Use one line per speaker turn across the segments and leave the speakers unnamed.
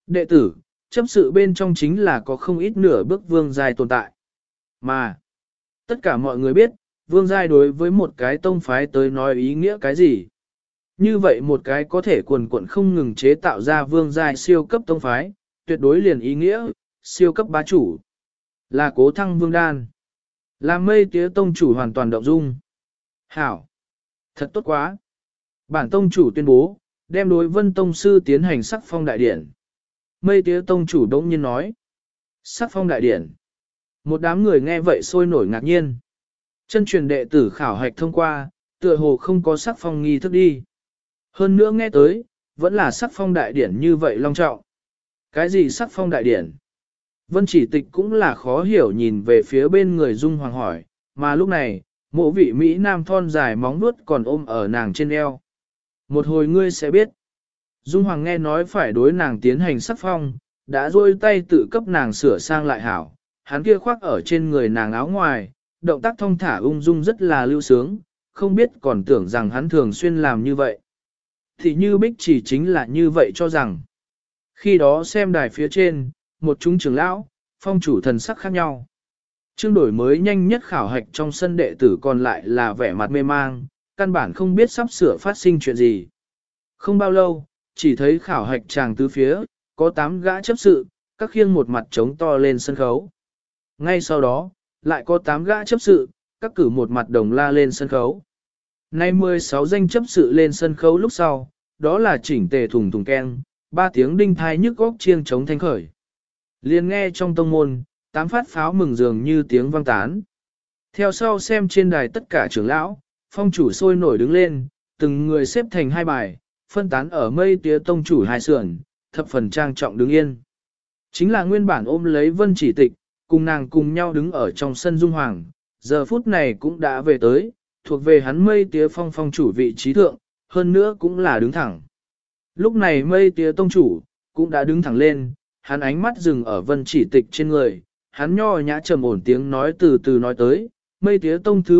Đệ tử, chấp sự bên trong chính là có không ít nửa bước vương giai tồn tại. Mà, tất cả mọi người biết, vương giai đối với một cái tông phái tới nói ý nghĩa cái gì. Như vậy một cái có thể quần quận không ngừng chế tạo ra vương giai siêu cấp tông phái, tuyệt đối liền ý nghĩa, siêu cấp bá chủ. Là Cố Thăng Vương Đan. Là Mây Tía tông chủ hoàn toàn động dung. Hảo! Thật tốt quá! Bản tông chủ tuyên bố, đem đối Vân tông sư tiến hành sắc phong đại điển. Mây Tía tông chủ đống nhiên nói. Sắc phong đại điển. Một đám người nghe vậy sôi nổi ngạc nhiên. Chân truyền đệ tử khảo hạch thông qua, tựa hồ không có sắc phong nghi thức đi. Hơn nữa nghe tới, vẫn là sắc phong đại điển như vậy long trọng. Cái gì sắc phong đại điển? Vân Chỉ Tịch cũng là khó hiểu nhìn về phía bên người Dung Hoàng hỏi, mà lúc này, mộ vị Mỹ Nam thon dài móng vuốt còn ôm ở nàng trên eo. Một hồi ngươi sẽ biết. Dung Hoàng nghe nói phải đối nàng tiến hành sắc phong, đã rôi tay tự cấp nàng sửa sang lại hảo, hắn kia khoác ở trên người nàng áo ngoài, động tác thong thả ung dung rất là lưu sướng, không biết còn tưởng rằng hắn thường xuyên làm như vậy. Thì như Bích chỉ chính là như vậy cho rằng. Khi đó xem đài phía trên, một chúng trưởng lão, phong chủ thần sắc khác nhau. Chương đổi mới nhanh nhất khảo hạch trong sân đệ tử còn lại là vẻ mặt mê mang, căn bản không biết sắp sửa phát sinh chuyện gì. Không bao lâu, chỉ thấy khảo hạch tràng tứ phía, có 8 gã chấp sự, các khiêng một mặt trống to lên sân khấu. Ngay sau đó, lại có 8 gã chấp sự, các cử một mặt đồng la lên sân khấu. Nay 16 danh chấp sự lên sân khấu lúc sau, đó là chỉnh tề thùng thùng keng, 3 tiếng đinh thai nhức góc chiêng chống thanh khởi. Liền nghe trong tông môn, 8 phát pháo mừng dường như tiếng vang tán. Theo sau xem trên đài tất cả trưởng lão, phong chủ sôi nổi đứng lên, từng người xếp thành 2 bài, phân tán ở Mây Tía tông chủ hai sườn, thập phần trang trọng đứng yên. Chính là nguyên bản ôm lấy Vân Chỉ Tịch, cùng nàng cùng nhau đứng ở trong sân Dung Hoàng, giờ phút này cũng đã về tới, thuộc về hắn Mây Tía phong chủ vị trí thượng, hơn nữa cũng là đứng thẳng. Lúc này Mây Tía tông chủ, cũng đã đứng thẳng lên, hắn ánh mắt dừng ở Vân Chỉ Tịch trên người, hắn nho nhã trầm ổn tiếng nói từ từ nói tới, Mây Tía tông thứ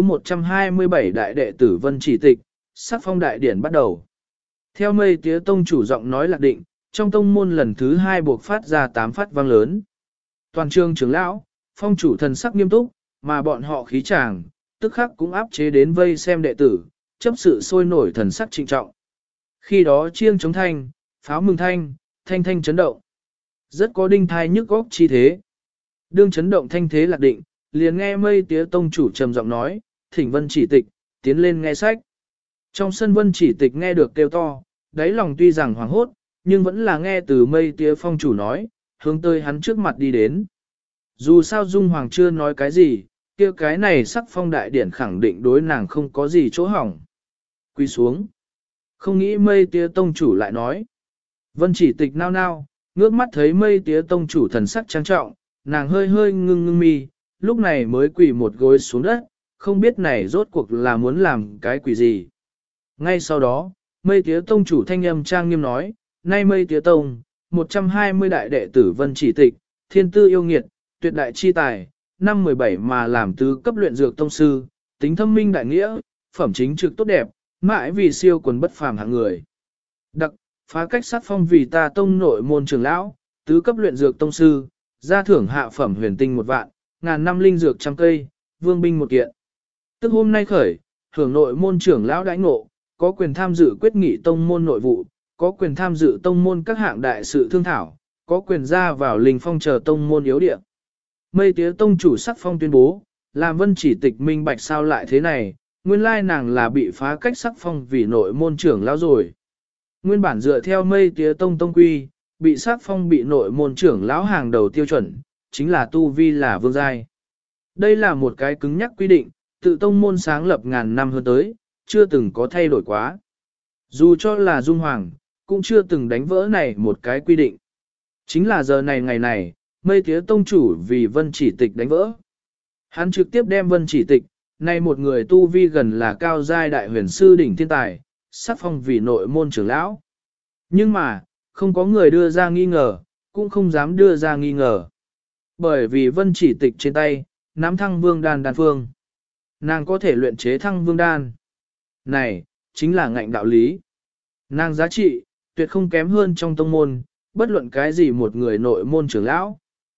127 đại đệ tử Vân Chỉ Tịch, sắc phong đại điển bắt đầu. Theo Mây Tía tông chủ giọng nói lạc định, trong tông môn lần thứ 2 buộc phát ra 8 phát vang lớn. Toàn trường trưởng lão, phong chủ thần sắc nghiêm túc, mà bọn họ khí tràng, tức khắc cũng áp chế đến vây xem đệ tử, chấp sự sôi nổi thần sắc trịnh trọng. Khi đó chiêng chống thanh, pháo mừng thanh, thanh thanh chấn động. Rất có đinh thai nhức góc chi thế. Đương chấn động thanh thế lạc định, liền nghe Mây Tía tông chủ trầm giọng nói, thỉnh Vân Chỉ Tịch, tiến lên nghe sách. Trong sân Vân Chỉ Tịch nghe được kêu to, đáy lòng tuy rằng hoảng hốt, nhưng vẫn là nghe từ Mây Tía phong chủ nói, hướng tới hắn trước mặt đi đến. Dù sao Dung Hoàng chưa nói cái gì, kia cái này sắc phong đại điển khẳng định đối nàng không có gì chỗ hỏng. Quy xuống. Không nghĩ Mây Tía tông chủ lại nói. Vân Chỉ Tịch nao nao, ngước mắt thấy Mây Tía tông chủ thần sắc trang trọng, nàng hơi hơi ngưng mi, lúc này mới quỳ một gối xuống đất, không biết này rốt cuộc là muốn làm cái quỷ gì. Ngay sau đó, Mây Tía tông chủ thanh âm trang nghiêm nói, nay Mây Tía tông, 120 đại đệ tử Vân Chỉ Tịch, thiên tư yêu nghiệt, tuyệt đại chi tài, năm 17 mà làm tứ cấp luyện dược tông sư, tính thâm minh đại nghĩa, phẩm chính trực tốt đẹp, mãi vì siêu quần bất phàm hạng người. Đặc, phá cách sát phong vì ta tông nội môn trưởng lão, tứ cấp luyện dược tông sư, gia thưởng hạ phẩm huyền tinh 1 vạn, ngàn năm linh dược trăm cây, vương binh 1 kiện. Tức hôm nay khởi, hưởng nội môn trưởng lão đãi ngộ, có quyền tham dự quyết nghị tông môn nội vụ, có quyền tham dự tông môn các hạng đại sự thương thảo, có quyền ra vào linh phong chờ tông môn yếu địa. Mây Tía tông chủ sắc phong tuyên bố, làm Vân Chỉ Tịch minh bạch sao lại thế này, nguyên lai nàng là bị phá cách sắc phong vì nội môn trưởng lão rồi. Nguyên bản dựa theo Mây Tía tông tông quy, bị sắc phong bị nội môn trưởng lão hàng đầu tiêu chuẩn, chính là tu vi là vương giai. Đây là một cái cứng nhắc quy định, tự tông môn sáng lập ngàn năm hơn tới, chưa từng có thay đổi quá. Dù cho là Dung Hoàng, cũng chưa từng đánh vỡ này một cái quy định. Chính là giờ này ngày này, Mây Tía tông chủ vì Vân Chỉ Tịch đánh vỡ. Hắn trực tiếp đem Vân Chỉ Tịch, nay một người tu vi gần là cao giai đại huyền sư đỉnh thiên tài, sắc phong vì nội môn trưởng lão. Nhưng mà, không có người đưa ra nghi ngờ, cũng không dám đưa ra nghi ngờ. Bởi vì Vân Chỉ Tịch trên tay, nắm thăng vương đan đan phương. Nàng có thể luyện chế thăng vương đan. Này, chính là ngạnh đạo lý. Nàng giá trị, tuyệt không kém hơn trong tông môn, bất luận cái gì một người nội môn trưởng lão.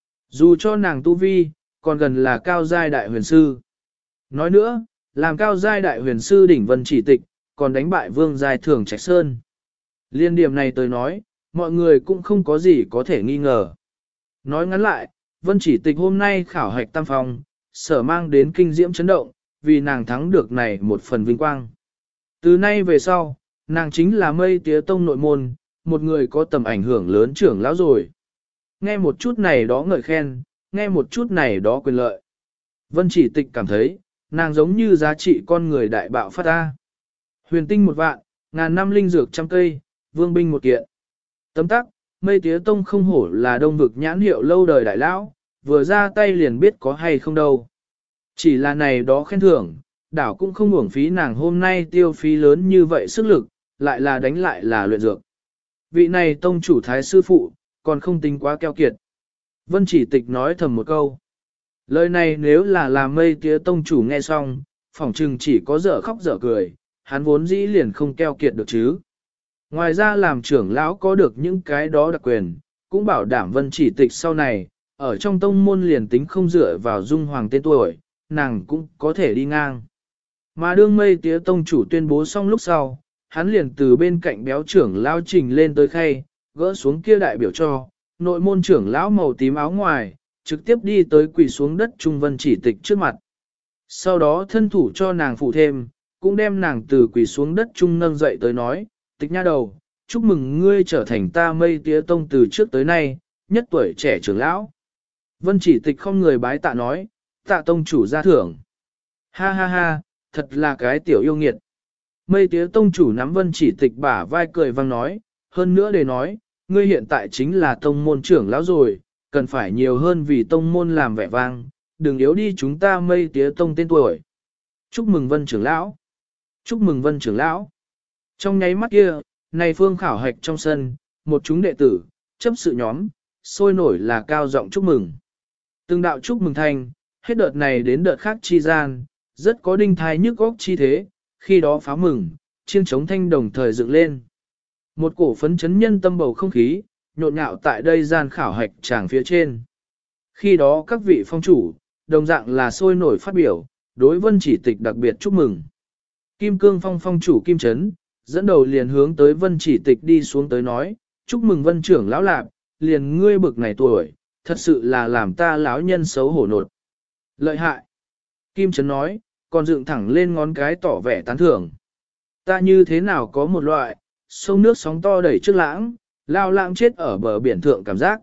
Dù cho nàng tu vi, còn gần là cao giai đại huyền sư. Nói nữa, làm cao giai đại huyền sư đỉnh Vân Chỉ Tịch, còn đánh bại vương giai thường Trạch Sơn. Liên điểm này tôi nói, mọi người cũng không có gì có thể nghi ngờ. Nói ngắn lại, Vân Chỉ Tịch hôm nay khảo hạch tam phong, sở mang đến kinh diễm chấn động, vì nàng thắng được này một phần vinh quang. Từ nay về sau, nàng chính là Mây Tía Tông nội môn, một người có tầm ảnh hưởng lớn trưởng lão rồi. Nghe một chút này đó ngợi khen, nghe một chút này đó quyền lợi. Vân Chỉ Tịch cảm thấy, nàng giống như giá trị con người đại bạo phát ra. Huyền tinh một vạn, ngàn năm linh dược trăm cây, vương binh một kiện. Tấm tắc, Mây Tía Tông không hổ là đông vực nhãn hiệu lâu đời đại lão, vừa ra tay liền biết có hay không đâu. Chỉ là này đó khen thưởng, đảo cũng không uổng phí nàng hôm nay tiêu phí lớn như vậy sức lực, lại là đánh lại là luyện dược. Vị này tông chủ thái sư phụ, còn không tính quá keo kiệt. Vân Chỉ Tịch nói thầm một câu. Lời này nếu là làm Mây Tía Tông chủ nghe xong, phỏng chừng chỉ có dở khóc dở cười, hắn vốn dĩ liền không keo kiệt được chứ. Ngoài ra làm trưởng lão có được những cái đó đặc quyền, cũng bảo đảm Vân Chỉ Tịch sau này, ở trong tông môn liền tính không dựa vào dung hoàng tên tuổi, nàng cũng có thể đi ngang. Mà đương Mây Tía Tông chủ tuyên bố xong lúc sau, hắn liền từ bên cạnh béo trưởng lão trình lên tới khay, gỡ xuống kia đại biểu cho, nội môn trưởng lão màu tím áo ngoài, trực tiếp đi tới quỳ xuống đất Trung Vân Chỉ Tịch trước mặt. Sau đó thân thủ cho nàng phụ thêm, cũng đem nàng từ quỳ xuống đất Trung nâng dậy tới nói, Tịch nha đầu, chúc mừng ngươi trở thành ta Mây Tía Tông từ trước tới nay, nhất tuổi trẻ trưởng lão. Vân Chỉ Tịch không người bái tạ nói, tạ tông chủ ra thưởng. Ha ha ha, thật là cái tiểu yêu nghiệt. Mây Tía Tông chủ nắm Vân Chỉ Tịch bả vai cười vang nói, hơn nữa để nói, ngươi hiện tại chính là tông môn trưởng lão rồi, cần phải nhiều hơn vì tông môn làm vẻ vang, đừng yếu đi chúng ta Mây Tía Tông tên tuổi. Chúc mừng Vân trưởng lão. Chúc mừng Vân trưởng lão. Trong nháy mắt kia, này phương khảo hạch trong sân, một chúng đệ tử, chấp sự nhóm, sôi nổi là cao giọng chúc mừng. Từng đạo chúc mừng thành, hết đợt này đến đợt khác chi gian, rất có đinh thai nhức góc chi thế, khi đó pháo mừng, chiêng trống thanh đồng thời dựng lên. Một cổ phấn chấn nhân tâm bầu không khí, nhộn nhạo tại đây gian khảo hạch tràng phía trên. Khi đó các vị phong chủ, đồng dạng là sôi nổi phát biểu, đối Vân Chỉ Tịch đặc biệt chúc mừng. Kim Cương Phong phong chủ Kim Trấn, dẫn đầu liền hướng tới Vân Chỉ Tịch đi xuống tới nói, chúc mừng Vân trưởng lão lạp, liền ngươi bực này tuổi, thật sự là làm ta lão nhân xấu hổ nột. Lợi hại. Kim Trấn nói, còn dựng thẳng lên ngón cái tỏ vẻ tán thưởng. Ta như thế nào có một loại, sông nước sóng to đẩy trước lãng, lao lãng chết ở bờ biển thượng cảm giác.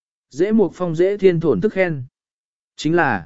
Dễ một phong dễ thiên thổn thức khen. Chính là,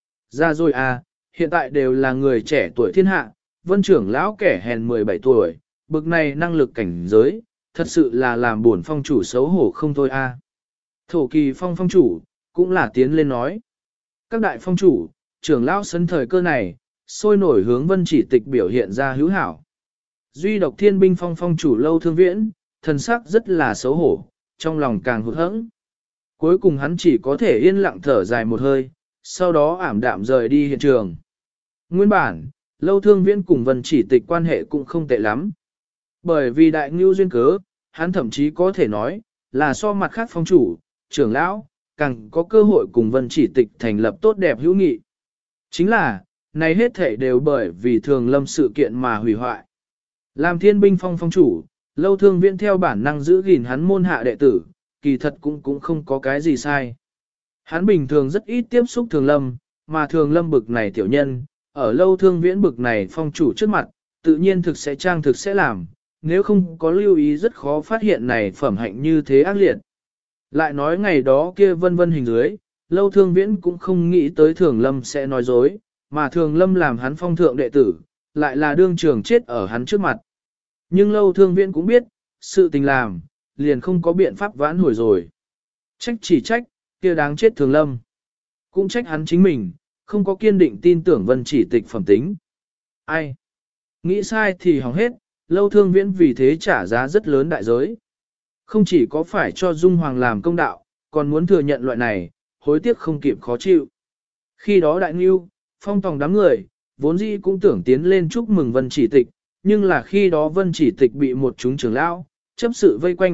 ra rồi à, hiện tại đều là người trẻ tuổi thiên hạ, Vân trưởng lão kẻ hèn 17 tuổi, bực này năng lực cảnh giới, thật sự là làm buồn phong chủ xấu hổ không thôi a. Thổ Kỳ Phong phong chủ, cũng là tiến lên nói. Các đại phong chủ, trưởng lão sân thời cơ này, sôi nổi hướng Vân Chỉ Tịch biểu hiện ra hữu hảo. Duy độc Thiên Binh Phong phong chủ Lâu Thương Viễn, thần sắc rất là xấu hổ, trong lòng càng hụt hẫng. Cuối cùng hắn chỉ có thể yên lặng thở dài một hơi, sau đó ảm đạm rời đi hiện trường. Nguyên bản, Lâu Thương Viễn cùng Vân Chỉ Tịch quan hệ cũng không tệ lắm. Bởi vì đại ngưu duyên cớ, hắn thậm chí có thể nói, là so mặt khác phong chủ, trưởng lão, càng có cơ hội cùng Vân Chỉ Tịch thành lập tốt đẹp hữu nghị. Chính là, này hết thể đều bởi vì Thường Lâm sự kiện mà hủy hoại. Làm Thiên Binh Phong phong chủ, Lâu Thương Viễn theo bản năng giữ gìn hắn môn hạ đệ tử, kỳ thật cũng không có cái gì sai. Hắn bình thường rất ít tiếp xúc Thường Lâm, mà Thường Lâm bực này tiểu nhân, ở Lâu Thương Viễn bực này phong chủ trước mặt, tự nhiên thực sẽ trang thực sẽ làm, nếu không có lưu ý rất khó phát hiện này phẩm hạnh như thế ác liệt. Lại nói ngày đó kia vân vân hình dưới, Lâu Thương Viễn cũng không nghĩ tới Thường Lâm sẽ nói dối, mà Thường Lâm làm hắn phong thượng đệ tử, lại là đương trường chết ở hắn trước mặt. Nhưng Lâu Thương Viễn cũng biết, sự tình làm, liền không có biện pháp vãn hồi rồi. Trách chỉ trách, kia đáng chết Thường Lâm. Cũng trách hắn chính mình, không có kiên định tin tưởng Vân Chỉ Tịch phẩm tính. Ai? Nghĩ sai thì hỏng hết, Lâu Thương Viễn vì thế trả giá rất lớn đại giới. Không chỉ có phải cho Dung Hoàng làm công đạo, còn muốn thừa nhận loại này, hối tiếc không kịp khó chịu. Khi đó đại ngưu, phong tòng đám người, vốn dĩ cũng tưởng tiến lên chúc mừng Vân Chỉ Tịch, nhưng là khi đó Vân Chỉ Tịch bị một chúng trưởng lão, chấp sự vây quanh,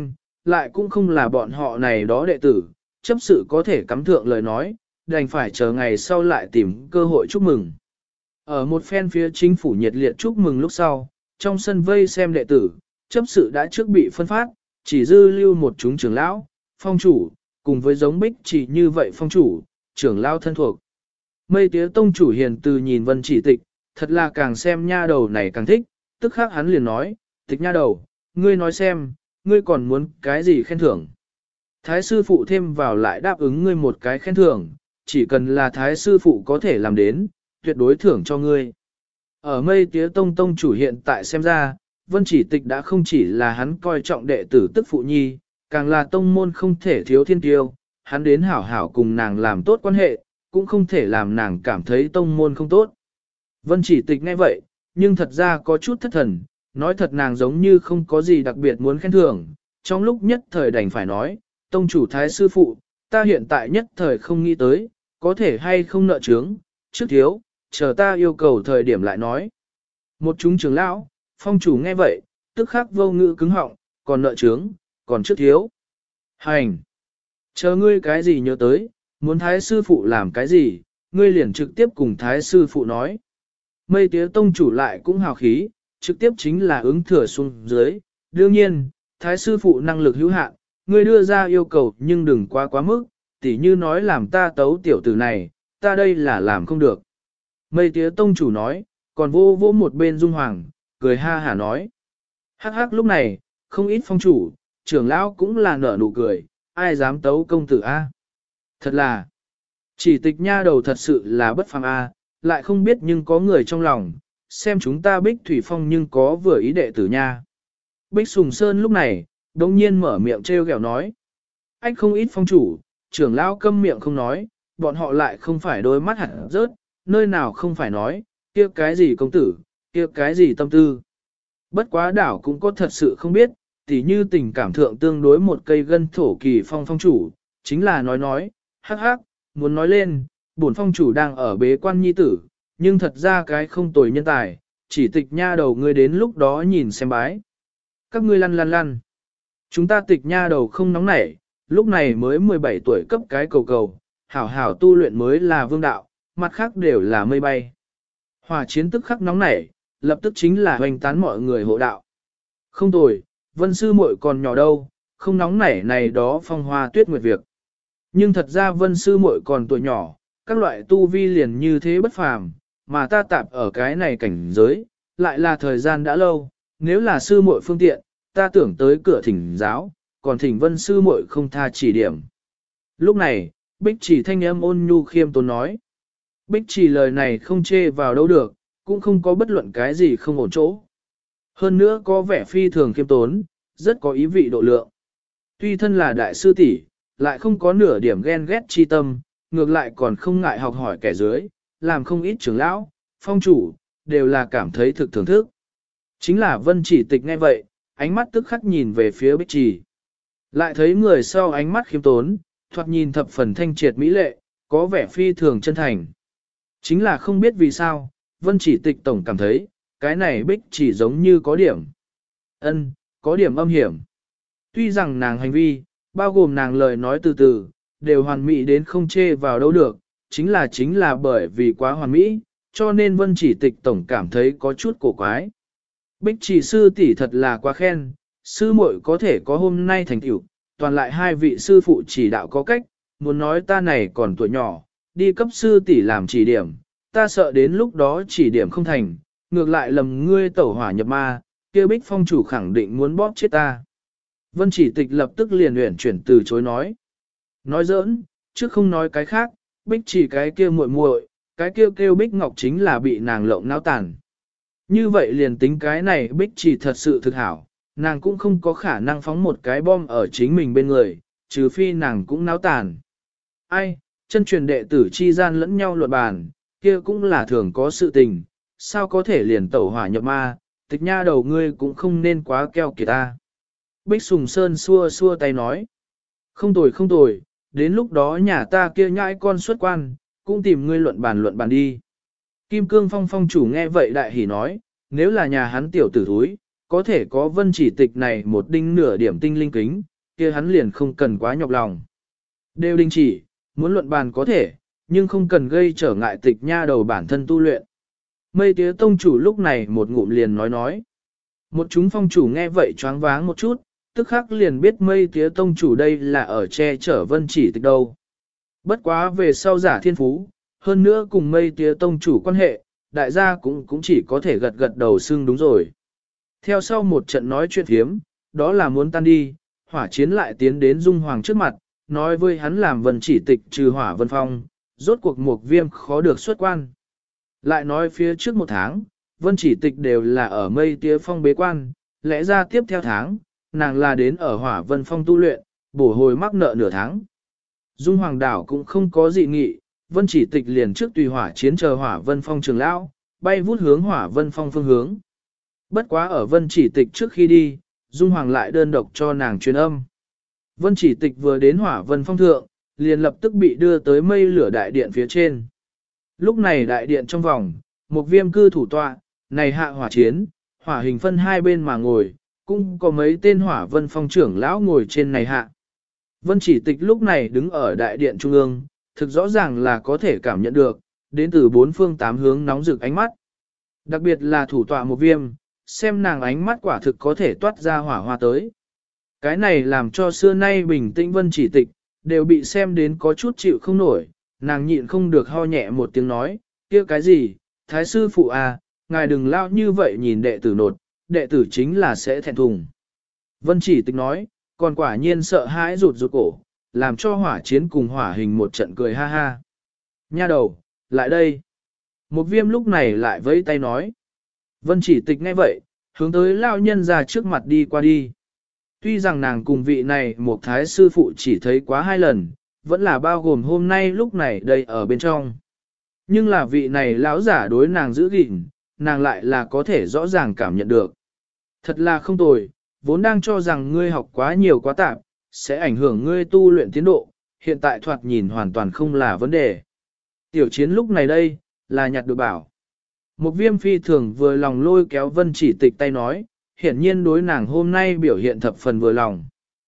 lại cũng không là bọn họ này đó đệ tử, chấp sự có thể cắm thượng lời nói, đành phải chờ ngày sau lại tìm cơ hội chúc mừng. Ở một phen phía chính phủ nhiệt liệt chúc mừng lúc sau, trong sân vây xem đệ tử, chấp sự đã trước bị phân phát, chỉ dư lưu một chúng trưởng lão, phong chủ, cùng với giống bích chỉ như vậy phong chủ, trưởng lão thân thuộc. Mây tía tông chủ hiền từ nhìn Vân Chỉ Tịch, thật là càng xem nha đầu này càng thích, tức khắc hắn liền nói, Tịch nha đầu, ngươi nói xem, ngươi còn muốn cái gì khen thưởng. Thái sư phụ thêm vào lại đáp ứng ngươi một cái khen thưởng, chỉ cần là thái sư phụ có thể làm đến, tuyệt đối thưởng cho ngươi. Ở mây tía tông tông chủ hiện tại xem ra, Vân Chỉ Tịch đã không chỉ là hắn coi trọng đệ tử tức phụ nhi, càng là tông môn không thể thiếu thiên tiêu, hắn đến hảo hảo cùng nàng làm tốt quan hệ, cũng không thể làm nàng cảm thấy tông môn không tốt. Vân Chỉ Tịch nghe vậy, nhưng thật ra có chút thất thần, nói thật nàng giống như không có gì đặc biệt muốn khen thưởng, trong lúc nhất thời đành phải nói, tông chủ thái sư phụ, ta hiện tại nhất thời không nghĩ tới, có thể hay không nợ chướng, trước thiếu, chờ ta yêu cầu thời điểm lại nói. Một chúng trưởng lão, phong chủ nghe vậy, tức khắc vô ngữ cứng họng, còn nợ chướng, còn trước thiếu. Hành! Chờ ngươi cái gì nhớ tới, muốn thái sư phụ làm cái gì, ngươi liền trực tiếp cùng thái sư phụ nói. Mây tía tông chủ lại cũng hào khí, trực tiếp chính là ứng thừa xuống dưới. Đương nhiên, thái sư phụ năng lực hữu hạn, ngươi đưa ra yêu cầu nhưng đừng quá quá mức, tỉ như nói làm ta tấu tiểu tử này, ta đây là làm không được. Mây tía tông chủ nói, còn vô vô một bên dung hoàng, cười ha hả nói. Hắc hắc lúc này, không ít phong chủ, trưởng lão cũng là nở nụ cười, ai dám tấu công tử A. Thật là, chỉ tịch nha đầu thật sự là bất phàm A, lại không biết nhưng có người trong lòng, xem chúng ta Bích Thủy Phong nhưng có vừa ý đệ tử nha. Bích Sùng Sơn lúc này, đồng nhiên mở miệng trêu ghẹo nói. Anh không ít phong chủ, trưởng lão câm miệng không nói, bọn họ lại không phải đôi mắt hẳn rớt, nơi nào không phải nói, kia cái gì công tử, kia cái gì tâm tư. Bất quá đảo cũng có thật sự không biết, tỉ như tình cảm thượng tương đối một cây gân thổ kỳ phong phong chủ, chính là nói, hắc hắc, muốn nói lên, bổn phong chủ đang ở bế quan nhi tử, nhưng thật ra cái không tồi nhân tài, chỉ tịch nha đầu ngươi đến lúc đó nhìn xem bái. Các ngươi lăn lăn lăn. Chúng ta tịch nha đầu không nóng nảy, lúc này mới 17 tuổi cấp cái cầu cầu, hảo hảo tu luyện mới là vương đạo, mặt khác đều là mây bay. Hòa chiến tức khắc nóng nảy, lập tức chính là hoành tán mọi người hộ đạo. Không tồi, Vân sư muội còn nhỏ đâu, không nóng nảy này đó phong hoa tuyết nguyệt việc. Nhưng thật ra Vân sư muội còn tuổi nhỏ, các loại tu vi liền như thế bất phàm, mà ta tạp ở cái này cảnh giới, lại là thời gian đã lâu, nếu là sư muội phương tiện, ta tưởng tới cửa thỉnh giáo, còn thỉnh Vân sư muội không tha chỉ điểm. Lúc này, Bích Chỉ thanh âm ôn nhu khiêm tốn nói. Bích Chỉ lời này không chê vào đâu được, cũng không có bất luận cái gì không ổn chỗ. Hơn nữa có vẻ phi thường khiêm tốn, rất có ý vị độ lượng. Tuy thân là đại sư tỷ, lại không có nửa điểm ghen ghét chi tâm, ngược lại còn không ngại học hỏi kẻ dưới, làm không ít trưởng lão, phong chủ, đều là cảm thấy thực thưởng thức. Chính là Vân Chỉ Tịch nghe vậy, ánh mắt tức khắc nhìn về phía Bích Chỉ. Lại thấy người sau ánh mắt khiêm tốn, thoạt nhìn thập phần thanh triệt mỹ lệ, có vẻ phi thường chân thành. Chính là không biết vì sao, Vân Chỉ Tịch tổng cảm thấy, cái này Bích Chỉ giống như có điểm. Có điểm âm hiểm. Tuy rằng nàng hành vi, bao gồm nàng lời nói từ từ, đều hoàn mỹ đến không chê vào đâu được, chính là bởi vì quá hoàn mỹ, cho nên Vân Chỉ Tịch tổng cảm thấy có chút cổ quái. Bích Chỉ sư tỷ thật là quá khen, sư muội có thể có hôm nay thành tựu, toàn lại hai vị sư phụ chỉ đạo có cách, muốn nói ta này còn tuổi nhỏ, đi cấp sư tỷ làm chỉ điểm, ta sợ đến lúc đó chỉ điểm không thành, ngược lại lầm ngươi tẩu hỏa nhập ma, kia Bích phong chủ khẳng định muốn bóp chết ta. Vân Chỉ Tịch lập tức liền uyển chuyển từ chối nói. Nói giỡn, chứ không nói cái khác, Bích Chỉ cái kia muội muội, cái kia kêu Bích Ngọc chính là bị nàng lộng náo tàn. Như vậy liền tính cái này Bích Chỉ thật sự thực hảo, nàng cũng không có khả năng phóng một cái bom ở chính mình bên người, trừ phi nàng cũng náo tàn. Ai, chân truyền đệ tử chi gian lẫn nhau luận bàn, kia cũng là thường có sự tình, sao có thể liền tẩu hỏa nhập ma, Tịch nha đầu ngươi cũng không nên quá keo kiệt ta. Bích Sùng Sơn xua xua tay nói. Không tồi, đến lúc đó nhà ta kia nhãi con xuất quan, cũng tìm ngươi luận bàn đi. Kim Cương Phong phong chủ nghe vậy đại hỉ nói, nếu là nhà hắn tiểu tử thúi, có thể có Vân Chỉ Tịch này một đinh nửa điểm tinh linh kính, kia hắn liền không cần quá nhọc lòng. Đều đình chỉ, muốn luận bàn có thể, nhưng không cần gây trở ngại tịch nha đầu bản thân tu luyện. Mây tía tông chủ lúc này một ngụm liền nói. Một chúng phong chủ nghe vậy choáng váng một chút, tức khắc liền biết mây tía tông chủ đây là ở che chở Vân Chỉ Tịch đâu. Bất quá về sau giả thiên phú, hơn nữa cùng mây tía tông chủ quan hệ, đại gia cũng chỉ có thể gật gật đầu xưng đúng rồi. Theo sau một trận nói chuyện thiếm, đó là muốn tan đi, hỏa chiến lại tiến đến Dung Hoàng trước mặt, nói với hắn làm Vân Chỉ Tịch trừ hỏa vân phong, rốt cuộc một viêm khó được xuất quan. Lại nói phía trước một tháng, Vân Chỉ Tịch đều là ở mây tía phong bế quan, lẽ ra tiếp theo tháng, nàng là đến ở hỏa vân phong tu luyện, bổ hồi mắc nợ nửa tháng. Dung Hoàng đảo cũng không có dị nghị, Vân Chỉ Tịch liền trước tùy hỏa chiến chờ hỏa vân phong trường lão, bay vút hướng hỏa vân phong phương hướng. Bất quá ở Vân Chỉ Tịch trước khi đi, Dung Hoàng lại đơn độc cho nàng truyền âm. Vân Chỉ Tịch vừa đến hỏa vân phong thượng, liền lập tức bị đưa tới mây lửa đại điện phía trên. Lúc này đại điện trong vòng, một viêm cư thủ tọa, này hạ hỏa chiến, hỏa hình phân hai bên mà ngồi, cũng có mấy tên hỏa vân phong trưởng lão ngồi trên này hạ. Vân Chỉ Tịch lúc này đứng ở đại điện trung ương, thực rõ ràng là có thể cảm nhận được, đến từ bốn phương tám hướng nóng rực ánh mắt. Đặc biệt là thủ tọa một viêm, xem nàng ánh mắt quả thực có thể toát ra hỏa hoa tới. Cái này làm cho xưa nay bình tĩnh Vân Chỉ Tịch, đều bị xem đến có chút chịu không nổi, nàng nhịn không được ho nhẹ một tiếng nói, kia cái gì, thái sư phụ à, ngài đừng lao như vậy nhìn đệ tử nột, đệ tử chính là sẽ thẹn thùng. Vân Chỉ Tịch nói, còn quả nhiên sợ hãi rụt rụt cổ, làm cho hỏa chiến cùng hỏa hình một trận cười ha ha. Nha đầu, lại đây. Một viêm lúc này lại vẫy tay nói. Vân Chỉ Tịch nghe vậy, hướng tới lao nhân ra trước mặt đi qua đi. Tuy rằng nàng cùng vị này một thái sư phụ chỉ thấy quá hai lần, vẫn là bao gồm hôm nay lúc này đây ở bên trong. Nhưng là vị này lão giả đối nàng giữ gìn, nàng lại là có thể rõ ràng cảm nhận được. Thật là không tồi, vốn đang cho rằng ngươi học quá nhiều quá tạp, sẽ ảnh hưởng ngươi tu luyện tiến độ, hiện tại thoạt nhìn hoàn toàn không là vấn đề. Tiểu chiến lúc này đây, là nhặt được bảo. Một viêm phi thường vừa lòng lôi kéo Vân Chỉ Tịch tay nói, hiển nhiên đối nàng hôm nay biểu hiện thập phần vừa lòng.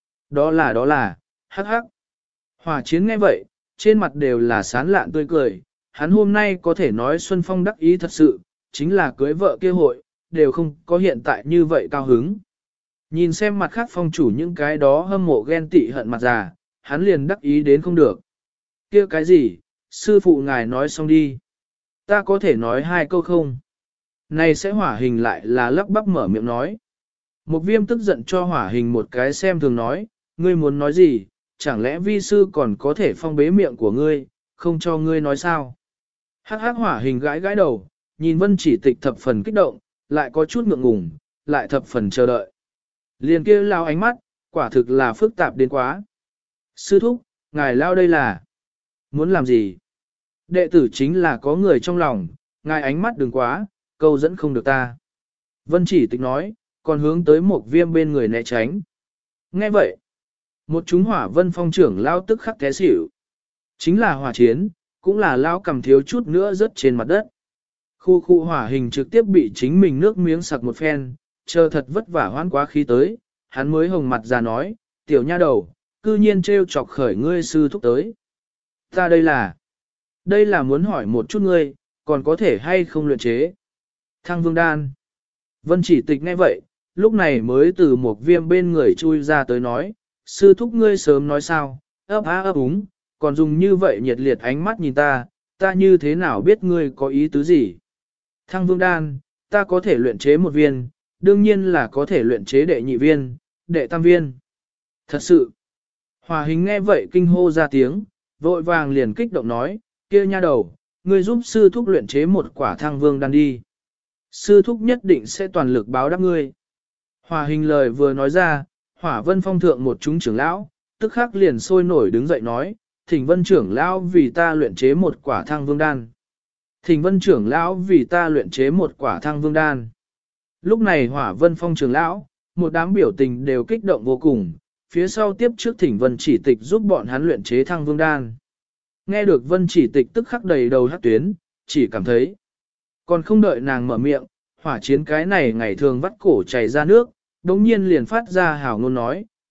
Đó là, hắc hắc. Hỏa chiến nghe vậy, trên mặt đều là sán lạn tươi cười, hắn hôm nay có thể nói Xuân Phong đắc ý thật sự, chính là cưới vợ kia hội, đều không có hiện tại như vậy cao hứng. Nhìn xem mặt khác phong chủ những cái đó hâm mộ ghen tị hận mặt già, hắn liền đắc ý đến không được. Kia cái gì, sư phụ ngài nói xong đi. Ta có thể nói hai câu không? Này sẽ hỏa hình lại là lắp bắp mở miệng nói. Một viêm tức giận cho hỏa hình một cái xem thường nói, ngươi muốn nói gì, chẳng lẽ vi sư còn có thể phong bế miệng của ngươi, không cho ngươi nói sao? Hắc hắc hỏa hình gãi gãi đầu, nhìn Vân Chỉ Tịch thập phần kích động, lại có chút ngượng ngùng, lại thập phần chờ đợi. Liền kia lao ánh mắt, quả thực là phức tạp đến quá. Sư thúc, ngài lao đây là muốn làm gì? Đệ tử chính là có người trong lòng, ngài ánh mắt đừng quá, câu dẫn không được ta. Vân Chỉ Tịch nói, còn hướng tới một viêm bên người né tránh. Nghe vậy, một chúng hỏa vân phong trưởng lao tức khắc té xỉu. Chính là hỏa chiến, cũng là lao cầm thiếu chút nữa rớt trên mặt đất. Khu khu hỏa hình trực tiếp bị chính mình nước miếng sặc một phen, chờ thật vất vả hoán quá khí tới, hắn mới hồng mặt ra nói, tiểu nha đầu, cư nhiên trêu chọc khởi ngươi sư thúc tới. Ta đây là muốn hỏi một chút ngươi, còn có thể hay không luyện chế. Thăng vương đan. Vân Chỉ Tịch nghe vậy, lúc này mới từ một viêm bên người chui ra tới nói, sư thúc ngươi sớm nói sao, ấp á ấp úng, còn dùng như vậy nhiệt liệt ánh mắt nhìn ta như thế nào biết ngươi có ý tứ gì. Thăng vương đan, ta có thể luyện chế một viên, đương nhiên là có thể luyện chế đệ nhị viên, đệ tam viên. Thật sự, Hòa hình nghe vậy kinh hô ra tiếng, vội vàng liền kích động nói, kia nha đầu, ngươi giúp sư thúc luyện chế một quả thăng vương đan đi. Sư thúc nhất định sẽ toàn lực báo đáp ngươi. Hòa hình lời vừa nói ra, Hỏa Vân Phong thượng một chúng trưởng lão, tức khắc liền sôi nổi đứng dậy nói, Thỉnh Vân trưởng lão vì ta luyện chế một quả thăng vương đan. Thỉnh Vân trưởng lão vì ta luyện chế một quả thăng vương đan. Lúc này Hỏa Vân Phong trưởng lão, một đám biểu tình đều kích động vô cùng, phía sau tiếp trước Thỉnh Vân Chỉ Tịch giúp bọn hắn luyện chế thăng vương đan. Nghe được Vân Chỉ Tịch tức khắc đầy đầu hát tuyến, chỉ cảm thấy. Còn không đợi nàng mở miệng, hỏa chiến cái này ngày thường vắt cổ chảy ra nước, đống nhiên liền phát ra hào ngôn nói,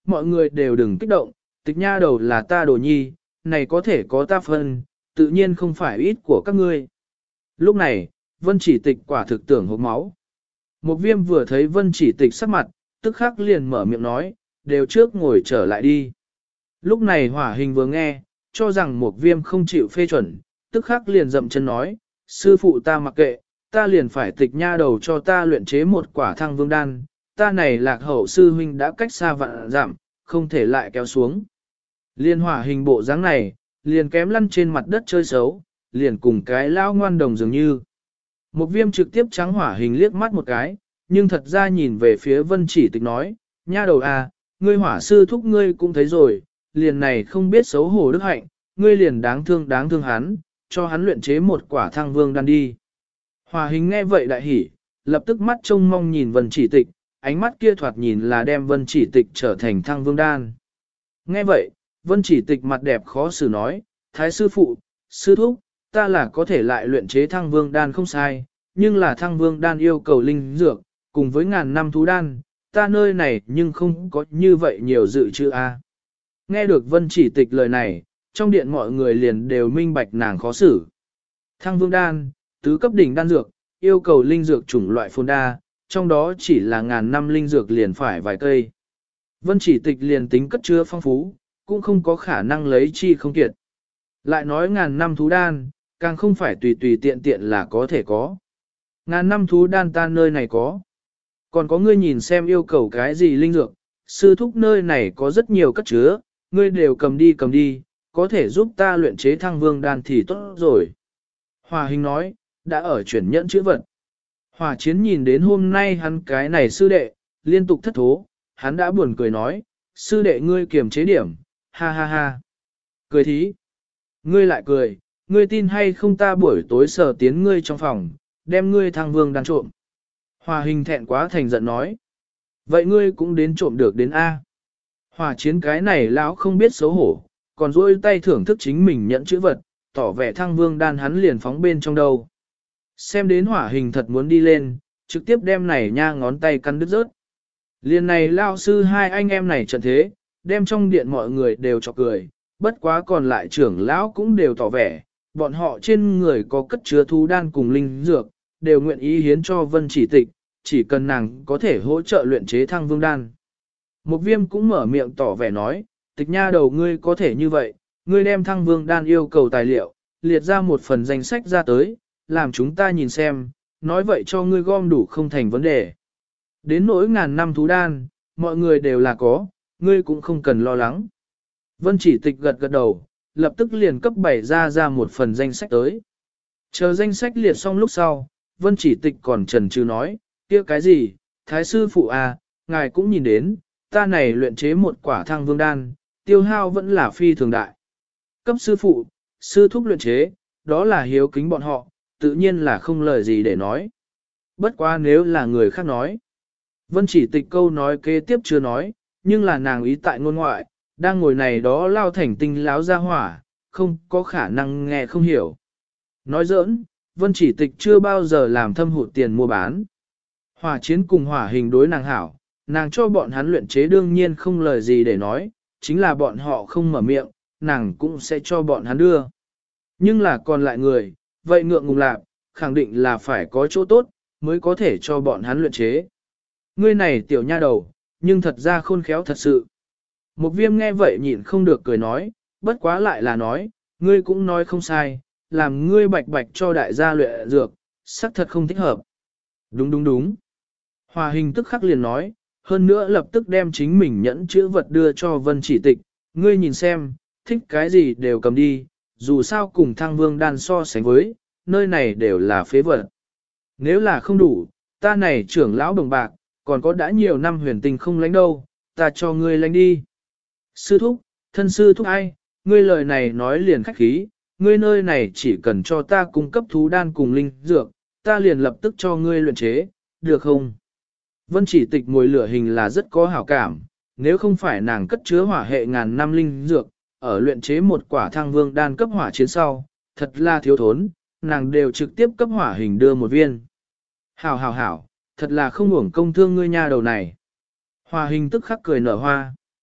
mọi người đều đừng kích động, tịch nha đầu là ta đồ nhi, này có thể có ta phân, tự nhiên không phải ít của các ngươi. Lúc này, Vân Chỉ Tịch quả thực tưởng hộc máu. Một viêm vừa thấy Vân Chỉ Tịch sắc mặt, tức khắc liền mở miệng nói, đều trước ngồi trở lại đi. Lúc này Hỏa Hình vừa nghe, cho rằng một viêm không chịu phê chuẩn, tức khắc liền dậm chân nói, sư phụ ta mặc kệ, ta liền phải tịch nha đầu cho ta luyện chế một quả thăng vương đan, ta này lạc hậu sư huynh đã cách xa vạn dặm, không thể lại kéo xuống. Liên Hỏa Hình bộ dáng này, liền kém lăn trên mặt đất chơi xấu, liền cùng cái lao ngoan đồng dường như. Một viêm trực tiếp trắng Hỏa Hình liếc mắt một cái, nhưng thật ra nhìn về phía Vân Chỉ Tịch nói, nha đầu à, ngươi hỏa sư thúc ngươi cũng thấy rồi, liền này không biết xấu hổ đức hạnh, ngươi liền đáng thương hắn, cho hắn luyện chế một quả thăng vương đan đi. Hỏa Hình nghe vậy đại hỉ, lập tức mắt trông mong nhìn Vân Chỉ Tịch, ánh mắt kia thoạt nhìn là đem Vân Chỉ Tịch trở thành thăng vương đan. Nghe vậy, Vân Chỉ Tịch mặt đẹp khó xử nói, thái sư phụ, sư thúc, ta là có thể lại luyện chế thăng vương đan không sai, nhưng là thăng vương đan yêu cầu linh dược, cùng với ngàn năm thú đan, ta nơi này nhưng không có như vậy nhiều dự trữ a. Nghe được Vân Chỉ Tịch lời này, trong điện mọi người liền đều minh bạch nàng khó xử. Thăng vương đan, tứ cấp đỉnh đan dược, yêu cầu linh dược chủng loại phồn đa, trong đó chỉ là ngàn năm linh dược liền phải vài cây. Vân Chỉ Tịch liền tính cất chứa phong phú, cũng không có khả năng lấy chi không kiệt. Lại nói ngàn năm thú đan, càng không phải tùy tùy tiện tiện là có thể có. Ngàn năm thú đan ta nơi này có. Còn có ngươi nhìn xem yêu cầu cái gì linh dược, sư thúc nơi này có rất nhiều cất chứa, ngươi đều cầm đi, có thể giúp ta luyện chế thăng vương đan thì tốt rồi. Hòa Hình nói, đã ở chuyển nhẫn chữ vật. Hòa Chiến nhìn đến hôm nay hắn cái này sư đệ, liên tục thất thố, hắn đã buồn cười nói, sư đệ ngươi kiềm chế điểm, ha ha ha. Cười thí. Ngươi lại cười, ngươi tin hay không ta buổi tối sờ tiến ngươi trong phòng, đem ngươi thăng vương đan trộm. Hòa Hình thẹn quá thành giận nói. Vậy ngươi cũng đến trộm được đến A. Hòa Chiến cái này lão không biết xấu hổ, còn duỗi tay thưởng thức chính mình nhận chữ vật, tỏ vẻ thăng vương đan hắn liền phóng bên trong đầu. Xem đến Hỏa Hình thật muốn đi lên, trực tiếp đem này nha ngón tay căn đứt rớt. Liền này lao sư hai anh em này trận thế, đem trong điện mọi người đều chọc cười, bất quá còn lại trưởng lão cũng đều tỏ vẻ, bọn họ trên người có cất chứa thú đan cùng linh dược, đều nguyện ý hiến cho Vân Chỉ Tịch, chỉ cần nàng có thể hỗ trợ luyện chế thăng vương đan. Một viêm cũng mở miệng tỏ vẻ nói, Tịch nha đầu ngươi có thể như vậy, ngươi đem thăng vương đan yêu cầu tài liệu, liệt ra một phần danh sách ra tới, làm chúng ta nhìn xem, nói vậy cho ngươi gom đủ không thành vấn đề. Đến nỗi ngàn năm thú đan, mọi người đều là có, ngươi cũng không cần lo lắng. Vân Chỉ Tịch gật gật đầu, lập tức liền cấp 7 ra một phần danh sách tới. Chờ danh sách liệt xong lúc sau, Vân Chỉ Tịch còn chần chừ nói, kia cái gì, thái sư phụ à, ngài cũng nhìn đến, ta này luyện chế một quả thăng vương đan, tiêu hao vẫn là phi thường đại. Cấp sư phụ, sư thúc luyện chế, đó là hiếu kính bọn họ, tự nhiên là không lời gì để nói. Bất quá nếu là người khác nói. Vân Chỉ Tịch câu nói kế tiếp chưa nói, nhưng là nàng ý tại ngôn ngoại, đang ngồi này đó lao thành tinh láo ra hỏa, không có khả năng nghe không hiểu. Nói giỡn, Vân Chỉ Tịch chưa bao giờ làm thâm hụt tiền mua bán. Hỏa Chiến cùng Hỏa Hình đối nàng hảo, nàng cho bọn hắn luyện chế đương nhiên không lời gì để nói, chính là bọn họ không mở miệng, nàng cũng sẽ cho bọn hắn đưa. Nhưng là còn lại người, vậy ngượng ngùng lạc, khẳng định là phải có chỗ tốt, mới có thể cho bọn hắn luyện chế. Ngươi này tiểu nha đầu, nhưng thật ra khôn khéo thật sự. Một viêm nghe vậy nhịn không được cười nói, bất quá lại là nói, ngươi cũng nói không sai, làm ngươi bạch bạch cho đại gia luyện dược, xác thật không thích hợp. Đúng đúng đúng. Hòa Hình tức khắc liền nói, hơn nữa lập tức đem chính mình nhẫn chữ vật đưa cho Vân Chỉ Tịch, ngươi nhìn xem, thích cái gì đều cầm đi, dù sao cùng thăng vương đan so sánh với, nơi này đều là phế vật. Nếu là không đủ, ta này trưởng lão đồng bạc, còn có đã nhiều năm huyền tình không lánh đâu, ta cho ngươi lánh đi. Sư thúc, thân sư thúc ai, ngươi lời này nói liền khách khí, ngươi nơi này chỉ cần cho ta cung cấp thú đan cùng linh dược, ta liền lập tức cho ngươi luyện chế, được không? Vân Chỉ Tịch ngồi lửa hình là rất có hảo cảm, nếu không phải nàng cất chứa hỏa hệ ngàn năm linh dược, ở luyện chế một quả thăng vương đan cấp hỏa chiến sau, thật là thiếu thốn, nàng đều trực tiếp cấp hỏa hình đưa một viên. Hảo hảo hảo, thật là không uổng công thương ngươi nha đầu này. Hỏa Hình tức khắc cười nở hoa.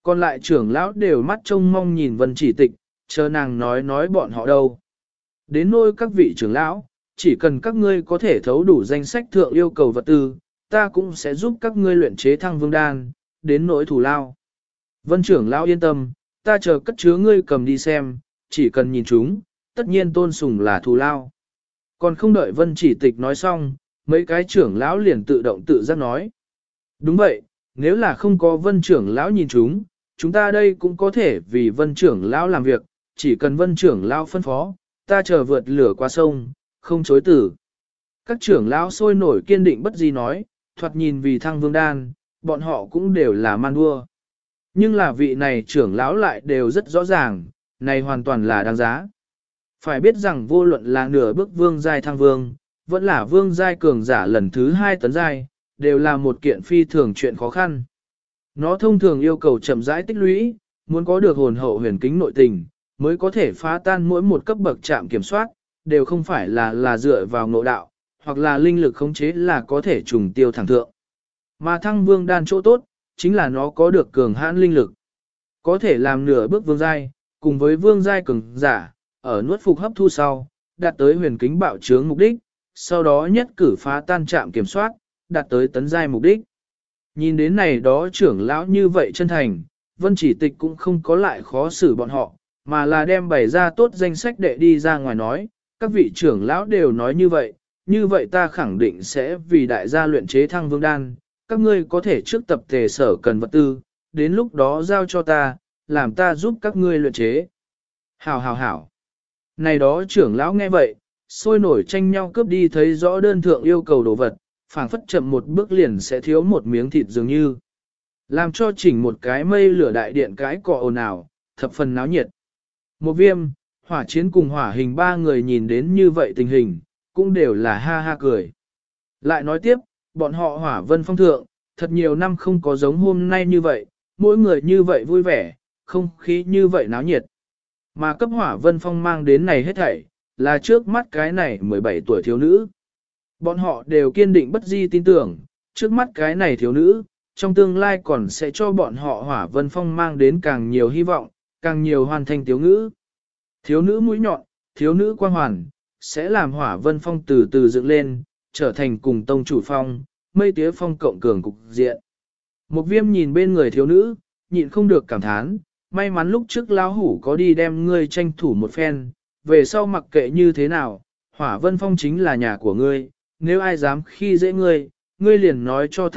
Còn lại trưởng lão đều mắt trông mong nhìn Vân Chỉ Tịch, chờ nàng nói bọn họ đâu. Đến nôi các vị trưởng lão, chỉ cần các ngươi có thể thấu đủ danh sách thượng yêu cầu vật tư, ta cũng sẽ giúp các ngươi luyện chế thăng vương đan, đến nỗi thủ lao. Vân trưởng lão yên tâm, ta chờ cất chứa ngươi cầm đi xem, chỉ cần nhìn chúng, tất nhiên tôn sùng là thù lao. Còn không đợi Vân Chỉ Tịch nói xong, mấy cái trưởng lão liền tự động tự giác nói. Đúng vậy, nếu là không có Vân trưởng lão nhìn chúng ta đây cũng có thể vì Vân trưởng lão làm việc, chỉ cần Vân trưởng lão phân phó, ta chờ vượt lửa qua sông, không chối tử. Các trưởng lão sôi nổi kiên định bất di nói, thoạt nhìn vì thăng vương đan, bọn họ cũng đều là man đua. Nhưng là vị này trưởng lão lại đều rất rõ ràng, này hoàn toàn là đáng giá. Phải biết rằng vô luận là nửa bước vương giai thăng vương, vẫn là vương giai cường giả lần thứ 2 tấn giai, đều là một kiện phi thường chuyện khó khăn. Nó thông thường yêu cầu chậm rãi tích lũy, muốn có được hồn hậu huyền kính nội tình, mới có thể phá tan mỗi một cấp bậc trạm kiểm soát, đều không phải là dựa vào ngộ đạo, hoặc là linh lực khống chế là có thể trùng tiêu thẳng thượng. Mà thăng vương đan chỗ tốt, chính là nó có được cường hãn linh lực. Có thể làm nửa bước vương giai, cùng với vương giai cường giả, ở nuốt phục hấp thu sau, đạt tới huyền kính bạo trướng mục đích, sau đó nhất cử phá tan trạm kiểm soát, đạt tới tấn giai mục đích. Nhìn đến này đó trưởng lão như vậy chân thành, Vân Chỉ Tịch cũng không có lại khó xử bọn họ, mà là đem bày ra tốt danh sách đệ đi ra ngoài nói, các vị trưởng lão đều nói như vậy ta khẳng định sẽ vì đại gia luyện chế thăng vương đan, các ngươi có thể trước tập thể sở cần vật tư, đến lúc đó giao cho ta, làm ta giúp các ngươi luyện chế. Hảo hảo hảo. Này đó trưởng lão nghe vậy, sôi nổi tranh nhau cướp đi thấy rõ đơn thượng yêu cầu đồ vật, phảng phất chậm một bước liền sẽ thiếu một miếng thịt dường như. Làm cho chỉnh một cái mây lửa đại điện cái cọ ồn ào, thập phần náo nhiệt. Một viêm, hỏa chiến cùng hỏa hình ba người nhìn đến như vậy tình hình, cũng đều là ha ha cười. Lại nói tiếp, bọn họ hỏa vân phong thượng, thật nhiều năm không có giống hôm nay như vậy, mỗi người như vậy vui vẻ, không khí như vậy náo nhiệt. Mà cấp hỏa vân phong mang đến này hết thảy, là trước mắt cái này 17 tuổi thiếu nữ. Bọn họ đều kiên định bất di tin tưởng, trước mắt cái này thiếu nữ, trong tương lai còn sẽ cho bọn họ hỏa vân phong mang đến càng nhiều hy vọng, càng nhiều hoàn thành tiếu ngữ. Thiếu nữ mũi nhọn, thiếu nữ quang hoàn, sẽ làm hỏa vân phong từ từ dựng lên, trở thành cùng tông chủ phong, mây tía phong cộng cường cục diện. Một viêm nhìn bên người thiếu nữ, nhịn không được cảm thán, may mắn lúc trước lão hủ có đi đem ngươi tranh thủ một phen, về sau mặc kệ như thế nào, hỏa vân phong chính là nhà của ngươi, nếu ai dám khi dễ ngươi, ngươi liền nói cho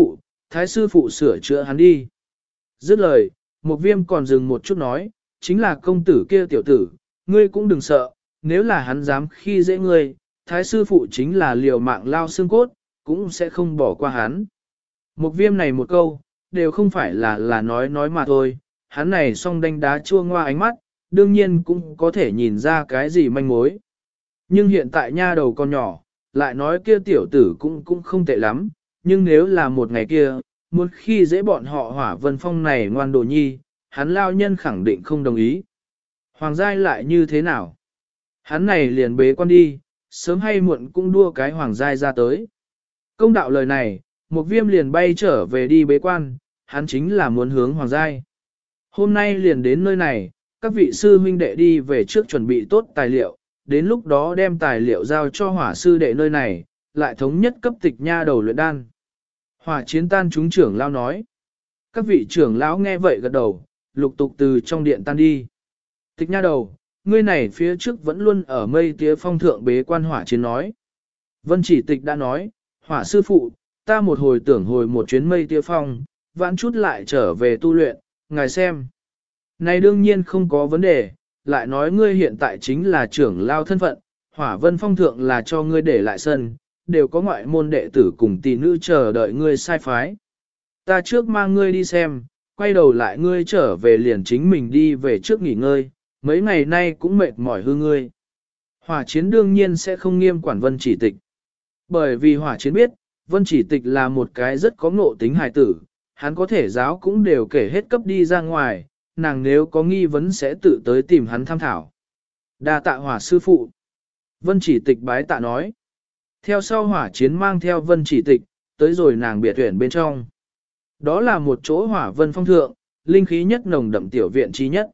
thái sư phụ sửa chữa hắn đi. Dứt lời, một viêm còn dừng một chút nói, chính là công tử kia tiểu tử, ngươi cũng đừng sợ, nếu là hắn dám khi dễ ngươi, thái sư phụ chính là liều mạng lao xương cốt, cũng sẽ không bỏ qua hắn. Một viêm này một câu, đều không phải là nói mà thôi, hắn này song đánh đá chua ngoa ánh mắt, đương nhiên cũng có thể nhìn ra cái gì manh mối. Nhưng hiện tại nha đầu con nhỏ, lại nói kia tiểu tử cũng không tệ lắm, nhưng nếu là một ngày kia, muốn khi dễ bọn họ hỏa vân phong này ngoan đồ nhi, hắn lao nhân khẳng định không đồng ý. Hoàng giai lại như thế nào? Hắn này liền bế quan đi, sớm hay muộn cũng đua cái hoàng giai ra tới. Công đạo lời này, một viêm liền bay trở về đi bế quan, hắn chính là muốn hướng hoàng giai. Hôm nay liền đến nơi này, các vị sư huynh đệ đi về trước chuẩn bị tốt tài liệu, đến lúc đó đem tài liệu giao cho hỏa sư đệ nơi này, lại thống nhất cấp tịch nha đầu luyện đan. Hỏa chiến tan chúng trưởng lao nói. Các vị trưởng lão nghe vậy gật đầu, lục tục từ trong điện tan đi. Tịch nha đầu, ngươi này phía trước vẫn luôn ở mây tía phong thượng bế quan hỏa chiến nói. Vân Chỉ Tịch đã nói, hỏa sư phụ, ta một hồi tưởng hồi một chuyến mây tía phong, vãn chút lại trở về tu luyện, ngài xem. Này đương nhiên không có vấn đề, lại nói ngươi hiện tại chính là trưởng lao thân phận, hỏa vân phong thượng là cho ngươi để lại sân, đều có ngoại môn đệ tử cùng tỷ nữ chờ đợi ngươi sai phái. Ta trước mang ngươi đi xem, quay đầu lại ngươi trở về liền chính mình đi về trước nghỉ ngơi, mấy ngày nay cũng mệt mỏi hư ngươi. Hỏa chiến đương nhiên sẽ không nghiêm quản Vân Chỉ Tịch. Bởi vì hỏa chiến biết, Vân Chỉ Tịch là một cái rất có ngộ tính hài tử, hắn có thể giáo cũng đều kể hết cấp đi ra ngoài, nàng nếu có nghi vấn sẽ tự tới tìm hắn tham thảo. Đa tạ hỏa sư phụ. Vân Chỉ Tịch bái tạ nói. Theo sau hỏa chiến mang theo Vân Chỉ Tịch, tới rồi nàng biệt tuyển bên trong. Đó là một chỗ hỏa vân phong thượng, linh khí nhất nồng đậm tiểu viện chi nhất.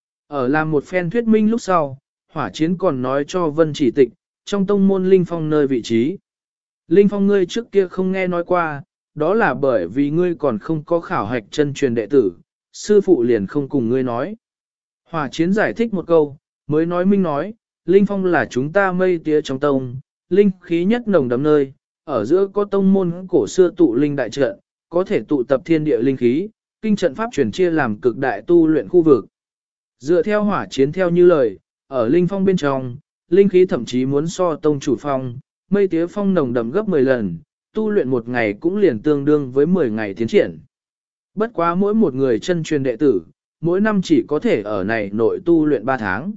Ở làm một phen thuyết minh lúc sau, Hỏa Chiến còn nói cho Vân Chỉ Tịch, trong tông môn Linh Phong nơi vị trí. Linh Phong ngươi trước kia không nghe nói qua, đó là bởi vì ngươi còn không có khảo hạch chân truyền đệ tử, sư phụ liền không cùng ngươi nói. Hỏa Chiến giải thích một câu, mới nói minh nói, Linh Phong là chúng ta mây tía trong tông, linh khí nhất nồng đậm nơi, ở giữa có tông môn cổ xưa tụ linh đại trận, có thể tụ tập thiên địa linh khí, kinh trận pháp truyền chia làm cực đại tu luyện khu vực. Dựa theo Hỏa Chiến theo như lời, ở Linh Phong bên trong, linh khí thậm chí muốn so tông chủ phong, mây tía phong nồng đậm gấp 10 lần, tu luyện một ngày cũng liền tương đương với 10 ngày tiến triển. Bất quá mỗi một người chân truyền đệ tử, mỗi năm chỉ có thể ở này nội tu luyện 3 tháng.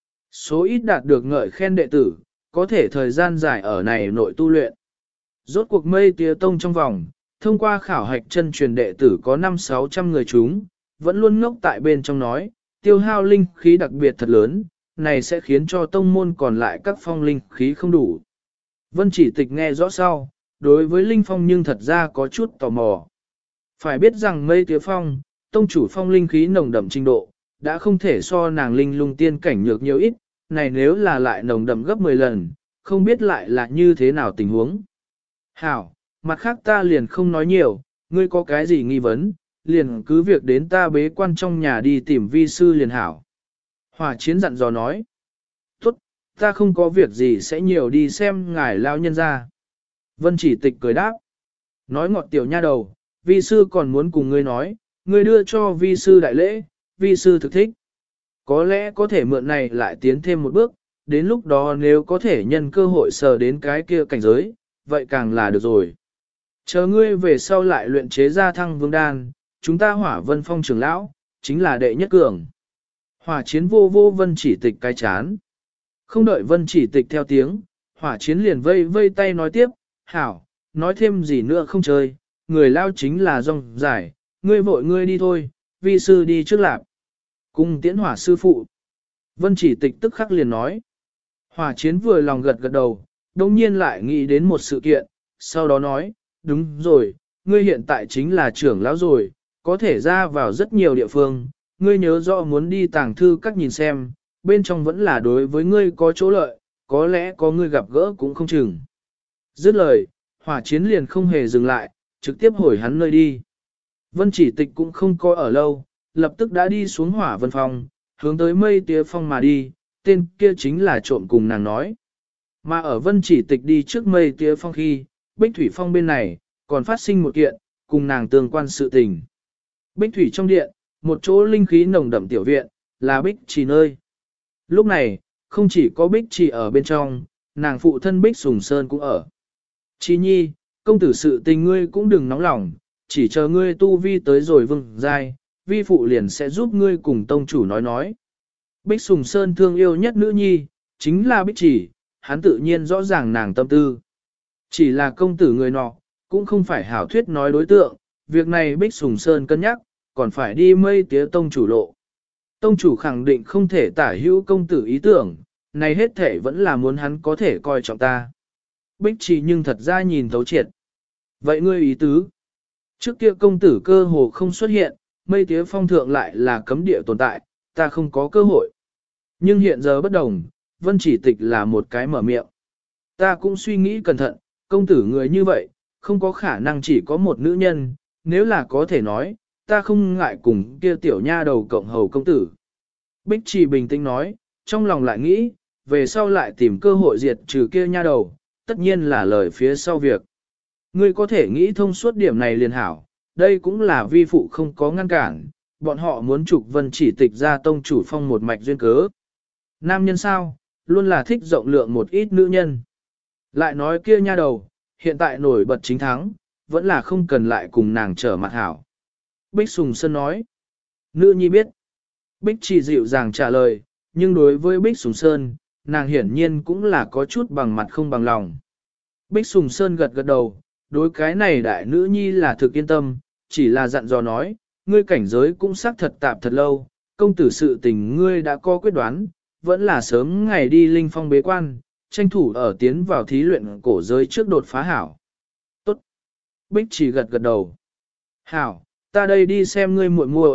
Số ít đạt được ngợi khen đệ tử, có thể thời gian dài ở này nội tu luyện. Rốt cuộc mây tía tông trong vòng, thông qua khảo hạch chân truyền đệ tử có 500-600 người chúng, vẫn luôn ngốc tại bên trong nói, tiêu hao linh khí đặc biệt thật lớn, này sẽ khiến cho tông môn còn lại các phong linh khí không đủ. Vân Chỉ Tịch nghe rõ sau, đối với linh phong nhưng thật ra có chút tò mò. Phải biết rằng mây tía phong, tông chủ phong linh khí nồng đậm trình độ, đã không thể so nàng linh lung tiên cảnh nhược nhiều ít, này nếu là lại nồng đậm gấp 10 lần, không biết lại là như thế nào tình huống. Hảo, mặt khác ta liền không nói nhiều, ngươi có cái gì nghi vấn, liền cứ việc đến ta bế quan trong nhà đi tìm vi sư liền hảo. Hỏa Chiến dặn dò nói, tốt, ta không có việc gì sẽ nhiều đi xem ngài lao nhân ra. Vân Chỉ Tịch cười đáp, nói ngọt tiểu nha đầu, vi sư còn muốn cùng ngươi nói, ngươi đưa cho vi sư đại lễ, vi sư thực thích. Có lẽ có thể mượn này lại tiến thêm một bước, đến lúc đó nếu có thể nhân cơ hội sờ đến cái kia cảnh giới, vậy càng là được rồi. Chờ ngươi về sau lại luyện chế ra thăng vương đan, chúng ta Hỏa Vân Phong trưởng lão, chính là đệ nhất cường. Hỏa Chiến vô vô Vân Chỉ Tịch cái chán. Không đợi Vân Chỉ Tịch theo tiếng, Hỏa Chiến liền vây vây tay nói tiếp, hảo, nói thêm gì nữa không chơi, người lao chính là rong giải, ngươi vội ngươi đi thôi, vi sư đi trước lạp. Cung tiễn Hỏa sư phụ. Vân Chỉ Tịch tức khắc liền nói. Hỏa Chiến vừa lòng gật gật đầu, đồng nhiên lại nghĩ đến một sự kiện, sau đó nói, đúng rồi, ngươi hiện tại chính là trưởng lão rồi, có thể ra vào rất nhiều địa phương, ngươi nhớ rõ muốn đi tàng thư các nhìn xem, bên trong vẫn là đối với ngươi có chỗ lợi, có lẽ có ngươi gặp gỡ cũng không chừng. Dứt lời, Hỏa Chiến liền không hề dừng lại, trực tiếp hồi hắn nơi đi. Vân Chỉ Tịch cũng không coi ở lâu, lập tức đã đi xuống Hỏa Vân Phong, hướng tới mây tía phong mà đi, tên kia chính là trộm cùng nàng nói. Mà ở Vân Chỉ Tịch đi trước mây tía phong khi, Bích Thủy Phong bên này, còn phát sinh một kiện, cùng nàng tương quan sự tình. Bích Thủy trong điện, một chỗ linh khí nồng đậm tiểu viện, là Bích Trì nơi. Lúc này, không chỉ có Bích Trì ở bên trong, nàng phụ thân Bích Sùng Sơn cũng ở. Chi nhi, công tử sự tình ngươi cũng đừng nóng lòng, chỉ chờ ngươi tu vi tới rồi vương giai, vi phụ liền sẽ giúp ngươi cùng tông chủ nói. Bích Sùng Sơn thương yêu nhất nữ nhi, chính là Bích Trì, hắn tự nhiên rõ ràng nàng tâm tư. Chỉ là công tử người nọ, cũng không phải hảo thuyết nói đối tượng, việc này Bích Sùng Sơn cân nhắc, còn phải đi mây tía tông chủ lộ. Tông chủ khẳng định không thể tả hữu công tử ý tưởng, này hết thể vẫn là muốn hắn có thể coi trọng ta. Bích Trì nhưng thật ra nhìn thấu triệt. Vậy ngươi ý tứ? Trước kia công tử cơ hồ không xuất hiện, mây tía phong thượng lại là cấm địa tồn tại, ta không có cơ hội. Nhưng hiện giờ bất đồng, Vân Chỉ Tịch là một cái mở miệng. Ta cũng suy nghĩ cẩn thận, công tử người như vậy, không có khả năng chỉ có một nữ nhân, nếu là có thể nói, ta không ngại cùng kia tiểu nha đầu cộng hầu công tử. Bích Trì bình tĩnh nói, trong lòng lại nghĩ, về sau lại tìm cơ hội diệt trừ kia nha đầu, tất nhiên là lời phía sau việc. Ngươi có thể nghĩ thông suốt điểm này liền hảo, đây cũng là vi phụ không có ngăn cản, bọn họ muốn trục Vân Chỉ Tịch ra tông chủ phong một mạch duyên cớ. Nam nhân sao, luôn là thích rộng lượng một ít nữ nhân. Lại nói kia nha đầu, hiện tại nổi bật chính thắng, vẫn là không cần lại cùng nàng trở mặt hảo. Bích Sùng Sơn nói, nữ nhi biết. Bích Trì dịu dàng trả lời, nhưng đối với Bích Sùng Sơn, nàng hiển nhiên cũng là có chút bằng mặt không bằng lòng. Bích Sùng Sơn gật gật đầu, đối cái này đại nữ nhi là thực yên tâm, chỉ là dặn dò nói, ngươi cảnh giới cũng xác thật tạp thật lâu, công tử sự tình ngươi đã có quyết đoán, vẫn là sớm ngày đi linh phong bế quan, tranh thủ ở tiến vào thí luyện cổ giới trước đột phá hảo. Tốt. Bích Trì gật gật đầu. Hảo, ta đây đi xem ngươi muội muội,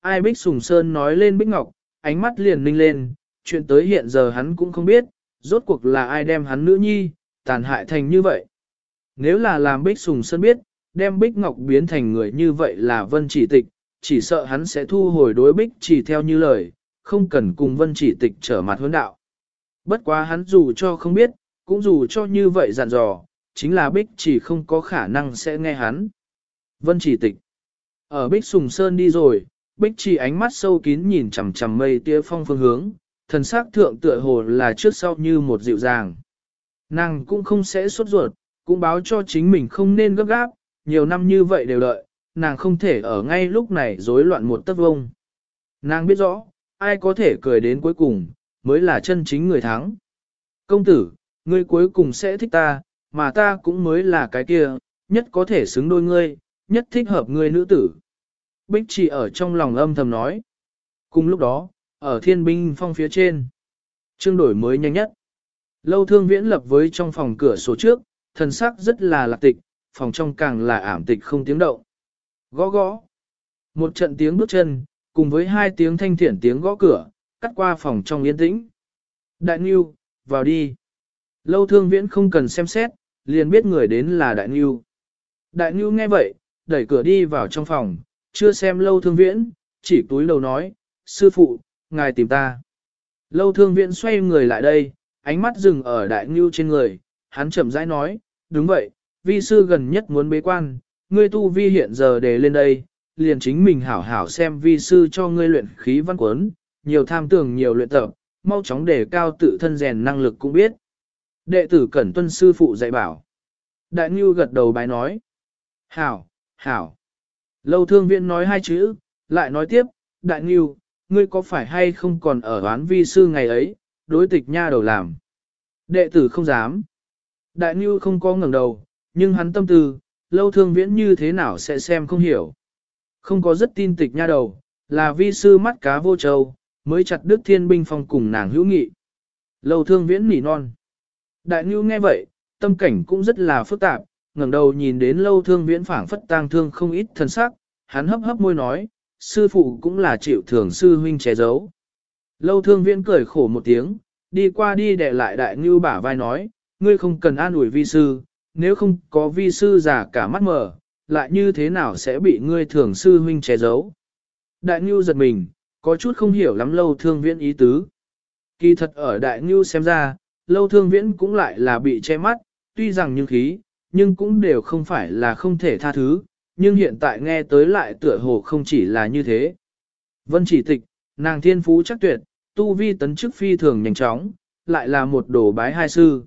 Ai Bích Sùng Sơn nói lên Bích Ngọc, ánh mắt liền ninh lên, chuyện tới hiện giờ hắn cũng không biết, rốt cuộc là ai đem hắn nữ nhi, tàn hại thành như vậy. Nếu là làm Bích Sùng Sơn biết, đem Bích Ngọc biến thành người như vậy là Vân Chỉ Tịch, chỉ sợ hắn sẽ thu hồi đối Bích Chỉ theo như lời, không cần cùng Vân Chỉ Tịch trở mặt hướng đạo. Bất quá hắn dù cho không biết, cũng dù cho như vậy dặn dò, chính là Bích Chỉ không có khả năng sẽ nghe hắn. Vân Chỉ Tịch ở Bích Sùng Sơn đi rồi, Bích Chỉ ánh mắt sâu kín nhìn chằm chằm mây tia phong phương hướng, thần sắc thượng tựa hồ là trước sau như một dịu dàng. Nàng cũng không sẽ sốt ruột, cũng báo cho chính mình không nên gấp gáp, nhiều năm như vậy đều đợi, nàng không thể ở ngay lúc này rối loạn một tấc vông. Nàng biết rõ, ai có thể cười đến cuối cùng, mới là chân chính người thắng. Công tử, ngươi cuối cùng sẽ thích ta, mà ta cũng mới là cái kia, nhất có thể xứng đôi ngươi, nhất thích hợp ngươi nữ tử. Bích Chỉ ở trong lòng âm thầm nói. Cùng lúc đó, ở thiên binh phong phía trên, chương đổi mới nhanh nhất. Lâu Thương Viễn lập với trong phòng cửa sổ trước, thần sắc rất là lạc tịch, phòng trong càng là ảm tịch không tiếng động. Gõ gõ. Một trận tiếng bước chân, cùng với hai tiếng thanh thiển tiếng gõ cửa, cắt qua phòng trong yên tĩnh. Đại Nưu, vào đi. Lâu Thương Viễn không cần xem xét, liền biết người đến là Đại Nưu. Đại Nưu nghe vậy, đẩy cửa đi vào trong phòng, chưa xem Lâu Thương Viễn, chỉ túi đầu nói, sư phụ, ngài tìm ta. Lâu Thương Viễn xoay người lại đây, ánh mắt dừng ở Đại Nưu trên người, hắn chậm rãi nói, đúng vậy, vi sư gần nhất muốn bế quan, ngươi tu vi hiện giờ đề lên đây, liền chính mình hảo hảo xem vi sư cho ngươi luyện khí văn quấn, nhiều tham tưởng nhiều luyện tập, mau chóng đề cao tự thân rèn năng lực cũng biết. Đệ tử cẩn tuân sư phụ dạy bảo. Đại Nưu gật đầu bái nói. Hảo, hảo. Lâu Thương Viễn nói hai chữ, lại nói tiếp, Đại Nưu, ngươi có phải hay không còn ở oán vi sư ngày ấy, đối tịch nha đầu làm. Đệ tử không dám. Đại Nưu không có ngẩng đầu, nhưng hắn tâm tư, Lâu Thương Viễn như thế nào sẽ xem không hiểu. Không có rất tin tịch nha đầu, là vi sư mắt cá vô châu, mới chặt đứt thiên binh phong cùng nàng hữu nghị. Lâu Thương Viễn nỉ non. Đại Nưu nghe vậy, tâm cảnh cũng rất là phức tạp, ngẩng đầu nhìn đến Lâu Thương Viễn phảng phất tang thương không ít thân sắc, hắn hấp hấp môi nói, sư phụ cũng là chịu thường sư huynh che giấu. Lâu Thương Viễn cười khổ một tiếng, đi qua đi đè lại Đại Nưu bả vai nói, ngươi không cần an ủi vi sư, nếu không có vi sư giả cả mắt mờ, lại như thế nào sẽ bị ngươi thường sư huynh che giấu. Đại Nưu giật mình, có chút không hiểu lắm Lâu Thương Viễn ý tứ. Kỳ thật ở Đại Nưu xem ra, Lâu Thương Viễn cũng lại là bị che mắt, tuy rằng như khí, nhưng cũng đều không phải là không thể tha thứ, nhưng hiện tại nghe tới lại tựa hồ không chỉ là như thế. Vân Chỉ Tịch, nàng thiên phú chắc tuyệt, tu vi tấn chức phi thường nhanh chóng, lại là một đồ bái hai sư.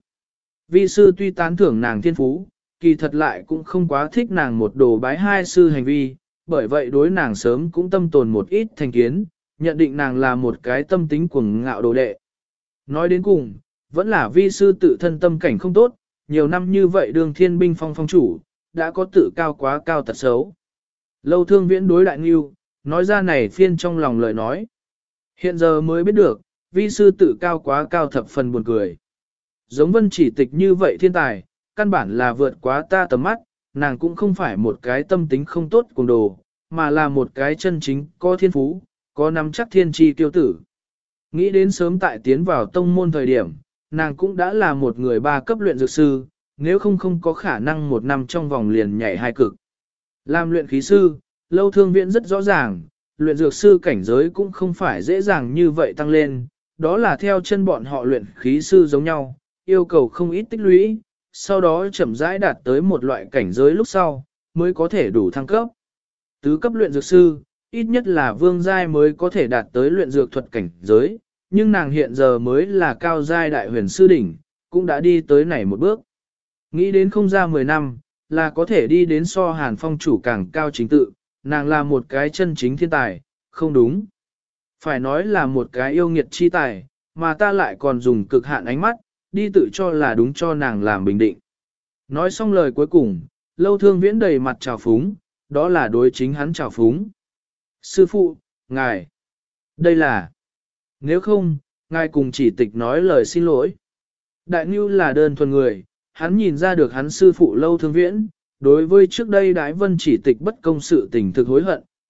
Vi sư tuy tán thưởng nàng thiên phú, kỳ thật lại cũng không quá thích nàng một đồ bái hai sư hành vi, bởi vậy đối nàng sớm cũng tâm tồn một ít thành kiến, nhận định nàng là một cái tâm tính cuồng ngạo đồ đệ. Nói đến cùng, vẫn là vi sư tự thân tâm cảnh không tốt, nhiều năm như vậy đường thiên binh phong phong chủ, đã có tự cao quá cao tật xấu. Lâu Thương Viễn đối Đại Nưu, nói ra này phiên trong lòng lời nói. Hiện giờ mới biết được, vi sư tự cao quá cao thập phần buồn cười. Giống Vân Chỉ Tịch như vậy thiên tài, căn bản là vượt quá ta tầm mắt, nàng cũng không phải một cái tâm tính không tốt cùng đồ, mà là một cái chân chính có thiên phú, có nắm chắc thiên tri tiêu tử. Nghĩ đến sớm tại tiến vào tông môn thời điểm, nàng cũng đã là một người ba cấp luyện dược sư, nếu không có khả năng một năm trong vòng liền nhảy hai cực. Làm luyện khí sư, Lâu Thương Viễn rất rõ ràng, luyện dược sư cảnh giới cũng không phải dễ dàng như vậy tăng lên, đó là theo chân bọn họ luyện khí sư giống nhau, yêu cầu không ít tích lũy, sau đó chậm rãi đạt tới một loại cảnh giới lúc sau, mới có thể đủ thăng cấp. Tứ cấp luyện dược sư, ít nhất là vương giai mới có thể đạt tới luyện dược thuật cảnh giới, nhưng nàng hiện giờ mới là cao giai đại huyền sư đỉnh, cũng đã đi tới này một bước. Nghĩ đến không ra 10 năm, là có thể đi đến so Hàn Phong chủ càng cao chính tự, nàng là một cái chân chính thiên tài, không đúng. Phải nói là một cái yêu nghiệt chi tài, mà ta lại còn dùng cực hạn ánh mắt, đi tự cho là đúng cho nàng làm bình định. Nói xong lời cuối cùng, Lâu Thương Viễn đầy mặt trào phúng, đó là đối chính hắn trào phúng. Sư phụ, ngài, đây là, nếu không, ngài cùng Chỉ Tịch nói lời xin lỗi. Đại Nưu là đơn thuần người, hắn nhìn ra được hắn sư phụ Lâu Thương Viễn, đối với trước đây Đái Vân Chỉ Tịch bất công sự tình thực hối hận,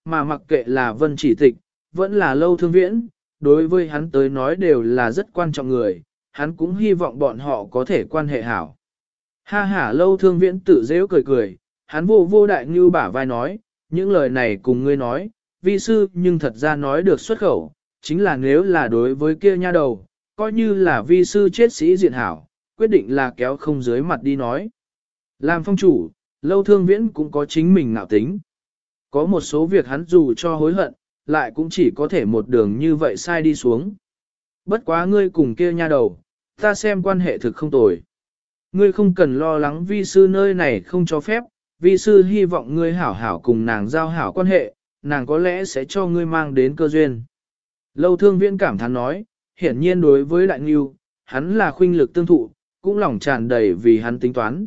mà mặc kệ là Vân Chỉ Tịch, vẫn là Lâu Thương Viễn, đối với hắn tới nói đều là rất quan trọng người, hắn cũng hy vọng bọn họ có thể quan hệ hảo. Ha ha, Lâu Thương Viễn tự dễ cười cười, hắn vô đại ngưu bả vai nói, những lời này cùng ngươi nói, vi sư nhưng thật ra nói được xuất khẩu, chính là nếu là đối với kia nha đầu, coi như là vi sư chết sĩ diện hảo, quyết định là kéo không dưới mặt đi nói. Làm phong chủ, Lâu Thương Viễn cũng có chính mình nạo tính. Có một số việc hắn dù cho hối hận, lại cũng chỉ có thể một đường như vậy sai đi xuống. Bất quá ngươi cùng kia nha đầu, ta xem quan hệ thực không tồi. Ngươi không cần lo lắng vi sư nơi này không cho phép, vi sư hy vọng ngươi hảo hảo cùng nàng giao hảo quan hệ, nàng có lẽ sẽ cho ngươi mang đến cơ duyên. Lâu Thương Viễn cảm thán nói, hiển nhiên đối với Đại Ngưu, hắn là khuynh lực tương thụ, cũng lòng tràn đầy vì hắn tính toán.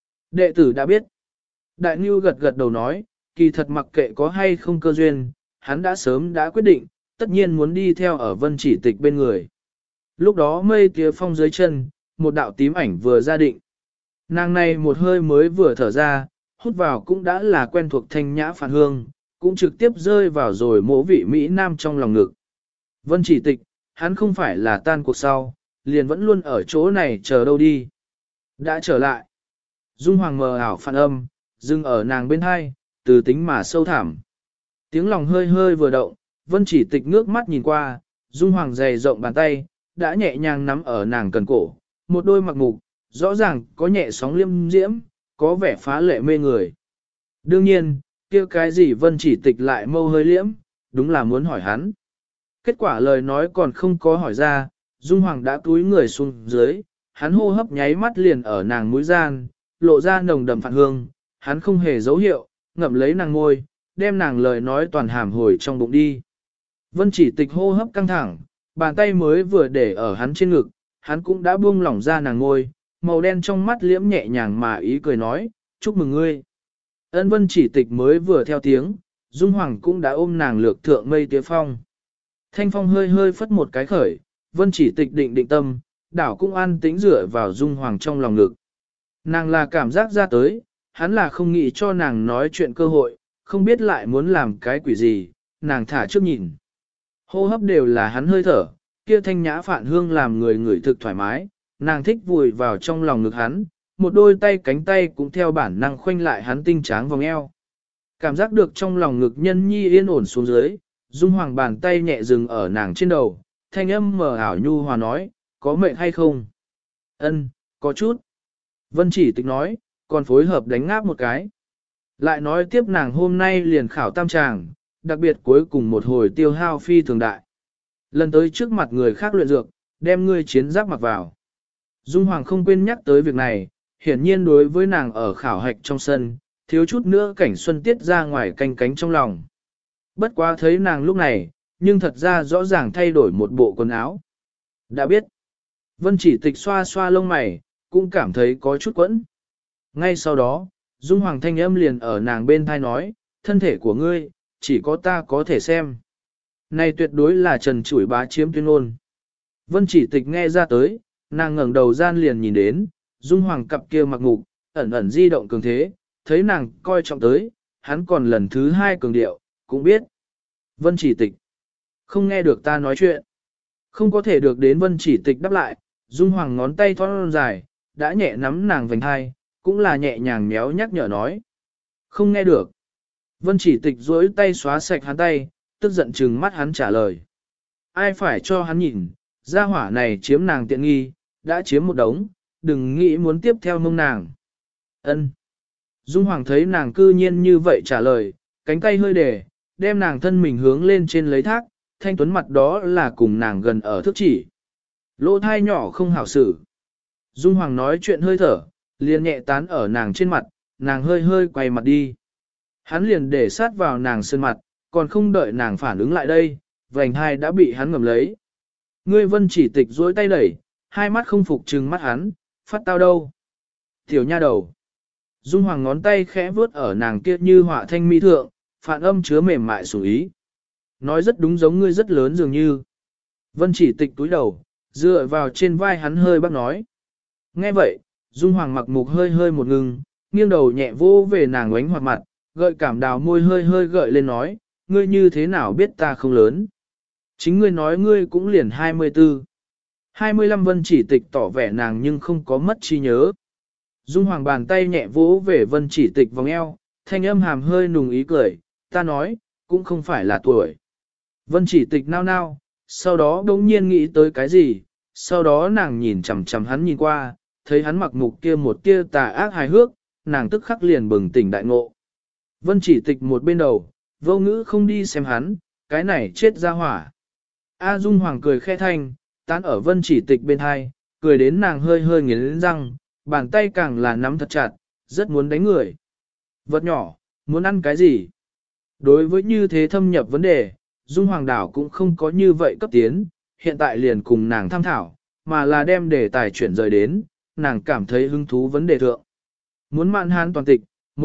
Đệ tử đã biết. Đại Ngưu gật gật đầu nói, kỳ thật mặc kệ có hay không cơ duyên, hắn đã sớm đã quyết định, tất nhiên muốn đi theo ở Vân Chỉ Tịch bên người. Lúc đó mây tía phong dưới chân, một đạo tím ảnh vừa ra định. Nàng này một hơi mới vừa thở ra, hút vào cũng đã là quen thuộc thanh nhã phản hương, cũng trực tiếp rơi vào rồi mỗ vị Mỹ Nam trong lòng ngực. Vân Chỉ Tịch, hắn không phải là tan cuộc sau, liền vẫn luôn ở chỗ này chờ đâu đi. Đã trở lại. Dung Hoàng mờ ảo phản âm, dừng ở nàng bên hai, từ tính mà sâu thẳm. Tiếng lòng hơi hơi vừa động, Vân Chỉ Tịch ngước mắt nhìn qua, Dung Hoàng dày rộng bàn tay, đã nhẹ nhàng nắm ở nàng cần cổ, một đôi mặc mục, rõ ràng có nhẹ sóng liêm diễm, có vẻ phá lệ mê người. Đương nhiên, kia cái gì Vân Chỉ Tịch lại mâu hơi liễm, đúng là muốn hỏi hắn. Kết quả lời nói còn không có hỏi ra, Dung Hoàng đã túi người xuống dưới, hắn hô hấp nháy mắt liền ở nàng mũi gian, lộ ra nồng đậm phản hương, hắn không hề dấu hiệu, ngậm lấy nàng ngôi, đem nàng lời nói toàn hàm hồi trong bụng đi. Vân Chỉ Tịch hô hấp căng thẳng, bàn tay mới vừa để ở hắn trên ngực, hắn cũng đã buông lỏng ra nàng ngôi, màu đen trong mắt liễm nhẹ nhàng mà ý cười nói, chúc mừng ngươi. Ân. Vân Chỉ Tịch mới vừa theo tiếng, Dung Hoàng cũng đã ôm nàng lược thượng mây tía phong. Thanh phong hơi hơi phất một cái khởi, Vân Chỉ Tịch định tâm, đảo cũng an tĩnh dựa vào Dung Hoàng trong lòng ngực. Nàng là cảm giác ra tới, hắn là không nghĩ cho nàng nói chuyện cơ hội, không biết lại muốn làm cái quỷ gì, nàng thả trước nhìn. Hô hấp đều là hắn hơi thở, kia thanh nhã phản hương làm người ngửi thực thoải mái, nàng thích vùi vào trong lòng ngực hắn, một đôi tay cánh tay cũng theo bản năng khoanh lại hắn tinh tráng vòng eo. Cảm giác được trong lòng ngực nhân nhi yên ổn xuống dưới, Dung Hoàng bàn tay nhẹ dừng ở nàng trên đầu, thanh âm mờ ảo nhu hòa nói, có mệt hay không? Ân, có chút. Vân Chỉ Tịch nói, còn phối hợp đánh ngáp một cái. Lại nói tiếp nàng hôm nay liền khảo tam tràng, đặc biệt cuối cùng một hồi tiêu hao phi thường đại. Lần tới trước mặt người khác luyện dược, đem ngươi chiến giáp mặc vào. Dung Hoàng không quên nhắc tới việc này, hiển nhiên đối với nàng ở khảo hạch trong sân, thiếu chút nữa cảnh xuân tiết ra ngoài canh cánh trong lòng. Bất quá thấy nàng lúc này, nhưng thật ra rõ ràng thay đổi một bộ quần áo. Đã biết, Vân Chỉ Tịch xoa xoa lông mày, cũng cảm thấy có chút quẫn. Ngay sau đó, Dung Hoàng thanh âm liền ở nàng bên thai nói, thân thể của ngươi, chỉ có ta có thể xem. Này tuyệt đối là trần chủi bá chiếm tuyên ngôn. Vân Chỉ Tịch nghe ra tới, nàng ngẩng đầu gian liền nhìn đến, Dung Hoàng cặp kia mặc ngục, ẩn ẩn di động cường thế, thấy nàng coi trọng tới, hắn còn lần thứ hai cường điệu, cũng biết. Vân Chỉ Tịch, không nghe được ta nói chuyện. Không có thể được đến Vân Chỉ Tịch đáp lại, Dung Hoàng ngón tay thon dài, đã nhẹ nắm nàng vành hai, cũng là nhẹ nhàng méo nhắc nhở nói. Không nghe được. Vân Chỉ Tịch duỗi tay xóa sạch hắn tay, tức giận trừng mắt hắn trả lời. Ai phải cho hắn nhìn, gia hỏa này chiếm nàng tiện nghi, đã chiếm một đống, đừng nghĩ muốn tiếp theo mông nàng. Ân. Dung Hoàng thấy nàng cư nhiên như vậy trả lời, cánh tay hơi đề, đem nàng thân mình hướng lên trên lấy thác, thanh tuấn mặt đó là cùng nàng gần ở thức chỉ. Lỗ thai nhỏ không hảo xử. Dung Hoàng nói chuyện hơi thở, liền nhẹ tán ở nàng trên mặt, nàng hơi hơi quay mặt đi. Hắn liền để sát vào nàng sơn mặt, còn không đợi nàng phản ứng lại đây, vành hai đã bị hắn ngầm lấy. Ngươi Vân Chỉ Tịch duỗi tay đẩy, hai mắt không phục trừng mắt hắn, phát tao đâu. Tiểu nha đầu. Dung Hoàng ngón tay khẽ vuốt ở nàng kia như họa thanh mi thượng, phản âm chứa mềm mại sủng ý. Nói rất đúng giống ngươi rất lớn dường như. Vân Chỉ Tịch túi đầu, dựa vào trên vai hắn hơi bác nói. Nghe vậy, Dung Hoàng mặc mục hơi hơi một ngừng, nghiêng đầu nhẹ vô về nàng oánh hoạt mặt, gợi cảm đào môi hơi hơi gợi lên nói, ngươi như thế nào biết ta không lớn? Chính ngươi nói ngươi cũng liền 24. 25 Vân Chỉ Tịch tỏ vẻ nàng nhưng không có mất trí nhớ. Dung Hoàng bàn tay nhẹ vỗ về Vân Chỉ Tịch vòng eo, thanh âm hàm hơi nùng ý cười, ta nói, cũng không phải là tuổi. Vân Chỉ Tịch nao nao, sau đó đống nhiên nghĩ tới cái gì, sau đó nàng nhìn chằm chằm hắn nhìn qua, thấy hắn mặc mục kia một tia tà ác hài hước, nàng tức khắc liền bừng tỉnh đại ngộ. Vân Chỉ Tịch một bên đầu, vô ngữ không đi xem hắn, cái này chết ra hỏa. A Dung Hoàng cười khẽ thanh, tán ở Vân Chỉ Tịch bên hai, cười đến nàng hơi hơi nghiến răng, bàn tay càng là nắm thật chặt, rất muốn đánh người. Vật nhỏ, muốn ăn cái gì? Đối với như thế thâm nhập vấn đề, Dung Hoàng đảo cũng không có như vậy cấp tiến, hiện tại liền cùng nàng tham thảo, mà là đem đề tài chuyển rời đến, nàng cảm thấy hứng thú vấn đề thượng. Muốn mạn hán toàn tịch,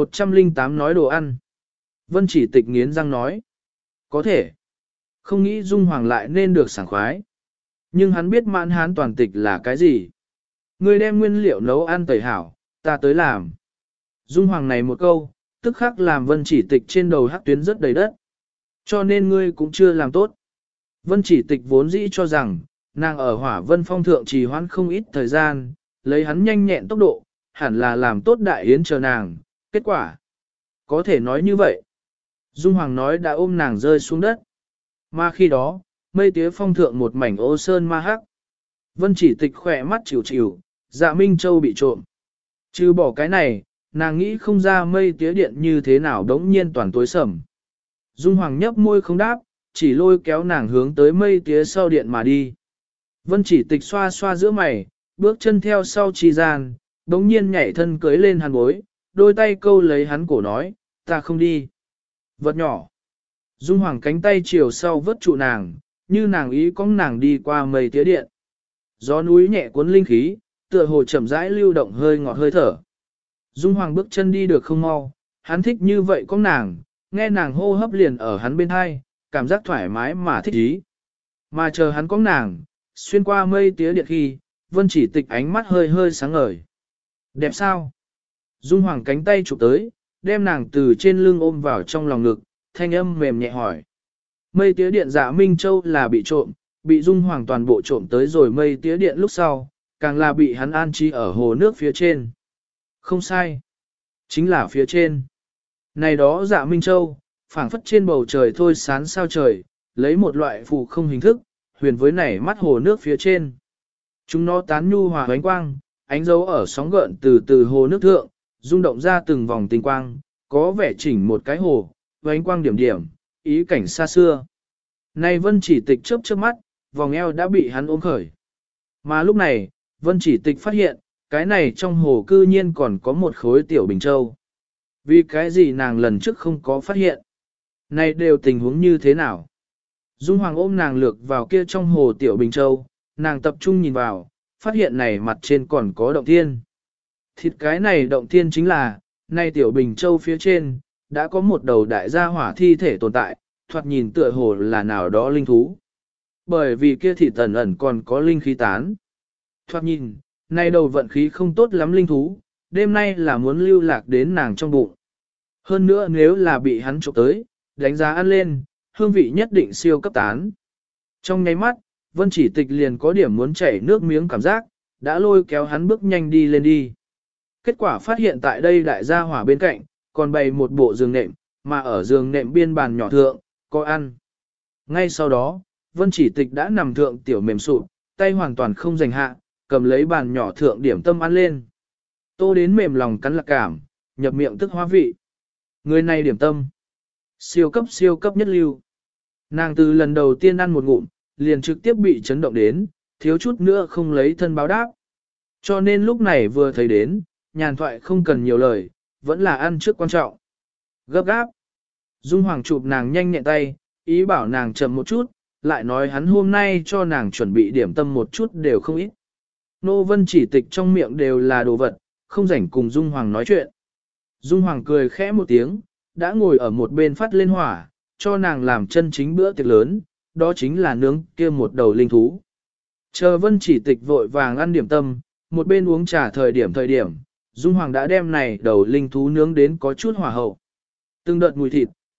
108 nói đồ ăn. Vân Chỉ Tịch nghiến răng nói. Có thể. Không nghĩ Dung Hoàng lại nên được sảng khoái. Nhưng hắn biết mạn hán toàn tịch là cái gì. Ngươi đem nguyên liệu nấu ăn tẩy hảo, ta tới làm. Dung Hoàng này một câu, tức khắc làm Vân Chỉ Tịch trên đầu hắc tuyến rất đầy đất. Cho nên ngươi cũng chưa làm tốt. Vân Chỉ Tịch vốn dĩ cho rằng, nàng ở Hỏa Vân Phong thượng trì hoãn không ít thời gian, lấy hắn nhanh nhẹn tốc độ, hẳn là làm tốt đại yến chờ nàng, kết quả. Có thể nói như vậy. Dung Hoàng nói đã ôm nàng rơi xuống đất. Mà khi đó, mây tía phong thượng một mảnh ô sơn ma hắc. Vân Chỉ Tịch khỏe mắt chịu chịu, Dạ Minh Châu bị trộm. Trừ bỏ cái này, nàng nghĩ không ra mây tía điện như thế nào đống nhiên toàn tối sầm. Dung Hoàng nhấp môi không đáp, chỉ lôi kéo nàng hướng tới mây tía sau điện mà đi. Vân Chỉ Tịch xoa xoa giữa mày, bước chân theo sau trì gian, đống nhiên nhảy thân cưới lên hắn bối, đôi tay câu lấy hắn cổ nói, ta không đi. Vật nhỏ. Dung Hoàng cánh tay chiều sau vớt trụ nàng, như nàng ý cong nàng đi qua mây tía điện. Gió núi nhẹ cuốn linh khí, tựa hồ chậm rãi lưu động hơi ngọt hơi thở. Dung Hoàng bước chân đi được không mau, hắn thích như vậy cong nàng, nghe nàng hô hấp liền ở hắn bên hai, cảm giác thoải mái mà thích ý. Mà chờ hắn cong nàng, xuyên qua mây tía điện khi, Vân Chỉ Tịch ánh mắt hơi hơi sáng ngời. Đẹp sao? Dung Hoàng cánh tay chụp tới, đem nàng từ trên lưng ôm vào trong lòng ngực, thanh âm mềm nhẹ hỏi. Mây tía điện Dạ Minh Châu là bị trộm, bị Dung Hoàng toàn bộ trộm tới rồi mây tía điện lúc sau, càng là bị hắn an trí ở hồ nước phía trên. Không sai. Chính là phía trên. Này đó Dạ Minh Châu, phảng phất trên bầu trời thôi sán sao trời, lấy một loại phù không hình thức, huyền với nảy mắt hồ nước phía trên. Chúng nó tán nhu hòa ánh quang, ánh dấu ở sóng gợn từ từ hồ nước thượng, rung động ra từng vòng tinh quang, có vẻ chỉnh một cái hồ, ánh quang điểm điểm, ý cảnh xa xưa. Này Vân Chỉ Tịch chớp chớp mắt, vòng eo đã bị hắn ôm khởi. Mà lúc này, Vân Chỉ Tịch phát hiện, cái này trong hồ cư nhiên còn có một khối tiểu bình châu. Vì cái gì nàng lần trước không có phát hiện? Này đều tình huống như thế nào? Dung Hoàng ôm nàng lược vào kia trong hồ tiểu bình châu, nàng tập trung nhìn vào, phát hiện này mặt trên còn có động thiên. Thịt cái này động thiên chính là, này tiểu bình châu phía trên, đã có một đầu đại gia hỏa thi thể tồn tại, thoạt nhìn tựa hồ là nào đó linh thú. Bởi vì kia thịt ẩn ẩn còn có linh khí tán. Thoạt nhìn, này đầu vận khí không tốt lắm linh thú, đêm nay là muốn lưu lạc đến nàng trong bụng. Hơn nữa nếu là bị hắn trộm tới, đánh giá ăn lên, hương vị nhất định siêu cấp tán. Trong nháy mắt, Vân Chỉ Tịch liền có điểm muốn chảy nước miếng cảm giác, đã lôi kéo hắn bước nhanh đi lên đi. Kết quả phát hiện tại đây đại gia hỏa bên cạnh, còn bày một bộ giường nệm, mà ở giường nệm biên bàn nhỏ thượng, có ăn. Ngay sau đó, Vân Chỉ Tịch đã nằm thượng tiểu mềm sụp, tay hoàn toàn không dành hạ, cầm lấy bàn nhỏ thượng điểm tâm ăn lên. Tô đến mềm lòng cắn lạc cảm, nhập miệng tức hoa vị. Người này điểm tâm. Siêu cấp nhất lưu. Nàng từ lần đầu tiên ăn một ngụm, liền trực tiếp bị chấn động đến, thiếu chút nữa không lấy thân báo đáp. Cho nên lúc này vừa thấy đến, nhàn thoại không cần nhiều lời, vẫn là ăn trước quan trọng. Gấp gáp. Dung Hoàng chụp nàng nhanh nhẹn tay, ý bảo nàng chậm một chút, lại nói hắn hôm nay cho nàng chuẩn bị điểm tâm một chút đều không ít. Nô Vân Chỉ Tịch trong miệng đều là đồ vật, không rảnh cùng Dung Hoàng nói chuyện. Dung Hoàng cười khẽ một tiếng, đã ngồi ở một bên phát lên hỏa, cho nàng làm chân chính bữa tiệc lớn, đó chính là nướng kia một đầu linh thú. Chờ Vân Chỉ Tịch vội vàng ăn điểm tâm, một bên uống trà thời điểm, Dung Hoàng đã đem này đầu linh thú nướng đến có chút hỏa hậu. Từng đợt mùi thịt,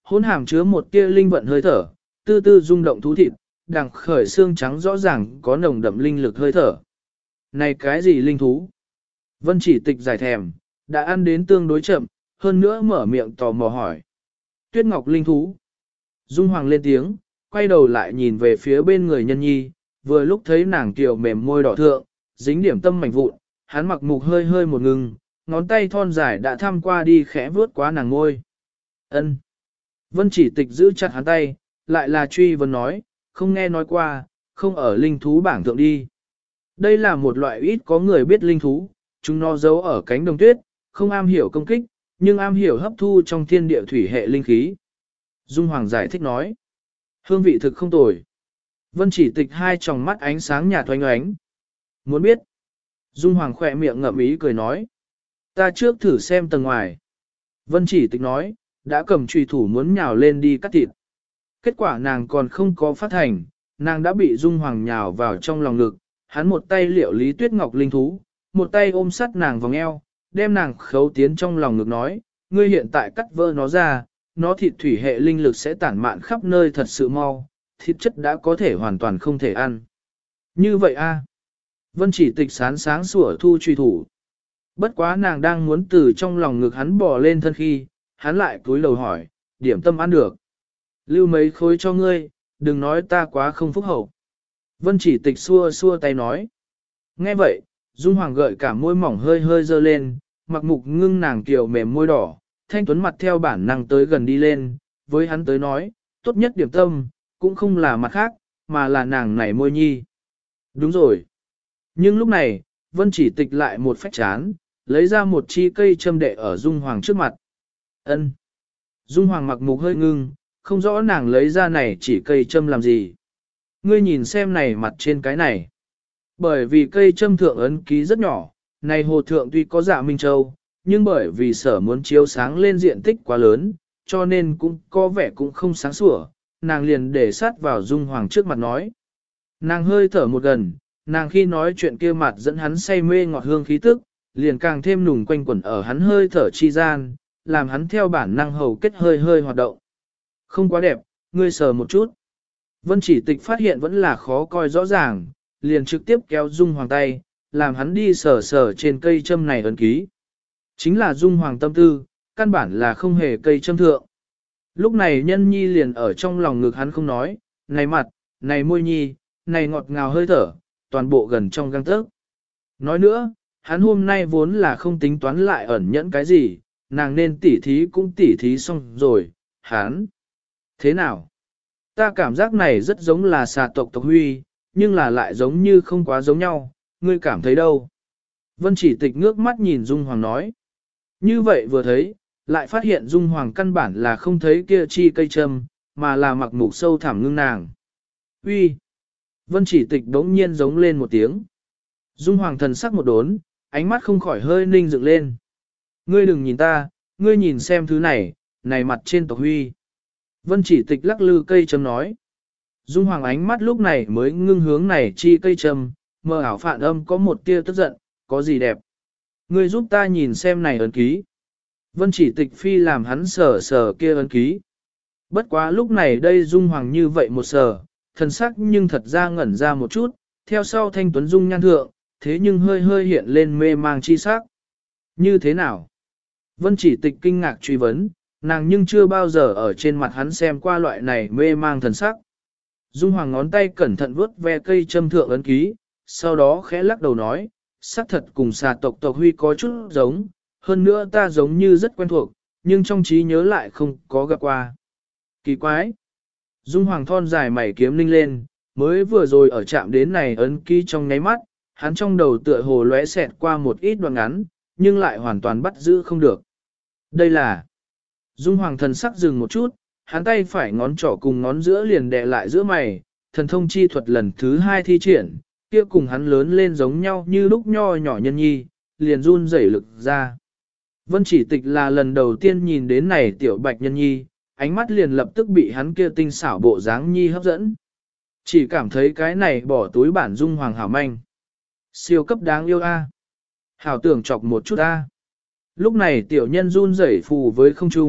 hỗn hàm chứa một tia linh vận hơi thở, tư tư rung động thú thịt, đằng khởi xương trắng rõ ràng có nồng đậm linh lực hơi thở. Này cái gì linh thú? Vân Chỉ Tịch giải thèm, đã ăn đến tương đối chậm, hơn nữa mở miệng tò mò hỏi. Tuyết ngọc linh thú. Dung Hoàng lên tiếng, quay đầu lại nhìn về phía bên người nhân nhi, vừa lúc thấy nàng kiều mềm môi đỏ thượng, dính điểm tâm mảnh vụn, hắn mặc mục hơi hơi một ngừng, ngón tay thon dài đã thăm qua đi khẽ vuốt quá nàng ngôi. Ân. Vân Chỉ Tịch giữ chặt hắn tay, lại là truy vấn nói, không nghe nói qua, không ở linh thú bảng thượng đi. Đây là một loại ít có người biết linh thú, chúng nó giấu ở cánh đồng tuyết, không am hiểu công kích, nhưng am hiểu hấp thu trong thiên địa thủy hệ linh khí. Dung Hoàng giải thích nói, hương vị thực không tồi. Vân Chỉ Tịch hai tròng mắt ánh sáng nhạt oánh oánh. Muốn biết? Dung Hoàng khỏe miệng ngậm ý cười nói, ta trước thử xem tầng ngoài. Vân Chỉ Tịch nói, đã cầm chùy thủ muốn nhào lên đi cắt thịt. Kết quả nàng còn không có phát thành, nàng đã bị Dung Hoàng nhào vào trong lòng ngực, hắn một tay liệu lý tuyết ngọc linh thú, một tay ôm sát nàng vòng eo, đem nàng khấu tiến trong lòng ngực nói, ngươi hiện tại cắt vỡ nó ra, nó thịt thủy hệ linh lực sẽ tản mạn khắp nơi thật sự mau, thịt chất đã có thể hoàn toàn không thể ăn. Như vậy a? Vân Chỉ Tịch sán sáng sủa thu truy thủ. Bất quá nàng đang muốn từ trong lòng ngực hắn bò lên thân khi, hắn lại cúi đầu hỏi, điểm tâm ăn được. Lưu mấy khối cho ngươi, đừng nói ta quá không phúc hậu. Vân Chỉ Tịch xua xua tay nói. Nghe vậy, Dung Hoàng gợi cả môi mỏng hơi hơi dơ lên, mặc mục ngưng nàng kiều mềm môi đỏ, thanh tuấn mặt theo bản năng tới gần đi lên, với hắn tới nói, tốt nhất điểm tâm, cũng không là mặt khác, mà là nàng nảy môi nhi. Đúng rồi. Nhưng lúc này, Vân Chỉ Tịch lại một phách chán, lấy ra một chi cây châm đệ ở Dung Hoàng trước mặt. Ân. Dung Hoàng mặc mục hơi ngưng, không rõ nàng lấy ra này chỉ cây châm làm gì. Ngươi nhìn xem này mặt trên cái này. Bởi vì cây châm thượng ấn ký rất nhỏ, này hồ thượng tuy có dạ Minh Châu, nhưng bởi vì sở muốn chiếu sáng lên diện tích quá lớn, cho nên cũng có vẻ cũng không sáng sủa, nàng liền để sát vào Dung Hoàng trước mặt nói. Nàng hơi thở một gần, nàng khi nói chuyện kia mặt dẫn hắn say mê ngọt hương khí tức, liền càng thêm nùng quanh quẩn ở hắn hơi thở chi gian, làm hắn theo bản năng hầu kết hơi hơi hoạt động. Không quá đẹp, ngươi sờ một chút. Vân Chỉ Tịch phát hiện vẫn là khó coi rõ ràng, liền trực tiếp kéo Dung Hoàng tay, làm hắn đi sờ sờ trên cây châm này ấn ký. Chính là Dung Hoàng tâm tư, căn bản là không hề cây châm thượng. Lúc này nhân nhi liền ở trong lòng ngực hắn không nói, này mặt, này môi nhi, này ngọt ngào hơi thở, toàn bộ gần trong gang tấc. Nói nữa, hắn hôm nay vốn là không tính toán lại ẩn nhẫn cái gì, nàng nên tỉ thí cũng tỉ thí xong rồi, hắn. Thế nào? Ta cảm giác này rất giống là xà tộc tộc huy, nhưng là lại giống như không quá giống nhau, ngươi cảm thấy đâu? Vân Chỉ Tịch ngước mắt nhìn Dung Hoàng nói. Như vậy vừa thấy, lại phát hiện Dung Hoàng căn bản là không thấy kia chi cây châm, mà là mặc mục sâu thẳm ngưng nàng. Uy. Vân Chỉ Tịch đống nhiên giống lên một tiếng. Dung Hoàng thần sắc một đốn, ánh mắt không khỏi hơi ninh dựng lên. Ngươi đừng nhìn ta, ngươi nhìn xem thứ này, này mặt trên tộc huy. Vân Chỉ Tịch lắc lư cây châm nói. Dung Hoàng ánh mắt lúc này mới ngưng hướng này chi cây châm, mơ ảo phản âm có một tia tức giận, có gì đẹp. Ngươi giúp ta nhìn xem này ấn ký. Vân Chỉ Tịch phi làm hắn sờ sờ kia ấn ký. Bất quá lúc này đây Dung Hoàng như vậy một sờ, thần sắc nhưng thật ra ngẩn ra một chút, theo sau thanh tuấn Dung nhan thượng, thế nhưng hơi hơi hiện lên mê mang chi sắc. Như thế nào? Vân Chỉ Tịch kinh ngạc truy vấn, nàng nhưng chưa bao giờ ở trên mặt hắn xem qua loại này mê mang thần sắc. Dung Hoàng ngón tay cẩn thận vuốt ve cây châm thượng ấn ký, sau đó khẽ lắc đầu nói, xác thật cùng xà tộc tộc huy có chút giống, hơn nữa ta giống như rất quen thuộc, nhưng trong trí nhớ lại không có gặp qua. Kỳ quái! Dung Hoàng thon dài mày kiếm linh lên, mới vừa rồi ở chạm đến này ấn ký trong nháy mắt, hắn trong đầu tựa hồ lóe xẹt qua một ít đoạn ngắn, nhưng lại hoàn toàn bắt giữ không được. Đây là... Dung Hoàng thần sắc dừng một chút, hắn tay phải ngón trỏ cùng ngón giữa liền đè lại giữa mày, thần thông chi thuật lần thứ hai thi triển, kia cùng hắn lớn lên giống nhau như lúc nho nhỏ nhân nhi, liền run rẩy lực ra. Vân Chỉ Tịch là lần đầu tiên nhìn đến này tiểu bạch nhân nhi, ánh mắt liền lập tức bị hắn kia tinh xảo bộ dáng nhi hấp dẫn. Chỉ cảm thấy cái này bỏ túi bản Dung Hoàng hảo manh. Siêu cấp đáng yêu a. Hảo tưởng chọc một chút a. Lúc này tiểu nhân run rẩy phù với không trung,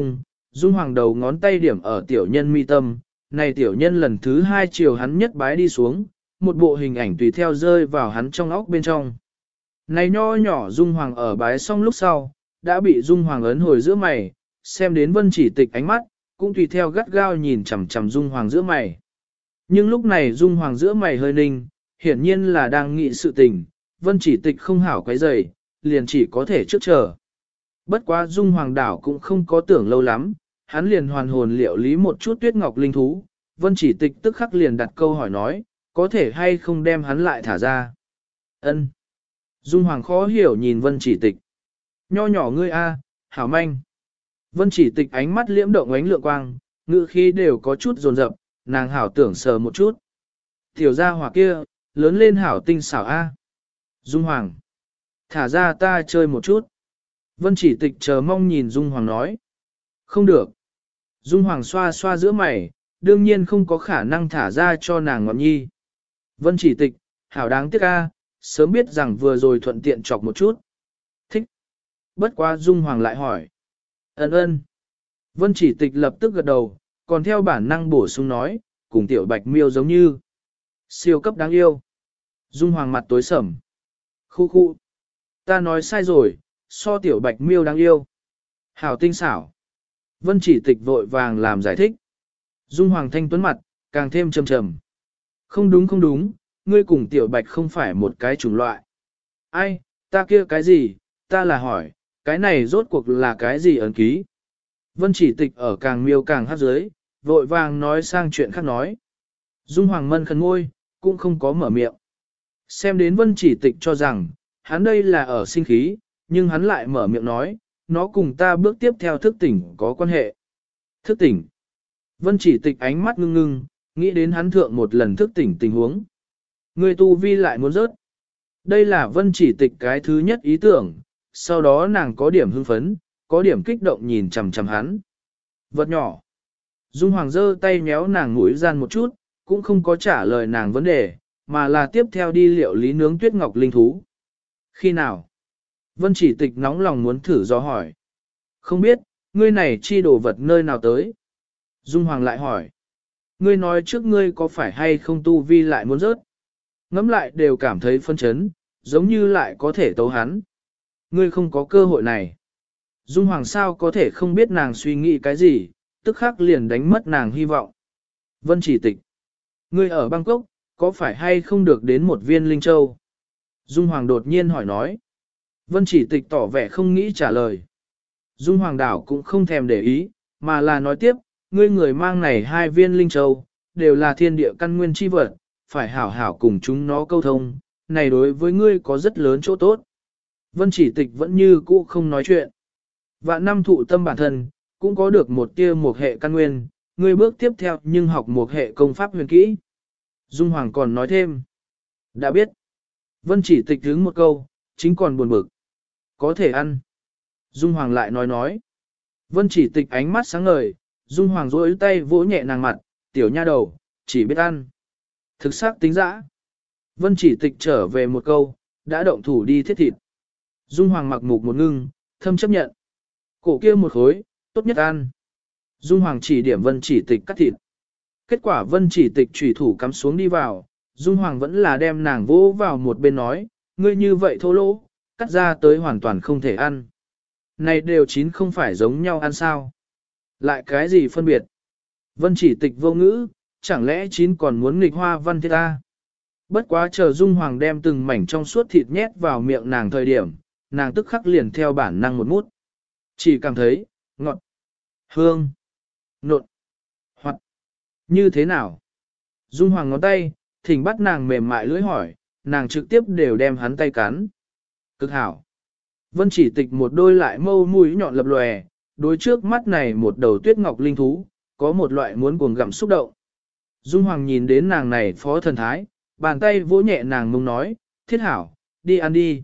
Dung Hoàng đầu ngón tay điểm ở tiểu nhân mi tâm, này tiểu nhân lần thứ 2 chiều hắn nhất bái đi xuống, một bộ hình ảnh tùy theo rơi vào hắn trong óc bên trong. Này nho nhỏ Dung Hoàng ở bái xong lúc sau, đã bị Dung Hoàng ấn hồi giữa mày, xem đến Vân Chỉ Tịch ánh mắt, cũng tùy theo gắt gao nhìn chằm chằm Dung Hoàng giữa mày. Nhưng lúc này Dung Hoàng giữa mày hơi ninh, hiển nhiên là đang nghĩ sự tình, Vân Chỉ Tịch không hảo quấy rầy, liền chỉ có thể trước chờ. Bất quá Dung Hoàng đảo cũng không có tưởng lâu lắm, hắn liền hoàn hồn liệu lý một chút tuyết ngọc linh thú, Vân Chỉ Tịch tức khắc liền đặt câu hỏi nói, có thể hay không đem hắn lại thả ra. Ân. Dung Hoàng khó hiểu nhìn Vân Chỉ Tịch. Nho nhỏ ngươi a, hảo manh. Vân Chỉ Tịch ánh mắt liễm động ánh lượng quang, ngữ khí đều có chút dồn dập, nàng hảo tưởng sờ một chút. Tiểu gia hỏa kia, lớn lên hảo tinh xảo a. Dung Hoàng. Thả ra ta chơi một chút. Vân Chỉ Tịch chờ mong nhìn Dung Hoàng nói. Không được. Dung Hoàng xoa xoa giữa mày, đương nhiên không có khả năng thả ra cho nàng ngọn nhi. Vân Chỉ Tịch, hảo đáng tiếc a, sớm biết rằng vừa rồi thuận tiện chọc một chút. Thích. Bất quá Dung Hoàng lại hỏi. Ấn ơn. Vân Chỉ Tịch lập tức gật đầu, còn theo bản năng bổ sung nói, cùng tiểu bạch miêu giống như. Siêu cấp đáng yêu. Dung Hoàng mặt tối sầm. Khu khu. Ta nói sai rồi, so tiểu bạch miêu đáng yêu. Hảo tinh xảo. Vân Chỉ Tịch vội vàng làm giải thích. Dung Hoàng thanh tuấn mặt, càng thêm trầm trầm. Không đúng không đúng, ngươi cùng tiểu bạch không phải một cái chủng loại. Ai, ta kia cái gì, ta là hỏi, cái này rốt cuộc là cái gì ấn ký? Vân Chỉ Tịch ở càng miêu càng hát dưới, vội vàng nói sang chuyện khác nói. Dung Hoàng mân khẩn ngôi, cũng không có mở miệng. Xem đến Vân Chỉ Tịch cho rằng, hắn đây là ở sinh khí, nhưng hắn lại mở miệng nói, nó cùng ta bước tiếp theo thức tỉnh có quan hệ. Thức tỉnh. Vân Chỉ Tịch ánh mắt ngưng ngưng, nghĩ đến hắn thượng một lần thức tỉnh tình huống. Người tu vi lại muốn rớt. Đây là Vân Chỉ Tịch cái thứ nhất ý tưởng, sau đó nàng có điểm hưng phấn, có điểm kích động nhìn chằm chằm hắn. Vật nhỏ. Dung Hoàng giơ tay méo nàng mũi gian một chút, cũng không có trả lời nàng vấn đề, mà là tiếp theo đi liệu lý nướng tuyết ngọc linh thú. Khi nào? Vân Chỉ Tịch nóng lòng muốn thử do hỏi. Không biết, ngươi này chi đồ vật nơi nào tới? Dung Hoàng lại hỏi. Ngươi nói trước ngươi có phải hay không tu vi lại muốn rớt? Ngắm lại đều cảm thấy phân chấn, giống như lại có thể tấu hắn. Ngươi không có cơ hội này. Dung Hoàng sao có thể không biết nàng suy nghĩ cái gì, tức khắc liền đánh mất nàng hy vọng. Vân Chỉ Tịch. Ngươi ở Bangkok, có phải hay không được đến một viên linh châu? Dung Hoàng đột nhiên hỏi nói. Vân Chỉ Tịch tỏ vẻ không nghĩ trả lời. Dung Hoàng đảo cũng không thèm để ý, mà là nói tiếp, ngươi người mang này 2 viên linh châu, đều là thiên địa căn nguyên chi vật, phải hảo hảo cùng chúng nó câu thông, này đối với ngươi có rất lớn chỗ tốt. Vân Chỉ Tịch vẫn như cũ không nói chuyện. Vạn năm thụ tâm bản thân, cũng có được một tia một hệ căn nguyên, ngươi bước tiếp theo nhưng học một hệ công pháp huyền kỹ. Dung Hoàng còn nói thêm. Đã biết. Vân Chỉ Tịch đứng một câu, chính còn buồn bực. Có thể ăn. Dung Hoàng lại nói. Vân Chỉ Tịch ánh mắt sáng ngời, Dung Hoàng duỗi tay vỗ nhẹ nàng mặt, tiểu nha đầu, chỉ biết ăn. Thực xác tính dã. Vân Chỉ Tịch trở về một câu, đã động thủ đi thiết thịt. Dung Hoàng mặc mục một ngưng, thâm chấp nhận. Cổ kia một khối, tốt nhất ăn. Dung Hoàng chỉ điểm Vân Chỉ Tịch cắt thịt. Kết quả Vân Chỉ Tịch chủy thủ cắm xuống đi vào, Dung Hoàng vẫn là đem nàng vỗ vào một bên nói, ngươi như vậy thô lỗ, cắt ra tới hoàn toàn không thể ăn. Này đều chín không phải giống nhau ăn sao? Lại cái gì phân biệt? Vân Chỉ Tịch vô ngữ, chẳng lẽ chín còn muốn nghịch hoa văn thế ta? Bất quá chờ Dung Hoàng đem từng mảnh trong suốt thịt nhét vào miệng nàng thời điểm, nàng tức khắc liền theo bản năng một mút. Chỉ cảm thấy, ngọt, hương, nộn, hoặc, như thế nào? Dung Hoàng ngón tay, thỉnh bắt nàng mềm mại lưỡi hỏi, nàng trực tiếp đều đem hắn tay cắn. Cực hảo. Vân Chỉ Tịch một đôi lại mâu mũi nhọn lập lòe, đối trước mắt này một đầu tuyết ngọc linh thú, có một loại muốn cuồng gặm xúc động. Dung Hoàng nhìn đến nàng này phó thần thái, bàn tay vỗ nhẹ nàng mông nói, thiết hảo, đi ăn đi.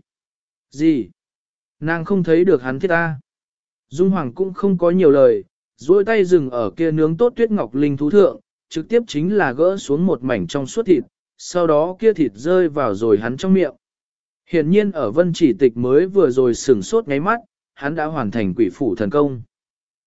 Gì? Nàng không thấy được hắn thiết ta. Dung Hoàng cũng không có nhiều lời, duỗi tay dừng ở kia nướng tốt tuyết ngọc linh thú thượng, trực tiếp chính là gỡ xuống một mảnh trong suốt thịt, sau đó kia thịt rơi vào rồi hắn trong miệng. Hiển nhiên ở Vân Chỉ Tịch mới vừa rồi sửng sốt ngáy mắt, hắn đã hoàn thành quỷ phủ thần công.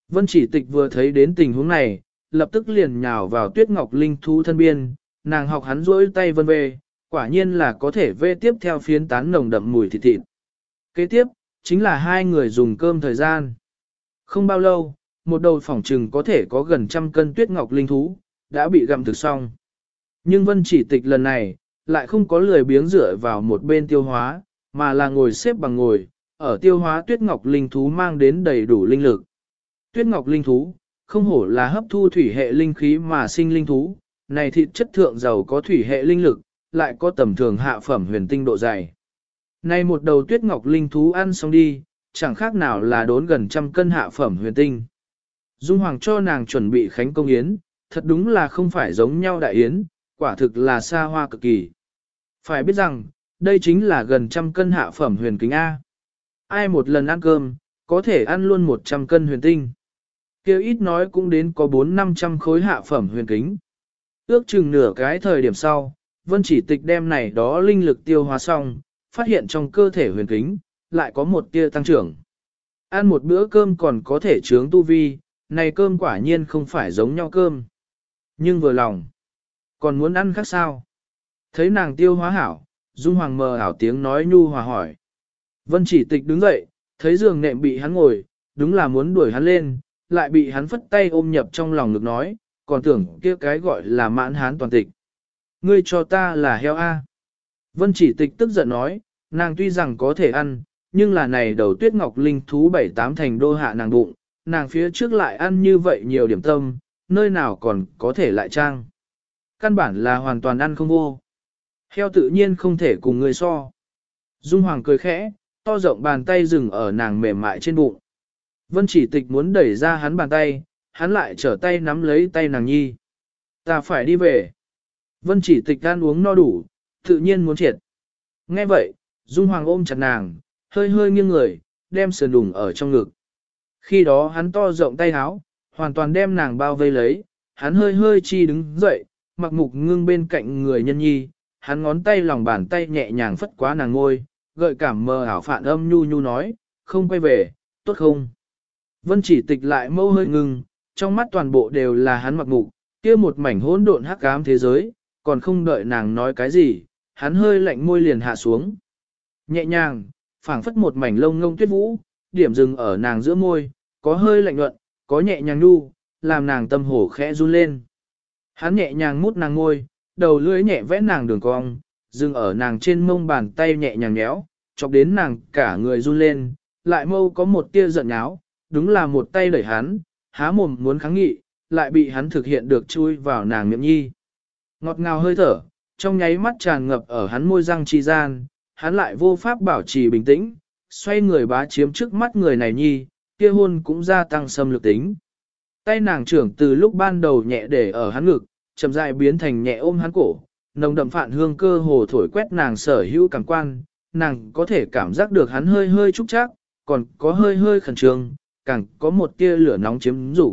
Vân Chỉ Tịch vừa thấy đến tình huống này, lập tức liền nhào vào Tuyết Ngọc Linh thú thân biên, nàng học hắn duỗi tay vân về, quả nhiên là có thể vê tiếp theo phiến tán nồng đậm mùi thịt thịt. Kế tiếp, chính là hai người dùng cơm thời gian. Không bao lâu, một đầu phỏng trừng có thể có gần 100 cân Tuyết Ngọc Linh thú, đã bị gặm thực xong. Nhưng Vân Chỉ Tịch lần này, lại không có lười biếng dựa vào một bên tiêu hóa, mà là ngồi xếp bằng ngồi, ở tiêu hóa Tuyết Ngọc Linh thú mang đến đầy đủ linh lực. Tuyết Ngọc Linh thú, không hổ là hấp thu thủy hệ linh khí mà sinh linh thú, này thịt chất thượng giàu có thủy hệ linh lực, lại có tầm thường hạ phẩm huyền tinh độ dày. Này một đầu Tuyết Ngọc Linh thú ăn xong đi, chẳng khác nào là đốn gần 100 cân hạ phẩm huyền tinh. Dung Hoàng cho nàng chuẩn bị khánh công yến, thật đúng là không phải giống nhau đại yến, quả thực là xa hoa cực kỳ. Phải biết rằng, đây chính là gần 100 cân hạ phẩm huyền kính A. Ai một lần ăn cơm, có thể ăn luôn 100 cân huyền tinh. Kêu ít nói cũng đến có 400-500 khối hạ phẩm huyền kính. Ước chừng nửa cái thời điểm sau, Vân Chỉ Tịch đem này đó linh lực tiêu hóa xong, phát hiện trong cơ thể huyền kính, lại có một tia tăng trưởng. Ăn một bữa cơm còn có thể chướng tu vi, này cơm quả nhiên không phải giống nhau cơm. Nhưng vừa lòng, còn muốn ăn khác sao? Thấy nàng tiêu hóa hảo, Dung Hoàng mờ ảo tiếng nói nhu hòa hỏi. Vân Chỉ Tịch đứng dậy, thấy giường nệm bị hắn ngồi, đúng là muốn đuổi hắn lên, lại bị hắn phất tay ôm nhập trong lòng ngực nói, còn tưởng kia cái gọi là mãn hán toàn tịch. Ngươi cho ta là heo A. Vân Chỉ Tịch tức giận nói, nàng tuy rằng có thể ăn, nhưng là này đầu Tuyết Ngọc Linh thú 7-8 thành đô hạ nàng bụng, nàng phía trước lại ăn như vậy nhiều điểm tâm, nơi nào còn có thể lại trang. Căn bản là hoàn toàn ăn không vô. Heo tự nhiên không thể cùng ngươi so. Dung Hoàng cười khẽ, to rộng bàn tay dừng ở nàng mềm mại trên bụng. Vân Chỉ Tịch muốn đẩy ra hắn bàn tay, hắn lại trở tay nắm lấy tay nàng nhi. Ta phải đi về. Vân Chỉ Tịch ăn uống no đủ, tự nhiên muốn triệt. Nghe vậy, Dung Hoàng ôm chặt nàng, hơi hơi nghiêng người, đem sườn đùng ở trong ngực. Khi đó hắn to rộng tay háo, hoàn toàn đem nàng bao vây lấy, hắn hơi hơi chi đứng dậy, mặc mục ngưng bên cạnh người nhân nhi, hắn ngón tay lòng bàn tay nhẹ nhàng phất quá nàng ngôi, gợi cảm mờ ảo phản âm nhu nhu nói, không quay về, tốt không? Vân Chỉ Tịch lại mâu hơi ngừng, trong mắt toàn bộ đều là hắn mặc mục, kia một mảnh hỗn độn hắc ám thế giới, còn không đợi nàng nói cái gì, hắn hơi lạnh môi liền hạ xuống. Nhẹ nhàng, phảng phất một mảnh lông ngông tuyết vũ, điểm dừng ở nàng giữa môi, có hơi lạnh nhuận, có nhẹ nhàng nhu, làm nàng tâm hổ khẽ run lên. Hắn nhẹ nhàng mút nàng ngôi, đầu lưỡi nhẹ vẽ nàng đường cong, dừng ở nàng trên mông bàn tay nhẹ nhàng nhéo, chọc đến nàng cả người run lên, lại mâu có một tia giận nháo, đúng là một tay đẩy hắn, há mồm muốn kháng nghị, lại bị hắn thực hiện được chui vào nàng miệng nhi. Ngọt ngào hơi thở, trong nháy mắt tràn ngập ở hắn môi răng chi gian, hắn lại vô pháp bảo trì bình tĩnh, xoay người bá chiếm trước mắt người này nhi, kia hôn cũng gia tăng xâm lược tính. Tay nàng trưởng từ lúc ban đầu nhẹ để ở hắn ngực, chậm rãi biến thành nhẹ ôm hắn cổ, nồng đậm phản hương cơ hồ thổi quét nàng sở hữu cảm quan, nàng có thể cảm giác được hắn hơi hơi trúc chắc, còn có hơi hơi khẩn trương, càng có một tia lửa nóng chiếm rủ.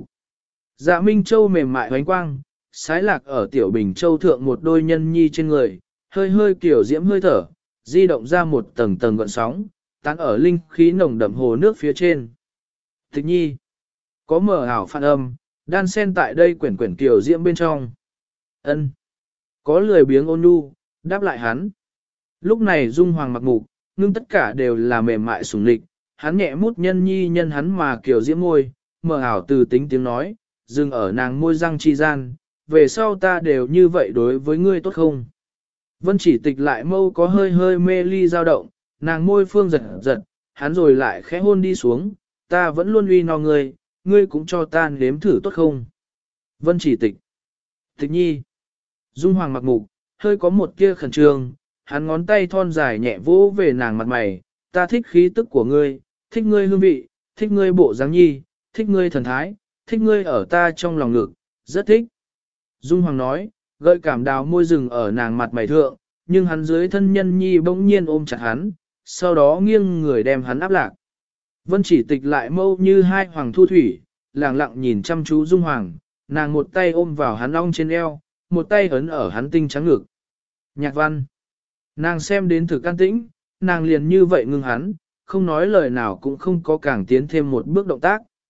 Dạ Minh Châu mềm mại hoánh quang, sái lạc ở tiểu bình châu thượng một đôi nhân nhi trên người, hơi hơi kiểu diễm hơi thở, di động ra một tầng tầng gợn sóng, tán ở linh khí nồng đậm hồ nước phía trên. Tịch nhi, có mở ảo phản âm, đan sen tại đây quyển quyển kiểu diễm bên trong. Ân, có lười biếng ôn nhu, đáp lại hắn. Lúc này Dung Hoàng mặc mục, ngưng tất cả đều là mềm mại sủng lịch, hắn nhẹ mút nhân nhi nhân hắn mà kiểu diễm môi, mở ảo từ tính tiếng nói, dừng ở nàng môi răng chi gian, về sau ta đều như vậy đối với ngươi tốt không? Vân Chỉ Tịch lại mâu có hơi hơi mê ly dao động, nàng môi phương giật giật, hắn rồi lại khẽ hôn đi xuống, ta vẫn luôn uy no ngươi, ngươi cũng cho ta nếm thử tốt không? Vân Chỉ Tịch, Tịch nhi, Dung Hoàng mặc mục, hơi có một kia khẩn trương, hắn ngón tay thon dài nhẹ vỗ về nàng mặt mày, ta thích khí tức của ngươi, thích ngươi hương vị, thích ngươi bộ dáng nhi, thích ngươi thần thái, thích ngươi ở ta trong lòng ngực, rất thích. Dung Hoàng nói, gợi cảm đào môi rừng ở nàng mặt mày thượng, nhưng hắn dưới thân nhân nhi bỗng nhiên ôm chặt hắn, sau đó nghiêng người đem hắn áp lạc. Vân Chỉ Tịch lại mâu như hai hoàng thu thủy, lặng lặng nhìn chăm chú Dung Hoàng, nàng một tay ôm vào hắn ong trên eo, một tay ấn ở hắn tinh trắng ngực. Nhạc Văn, nàng xem đến thực an tĩnh, nàng liền như vậy ngưng hắn, không nói lời nào cũng không có càng tiến thêm một bước động tác.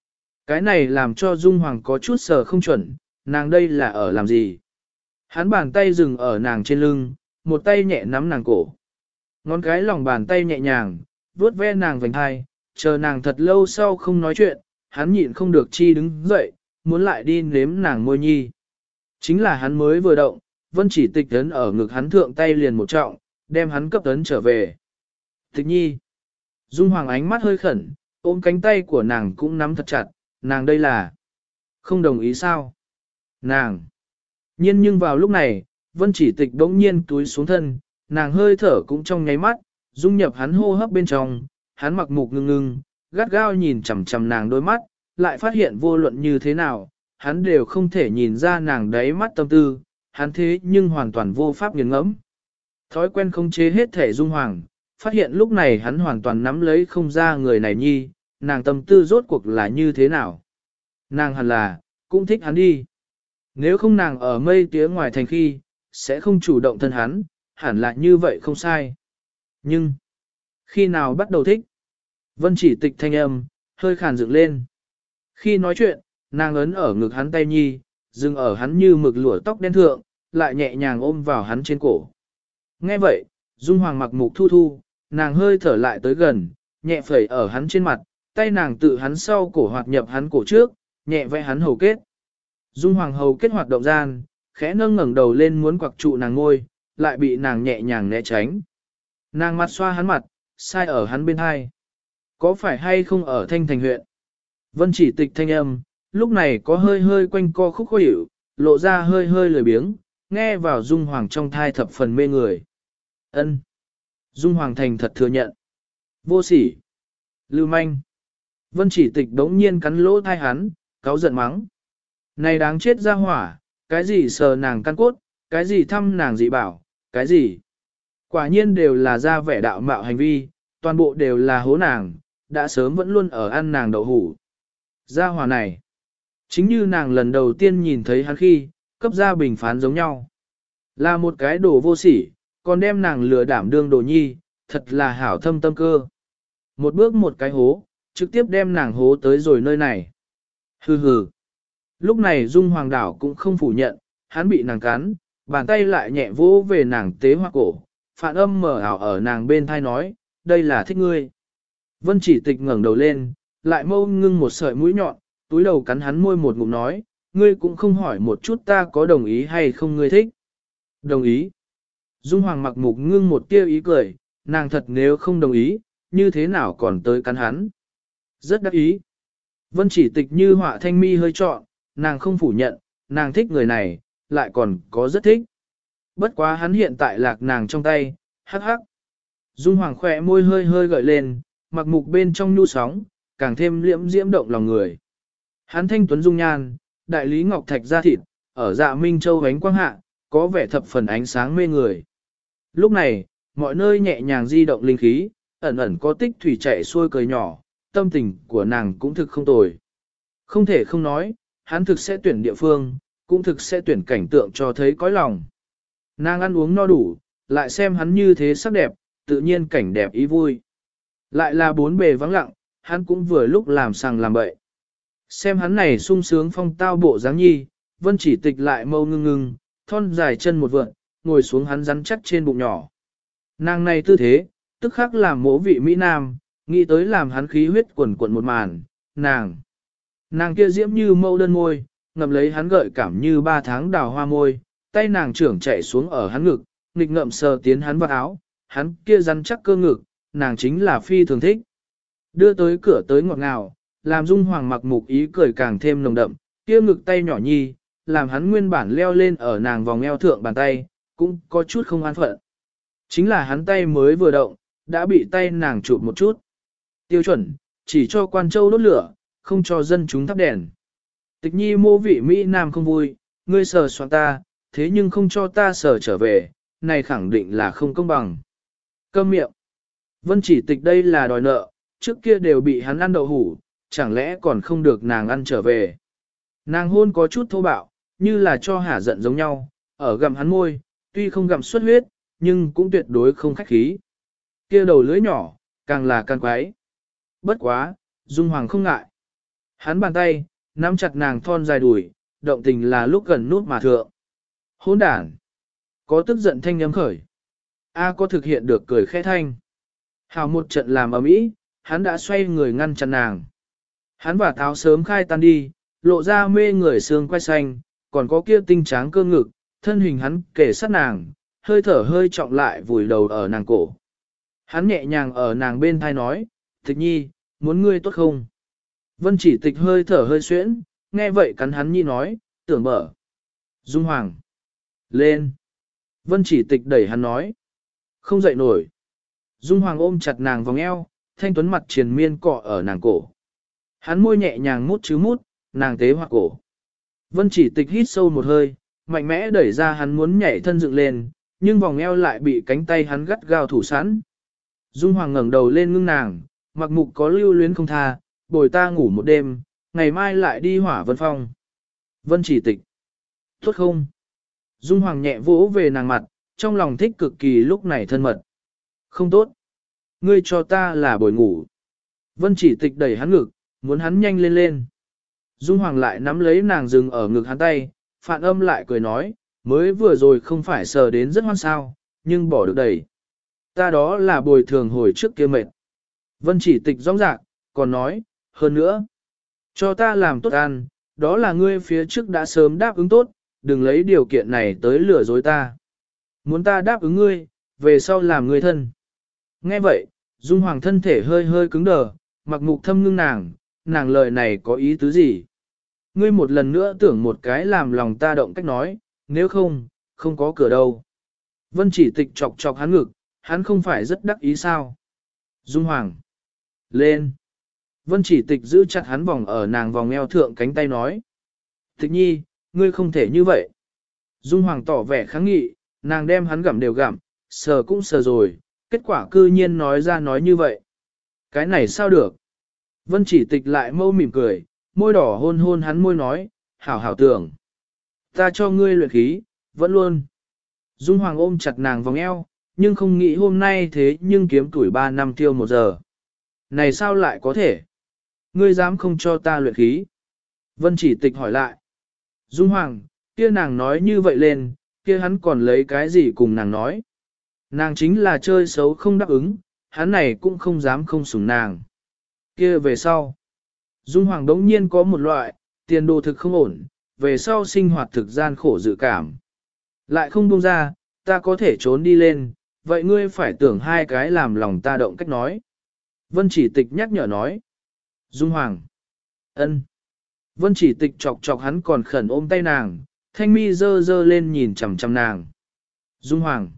Cái này làm cho Dung Hoàng có chút sờ không chuẩn, nàng đây là ở làm gì? Hắn bàn tay dừng ở nàng trên lưng, một tay nhẹ nắm nàng cổ. Ngón cái lòng bàn tay nhẹ nhàng, vuốt ve nàng vành hai, chờ nàng thật lâu sau không nói chuyện, hắn nhịn không được chi đứng dậy, muốn lại đi nếm nàng môi nhi. Chính là hắn mới vừa động, Vân Chỉ Tịch ấn ở ngực hắn thượng tay liền một trọng, đem hắn cấp ấn trở về. Tịch nhi. Dung Hoàng ánh mắt hơi khẩn, ôm cánh tay của nàng cũng nắm thật chặt, nàng đây là không đồng ý sao? Nàng. Nhưng vào lúc này, Vân Chỉ Tịch bỗng nhiên túi xuống thân, nàng hơi thở cũng trong nháy mắt, dung nhập hắn hô hấp bên trong, hắn mặc mục ngưng ngưng, gắt gao nhìn chằm chằm nàng đôi mắt, lại phát hiện vô luận như thế nào, hắn đều không thể nhìn ra nàng đáy mắt tâm tư, hắn thế nhưng hoàn toàn vô pháp nghiền ngẫm. Thói quen không chế hết thể Dung Hoàng, phát hiện lúc này hắn hoàn toàn nắm lấy không ra người này nhi, nàng tâm tư rốt cuộc là như thế nào. Nàng hẳn là, cũng thích hắn đi. Nếu không nàng ở mây tía ngoài thành khi, sẽ không chủ động thân hắn, hẳn là như vậy không sai. Nhưng, khi nào bắt đầu thích? Vân Chỉ Tịch thanh âm, hơi khàn dựng lên. Khi nói chuyện, nàng ấn ở ngực hắn tay nhi, dừng ở hắn như mực lụa tóc đen thượng, lại nhẹ nhàng ôm vào hắn trên cổ. Nghe vậy, Dung Hoàng mặc mục thu thu, nàng hơi thở lại tới gần, nhẹ phẩy ở hắn trên mặt, tay nàng tự hắn sau cổ hoạt nhập hắn cổ trước, nhẹ vẽ hắn hầu kết. Dung Hoàng hầu kết hoạt động gian, khẽ nâng ngẩng đầu lên muốn quặc trụ nàng ngôi, lại bị nàng nhẹ nhàng né tránh. Nàng mặt xoa hắn mặt, sai ở hắn bên hai. Có phải hay không ở Thanh Thành huyện? Vân Chỉ Tịch thanh âm, lúc này có hơi hơi quanh co khúc khó hiểu, lộ ra hơi hơi lười biếng, nghe vào Dung Hoàng trong thai thập phần mê người. Ân. Dung Hoàng thành thật thừa nhận. Vô sỉ. Lưu manh. Vân Chỉ Tịch đống nhiên cắn lỗ thai hắn, cáu giận mắng. Này đáng chết ra hỏa, cái gì sờ nàng căn cốt, cái gì thăm nàng dị bảo, cái gì. Quả nhiên đều là ra vẻ đạo mạo hành vi, toàn bộ đều là hố nàng, đã sớm vẫn luôn ở ăn nàng đậu hủ. Gia hỏa này, chính như nàng lần đầu tiên nhìn thấy hắn khi, cấp ra bình phán giống nhau. Là một cái đồ vô sỉ, còn đem nàng lừa đảm đương đồ nhi, thật là hảo thâm tâm cơ. Một bước một cái hố, trực tiếp đem nàng hố tới rồi nơi này. Hừ hừ. Lúc này Dung Hoàng đảo cũng không phủ nhận, hắn bị nàng cắn, bàn tay lại nhẹ vỗ về nàng tế hoa cổ, phản âm mở ảo ở nàng bên thai nói, đây là thích ngươi. Vân Chỉ Tịch ngẩng đầu lên, lại mâu ngưng một sợi mũi nhọn, túi đầu cắn hắn môi một ngụm nói, ngươi cũng không hỏi một chút ta có đồng ý hay không ngươi thích. Đồng ý. Dung Hoàng mặc mục ngưng một tia ý cười, nàng thật nếu không đồng ý, như thế nào còn tới cắn hắn. Rất đắc ý. Vân Chỉ Tịch như họa thanh mi hơi trọn, nàng không phủ nhận, nàng thích người này, lại còn có rất thích. Bất quá hắn hiện tại lạc nàng trong tay, hắc hắc. Dung Hoàng khỏe môi hơi hơi gợi lên, mặc mục bên trong nhu sóng, càng thêm liễm diễm động lòng người. Hắn thanh tuấn dung nhan, đại lý ngọc thạch da thịt, ở dạ Minh Châu ánh quang hạ, có vẻ thập phần ánh sáng mê người. Lúc này, mọi nơi nhẹ nhàng di động linh khí, ẩn ẩn có tích thủy chảy xuôi cười nhỏ, tâm tình của nàng cũng thực không tồi. Không thể không nói, hắn thực sẽ tuyển địa phương, cũng thực sẽ tuyển cảnh tượng cho thấy cõi lòng. Nàng ăn uống no đủ, lại xem hắn như thế sắc đẹp, tự nhiên cảnh đẹp ý vui. Lại là bốn bề vắng lặng, hắn cũng vừa lúc làm sằng làm bậy. Xem hắn này sung sướng phong tao bộ dáng nhi, Vân Chỉ Tịch lại mâu ngưng ngưng, thon dài chân một vượn, ngồi xuống hắn rắn chắc trên bụng nhỏ. Nàng này tư thế, tức khắc làm mỗ vị Mỹ Nam, nghĩ tới làm hắn khí huyết quần quần một màn, nàng kia diễm như mâu đơn môi, ngậm lấy hắn gợi cảm như 3 tháng đào hoa môi, tay nàng trưởng chạy xuống ở hắn ngực, nghịch ngậm sờ tiến hắn vào áo, hắn kia rắn chắc cơ ngực, nàng chính là phi thường thích. Đưa tới cửa tới ngọt ngào, làm Dung Hoàng mặc mục ý cười càng thêm nồng đậm, kia ngực tay nhỏ nhi, làm hắn nguyên bản leo lên ở nàng vòng eo thượng bàn tay, cũng có chút không an phận. Chính là hắn tay mới vừa động, đã bị tay nàng chụp một chút. Tiêu chuẩn, chỉ cho quan châu đốt lửa, không cho dân chúng thắp đèn. Tịch nhi mô vị Mỹ Nam không vui, ngươi sờ soạn ta, thế nhưng không cho ta sờ trở về, này khẳng định là không công bằng. Câm miệng. Vân Chỉ Tịch đây là đòi nợ, trước kia đều bị hắn ăn đậu hủ, chẳng lẽ còn không được nàng ăn trở về. Nàng hôn có chút thô bạo, như là cho hả giận giống nhau, ở gặm hắn môi, tuy không gặm xuất huyết, nhưng cũng tuyệt đối không khách khí. Kia đầu lưỡi nhỏ, càng là càng quái. Bất quá, Dung Hoàng không ngại. Hắn bàn tay, nắm chặt nàng thon dài đùi, động tình là lúc gần nút mà thượng. Hỗn đản. Có tức giận thanh nhắm khởi. A có thực hiện được cười khẽ thanh. Hào một trận làm ầm ĩ, hắn đã xoay người ngăn chặn nàng. Hắn và tháo sớm khai tan đi, lộ ra mê người xương quai xanh, còn có kia tinh tráng cơ ngực, thân hình hắn kề sát nàng, hơi thở hơi trọng lại vùi đầu ở nàng cổ. Hắn nhẹ nhàng ở nàng bên thai nói, Tịch nhi, muốn ngươi tốt không? Vân chỉ tịch hơi thở hơi xuyễn, nghe vậy cắn hắn nhi nói, tưởng mở. Dung Hoàng. Lên. Vân chỉ tịch đẩy hắn nói. Không dậy nổi. Dung Hoàng ôm chặt nàng vòng eo, thanh tuấn mặt triền miên cọ ở nàng cổ. Hắn môi nhẹ nhàng mút chứ mút, nàng tế hoặc cổ. Vân chỉ tịch hít sâu một hơi, mạnh mẽ đẩy ra hắn muốn nhảy thân dựng lên, nhưng vòng eo lại bị cánh tay hắn gắt gao thủ sẵn. Dung Hoàng ngẩng đầu lên ngưng nàng, mặc mục có lưu luyến không tha, bồi ta ngủ một đêm, ngày mai lại đi hỏa vân phong. Vân chỉ tịch. Tốt không? Dung Hoàng nhẹ vỗ về nàng mặt, trong lòng thích cực kỳ lúc này thân mật. Không tốt. Ngươi cho ta là bồi ngủ. Vân chỉ tịch đẩy hắn ngực, muốn hắn nhanh lên lên. Dung Hoàng lại nắm lấy nàng dừng ở ngực hắn tay, Phạn Âm lại cười nói, mới vừa rồi không phải sờ đến rất hoan sao, nhưng bỏ được đẩy. Ta đó là bồi thường hồi trước kia mệt. Vân chỉ tịch rõng rạc, còn nói, hơn nữa, cho ta làm tốt ăn, đó là ngươi phía trước đã sớm đáp ứng tốt, đừng lấy điều kiện này tới lừa dối ta. Muốn ta đáp ứng ngươi, về sau làm ngươi thân. Nghe vậy, Dung Hoàng thân thể hơi hơi cứng đờ, mặc mục thâm ngưng nàng lời này có ý tứ gì? Ngươi một lần nữa tưởng một cái làm lòng ta động cách nói, nếu không, không có cửa đâu. Vân chỉ tịch chọc chọc hắn ngực, hắn không phải rất đắc ý sao? Dung Hoàng. Lên. Vân chỉ tịch giữ chặt hắn vòng ở nàng vòng eo thượng cánh tay nói. Tịch nhi, ngươi không thể như vậy. Dung Hoàng tỏ vẻ kháng nghị, nàng đem hắn gặm đều gặm, sờ cũng sờ rồi, kết quả cư nhiên nói ra nói như vậy. Cái này sao được? Vân chỉ tịch lại mâu mỉm cười, môi đỏ hôn hôn hắn môi nói, hảo hảo tưởng. Ta cho ngươi luyện khí, vẫn luôn. Dung Hoàng ôm chặt nàng vòng eo, nhưng không nghĩ hôm nay thế nhưng kiếm tuổi 3 năm tiêu 1 giờ. Này sao lại có thể? Ngươi dám không cho ta luyện khí? Vân chỉ tịch hỏi lại. Dung Hoàng, kia nàng nói như vậy lên, kia hắn còn lấy cái gì cùng nàng nói? Nàng chính là chơi xấu không đáp ứng, hắn này cũng không dám không sủng nàng. Kia về sau. Dung Hoàng đống nhiên có một loại, tiền đồ thực không ổn, về sau sinh hoạt thực gian khổ dự cảm. Lại không buông ra, ta có thể trốn đi lên, vậy ngươi phải tưởng hai cái làm lòng ta động cách nói. Vân chỉ tịch nhắc nhở nói. Dung Hoàng. Ân. Vân chỉ tịch chọc chọc hắn còn khẩn ôm tay nàng, thanh mi dơ dơ lên nhìn chằm chằm nàng. Dung Hoàng.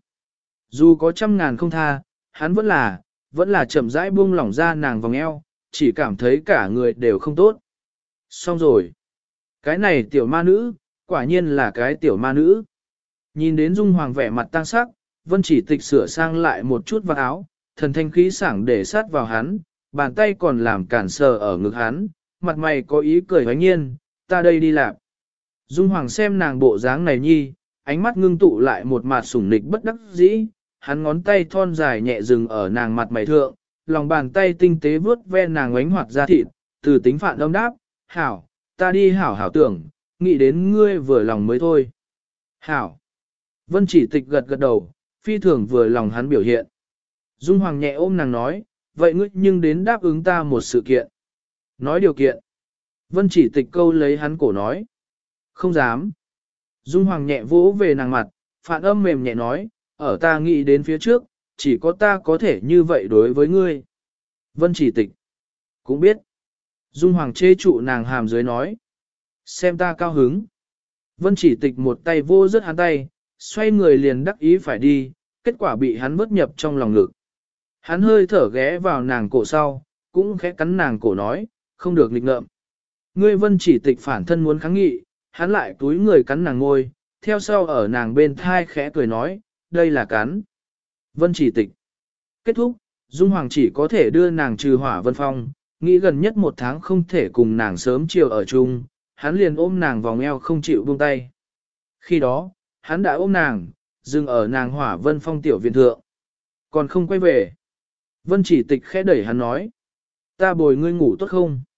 Dù có 100.000 không tha, hắn vẫn là chậm rãi buông lỏng ra nàng vòng eo, chỉ cảm thấy cả người đều không tốt. Xong rồi. Cái này tiểu ma nữ, quả nhiên là cái tiểu ma nữ. Nhìn đến Dung Hoàng vẻ mặt tăng sắc, Vân chỉ tịch sửa sang lại một chút vào áo, thần thanh khí sảng để sát vào hắn, bàn tay còn làm cản sờ ở ngực hắn, mặt mày có ý cười hoánh nhiên, ta đây đi làm. Dung Hoàng xem nàng bộ dáng này nhi, ánh mắt ngưng tụ lại một mặt sủng nịch bất đắc dĩ, hắn ngón tay thon dài nhẹ dừng ở nàng mặt mày thượng, lòng bàn tay tinh tế vuốt ve nàng ánh hoạt ra thịt, từ tính Phạn Âm đáp, hảo, ta đi hảo hảo tưởng, nghĩ đến ngươi vừa lòng mới thôi. Hảo. Vân chỉ tịch gật gật đầu, phi thường vừa lòng hắn biểu hiện. Dung Hoàng nhẹ ôm nàng nói, vậy ngươi nhưng đến đáp ứng ta một sự kiện. Nói điều kiện. Vân chỉ tịch câu lấy hắn cổ nói. Không dám. Dung Hoàng nhẹ vỗ về nàng mặt, Phạn Âm mềm nhẹ nói, ở ta nghĩ đến phía trước, chỉ có ta có thể như vậy đối với ngươi. Vân chỉ tịch. Cũng biết. Dung Hoàng chê trụ nàng hàm dưới nói. Xem ta cao hứng. Vân chỉ tịch một tay vô rất hắn tay, xoay người liền đắc ý phải đi, kết quả bị hắn vớt nhập trong lòng ngực. Hắn hơi thở ghé vào nàng cổ sau, cũng khẽ cắn nàng cổ nói, không được nghịch ngợm. Ngươi Vân chỉ tịch phản thân muốn kháng nghị, hắn lại túi người cắn nàng ngôi, theo sau ở nàng bên thai khẽ cười nói, đây là cắn. Vân chỉ tịch. Kết thúc, Dung Hoàng chỉ có thể đưa nàng trừ hỏa vân phong, nghĩ gần nhất 1 tháng không thể cùng nàng sớm chiều ở chung, hắn liền ôm nàng vòng eo không chịu buông tay. Khi đó, hắn đã ôm nàng, dừng ở nàng hỏa vân phong tiểu viện thượng. Còn không quay về. Vân chỉ tịch khẽ đẩy hắn nói. Ta bồi ngươi ngủ tốt không?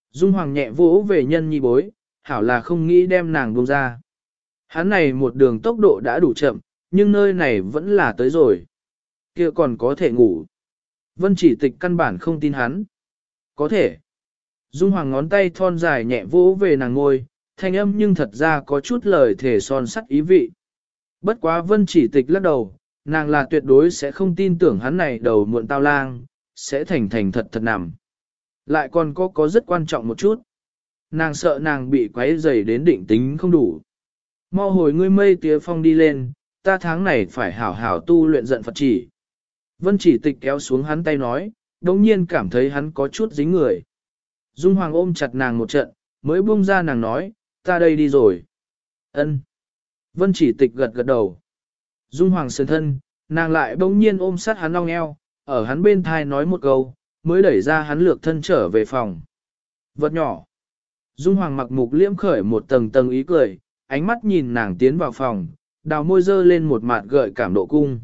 Dung Hoàng nhẹ vỗ về nhân nhi bối, hảo là không nghĩ đem nàng buông ra. Hắn này một đường tốc độ đã đủ chậm, nhưng nơi này vẫn là tới rồi. Kia còn có thể ngủ. Vân Chỉ Tịch căn bản không tin hắn. Có thể. Dung Hoàng ngón tay thon dài nhẹ vỗ về nàng ngôi, thanh âm nhưng thật ra có chút lời thể son sắt ý vị. Bất quá Vân Chỉ Tịch lắc đầu, nàng là tuyệt đối sẽ không tin tưởng hắn này đầu muộn tao lang, sẽ thành thành thật thật nằm. Lại còn có rất quan trọng một chút. Nàng sợ nàng bị quấy rầy đến định tính không đủ. Mau hồi ngươi mây tía phong đi lên, ta tháng này phải hảo hảo tu luyện giận Phật chỉ. Vân Chỉ Tịch kéo xuống hắn tay nói, đồng nhiên cảm thấy hắn có chút dính người. Dung Hoàng ôm chặt nàng một trận, mới buông ra nàng nói, ta đây đi rồi. Ân. Vân Chỉ Tịch gật gật đầu. Dung Hoàng sườn thân, nàng lại bỗng nhiên ôm sát hắn ong eo, ở hắn bên thai nói một câu, mới đẩy ra hắn lược thân trở về phòng. Vật nhỏ. Dung Hoàng mặc mục liễm khởi một tầng tầng ý cười, ánh mắt nhìn nàng tiến vào phòng, đào môi dơ lên một mặt gợi cảm độ cung.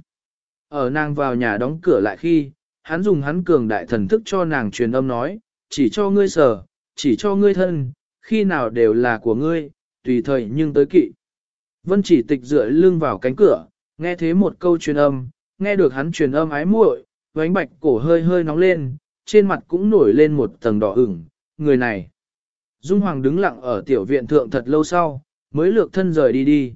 Ở nàng vào nhà đóng cửa lại khi, hắn dùng hắn cường đại thần thức cho nàng truyền âm nói, chỉ cho ngươi sở, chỉ cho ngươi thân, khi nào đều là của ngươi, tùy thời nhưng tới kỵ. Vân Chỉ Tịch dựa lưng vào cánh cửa, nghe thế một câu truyền âm, nghe được hắn truyền âm ái muội, vánh bạch cổ hơi hơi nóng lên, trên mặt cũng nổi lên một tầng đỏ ửng, người này. Dung Hoàng đứng lặng ở tiểu viện thượng thật lâu sau, mới lược thân rời đi đi.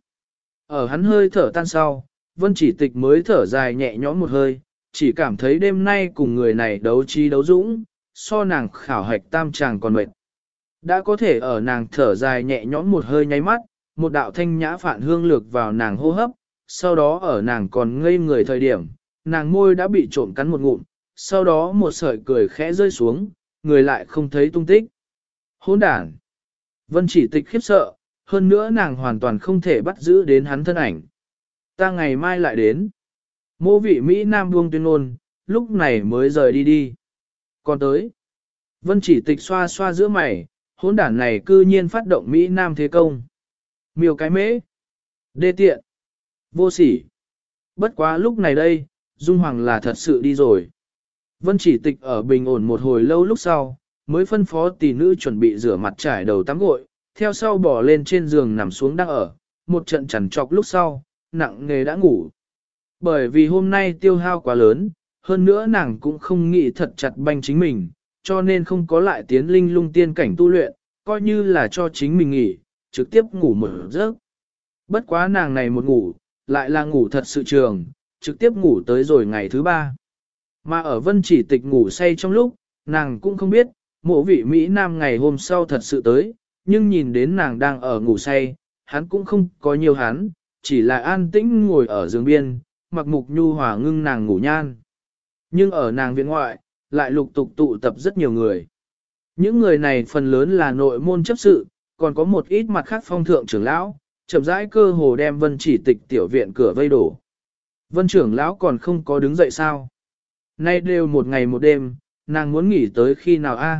Ở hắn hơi thở tan sau, Vân Chỉ Tịch mới thở dài nhẹ nhõm một hơi, chỉ cảm thấy đêm nay cùng người này đấu trí đấu dũng, so nàng khảo hạch tam tràng còn mệt. Đã có thể ở nàng thở dài nhẹ nhõm một hơi nháy mắt, một đạo thanh nhã phản hương lược vào nàng hô hấp, sau đó ở nàng còn ngây người thời điểm, nàng môi đã bị trộm cắn một ngụm, sau đó một sợi cười khẽ rơi xuống, người lại không thấy tung tích. Hỗn đản! Vân Chỉ Tịch khiếp sợ, hơn nữa nàng hoàn toàn không thể bắt giữ đến hắn thân ảnh. Ta ngày mai lại đến. Mô vị Mỹ Nam buông tuyên ngôn, lúc này mới rời đi đi. Còn tới. Vân Chỉ Tịch xoa xoa giữa mày, hỗn đản này cư nhiên phát động Mỹ Nam thế công. Miêu cái mễ. Đê tiện. Vô sỉ. Bất quá lúc này đây, Dung Hoàng là thật sự đi rồi. Vân Chỉ Tịch ở bình ổn một hồi lâu lúc sau, mới phân phó tỷ nữ chuẩn bị rửa mặt trải đầu tắm gội, theo sau bỏ lên trên giường nằm xuống đang ở, một trận chằn trọc lúc sau, nặng nề đã ngủ. Bởi vì hôm nay tiêu hao quá lớn, hơn nữa nàng cũng không nghĩ thật chặt banh chính mình, cho nên không có lại tiến linh lung tiên cảnh tu luyện, coi như là cho chính mình nghỉ, trực tiếp ngủ một giấc. Bất quá nàng này một ngủ, lại là ngủ thật sự trường, trực tiếp ngủ tới rồi ngày thứ 3. Mà ở Vân Chỉ Tịch ngủ say trong lúc, nàng cũng không biết, mộ vị Mỹ Nam ngày hôm sau thật sự tới, nhưng nhìn đến nàng đang ở ngủ say, hắn cũng không có nhiều hắn, chỉ là an tĩnh ngồi ở giường biên, mặc mục nhu hòa ngưng nàng ngủ nhan. Nhưng ở nàng viện ngoại, lại lục tục tụ tập rất nhiều người. Những người này phần lớn là nội môn chấp sự, còn có một ít mặt khác phong thượng trưởng lão, chậm rãi cơ hồ đem Vân Chỉ Tịch tiểu viện cửa vây đổ. Vân trưởng lão còn không có đứng dậy sao? Nay đều một ngày một đêm, nàng muốn nghỉ tới khi nào a?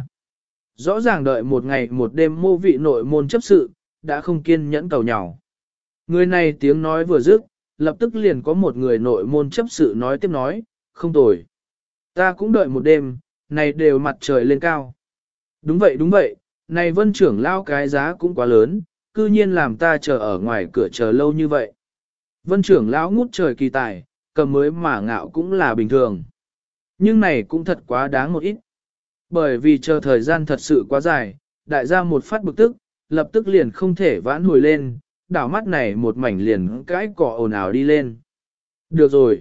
Rõ ràng đợi một ngày một đêm mô vị nội môn chấp sự, đã không kiên nhẫn cầu nhào. Người này tiếng nói vừa dứt, lập tức liền có một người nội môn chấp sự nói tiếp nói, không tồi. Ta cũng đợi một đêm, này đều mặt trời lên cao. Đúng vậy, này Vân trưởng lão cái giá cũng quá lớn, cư nhiên làm ta chờ ở ngoài cửa chờ lâu như vậy. Vân trưởng lão ngút trời kỳ tài, cầm mới mà ngạo cũng là bình thường. Nhưng này cũng thật quá đáng một ít. Bởi vì chờ thời gian thật sự quá dài, đại gia một phát bực tức, lập tức liền không thể vãn hồi lên, đảo mắt này một mảnh liền cái cỏ ồn ào đi lên. Được rồi.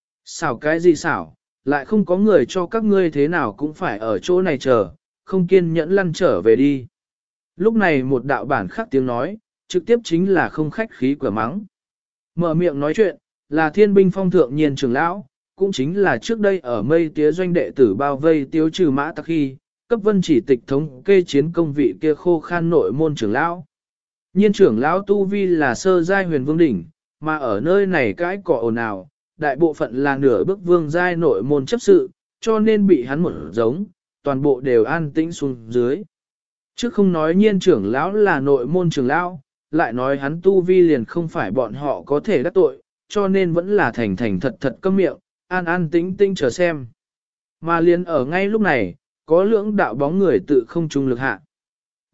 Xảo cái gì xảo, lại không có người cho các ngươi thế nào cũng phải ở chỗ này chờ, không kiên nhẫn lăn trở về đi. Lúc này một đạo bản khắc tiếng nói, trực tiếp chính là không khách khí cửa mắng. Mở miệng nói chuyện, là thiên binh phong thượng nhiên trưởng lão, cũng chính là trước đây ở mây tía doanh đệ tử bao vây tiêu trừ mã tắc khi, cấp Vân Chỉ Tịch thống kê chiến công vị kia khô khan nội môn trưởng lão. Nhiên trưởng lão tu vi là sơ giai huyền vương đỉnh, mà ở nơi này cái cỏ ồn ào, đại bộ phận là nửa bước vương giai nội môn chấp sự, cho nên bị hắn một giống, toàn bộ đều an tĩnh xuống dưới. Trước không nói nhiên trưởng lão là nội môn trưởng lão, lại nói hắn tu vi liền không phải bọn họ có thể đắc tội, cho nên vẫn là thành thành thật thật câm miệng, an an tĩnh tĩnh chờ xem. Mà liền ở ngay lúc này, có lưỡng đạo bóng người tự không trung lực hạ.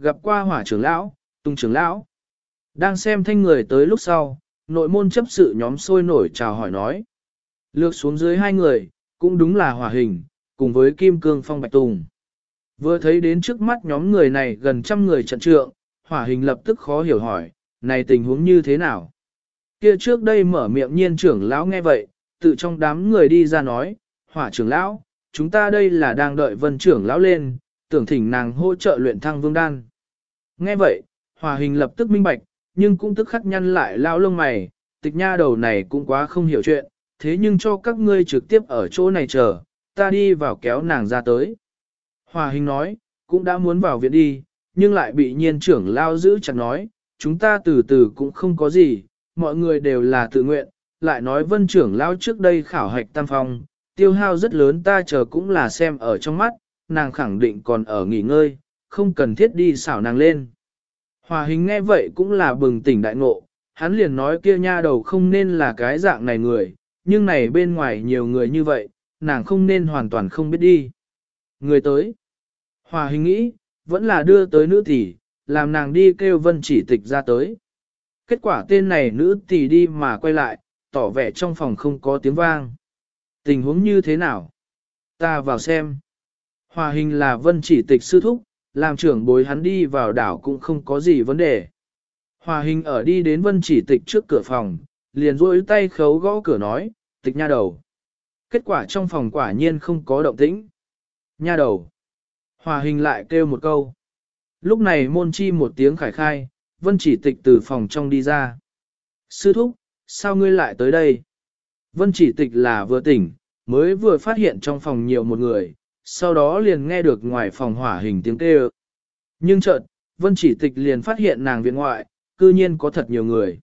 gặp qua Hỏa trưởng lão, Tung trưởng lão. Đang xem thanh người tới lúc sau, nội môn chấp sự nhóm sôi nổi chào hỏi nói. Lược xuống dưới hai người, cũng đúng là Hỏa Hình, cùng với Kim Cương Phong Bạch Tùng. Vừa thấy đến trước mắt nhóm người này gần trăm người trận trượng, Hỏa Hình lập tức khó hiểu hỏi, này tình huống như thế nào? Kia trước đây mở miệng Nhiên trưởng lão nghe vậy, tự trong đám người đi ra nói, Hỏa trưởng lão, chúng ta đây là đang đợi Vân trưởng lão lên, tưởng thỉnh nàng hỗ trợ luyện thăng vương đan. Nghe vậy, Hỏa Hình lập tức minh bạch, nhưng cũng tức khắc nhăn lại lao lông mày, tịch nha đầu này cũng quá không hiểu chuyện, thế nhưng cho các ngươi trực tiếp ở chỗ này chờ, ta đi vào kéo nàng ra tới. Hỏa Hình nói, cũng đã muốn vào viện đi, nhưng lại bị Nhiên trưởng lão giữ chặt nói, chúng ta từ từ cũng không có gì, mọi người đều là tự nguyện, lại nói Vân trưởng lão trước đây khảo hạch tam phong, tiêu hao rất lớn ta chờ cũng là xem ở trong mắt, nàng khẳng định còn ở nghỉ ngơi, không cần thiết đi xảo nàng lên. Hỏa Hình nghe vậy cũng là bừng tỉnh đại ngộ, hắn liền nói kia nha đầu không nên là cái dạng này người, nhưng này bên ngoài nhiều người như vậy, nàng không nên hoàn toàn không biết đi. Người tới. Hỏa Hình nghĩ, vẫn là đưa tới nữ tỷ, làm nàng đi kêu Vân Chỉ Tịch ra tới. Kết quả tên này nữ tỷ đi mà quay lại, tỏ vẻ trong phòng không có tiếng vang. Tình huống như thế nào? Ta vào xem. Hỏa Hình là Vân Chỉ Tịch sư thúc, làm trưởng bối hắn đi vào đảo cũng không có gì vấn đề. Hỏa Hình ở đi đến Vân Chỉ Tịch trước cửa phòng, liền duỗi tay khấu gõ cửa nói, Tịch nha đầu. Kết quả trong phòng quả nhiên không có động tĩnh. Nha đầu. Hỏa Hình lại kêu một câu. Lúc này môn chi một tiếng khải khai, Vân Chỉ Tịch từ phòng trong đi ra. Sư thúc, sao ngươi lại tới đây? Vân Chỉ Tịch là vừa tỉnh, mới vừa phát hiện trong phòng nhiều một người, sau đó liền nghe được ngoài phòng Hỏa Hình tiếng kêu. Nhưng chợt, Vân Chỉ Tịch liền phát hiện nàng viện ngoại, cư nhiên có thật nhiều người.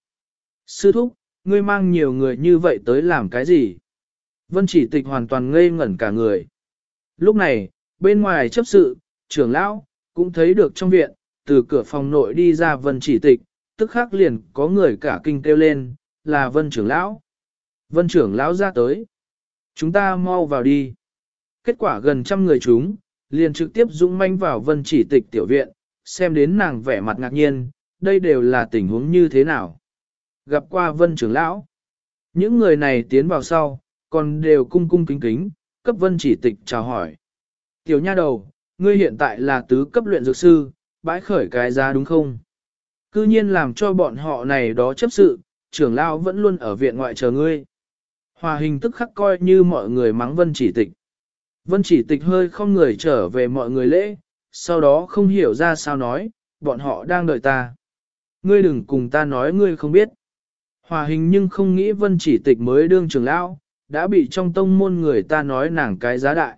Sư thúc, ngươi mang nhiều người như vậy tới làm cái gì? Vân Chỉ Tịch hoàn toàn ngây ngẩn cả người. Lúc này, bên ngoài chấp sự, trưởng lão, cũng thấy được trong viện, từ cửa phòng nội đi ra Vân Chỉ Tịch, tức khắc liền có người cả kinh kêu lên, là Vân trưởng lão. Vân trưởng lão ra tới. Chúng ta mau vào đi. Kết quả gần trăm người chúng, liền trực tiếp dũng manh vào Vân Chỉ Tịch tiểu viện, xem đến nàng vẻ mặt ngạc nhiên, đây đều là tình huống như thế nào. Gặp qua Vân trưởng lão. Những người này tiến vào sau, còn đều cung cung kính kính, cấp Vân Chỉ Tịch chào hỏi. Tiểu nha đầu, ngươi hiện tại là tứ cấp luyện dược sư, bãi khởi cái giá đúng không? Cư nhiên làm cho bọn họ này đó chấp sự, trưởng lão vẫn luôn ở viện ngoại chờ ngươi. Hỏa Hình tức khắc coi như mọi người mắng Vân Chỉ Tịch. Vân Chỉ Tịch hơi không người trở về mọi người lễ, sau đó không hiểu ra sao nói, bọn họ đang đợi ta. Ngươi đừng cùng ta nói ngươi không biết. Hỏa Hình nhưng không nghĩ Vân Chỉ Tịch mới đương trưởng lão, đã bị trong tông môn người ta nói nàng cái giá đại.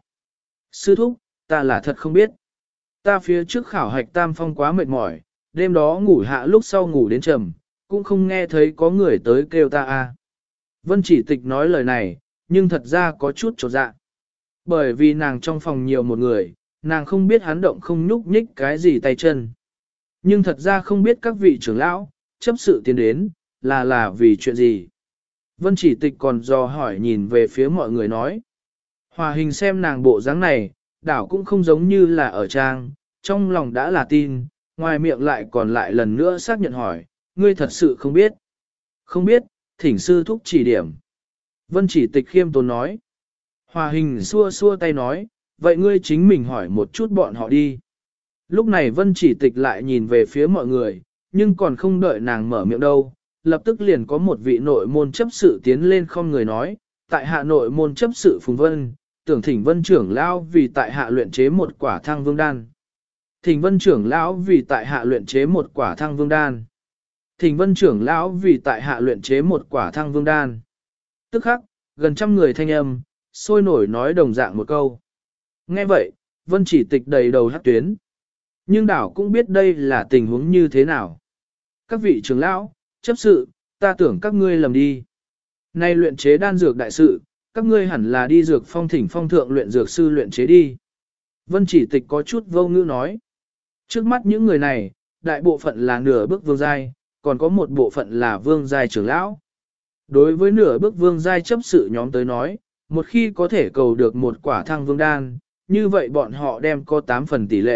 Sư thúc, ta là thật không biết. Ta phía trước khảo hạch tam phong quá mệt mỏi, đêm đó ngủ hạ lúc sau ngủ đến trầm, cũng không nghe thấy có người tới kêu ta a. Vân Chỉ Tịch nói lời này, nhưng thật ra có chút chột dạ. Bởi vì nàng trong phòng nhiều một người, nàng không biết hắn động không nhúc nhích cái gì tay chân. Nhưng thật ra không biết các vị trưởng lão, chấp sự tiến đến, là vì chuyện gì. Vân Chỉ Tịch còn dò hỏi nhìn về phía mọi người nói. Hỏa Hình xem nàng bộ dáng này, đảo cũng không giống như là ở trang, trong lòng đã là tin, ngoài miệng lại còn lại lần nữa xác nhận hỏi, ngươi thật sự không biết. Không biết, thỉnh sư thúc chỉ điểm. Vân Chỉ Tịch khiêm tốn nói. Hỏa Hình xua xua tay nói, vậy ngươi chính mình hỏi một chút bọn họ đi. Lúc này Vân Chỉ Tịch lại nhìn về phía mọi người, nhưng còn không đợi nàng mở miệng đâu, lập tức liền có một vị nội môn chấp sự tiến lên không người nói, tại hạ nội môn chấp sự Phùng Vân, tưởng thỉnh Vân trưởng lão vì tại hạ luyện chế một quả thăng vương đan. Thỉnh Vân trưởng lão vì tại hạ luyện chế một quả thăng vương đan. Thỉnh Vân trưởng lão vì tại hạ luyện chế một quả thăng vương đan. Tức khắc, gần trăm người thanh âm, sôi nổi nói đồng dạng một câu. Nghe vậy, Vân Chỉ Tịch đầy đầu hát tuyến. Nhưng đảo cũng biết đây là tình huống như thế nào. Các vị trưởng lão, chấp sự, ta tưởng các ngươi lầm đi. Nay luyện chế đan dược đại sự, các ngươi hẳn là đi dược phong thỉnh phong thượng luyện dược sư luyện chế đi. Vân Chỉ Tịch có chút vô ngữ nói. Trước mắt những người này, đại bộ phận là nửa bước vương giai, còn có một bộ phận là vương giai trưởng lão. Đối với nửa bước vương giai chấp sự nhóm tới nói, một khi có thể cầu được một quả thăng vương đan, như vậy bọn họ đem có 8 phần tỷ lệ,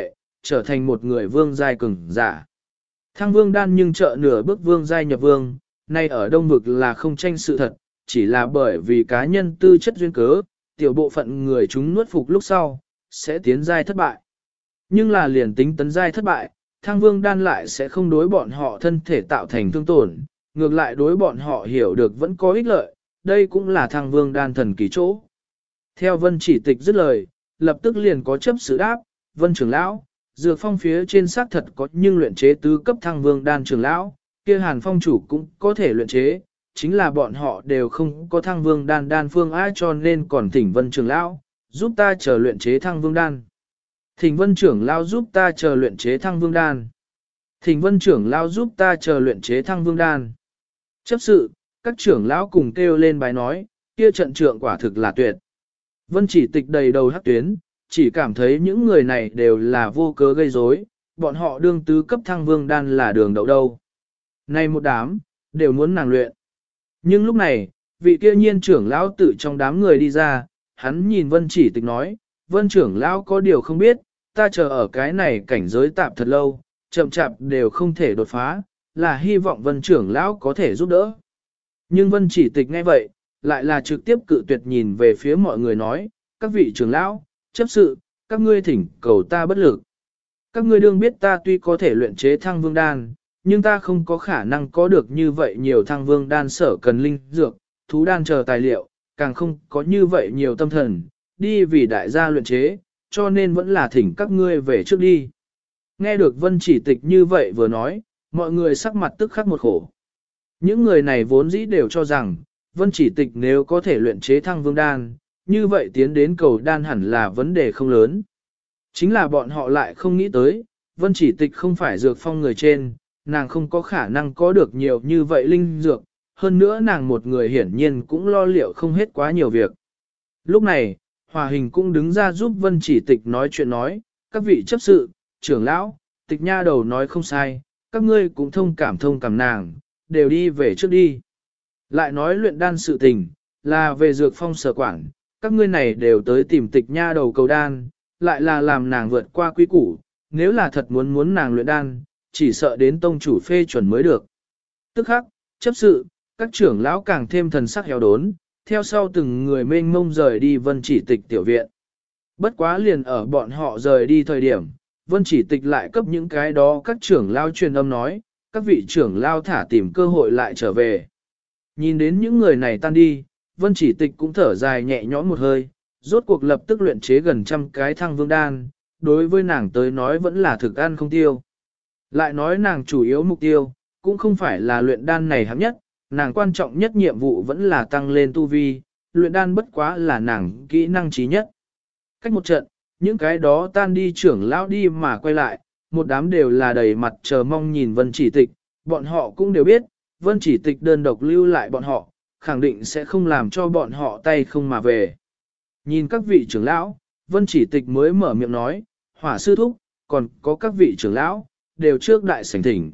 trở thành một người vương giai cường giả. Thăng vương đan nhưng trợ nửa bước vương giai nhập vương, nay ở đông vực là không tranh sự thật, chỉ là bởi vì cá nhân tư chất duyên cớ, tiểu bộ phận người chúng nuốt phục lúc sau, sẽ tiến giai thất bại. Nhưng là liền tính tấn giai thất bại, thăng vương đan lại sẽ không đối bọn họ thân thể tạo thành thương tổn, ngược lại đối bọn họ hiểu được vẫn có ích lợi, đây cũng là thăng vương đan thần kỳ chỗ. Theo Vân Chỉ Tịch dứt lời, lập tức liền có chấp sự đáp, Vân trưởng lão, dược phong phía trên xác thật có nhưng luyện chế tứ cấp thăng vương đan trưởng lão, kia Hàn Phong chủ cũng có thể luyện chế, chính là bọn họ đều không có thăng vương đan đan phương ai cho nên còn thỉnh Vân trưởng lão, giúp ta chờ luyện chế thăng vương đan. Thỉnh Vân trưởng lão giúp ta chờ luyện chế thăng vương đan. Thỉnh Vân trưởng lão giúp ta chờ luyện chế thăng vương đan. Chấp sự, các trưởng lão cùng kêu lên bài nói, kia trận trượng quả thực là tuyệt. Vân Chỉ Tịch đầy đầu hắc tuyến, chỉ cảm thấy những người này đều là vô cớ gây rối, bọn họ đương tứ cấp thăng vương đan là đường đậu đâu. Này một đám, đều muốn nàng luyện. Nhưng lúc này, vị kia nhiên trưởng lão tự trong đám người đi ra, hắn nhìn Vân Chỉ Tịch nói, Vân trưởng lão có điều không biết, ta chờ ở cái này cảnh giới tạm thật lâu, chậm chạp đều không thể đột phá, là hy vọng Vân trưởng lão có thể giúp đỡ. Nhưng Vân Chỉ Tịch nghe vậy, lại là trực tiếp cự tuyệt nhìn về phía mọi người nói, các vị trưởng lão, chấp sự, các ngươi thỉnh cầu ta bất lực. Các ngươi đương biết ta tuy có thể luyện chế thăng vương đan, nhưng ta không có khả năng có được như vậy nhiều thăng vương đan sở cần linh dược, thú đan chờ tài liệu, càng không có như vậy nhiều tâm thần, đi vì đại gia luyện chế, cho nên vẫn là thỉnh các ngươi về trước đi. Nghe được Vân Chỉ Tịch như vậy vừa nói, mọi người sắc mặt tức khắc một khổ. Những người này vốn dĩ đều cho rằng, Vân Chỉ Tịch nếu có thể luyện chế thăng vương đan, như vậy tiến đến cầu đan hẳn là vấn đề không lớn. Chính là bọn họ lại không nghĩ tới, Vân Chỉ Tịch không phải dược phong người trên, nàng không có khả năng có được nhiều như vậy linh dược, hơn nữa nàng một người hiển nhiên cũng lo liệu không hết quá nhiều việc. Lúc này, Hòa Hình cũng đứng ra giúp Vân Chỉ Tịch nói chuyện nói, các vị chấp sự, trưởng lão, Tịch nha đầu nói không sai, các ngươi cũng thông cảm nàng, đều đi về trước đi. Lại nói luyện đan sự tình, là về dược phong sở quản, các ngươi này đều tới tìm Tịch nha đầu cầu đan, lại là làm nàng vượt qua quy củ, nếu là thật muốn nàng luyện đan, chỉ sợ đến tông chủ phê chuẩn mới được. Tức khắc, chấp sự, các trưởng lão càng thêm thần sắc heo đốn, theo sau từng người mênh mông rời đi Vân Chỉ Tịch tiểu viện. Bất quá liền ở bọn họ rời đi thời điểm, Vân Chỉ Tịch lại cấp những cái đó các trưởng lão truyền âm nói, các vị trưởng lão thả tìm cơ hội lại trở về. Nhìn đến những người này tan đi, Vân Chỉ Tịch cũng thở dài nhẹ nhõm một hơi, rốt cuộc lập tức luyện chế gần trăm cái thăng vương đan, đối với nàng tới nói vẫn là thực ăn không tiêu. Lại nói nàng chủ yếu mục tiêu, cũng không phải là luyện đan này hạng nhất, nàng quan trọng nhất nhiệm vụ vẫn là tăng lên tu vi, luyện đan bất quá là nàng kỹ năng trí nhất. Cách một trận, những cái đó tan đi trưởng lão đi mà quay lại, một đám đều là đầy mặt chờ mong nhìn Vân Chỉ Tịch, bọn họ cũng đều biết, Vân Chỉ Tịch đơn độc lưu lại bọn họ, khẳng định sẽ không làm cho bọn họ tay không mà về. Nhìn các vị trưởng lão, Vân Chỉ Tịch mới mở miệng nói, Hỏa sư thúc, còn có các vị trưởng lão, đều trước đại sảnh thỉnh.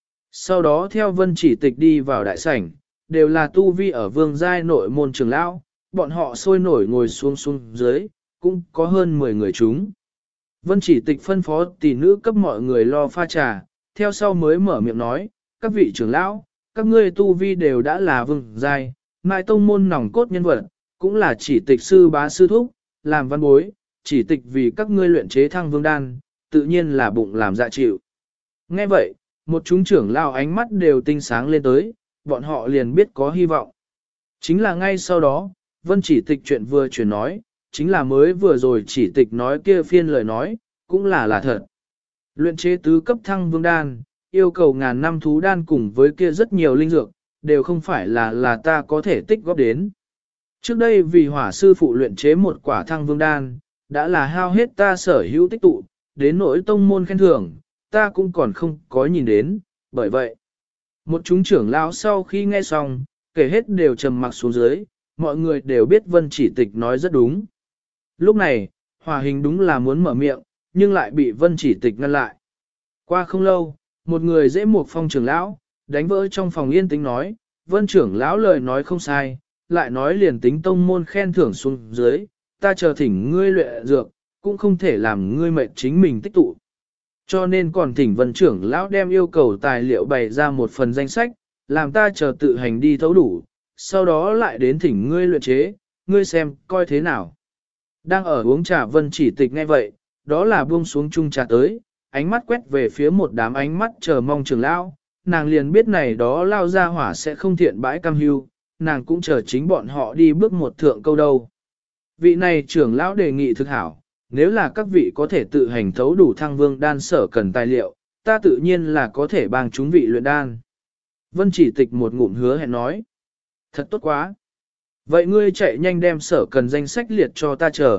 Sau đó theo Vân Chỉ Tịch đi vào đại sảnh, đều là tu vi ở vương giai nội môn trưởng lão, bọn họ sôi nổi ngồi xuống dưới, cũng có hơn 10 người chúng. Vân Chỉ Tịch phân phó tỷ nữ cấp mọi người lo pha trà, theo sau mới mở miệng nói, các vị trưởng lão, các ngươi tu vi đều đã là vương giai, mai tông môn nòng cốt nhân vật, cũng là Chỉ Tịch sư bá sư thúc, làm văn bối, Chỉ Tịch vì các ngươi luyện chế thăng vương đan, tự nhiên là bụng làm dạ chịu. Nghe vậy, một chúng trưởng lão ánh mắt đều tinh sáng lên tới, bọn họ liền biết có hy vọng. Chính là ngay sau đó, Vân Chỉ Tịch chuyện vừa chuyển nói, chính là mới vừa rồi Chỉ Tịch nói kia phiên lời nói, cũng là thật. Luyện chế tứ cấp thăng vương đan, yêu cầu ngàn năm thú đan cùng với kia rất nhiều linh dược, đều không phải là ta có thể tích góp đến. Trước đây vì hỏa sư phụ luyện chế một quả thăng vương đan, đã là hao hết ta sở hữu tích tụ, đến nỗi tông môn khen thưởng, ta cũng còn không có nhìn đến, bởi vậy. Một chúng trưởng lão sau khi nghe xong, kể hết đều trầm mặc xuống dưới, mọi người đều biết Vân Chỉ Tịch nói rất đúng. Lúc này, Hòa Hình đúng là muốn mở miệng, nhưng lại bị Vân Chỉ Tịch ngăn lại. Qua không lâu, một người dễ một phong trưởng lão, đánh vỡ trong phòng yên tĩnh nói, Vân trưởng lão lời nói không sai, lại nói liền tính tông môn khen thưởng xuống dưới, ta chờ thỉnh ngươi luyện dược, cũng không thể làm ngươi mệt chính mình tích tụ. Cho nên còn thỉnh Vân trưởng lão đem yêu cầu tài liệu bày ra một phần danh sách, làm ta chờ tự hành đi thấu đủ, sau đó lại đến thỉnh ngươi luyện chế, ngươi xem coi thế nào. Đang ở uống trà Vân Chỉ Tịch nghe vậy, đó là buông xuống chung trà tới, ánh mắt quét về phía một đám ánh mắt chờ mong trưởng lão, nàng liền biết này đó lao ra hỏa sẽ không thiện bãi cam hưu, nàng cũng chờ chính bọn họ đi bước một thượng câu đâu. Vị này trưởng lão đề nghị thực hảo, nếu là các vị có thể tự hành thấu đủ thăng vương đan sở cần tài liệu, ta tự nhiên là có thể bằng chúng vị luyện đan. Vân Chỉ Tịch một ngụm hứa hẹn nói, thật tốt quá. Vậy ngươi chạy nhanh đem sở cần danh sách liệt cho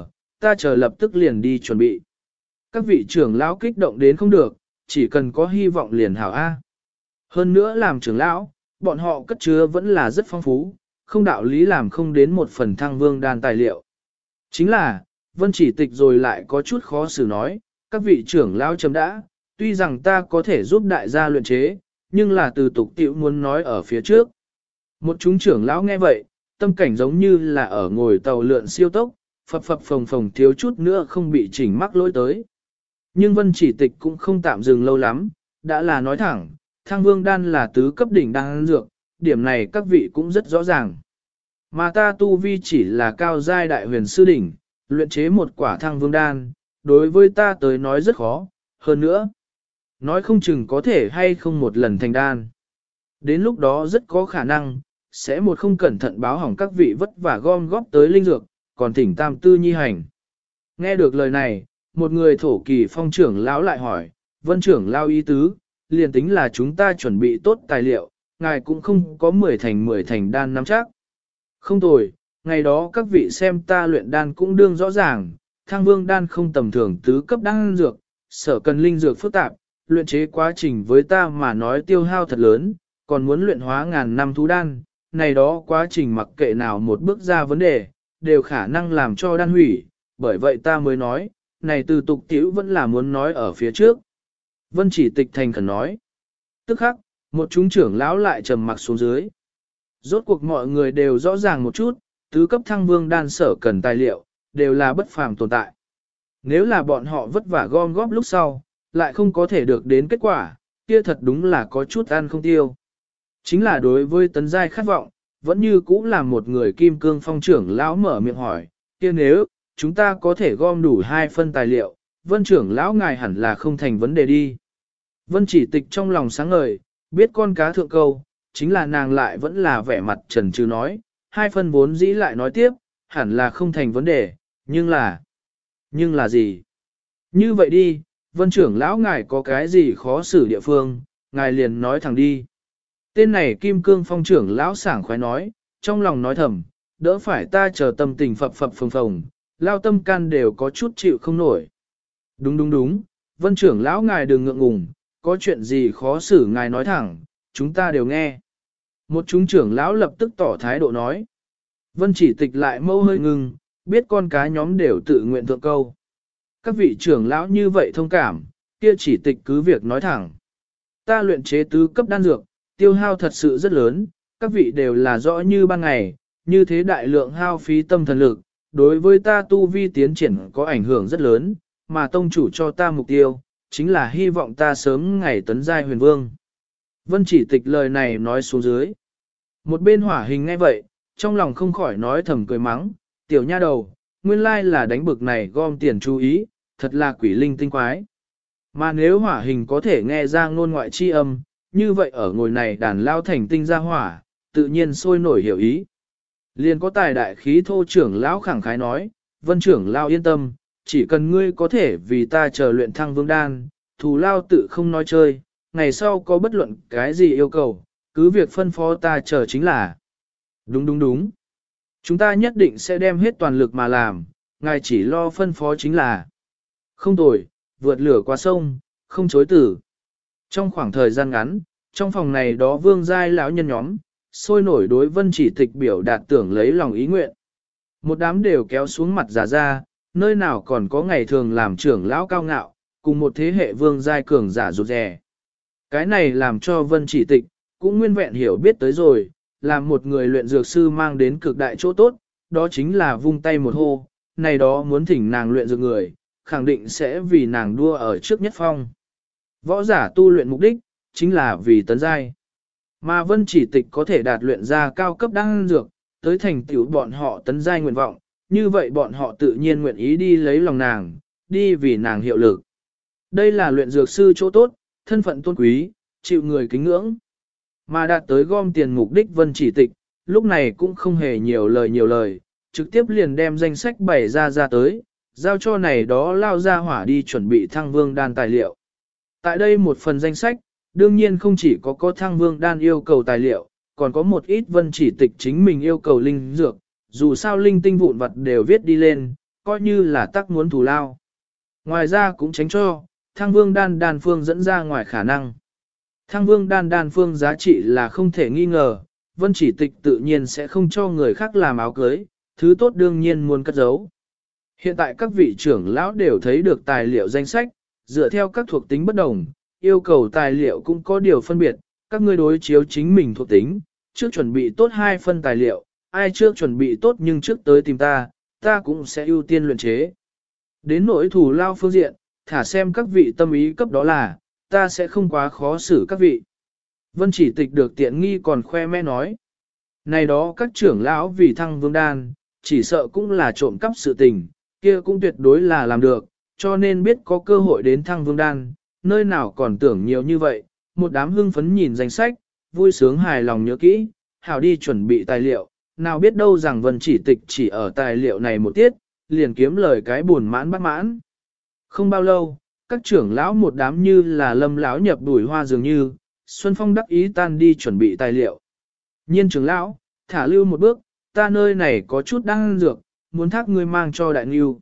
ta chờ lập tức liền đi chuẩn bị. Các vị trưởng lão kích động đến không được, chỉ cần có hy vọng liền hảo A. Hơn nữa làm trưởng lão, bọn họ cất chứa vẫn là rất phong phú, không đạo lý làm không đến một phần thăng vương đan tài liệu. Chính là, Vân Chỉ Tịch rồi lại có chút khó xử nói, các vị trưởng lão chấm đã, tuy rằng ta có thể giúp đại gia luyện chế, nhưng là từ tục tiểu muốn nói ở phía trước. Một chúng trưởng lão nghe vậy, tâm cảnh giống như là ở ngồi tàu lượn siêu tốc, phập phập phồng phồng thiếu chút nữa không bị chỉnh mắc lỗi tới. Nhưng Vân Chỉ Tịch cũng không tạm dừng lâu lắm, đã là nói thẳng, thăng vương đan là tứ cấp đỉnh đan dược, điểm này các vị cũng rất rõ ràng. Mà ta tu vi chỉ là cao giai đại huyền sư đỉnh, luyện chế một quả thăng vương đan, đối với ta tới nói rất khó, hơn nữa. Nói không chừng có thể hay không một lần thành đan. Đến lúc đó rất có khả năng, sẽ một không cẩn thận báo hỏng các vị vất vả gom góp tới linh dược, còn thỉnh tam tư nhi hành. Nghe được lời này, một người thổ kỳ phong trưởng lão lại hỏi, Vân trưởng lão ý tứ, liền tính là chúng ta chuẩn bị tốt tài liệu, ngài cũng không có 10 thành đan nắm chắc. Không tồi, ngày đó các vị xem ta luyện đan cũng đương rõ ràng, thăng vương đan không tầm thường tứ cấp đan dược, sở cần linh dược phức tạp, luyện chế quá trình với ta mà nói tiêu hao thật lớn, còn muốn luyện hóa ngàn năm thú đan, này đó quá trình mặc kệ nào một bước ra vấn đề, đều khả năng làm cho đan hủy, bởi vậy ta mới nói, này từ tục tiểu vẫn là muốn nói ở phía trước. Vân Chỉ Tịch thành khẩn nói. Tức khắc, một chúng trưởng lão lại trầm mặc xuống dưới. Rốt cuộc mọi người đều rõ ràng một chút, tứ cấp thăng vương đan sở cần tài liệu, đều là bất phàm tồn tại. Nếu là bọn họ vất vả gom góp lúc sau, lại không có thể được đến kết quả, kia thật đúng là có chút ăn không tiêu. Chính là đối với tấn giai khát vọng, vẫn như cũ là một người kim cương phong trưởng lão mở miệng hỏi, kia nếu, chúng ta có thể gom đủ 2 phân tài liệu, Vân trưởng lão ngài hẳn là không thành vấn đề đi. Vân Chỉ Tịch trong lòng sáng ngời, biết con cá thượng câu, chính là nàng lại vẫn là vẻ mặt trần trừ nói, 2 phân vốn dĩ lại nói tiếp, hẳn là không thành vấn đề, nhưng là gì? Như vậy đi, Vân trưởng lão ngài có cái gì khó xử địa phương, ngài liền nói thẳng đi. Tên này Kim Cương Phong trưởng lão sảng khoái nói, trong lòng nói thầm, đỡ phải ta chờ tâm tình phập phập phồng phồng, lao tâm can đều có chút chịu không nổi. Đúng, Vân trưởng lão ngài đừng ngượng ngùng, có chuyện gì khó xử ngài nói thẳng, chúng ta đều nghe. Một chúng trưởng lão lập tức tỏ thái độ nói. Vân Chỉ Tịch lại mâu hơi ngừng, biết con cá nhóm đều tự nguyện thượng câu. Các vị trưởng lão như vậy thông cảm, kia Chỉ Tịch cứ việc nói thẳng. Ta luyện chế tứ cấp đan dược, tiêu hao thật sự rất lớn, các vị đều là rõ như ban ngày, như thế đại lượng hao phí tâm thần lực, đối với ta tu vi tiến triển có ảnh hưởng rất lớn, mà tông chủ cho ta mục tiêu, chính là hy vọng ta sớm ngày tấn giai huyền vương. Vân Chỉ Tịch lời này nói xuống dưới. Một bên Hỏa Hình nghe vậy, trong lòng không khỏi nói thầm cười mắng, tiểu nha đầu, nguyên lai là đánh bực này gom tiền chú ý, thật là quỷ linh tinh quái. Mà nếu Hỏa Hình có thể nghe ra ngôn ngoại chi âm, như vậy ở ngồi này đàn lao thành tinh ra hỏa, tự nhiên sôi nổi hiểu ý. Liền có tài đại khí thô trưởng lão khẳng khái nói, Vân trưởng lão yên tâm, chỉ cần ngươi có thể vì ta chờ luyện thăng vương đan, thù lao tự không nói chơi, ngày sau có bất luận cái gì yêu cầu, cứ việc phân phó ta chờ chính là. Đúng. Chúng ta nhất định sẽ đem hết toàn lực mà làm, ngài chỉ lo phân phó chính là. Không tồi, vượt lửa qua sông, không chối tử. Trong khoảng thời gian ngắn, trong phòng này đó vương giai lão nhân nhóm, sôi nổi đối Vân Chỉ Tịch biểu đạt tưởng lấy lòng ý nguyện. Một đám đều kéo xuống mặt giả ra, nơi nào còn có ngày thường làm trưởng lão cao ngạo, cùng một thế hệ vương giai cường giả rụt rè. Cái này làm cho Vân Chỉ Tịch, cũng nguyên vẹn hiểu biết tới rồi, làm một người luyện dược sư mang đến cực đại chỗ tốt, đó chính là vung tay một hô, này đó muốn thỉnh nàng luyện dược người, khẳng định sẽ vì nàng đua ở trước nhất phong. Võ giả tu luyện mục đích, chính là vì tấn giai. Mà vân chỉ tịch có thể đạt luyện ra cao cấp đan dược, tới thành tựu bọn họ tấn giai nguyện vọng, như vậy bọn họ tự nhiên nguyện ý đi lấy lòng nàng, đi vì nàng hiệu lực. Đây là luyện dược sư chỗ tốt, thân phận tôn quý, chịu người kính ngưỡng. Mà đạt tới gom tiền mục đích vân chỉ tịch, lúc này cũng không hề nhiều lời, trực tiếp liền đem danh sách bày ra tới, giao cho này đó lao ra hỏa đi chuẩn bị thăng vương đan tài liệu. Tại đây một phần danh sách, đương nhiên không chỉ có thăng vương đan yêu cầu tài liệu, còn có một ít vân chỉ tịch chính mình yêu cầu linh dược, dù sao linh tinh vụn vật đều viết đi lên, coi như là tắc muốn thù lao. Ngoài ra cũng tránh cho, thăng vương đan phương dẫn ra ngoài khả năng. Thăng vương đan phương giá trị là không thể nghi ngờ, vân chỉ tịch tự nhiên sẽ không cho người khác làm áo cưới, thứ tốt đương nhiên muốn cất giấu. Hiện tại các vị trưởng lão đều thấy được tài liệu danh sách, dựa theo các thuộc tính bất đồng, yêu cầu tài liệu cũng có điều phân biệt, các ngươi đối chiếu chính mình thuộc tính, trước chuẩn bị tốt 2 phân tài liệu, ai trước chuẩn bị tốt nhưng trước tới tìm ta cũng sẽ ưu tiên luyện chế. Đến nỗi thủ lao phương diện, thả xem các vị tâm ý cấp đó là, ta sẽ không quá khó xử các vị. Vân chỉ tịch được tiện nghi còn khoe mẽ nói. Này đó các trưởng lão vì thăng vương đan, chỉ sợ cũng là trộm cắp sự tình, kia cũng tuyệt đối là làm được, cho nên biết có cơ hội đến thăng vương đan, nơi nào còn tưởng nhiều như vậy, một đám hưng phấn nhìn danh sách, vui sướng hài lòng nhớ kỹ, hảo đi chuẩn bị tài liệu, nào biết đâu rằng vân chỉ tịch chỉ ở tài liệu này một tiết, liền kiếm lời cái buồn mãn bắt mãn. Không bao lâu, các trưởng lão một đám như là lâm lão nhập đuổi hoa dường như, Xuân Phong đắc ý tan đi chuẩn bị tài liệu. Nhiên trưởng lão, thả lưu một bước, ta nơi này có chút đan dược, muốn thác ngươi mang cho đại nghiêu.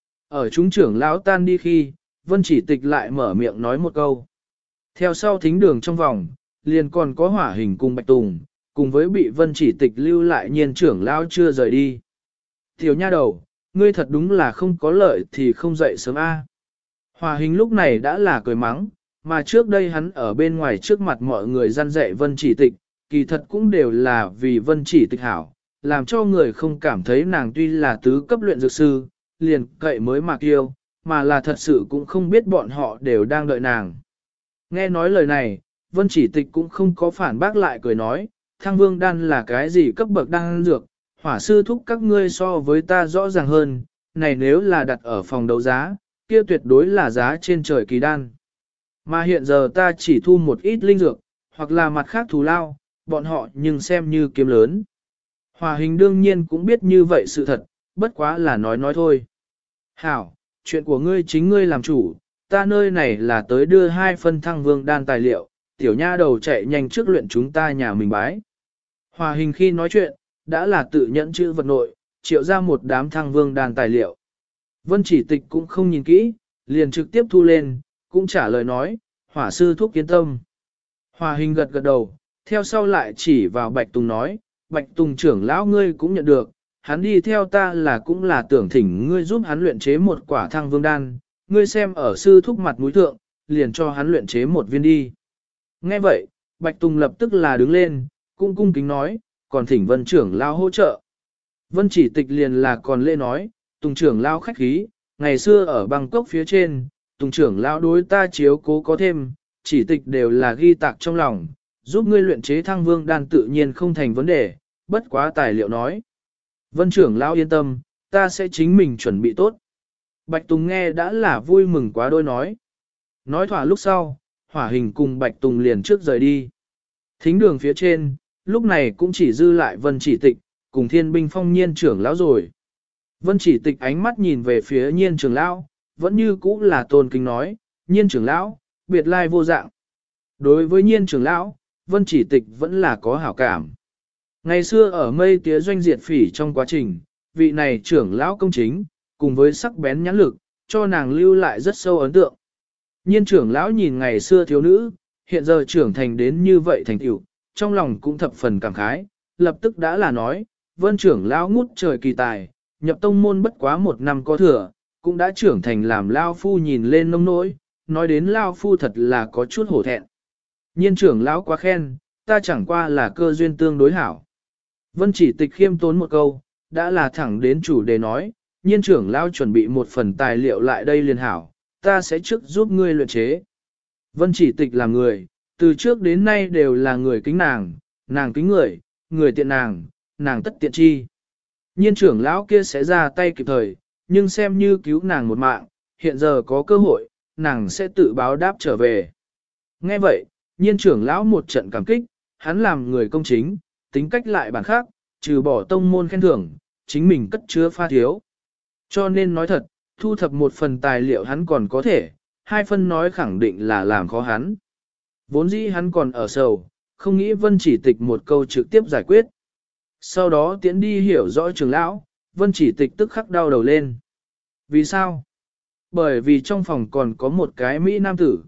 Ở chúng trưởng lão tan đi khi, vân chỉ tịch lại mở miệng nói một câu. Theo sau thính đường trong vòng, liền còn có hỏa hình cùng bạch tùng, cùng với bị vân chỉ tịch lưu lại nhiên trưởng lão chưa rời đi. Tiểu nha đầu, ngươi thật đúng là không có lợi thì không dậy sớm a. Hỏa hình lúc này đã là cười mắng, mà trước đây hắn ở bên ngoài trước mặt mọi người răn dạy vân chỉ tịch, kỳ thật cũng đều là vì vân chỉ tịch hảo, làm cho người không cảm thấy nàng tuy là tứ cấp luyện dược sư, liền cậy mới mà kiêu, mà là thật sự cũng không biết bọn họ đều đang đợi nàng. Nghe nói lời này, vân chỉ tịch cũng không có phản bác lại cười nói, thăng vương đan là cái gì cấp bậc đan dược, hỏa sư thúc các ngươi so với ta rõ ràng hơn, này nếu là đặt ở phòng đấu giá, kia tuyệt đối là giá trên trời kỳ đan. Mà hiện giờ ta chỉ thu một ít linh dược, hoặc là mặt khác thù lao, bọn họ nhưng xem như kiếm lớn. Hòa hình đương nhiên cũng biết như vậy sự thật, bất quá là nói thôi. Hảo, chuyện của ngươi chính ngươi làm chủ, ta nơi này là tới đưa 2 phân thăng vương đan tài liệu, tiểu nha đầu chạy nhanh trước luyện chúng ta nhà mình bái. Hòa hình khi nói chuyện, đã là tự nhận chữ vật nội, triệu ra một đám thăng vương đan tài liệu. Vân chỉ tịch cũng không nhìn kỹ, liền trực tiếp thu lên, cũng trả lời nói, hỏa sư thúc yên tâm. Hòa hình gật gật đầu, theo sau lại chỉ vào Bạch Tùng nói, Bạch Tùng trưởng lão ngươi cũng nhận được, hắn đi theo ta là cũng là tưởng thỉnh ngươi giúp hắn luyện chế một quả thăng vương đan, ngươi xem ở sư thúc mặt mũi thượng, liền cho hắn luyện chế một viên đi. Nghe vậy, Bạch Tùng lập tức là đứng lên, cũng cung kính nói, còn thỉnh Vân trưởng lão hỗ trợ. Vân chỉ tịch liền là còn lễ nói, Tùng trưởng lão khách khí, ngày xưa ở Bangkok phía trên, Tùng trưởng lão đối ta chiếu cố có thêm, chỉ tịch đều là ghi tạc trong lòng, giúp ngươi luyện chế thăng vương đan tự nhiên không thành vấn đề, bất quá tài liệu nói. Vân trưởng lão yên tâm, ta sẽ chính mình chuẩn bị tốt. Bạch Tùng nghe đã là vui mừng quá đôi nói. Nói thỏa lúc sau, hỏa hình cùng Bạch Tùng liền trước rời đi. Thính đường phía trên, lúc này cũng chỉ dư lại Vân chỉ tịch, cùng thiên binh phong nhiên trưởng lão rồi. Vân chỉ tịch ánh mắt nhìn về phía nhiên trưởng lão, vẫn như cũ là tôn kính nói, nhiên trưởng lão, biệt lai vô dạng. Đối với nhiên trưởng lão, Vân chỉ tịch vẫn là có hảo cảm. Ngày xưa ở mây tía doanh diệt phỉ trong quá trình, vị này trưởng lão công chính, cùng với sắc bén nhãn lực, cho nàng lưu lại rất sâu ấn tượng. Nhiên trưởng lão nhìn ngày xưa thiếu nữ, hiện giờ trưởng thành đến như vậy thành tựu, trong lòng cũng thập phần cảm khái, lập tức đã là nói, Vân trưởng lão ngút trời kỳ tài, nhập tông môn bất quá 1 năm có thừa, cũng đã trưởng thành làm lao phu nhìn lên nông nỗi, nói đến lao phu thật là có chút hổ thẹn. Nhiên trưởng lão quá khen, ta chẳng qua là cơ duyên tương đối hảo. Vân chỉ tịch khiêm tốn một câu, đã là thẳng đến chủ đề nói, nhiên trưởng lão chuẩn bị một phần tài liệu lại đây liền hảo, ta sẽ trước giúp ngươi luyện chế. Vân chỉ tịch là người, từ trước đến nay đều là người kính nàng kính người, người tiện nàng tất tiện chi. Nhiên trưởng lão kia sẽ ra tay kịp thời, nhưng xem như cứu nàng một mạng, hiện giờ có cơ hội, nàng sẽ tự báo đáp trở về. Nghe vậy, nhiên trưởng lão một trận cảm kích, hắn làm người công chính, tính cách lại bản khác, trừ bỏ tông môn khen thưởng, chính mình cất chứa pha thiếu. Cho nên nói thật, thu thập một phần tài liệu hắn còn có thể, hai phần nói khẳng định là làm khó hắn. Vốn dĩ hắn còn ở sầu, không nghĩ Vân chỉ tịch một câu trực tiếp giải quyết. Sau đó tiến đi hiểu rõ trưởng lão, Vân chỉ tịch tức khắc đau đầu lên. Vì sao? Bởi vì trong phòng còn có một cái Mỹ nam tử.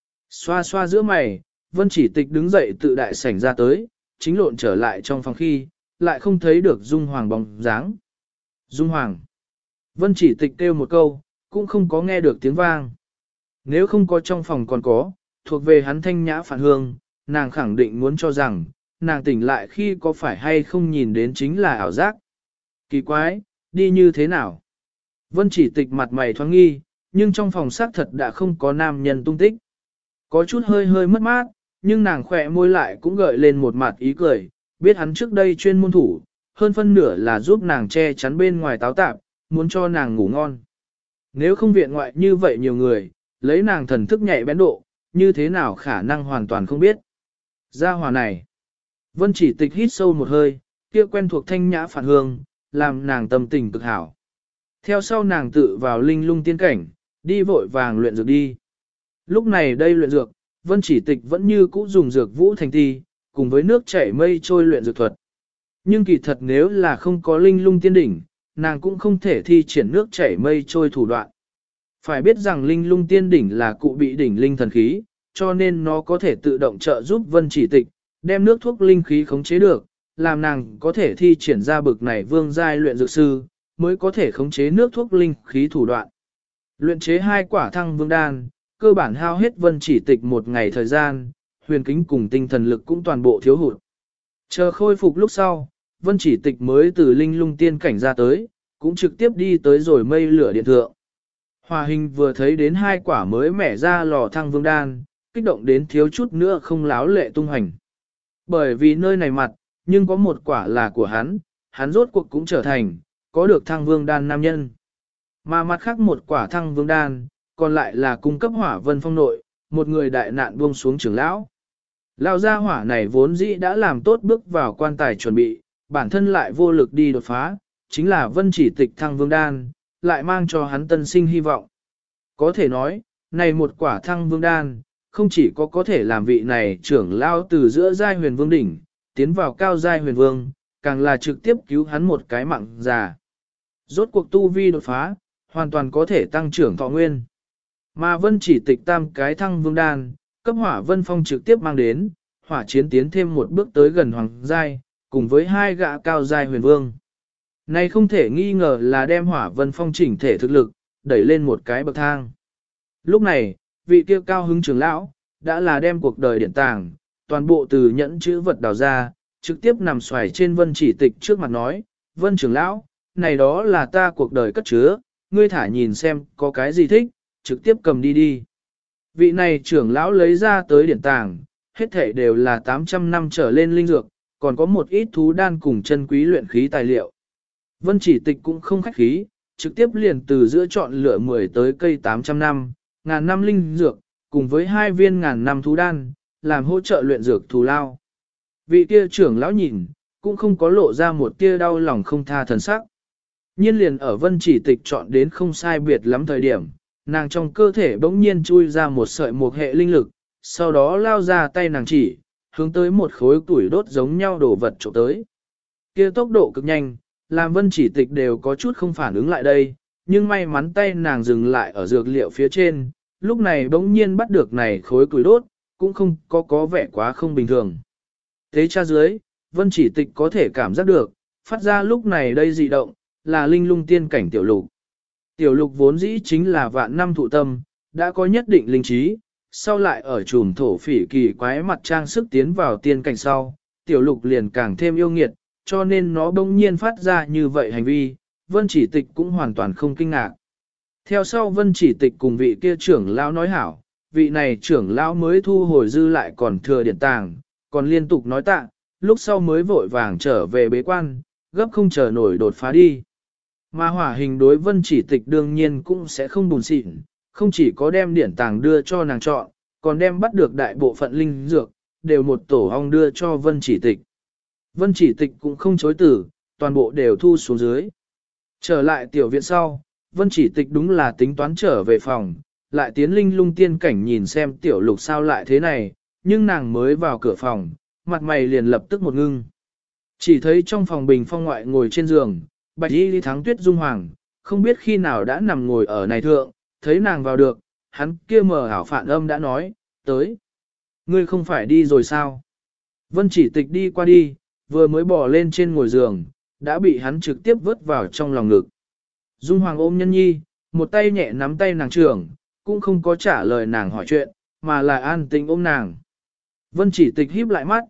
Xoa xoa giữa mày, Vân chỉ tịch đứng dậy tự đại sảnh ra tới, chính lộn trở lại trong phòng khi, lại không thấy được Dung Hoàng bóng dáng. Dung Hoàng. Vân chỉ tịch kêu một câu, cũng không có nghe được tiếng vang. Nếu không có trong phòng còn có, thuộc về hắn thanh nhã phản hương, nàng khẳng định muốn cho rằng, nàng tỉnh lại khi có phải hay không nhìn đến chính là ảo giác. Kỳ quái, đi như thế nào? Vân chỉ tịch mặt mày thoáng nghi, nhưng trong phòng xác thật đã không có nam nhân tung tích. Có chút hơi hơi mất mát, nhưng nàng khỏe môi lại cũng gợi lên một mặt ý cười, biết hắn trước đây chuyên môn thủ, hơn phân nửa là giúp nàng che chắn bên ngoài táo tạp, muốn cho nàng ngủ ngon. Nếu không viện ngoại như vậy nhiều người, lấy nàng thần thức nhạy bén độ, như thế nào khả năng hoàn toàn không biết. Gia hòa này, Vân chỉ tịch hít sâu một hơi, kia quen thuộc thanh nhã phản hương, làm nàng tâm tình cực hảo. Theo sau nàng tự vào linh lung tiên cảnh, đi vội vàng luyện dược đi. Lúc này đây luyện dược, Vân chỉ tịch vẫn như cũ dùng dược vũ thành ti, cùng với nước chảy mây trôi luyện dược thuật. Nhưng kỳ thật nếu là không có linh lung tiên đỉnh, nàng cũng không thể thi triển nước chảy mây trôi thủ đoạn. Phải biết rằng linh lung tiên đỉnh là cụ bị đỉnh linh thần khí, cho nên nó có thể tự động trợ giúp Vân chỉ tịch, đem nước thuốc linh khí khống chế được, làm nàng có thể thi triển ra bực này vương giai luyện dược sư, mới có thể khống chế nước thuốc linh khí thủ đoạn. Luyện chế 2 quả thăng vương đan, cơ bản hao hết Vân chỉ tịch một ngày thời gian, huyền kính cùng tinh thần lực cũng toàn bộ thiếu hụt. Chờ khôi phục lúc sau, Vân chỉ tịch mới từ linh lung tiên cảnh ra tới, cũng trực tiếp đi tới rồi mây lửa điện thượng. Hòa hình vừa thấy đến 2 quả mới mẻ ra lò thăng vương đan, kích động đến thiếu chút nữa không láo lệ tung hành. Bởi vì nơi này mặt, nhưng có một quả là của hắn rốt cuộc cũng trở thành, có được thăng vương đan nam nhân. Mà mặt khác một quả thăng vương đan, còn lại là cung cấp hỏa vân phong nội, một người đại nạn buông xuống trưởng lão. Lão gia hỏa này vốn dĩ đã làm tốt bước vào quan tài chuẩn bị, bản thân lại vô lực đi đột phá, chính là Vân chỉ tịch thăng vương đan, lại mang cho hắn tân sinh hy vọng. Có thể nói, này một quả thăng vương đan, không chỉ có thể làm vị này trưởng lão từ giữa giai huyền vương đỉnh, tiến vào cao giai huyền vương, càng là trực tiếp cứu hắn một cái mạng già. Rốt cuộc tu vi đột phá, hoàn toàn có thể tăng trưởng thọ nguyên. Mà Vân chỉ tịch tam cái thăng vương đan, cấp hỏa vân phong trực tiếp mang đến, hỏa chiến tiến thêm một bước tới gần hoàng giai, cùng với 2 gã cao giai huyền vương. Này không thể nghi ngờ là đem hỏa vân phong chỉnh thể thực lực, đẩy lên một cái bậc thang. Lúc này, vị kia cao hứng trưởng lão, đã là đem cuộc đời điện tàng, toàn bộ từ nhẫn chữ vật đào ra, trực tiếp nằm xoài trên Vân chỉ tịch trước mặt nói, Vân trưởng lão, này đó là ta cuộc đời cất chứa, ngươi thả nhìn xem có cái gì thích, trực tiếp cầm đi đi. Vị này trưởng lão lấy ra tới điện tàng, hết thể đều là 800 năm trở lên linh dược, còn có một ít thú đan cùng chân quý luyện khí tài liệu. Vân chỉ tịch cũng không khách khí, trực tiếp liền từ giữa chọn lựa 10 tới cây 800 năm, ngàn năm linh dược, cùng với 2 viên ngàn năm thú đan, làm hỗ trợ luyện dược thù lao. Vị kia trưởng lão nhìn, cũng không có lộ ra một tia đau lòng không tha thần sắc. Nhiên liền ở Vân chỉ tịch chọn đến không sai biệt lắm thời điểm, nàng trong cơ thể bỗng nhiên chui ra một sợi một hệ linh lực, sau đó lao ra tay nàng chỉ, hướng tới một khối củi đốt giống nhau đổ vật trộm tới. Kia tốc độ cực nhanh, làm Vân chỉ tịch đều có chút không phản ứng lại đây, nhưng may mắn tay nàng dừng lại ở dược liệu phía trên, lúc này bỗng nhiên bắt được này khối củi đốt, cũng không có vẻ quá không bình thường. Thế cha dưới, Vân chỉ tịch có thể cảm giác được, phát ra lúc này đây dị động, là linh lung tiên cảnh tiểu lục. Tiểu lục vốn dĩ chính là vạn năm thụ tâm, đã có nhất định linh trí, sau lại ở chùm thổ phỉ kỳ quái mặt trang sức tiến vào tiên cảnh sau, tiểu lục liền càng thêm yêu nghiệt, cho nên nó bỗng nhiên phát ra như vậy hành vi, Vân chỉ tịch cũng hoàn toàn không kinh ngạc. Theo sau Vân chỉ tịch cùng vị kia trưởng lão nói hảo, vị này trưởng lão mới thu hồi dư lại còn thừa điển tàng, còn liên tục nói tạ, lúc sau mới vội vàng trở về bế quan, gấp không chờ nổi đột phá đi. Mà hỏa hình đối vân chỉ tịch đương nhiên cũng sẽ không buồn xịn, không chỉ có đem điển tàng đưa cho nàng chọn, còn đem bắt được đại bộ phận linh dược, đều một tổ ong đưa cho vân chỉ tịch. Vân chỉ tịch cũng không chối từ, toàn bộ đều thu xuống dưới. Trở lại tiểu viện sau, vân chỉ tịch đúng là tính toán trở về phòng, lại tiến linh lung tiên cảnh nhìn xem tiểu lục sao lại thế này, nhưng nàng mới vào cửa phòng, mặt mày liền lập tức một ngưng. Chỉ thấy trong phòng bình phong ngoại ngồi trên giường, bạch y lý thắng tuyết dung hoàng, không biết khi nào đã nằm ngồi ở này thượng, thấy nàng vào được, hắn kia mờ ảo phản âm đã nói, tới. Ngươi không phải đi rồi sao? Vân chỉ tịch đi qua đi, vừa mới bỏ lên trên ngồi giường, đã bị hắn trực tiếp vớt vào trong lòng ngực. Dung hoàng ôm nhân nhi, một tay nhẹ nắm tay nàng trưởng, cũng không có trả lời nàng hỏi chuyện, mà là an tĩnh ôm nàng. Vân chỉ tịch híp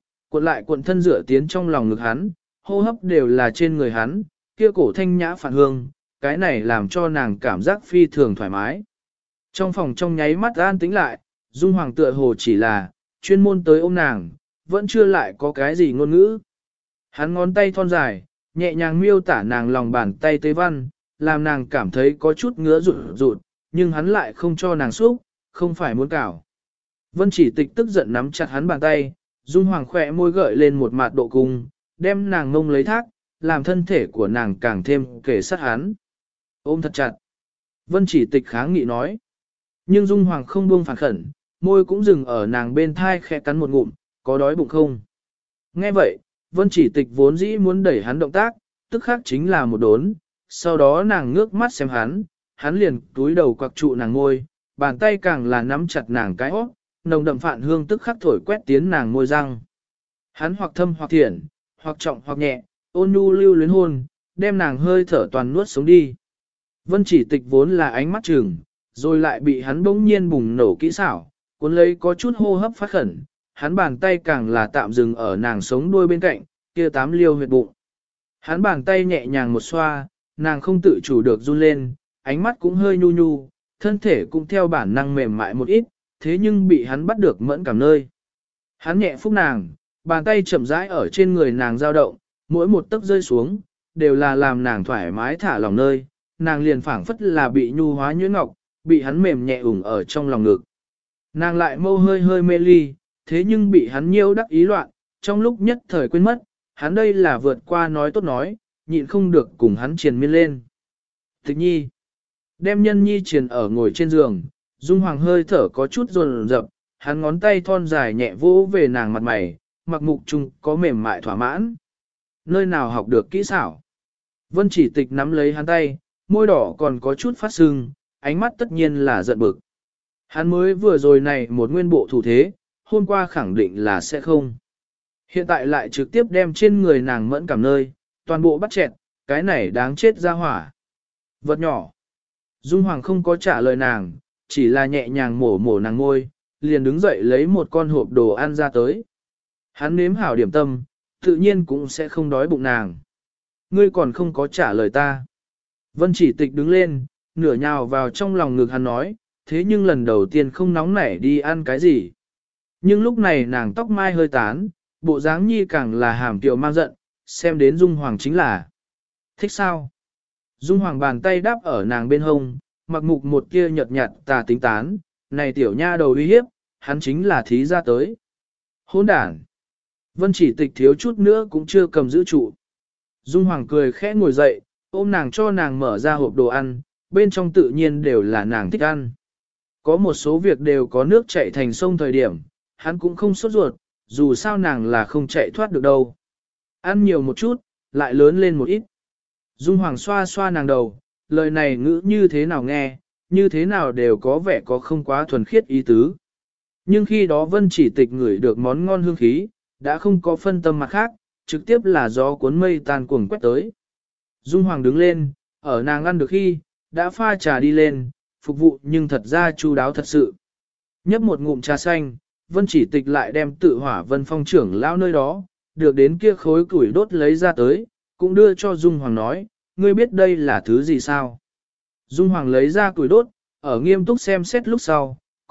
lại cuộn thân dựa tiến trong lòng ngực hắn, hô hấp đều là trên người hắn, kia cổ thanh nhã phản hương, cái này làm cho nàng cảm giác phi thường thoải mái. Trong phòng trong nháy mắt an tĩnh lại, Dung Hoàng tựa hồ chỉ là, chuyên môn tới ôm nàng, vẫn chưa lại có cái gì ngôn ngữ. Hắn ngón tay thon dài, nhẹ nhàng miêu tả nàng lòng bàn tay tế văn, làm nàng cảm thấy có chút ngứa rụt rụt, nhưng hắn lại không cho nàng xúc, không phải muốn cào. Vân chỉ tịch tức giận nắm chặt hắn bàn tay, Dung Hoàng khỏe môi gợi lên một mạt độ cung, đem nàng ngông lấy thác, làm thân thể của nàng càng thêm kề sát hắn. Ôm thật chặt. Vân chỉ tịch kháng nghị nói. Nhưng Dung Hoàng không buông phản khẩn, môi cũng dừng ở nàng bên thai khẽ cắn một ngụm, có đói bụng không? Nghe vậy, Vân chỉ tịch vốn dĩ muốn đẩy hắn động tác, tức khắc chính là một đốn, sau đó nàng ngước mắt xem hắn liền túi đầu quặc trụ nàng môi, bàn tay càng là nắm chặt nàng cái óc, nồng đậm phản hương tức khắc thổi quét tiến nàng môi răng. Hắn hoặc thâm hoặc thiện, hoặc trọng hoặc nhẹ, ôn nhu lưu luyến hôn, đem nàng hơi thở toàn nuốt xuống đi. Vân chỉ tịch vốn là ánh mắt trừng, rồi lại bị hắn bỗng nhiên bùng nổ kỹ xảo, cuốn lấy có chút hô hấp phát khẩn, hắn bàn tay càng là tạm dừng ở nàng sống đuôi bên cạnh, kia 8 liêu huyệt bụng. Hắn bàn tay nhẹ nhàng một xoa, nàng không tự chủ được run lên, ánh mắt cũng hơi nhu nhu, thân thể cũng theo bản năng mềm mại một ít, thế nhưng bị hắn bắt được mẫn cảm nơi. Hắn nhẹ phúc nàng, bàn tay chậm rãi ở trên người nàng dao động, mỗi một tấc rơi xuống, đều là làm nàng thoải mái thả lòng nơi, nàng liền phảng phất là bị nhu hóa nhuyễn ngọc, bị hắn mềm nhẹ ủng ở trong lòng ngực. Nàng lại mâu hơi hơi mê ly, thế nhưng bị hắn nhiêu đắc ý loạn, trong lúc nhất thời quên mất, hắn đây là vượt qua nói tốt nói, nhịn không được cùng hắn triền miên lên. Tịch nhi, đem nhân nhi triền ở ngồi trên giường, Dung Hoàng hơi thở có chút run rập, hắn ngón tay thon dài nhẹ vỗ về nàng mặt mày, mặc mục chung có mềm mại thỏa mãn. Nơi nào học được kỹ xảo? Vân chỉ tịch nắm lấy hắn tay, môi đỏ còn có chút phát sưng, ánh mắt tất nhiên là giận bực. Hắn mới vừa rồi này một nguyên bộ thủ thế, hôm qua khẳng định là sẽ không. Hiện tại lại trực tiếp đem trên người nàng mẫn cảm nơi, toàn bộ bắt chẹt, cái này đáng chết ra hỏa. Vật nhỏ. Dung Hoàng không có trả lời nàng, chỉ là nhẹ nhàng mổ mổ nàng ngôi, liền đứng dậy lấy một con hộp đồ ăn ra tới. Hắn nếm hảo điểm tâm, tự nhiên cũng sẽ không đói bụng nàng. Ngươi còn không có trả lời ta. Vân chỉ tịch đứng lên, nửa nhào vào trong lòng ngực hắn nói, thế nhưng lần đầu tiên không nóng nảy đi ăn cái gì. Nhưng lúc này nàng tóc mai hơi tán, bộ dáng nhi càng là hàm tiều mang giận, xem đến Dung Hoàng chính là. Thích sao? Dung Hoàng bàn tay đáp ở nàng bên hông, mặc mục một kia nhợt nhạt tà tính tán, này tiểu nha đầu uy hiếp, hắn chính là thí ra tới. Hỗn đản. Vân chỉ tịch thiếu chút nữa cũng chưa cầm giữ trụ. Dung Hoàng cười khẽ ngồi dậy, ôm nàng cho nàng mở ra hộp đồ ăn, bên trong tự nhiên đều là nàng thích ăn. Có một số việc đều có nước chảy thành sông thời điểm, hắn cũng không sốt ruột, dù sao nàng là không chạy thoát được đâu. Ăn nhiều một chút, lại lớn lên một ít. Dung Hoàng xoa xoa nàng đầu, lời này ngữ như thế nào nghe, như thế nào đều có vẻ có không quá thuần khiết ý tứ. Nhưng khi đó Vân chỉ tịch ngửi được món ngon hương khí, đã không có phân tâm mặt khác, trực tiếp là gió cuốn mây tan cuồng quét tới. Dung Hoàng đứng lên, ở nàng ăn được khi, đã pha trà đi lên, phục vụ nhưng thật ra chu đáo thật sự. Nhấp một ngụm trà xanh, Vân chỉ tịch lại đem tự hỏa Vân Phong trưởng lao nơi đó, được đến kia khối củi đốt lấy ra tới, cũng đưa cho Dung Hoàng nói, ngươi biết đây là thứ gì sao? Dung Hoàng lấy ra củi đốt, ở nghiêm túc xem xét lúc sau,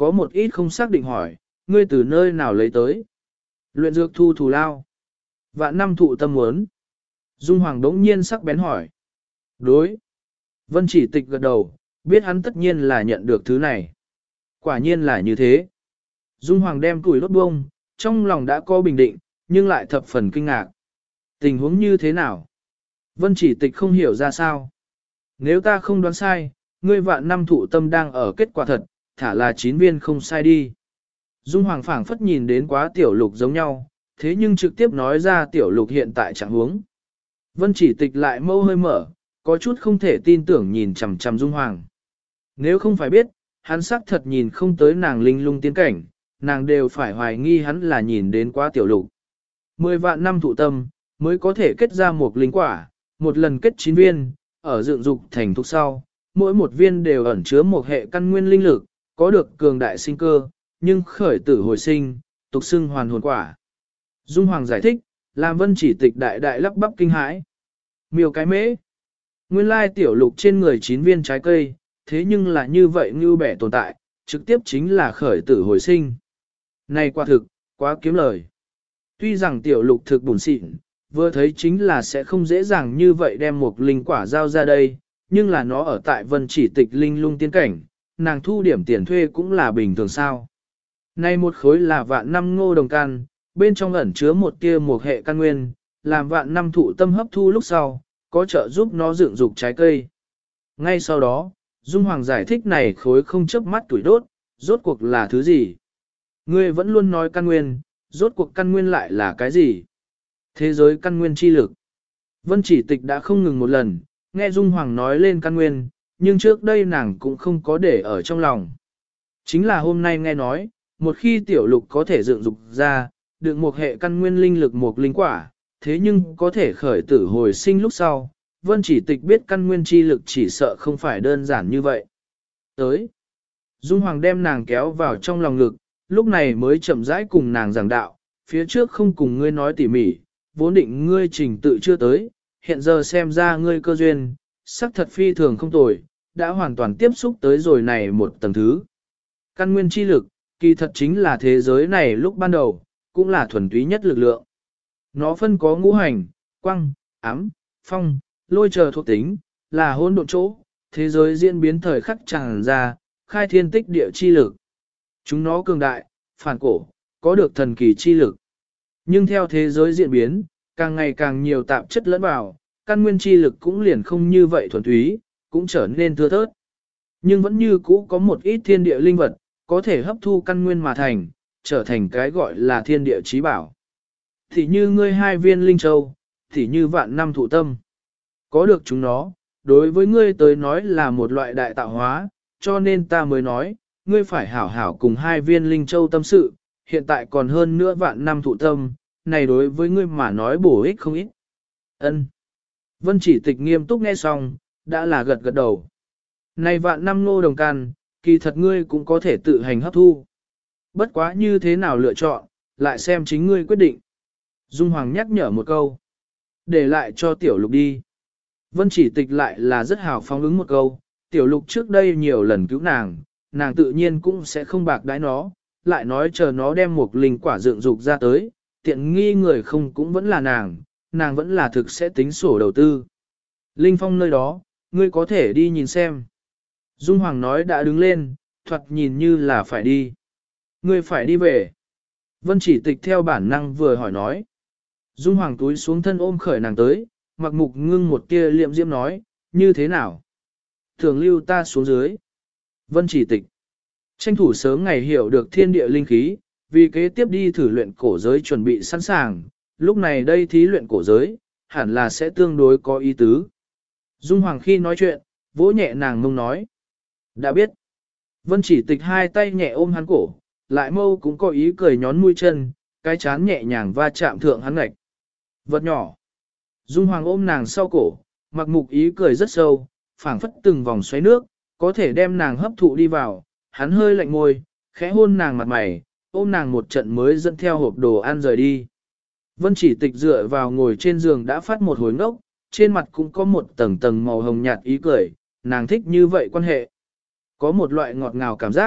có một ít không xác định hỏi, ngươi từ nơi nào lấy tới? Luyện dược thu thù lao. Vạn năm thụ tâm muốn. Dung Hoàng đống nhiên sắc bén hỏi. Đối. Vân Chỉ Tịch gật đầu, biết hắn tất nhiên là nhận được thứ này. Quả nhiên là như thế. Dung Hoàng đem củi đốt bông, trong lòng đã có bình định, nhưng lại thập phần kinh ngạc. Tình huống như thế nào? Vân Chỉ Tịch không hiểu ra sao. Nếu ta không đoán sai, ngươi vạn năm thụ tâm đang ở kết quả thật, thả là 9 viên không sai đi. Dung Hoàng phảng phất nhìn đến quá tiểu lục giống nhau, thế nhưng trực tiếp nói ra tiểu lục hiện tại trạng huống. Vân Chỉ Tịch lại mâu hơi mở, có chút không thể tin tưởng nhìn chằm chằm Dung Hoàng. Nếu không phải biết, hắn xác thật nhìn không tới nàng linh lung tiến cảnh, nàng đều phải hoài nghi hắn là nhìn đến quá tiểu lục. 10 vạn năm thụ tâm, mới có thể kết ra một linh quả, một lần kết 9 viên, ở dựng dục thành thúc sau, mỗi một viên đều ẩn chứa một hệ căn nguyên linh lực, có được cường đại sinh cơ, nhưng khởi tử hồi sinh, tục xưng hoàn hồn quả. Dung Hoàng giải thích, làm Vân Chỉ Tịch đại đại lắp bắp kinh hãi. Miêu cái mễ. Nguyên lai tiểu lục trên người 9 viên trái cây, thế nhưng là như vậy như bẻ tồn tại, trực tiếp chính là khởi tử hồi sinh. Này quả thực, quá kiếm lời. Tuy rằng tiểu lục thực bùn xịn, vừa thấy chính là sẽ không dễ dàng như vậy đem một linh quả giao ra đây, nhưng là nó ở tại Vân Chỉ Tịch linh lung tiên cảnh, nàng thu điểm tiền thuê cũng là bình thường sao. Này một khối là vạn năm ngô đồng can, bên trong ẩn chứa một tia một hệ căn nguyên, làm vạn năm thụ tâm hấp thu lúc sau, có trợ giúp nó dựng dục trái cây. Ngay sau đó, Dung Hoàng giải thích này khối không chớp mắt tuổi đốt, rốt cuộc là thứ gì? Ngươi vẫn luôn nói căn nguyên, rốt cuộc căn nguyên lại là cái gì? Thế giới căn nguyên chi lực. Vân Chỉ Tịch đã không ngừng một lần, nghe Dung Hoàng nói lên căn nguyên, nhưng trước đây nàng cũng không có để ở trong lòng. Chính là hôm nay nghe nói, một khi tiểu lục có thể dựng dục ra, được một hệ căn nguyên linh lực một linh quả, thế nhưng có thể khởi tử hồi sinh lúc sau, Vân Chỉ Tịch biết căn nguyên chi lực chỉ sợ không phải đơn giản như vậy. Tới, Dung Hoàng đem nàng kéo vào trong lòng ngực, lúc này mới chậm rãi cùng nàng giảng đạo, phía trước không cùng ngươi nói tỉ mỉ, vốn định ngươi trình tự chưa tới, hiện giờ xem ra ngươi cơ duyên, sắc thật phi thường không tồi, đã hoàn toàn tiếp xúc tới rồi này một tầng thứ. Căn nguyên chi lực, kỳ thật chính là thế giới này lúc ban đầu, cũng là thuần túy nhất lực lượng. Nó phân có ngũ hành, quăng, ám, phong, lôi chờ thuộc tính, là hỗn độn chỗ, thế giới diễn biến thời khắc tràn ra, khai thiên tích địa chi lực. Chúng nó cường đại, phản cổ, có được thần kỳ chi lực. Nhưng theo thế giới diễn biến, càng ngày càng nhiều tạp chất lẫn vào, căn nguyên chi lực cũng liền không như vậy thuần túy, cũng trở nên thưa thớt. Nhưng vẫn như cũ có một ít thiên địa linh vật, có thể hấp thu căn nguyên mà thành, trở thành cái gọi là thiên địa chí bảo. Thì như ngươi 2 viên linh châu, thì như vạn năm thụ tâm. Có được chúng nó, đối với ngươi tới nói là một loại đại tạo hóa, cho nên ta mới nói, ngươi phải hảo hảo cùng 2 viên linh châu tâm sự, hiện tại còn hơn nữa vạn năm thụ tâm, này đối với ngươi mà nói bổ ích không ít. Ân. Vân Chỉ Tịch nghiêm túc nghe xong, đã là gật gật đầu. Này vạn năm ngô đồng can, kỳ thật ngươi cũng có thể tự hành hấp thu. Bất quá như thế nào lựa chọn, lại xem chính ngươi quyết định. Dung Hoàng nhắc nhở một câu. Để lại cho tiểu lục đi. Vân Chỉ Tịch lại là rất hào phóng ứng một câu. Tiểu lục trước đây nhiều lần cứu nàng, nàng tự nhiên cũng sẽ không bạc đái nó. Lại nói chờ nó đem một linh quả dựng dục ra tới, tiện nghi người không cũng vẫn là nàng vẫn là thực sẽ tính sổ đầu tư. Linh Phong nơi đó, ngươi có thể đi nhìn xem. Dung Hoàng nói đã đứng lên, thoạt nhìn như là phải đi. Ngươi phải đi về. Vân Chỉ Tịch theo bản năng vừa hỏi nói. Dung Hoàng túi xuống thân ôm khởi nàng tới, mặc mục ngưng một tia liệm diễm nói, như thế nào? Thường lưu ta xuống dưới. Vân Chỉ Tịch. Tranh thủ sớm ngày hiểu được thiên địa linh khí, vì kế tiếp đi thử luyện cổ giới chuẩn bị sẵn sàng, lúc này đây thí luyện cổ giới, hẳn là sẽ tương đối có ý tứ. Dung Hoàng khi nói chuyện, vỗ nhẹ nàng mông nói. Đã biết. Vân Chỉ Tịch 2 tay nhẹ ôm hắn cổ, lại mâu cũng có ý cười nhón mũi chân, cái chán nhẹ nhàng va chạm thượng hắn ngạch. Vật nhỏ. Dung Hoàng ôm nàng sau cổ, mặc mục ý cười rất sâu, phảng phất từng vòng xoáy nước, có thể đem nàng hấp thụ đi vào, hắn hơi lạnh môi, khẽ hôn nàng mặt mày, ôm nàng một trận mới dẫn theo hộp đồ ăn rời đi. Vân Chỉ Tịch dựa vào ngồi trên giường đã phát một hồi ngốc, trên mặt cũng có một tầng tầng màu hồng nhạt ý cười, nàng thích như vậy quan hệ. Có một loại ngọt ngào cảm giác,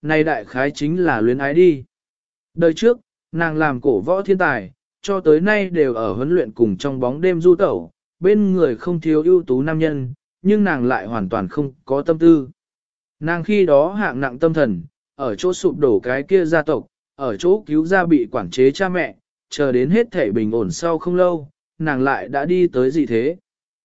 này đại khái chính là luyến ái đi. Đời trước, nàng làm cổ võ thiên tài, cho tới nay đều ở huấn luyện cùng trong bóng đêm du tẩu, bên người không thiếu ưu tú nam nhân, nhưng nàng lại hoàn toàn không có tâm tư. Nàng khi đó hạng nặng tâm thần, ở chỗ sụp đổ cái kia gia tộc, ở chỗ cứu gia bị quản chế cha mẹ, chờ đến hết thể bình ổn sau không lâu, nàng lại đã đi tới gì thế.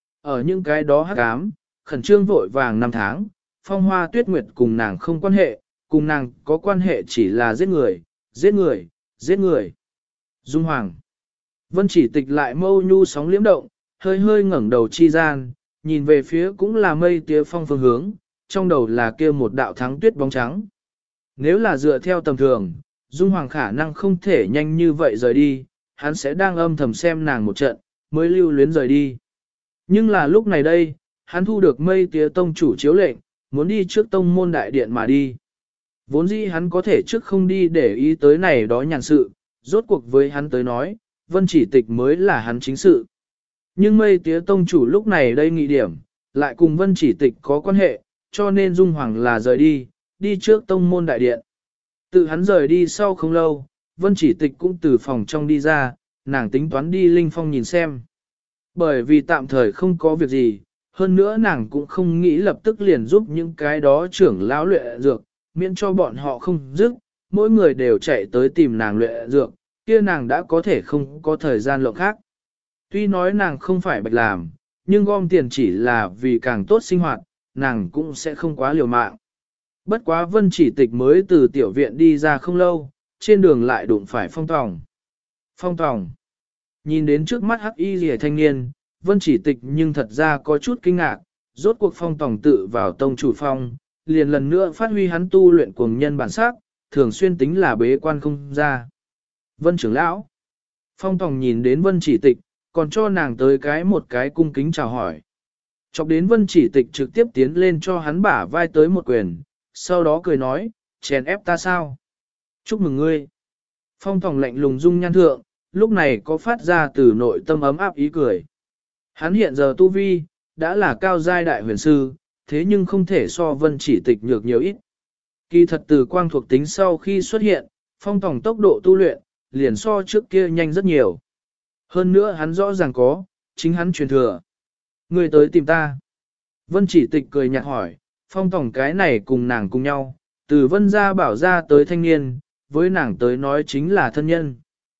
Ở những cái đó hắc ám, khẩn trương vội vàng năm tháng, Phong Hoa Tuyết Nguyệt cùng nàng không quan hệ, cùng nàng có quan hệ chỉ là giết người, giết người, giết người. Dung Hoàng. Vân Chỉ Tịch lại mâu nhu sóng liễm động, hơi hơi ngẩng đầu chi gian, nhìn về phía cũng là mây tía phong phương hướng, trong đầu là kia một đạo thắng tuyết bóng trắng. Nếu là dựa theo tầm thường, Dung Hoàng khả năng không thể nhanh như vậy rời đi, hắn sẽ đang âm thầm xem nàng một trận, mới lưu luyến rời đi. Nhưng là lúc này đây, hắn thu được mây tía tông chủ chiếu lệnh, muốn đi trước tông môn đại điện mà đi. Vốn dĩ hắn có thể trước không đi để ý tới này đó nhàn sự, rốt cuộc với hắn tới nói, Vân Chỉ Tịch mới là hắn chính sự. Nhưng mây tía tông chủ lúc này đây nghị điểm, lại cùng Vân Chỉ Tịch có quan hệ, cho nên Dung Hoàng là rời đi, đi trước tông môn đại điện. Tự hắn rời đi sau không lâu, Vân Chỉ Tịch cũng từ phòng trong đi ra, nàng tính toán đi Linh Phong nhìn xem. Bởi vì tạm thời không có việc gì, hơn nữa nàng cũng không nghĩ lập tức liền giúp những cái đó trưởng lão luyện dược, miễn cho bọn họ không dứt, mỗi người đều chạy tới tìm nàng luyện dược, kia nàng đã có thể không có thời gian lộng khác. Tuy nói nàng không phải bạch làm, nhưng gom tiền chỉ là vì càng tốt sinh hoạt, nàng cũng sẽ không quá liều mạng. Bất quá Vân Chỉ Tịch mới từ tiểu viện đi ra không lâu, trên đường lại đụng phải Phong Tòng. Phong Tòng. Nhìn đến trước mắt hắc y rìa thanh niên, Vân Chỉ Tịch nhưng thật ra có chút kinh ngạc, rốt cuộc Phong Tòng tự vào tông chủ phong, liền lần nữa phát huy hắn tu luyện cuồng nhân bản sắc, thường xuyên tính là bế quan không ra. Vân trưởng lão. Phong Tòng nhìn đến Vân Chỉ Tịch, còn cho nàng tới một cái cung kính chào hỏi. Chọc đến Vân Chỉ Tịch trực tiếp tiến lên cho hắn bả vai tới một quyền, sau đó cười nói, chèn ép ta sao? Chúc mừng ngươi. Phong Tòng lạnh lùng dung nhan thượng, lúc này có phát ra từ nội tâm ấm áp ý cười. Hắn hiện giờ tu vi, đã là cao giai đại huyền sư, thế nhưng không thể so Vân Chỉ Tịch nhược nhiều ít. Kỳ thật từ quang thuộc tính sau khi xuất hiện, Phong Tòng tốc độ tu luyện, liền so trước kia nhanh rất nhiều. Hơn nữa hắn rõ ràng có, chính hắn truyền thừa. Người tới tìm ta. Vân Chỉ Tịch cười nhạt hỏi, Phong Tòng cái này cùng nàng cùng nhau, từ Vân gia bảo ra tới thanh niên, với nàng tới nói chính là thân nhân.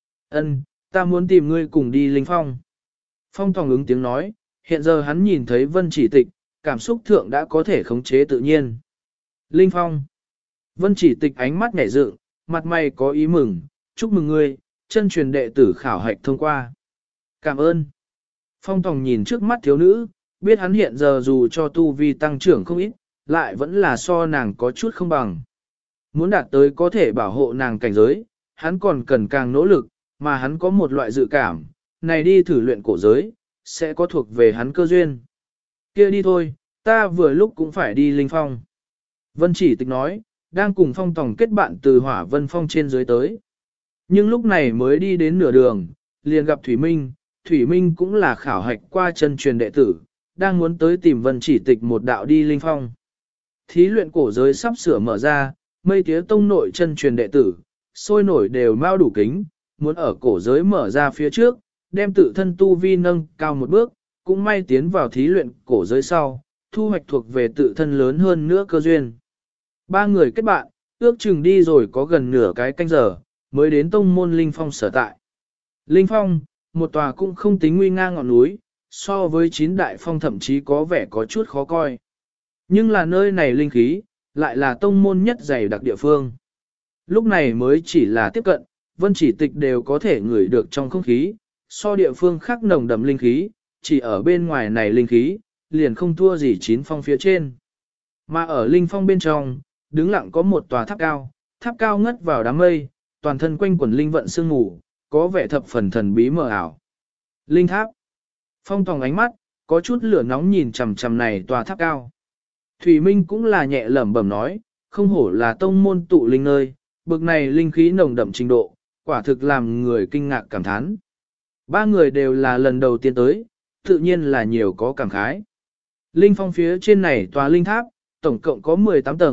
Ân, ta muốn tìm ngươi cùng đi Linh Phong. Phong Tòng ứng tiếng nói, hiện giờ hắn nhìn thấy Vân Chỉ Tịch, cảm xúc thượng đã có thể khống chế tự nhiên. Linh Phong. Vân Chỉ Tịch ánh mắt nhảy dựng, mặt mày có ý mừng, chúc mừng ngươi, chân truyền đệ tử khảo hạch thông qua. Cảm ơn. Phong Tòng nhìn trước mắt thiếu nữ, biết hắn hiện giờ dù cho tu vi tăng trưởng không ít, lại vẫn là so nàng có chút không bằng. Muốn đạt tới có thể bảo hộ nàng cảnh giới, hắn còn cần càng nỗ lực, mà hắn có một loại dự cảm, này đi thử luyện cổ giới, sẽ có thuộc về hắn cơ duyên. Kia đi thôi, ta vừa lúc cũng phải đi Linh Phong. Vân Chỉ Tịch nói, đang cùng Phong Tòng kết bạn từ Hỏa Vân Phong trên dưới tới. Nhưng lúc này mới đi đến nửa đường, liền gặp Thủy Minh, Thủy Minh cũng là khảo hạch qua chân truyền đệ tử, đang muốn tới tìm Vân Chỉ Tịch một đạo đi Linh Phong. Thí luyện cổ giới sắp sửa mở ra, mây tía tông nội chân truyền đệ tử, sôi nổi đều mau đủ kính, muốn ở cổ giới mở ra phía trước, đem tự thân tu vi nâng cao một bước, cũng may tiến vào thí luyện cổ giới sau, thu hoạch thuộc về tự thân lớn hơn nữa cơ duyên. Ba người kết bạn, ước chừng đi rồi có gần nửa cái canh giờ, mới đến tông môn Linh Phong sở tại. Linh Phong, một tòa cũng không tính nguy nga ngọn núi, so với 9 đại phong thậm chí có vẻ có chút khó coi. Nhưng là nơi này linh khí, lại là tông môn nhất dày đặc địa phương. Lúc này mới chỉ là tiếp cận, Vân Chỉ Tịch đều có thể ngửi được trong không khí, so địa phương khác nồng đậm linh khí, chỉ ở bên ngoài này linh khí, liền không thua gì 9 phong phía trên. Mà ở linh phong bên trong, đứng lặng có một tòa tháp cao ngất vào đám mây, toàn thân quanh quần linh vận sương mù, có vẻ thập phần thần bí mờ ảo. Linh tháp. Phong Tòng ánh mắt, có chút lửa nóng nhìn chằm chằm này tòa tháp cao. Thủy Minh cũng là nhẹ lẩm bẩm nói, không hổ là tông môn tụ linh nơi, bực này linh khí nồng đậm trình độ, quả thực làm người kinh ngạc cảm thán. Ba người đều là lần đầu tiên tới, tự nhiên là nhiều có cảm khái. Linh phong phía trên này tòa linh tháp, tổng cộng có 18 tầng,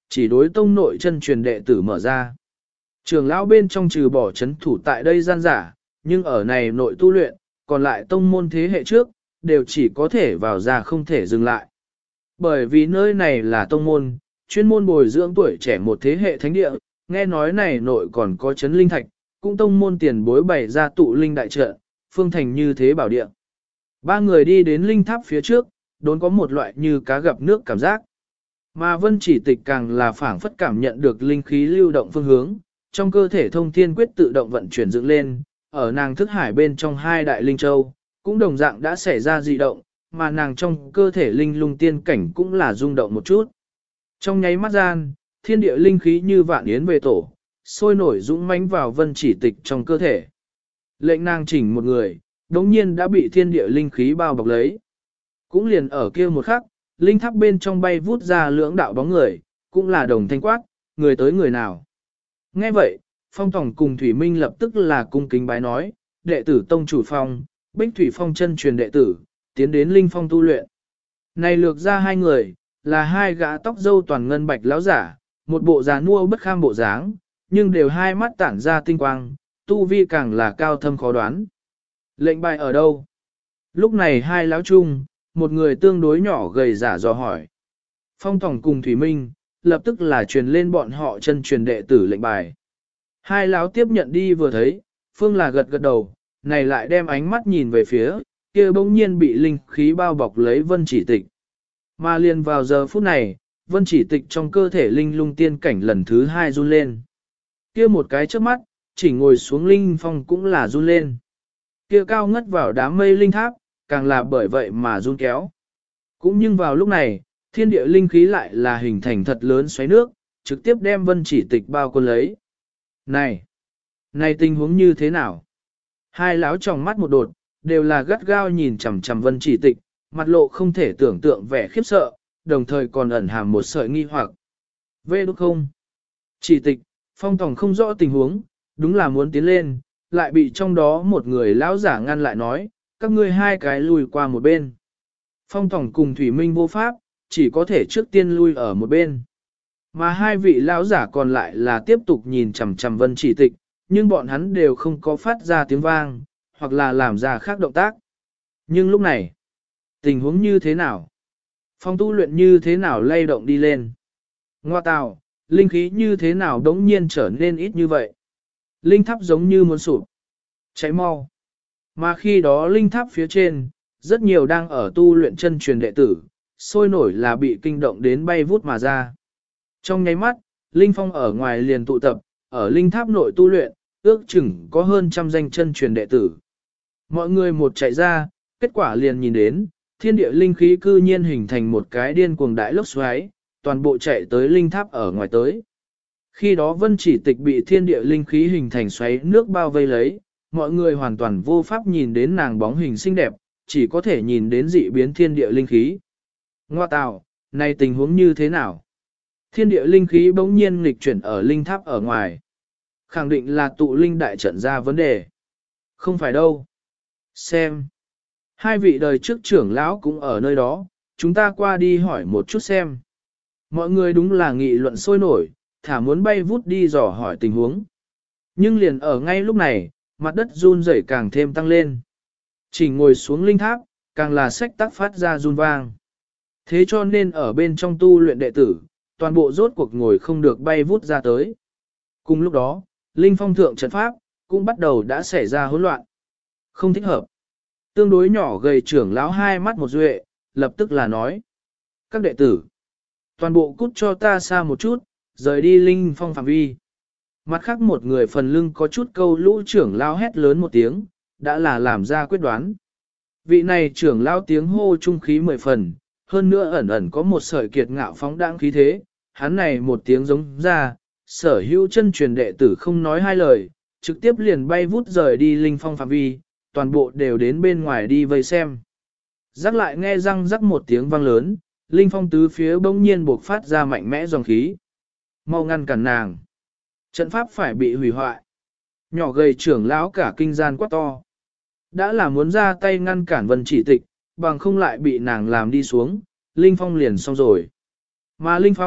chỉ đối tông nội chân truyền đệ tử mở ra. Trường lão bên trong trừ bỏ chấn thủ tại đây gian giả, nhưng ở này nội tu luyện, còn lại tông môn thế hệ trước, đều chỉ có thể vào ra không thể dừng lại. Bởi vì nơi này là tông môn, chuyên môn bồi dưỡng tuổi trẻ một thế hệ thánh địa, nghe nói này nội còn có chấn linh thạch, cũng tông môn tiền bối bày ra tụ linh đại trận, phương thành như thế bảo địa. Ba người đi đến linh tháp phía trước, đốn có một loại như cá gặp nước cảm giác. Mà Vân Chỉ Tịch càng là phảng phất cảm nhận được linh khí lưu động phương hướng, trong cơ thể thông thiên quyết tự động vận chuyển dựng lên, ở nàng thức hải bên trong hai đại linh châu, cũng đồng dạng đã xảy ra dị động, mà nàng trong cơ thể linh lung tiên cảnh cũng là rung động một chút. Trong nháy mắt gian, thiên địa linh khí như vạn yến về tổ, sôi nổi dũng mãnh vào Vân Chỉ Tịch trong cơ thể. Lệnh nàng chỉnh một người, đống nhiên đã bị thiên địa linh khí bao bọc lấy. Cũng liền ở kia một khắc, linh tháp bên trong bay vút ra lưỡng đạo bóng người, cũng là đồng thanh quát, người tới người nào. Nghe vậy, Phong Tổng cùng Thủy Minh lập tức là cung kính bái nói, đệ tử tông chủ Phong, Bích Thủy Phong chân truyền đệ tử, tiến đến linh phong tu luyện. Này lược ra hai người, là hai gã tóc râu toàn ngân bạch lão giả, một bộ già nua bất kham bộ dáng, nhưng đều hai mắt tản ra tinh quang, tu vi càng là cao thâm khó đoán. Lệnh bài ở đâu? Lúc này hai lão chung, một người tương đối nhỏ gầy giả dò hỏi. Phong Tổng cùng Thủy Minh, lập tức là truyền lên bọn họ chân truyền đệ tử lệnh bài. Hai lão tiếp nhận đi vừa thấy, Phương là gật gật đầu, này lại đem ánh mắt nhìn về phía, kia bỗng nhiên bị linh khí bao bọc lấy Vân Chỉ Tịch. Mà liền vào giờ phút này, Vân Chỉ Tịch trong cơ thể linh lung tiên cảnh lần thứ hai run lên. Kia một cái trước mắt, chỉ ngồi xuống linh phong cũng là run lên. Kia cao ngất vào đám mây linh tháp, càng là bởi vậy mà run kéo. Cũng nhưng vào lúc này, thiên địa linh khí lại là hình thành thật lớn xoáy nước, trực tiếp đem Vân Chỉ Tịch bao quân lấy. Này tình huống như thế nào? Hai lão tròng mắt một đột, đều là gắt gao nhìn chằm chằm Vân Chỉ Tịch, mặt lộ không thể tưởng tượng vẻ khiếp sợ, đồng thời còn ẩn hàm một sợi nghi hoặc. Vê đúng không? Chỉ Tịch, Phong Tổng không rõ tình huống, đúng là muốn tiến lên, lại bị trong đó một người lão giả ngăn lại nói, các ngươi hai cái lùi qua một bên. Phong Tổng cùng Thủy Minh vô pháp, chỉ có thể trước tiên lui ở một bên. Mà hai vị lão giả còn lại là tiếp tục nhìn chằm chằm Vân Chỉ Tịch, nhưng bọn hắn đều không có phát ra tiếng vang, hoặc là làm ra khác động tác. Nhưng lúc này, tình huống như thế nào? Phong tu luyện như thế nào lay động đi lên? Ngoa tào, linh khí như thế nào đống nhiên trở nên ít như vậy? Linh tháp giống như muốn sụp. Cháy mau. Mà khi đó linh tháp phía trên, rất nhiều đang ở tu luyện chân truyền đệ tử, sôi nổi là bị kinh động đến bay vút mà ra. Trong nháy mắt, linh phong ở ngoài liền tụ tập, ở linh tháp nội tu luyện, ước chừng có hơn trăm danh chân truyền đệ tử. Mọi người một chạy ra, kết quả liền nhìn đến, thiên địa linh khí cư nhiên hình thành một cái điên cuồng đại lốc xoáy, toàn bộ chạy tới linh tháp ở ngoài tới. Khi đó Vân Chỉ Tịch bị thiên địa linh khí hình thành xoáy nước bao vây lấy, mọi người hoàn toàn vô pháp nhìn đến nàng bóng hình xinh đẹp, chỉ có thể nhìn đến dị biến thiên địa linh khí. Ngoa tào, này tình huống như thế nào? Thiên địa linh khí bỗng nhiên nghịch chuyển ở linh tháp ở ngoài. Khẳng định là tụ linh đại trận ra vấn đề. Không phải đâu. Xem. Hai vị đời trước trưởng lão cũng ở nơi đó, chúng ta qua đi hỏi một chút xem. Mọi người đúng là nghị luận sôi nổi, thả muốn bay vút đi dò hỏi tình huống. Nhưng liền ở ngay lúc này, mặt đất run rẩy càng thêm tăng lên. Chỉ ngồi xuống linh tháp, càng là sách tác phát ra run vang. Thế cho nên ở bên trong tu luyện đệ tử, toàn bộ rốt cuộc ngồi không được bay vút ra tới. Cùng lúc đó, linh phong thượng trận pháp, cũng bắt đầu đã xảy ra hỗn loạn. Không thích hợp. Tương đối nhỏ gầy trưởng lão hai mắt một duệ, lập tức là nói. Các đệ tử, toàn bộ cút cho ta xa một chút, rời đi linh phong phạm vi. Mặt khác một người phần lưng có chút câu lũ trưởng lão hét lớn một tiếng, đã là làm ra quyết đoán. Vị này trưởng lão tiếng hô trung khí 10 phần, hơn nữa ẩn ẩn có một sợi kiệt ngạo phóng đãng khí thế, hắn này một tiếng giống ra, sở hữu chân truyền đệ tử không nói hai lời, trực tiếp liền bay vút rời đi linh phong phạm vi, toàn bộ đều đến bên ngoài đi vây xem. Rắc lại nghe răng rắc một tiếng vang lớn, linh phong tứ phía bỗng nhiên buộc phát ra mạnh mẽ dòng khí. Mau ngăn cản nàng. Trận pháp phải bị hủy hoại. Nhỏ gầy trưởng lão cả kinh gian quá to. Đã là muốn ra tay ngăn cản Vân Chỉ Tịch, bằng không lại bị nàng làm đi xuống, linh phong liền xong rồi. Mà linh phong,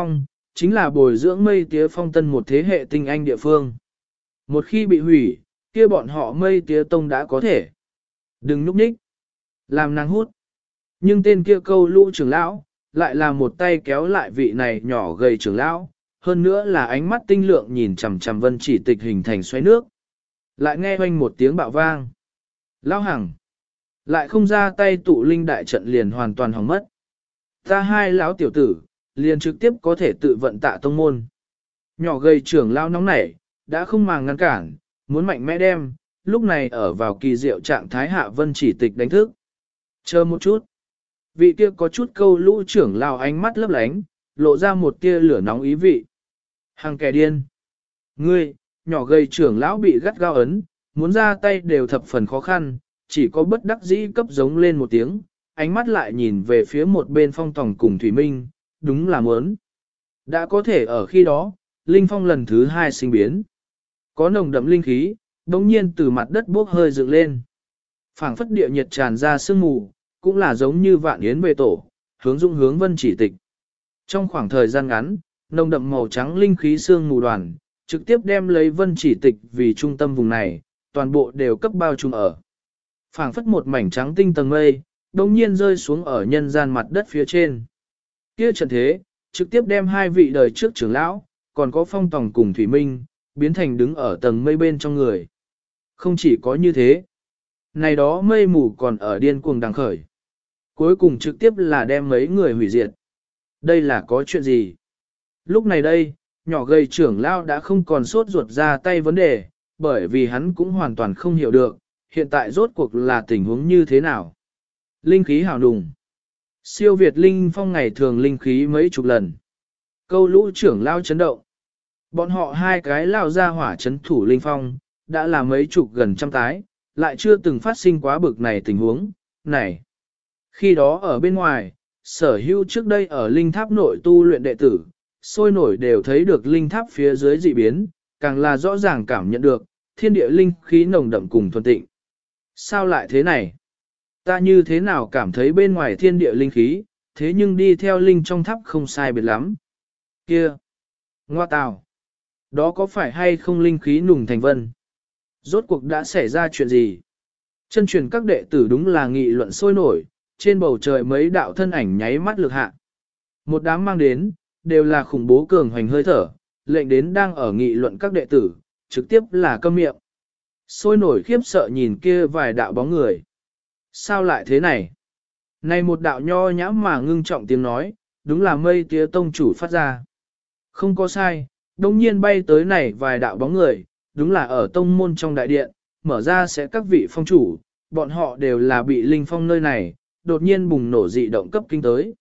chính là bồi dưỡng mây tía phong tân một thế hệ tinh anh địa phương. Một khi bị hủy, kia bọn họ mây tía tông đã có thể. Đừng núp nhích, làm nàng hút. Nhưng tên kia câu lũ trưởng lão, lại là một tay kéo lại vị này nhỏ gầy trưởng lão, hơn nữa là ánh mắt tinh lượng nhìn chằm chằm Vân Chỉ Tịch hình thành xoáy nước. Lại nghe oanh một tiếng bạo vang. Lão Hằng lại không ra tay tụ linh đại trận liền hoàn toàn hỏng mất. Ta hai lão tiểu tử, liền trực tiếp có thể tự vận tạ tông môn. Nhỏ gầy trưởng lão nóng nảy, đã không màng ngăn cản, muốn mạnh mẽ đem, lúc này ở vào kỳ diệu trạng thái hạ Vân Chỉ Tịch đánh thức. Chờ một chút. Vị kia có chút câu lũ trưởng lão ánh mắt lấp lánh, lộ ra một tia lửa nóng ý vị. Hàng kẻ điên. Ngươi, nhỏ gầy trưởng lão bị gắt gao ấn, muốn ra tay đều thập phần khó khăn, chỉ có bất đắc dĩ cấp giống lên một tiếng, ánh mắt lại nhìn về phía một bên Phong Tòng cùng Thủy Minh, đúng là muốn. Đã có thể ở khi đó, linh phong lần thứ hai sinh biến. Có nồng đậm linh khí, đống nhiên từ mặt đất bốc hơi dựng lên. Phảng phất địa nhiệt tràn ra sương mù, cũng là giống như vạn yến về tổ, hướng Vân Chỉ Tịch. Trong khoảng thời gian ngắn, nồng đậm màu trắng linh khí sương mù đoàn, trực tiếp đem lấy Vân Chỉ Tịch vì trung tâm vùng này, toàn bộ đều cấp bao trùm ở. Phảng phất một mảnh trắng tinh tầng mây, đồng nhiên rơi xuống ở nhân gian mặt đất phía trên. Kia trận thế, trực tiếp đem hai vị đời trước trưởng lão, còn có Phong Tòng cùng Thủy Minh, biến thành đứng ở tầng mây bên trong người. Không chỉ có như thế, này đó mây mù còn ở điên cuồng đằng khởi. Cuối cùng trực tiếp là đem mấy người hủy diệt. Đây là có chuyện gì? Lúc này đây, nhỏ gầy trưởng lão đã không còn sốt ruột ra tay vấn đề, bởi vì hắn cũng hoàn toàn không hiểu được, hiện tại rốt cuộc là tình huống như thế nào. Linh khí hào đùng. Siêu Việt linh phong ngày thường linh khí mấy chục lần. Câu lũ trưởng lao chấn động. Bọn họ hai cái lao ra hỏa chấn thủ linh phong, đã là mấy chục gần trăm tái, lại chưa từng phát sinh quá bực này tình huống, này. Khi đó ở bên ngoài, sở hữu trước đây ở linh tháp nội tu luyện đệ tử, sôi nổi đều thấy được linh tháp phía dưới dị biến, càng là rõ ràng cảm nhận được, thiên địa linh khí nồng đậm cùng thuần tịnh. Sao lại thế này? Ta như thế nào cảm thấy bên ngoài thiên địa linh khí, thế nhưng đi theo linh trong tháp không sai biệt lắm. Kia! Ngoa tào! Đó có phải hay không linh khí nùng thành vân? Rốt cuộc đã xảy ra chuyện gì? Chân truyền các đệ tử đúng là nghị luận sôi nổi, trên bầu trời mấy đạo thân ảnh nháy mắt lực hạ. Một đám mang đến, đều là khủng bố cường hoành hơi thở, lệnh đến đang ở nghị luận các đệ tử, trực tiếp là câm miệng. Sôi nổi khiếp sợ nhìn kia vài đạo bóng người. Sao lại thế này? Này một đạo nho nhã mà ngưng trọng tiếng nói, đúng là mây tía tông chủ phát ra. Không có sai, đồng nhiên bay tới này vài đạo bóng người, đúng là ở tông môn trong đại điện, mở ra sẽ các vị phong chủ, bọn họ đều là bị linh phong nơi này, đột nhiên bùng nổ dị động cấp kinh tới.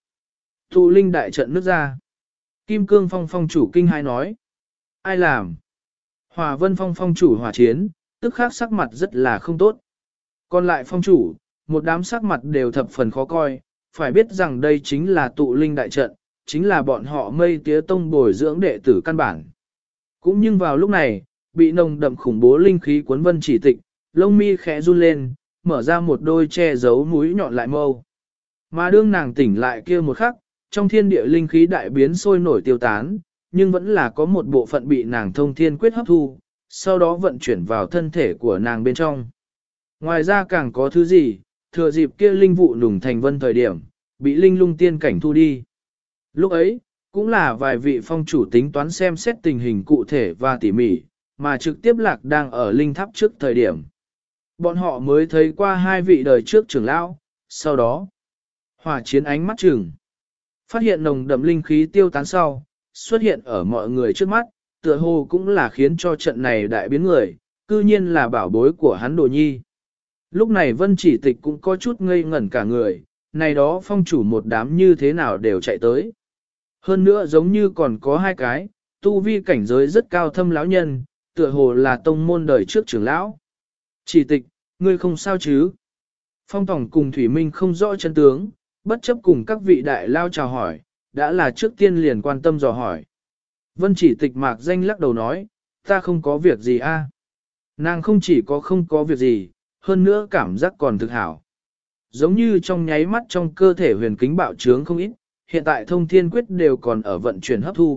Tụ linh đại trận nước ra. Kim Cương Phong phong chủ kinh hai nói. Ai làm? Hòa Vân Phong phong chủ hỏa chiến, tức khắc sắc mặt rất là không tốt. Còn lại phong chủ, một đám sắc mặt đều thập phần khó coi, phải biết rằng đây chính là tụ linh đại trận, chính là bọn họ mây tía tông bồi dưỡng đệ tử căn bản. Cũng nhưng vào lúc này, bị nồng đậm khủng bố linh khí cuốn Vân Chỉ Tịch, lông mi khẽ run lên, mở ra một đôi che giấu mũi nhọn lại mâu. Mà đương nàng tỉnh lại kia một khắc, trong thiên địa linh khí đại biến sôi nổi tiêu tán, nhưng vẫn là có một bộ phận bị nàng thông thiên quyết hấp thu, sau đó vận chuyển vào thân thể của nàng bên trong. Ngoài ra càng có thứ gì, thừa dịp kia linh vụ nùng thành vân thời điểm, bị linh lung tiên cảnh thu đi. Lúc ấy, cũng là vài vị phong chủ tính toán xem xét tình hình cụ thể và tỉ mỉ, mà trực tiếp lạc đang ở linh tháp trước thời điểm. Bọn họ mới thấy qua hai vị đời trước trưởng lão, sau đó, hỏa chiến ánh mắt chừng. Phát hiện nồng đậm linh khí tiêu tán sau, xuất hiện ở mọi người trước mắt, tựa hồ cũng là khiến cho trận này đại biến người, cư nhiên là bảo bối của hắn Đồ Nhi. Lúc này Vân Chỉ Tịch cũng có chút ngây ngẩn cả người, này đó phong chủ một đám như thế nào đều chạy tới. Hơn nữa giống như còn có hai cái, tu vi cảnh giới rất cao thâm lão nhân, tựa hồ là tông môn đời trước trưởng lão. Chỉ Tịch, ngươi không sao chứ? Phong Tòng cùng Thủy Minh không rõ chân tướng, bất chấp cùng các vị đại lao chào hỏi, đã là trước tiên liền quan tâm dò hỏi. Vân Chỉ Tịch mạc danh lắc đầu nói, ta không có việc gì a. Nàng không chỉ có không có việc gì, hơn nữa cảm giác còn thực hảo. Giống như trong nháy mắt trong cơ thể huyền kính bạo trướng không ít, hiện tại thông thiên quyết đều còn ở vận chuyển hấp thu,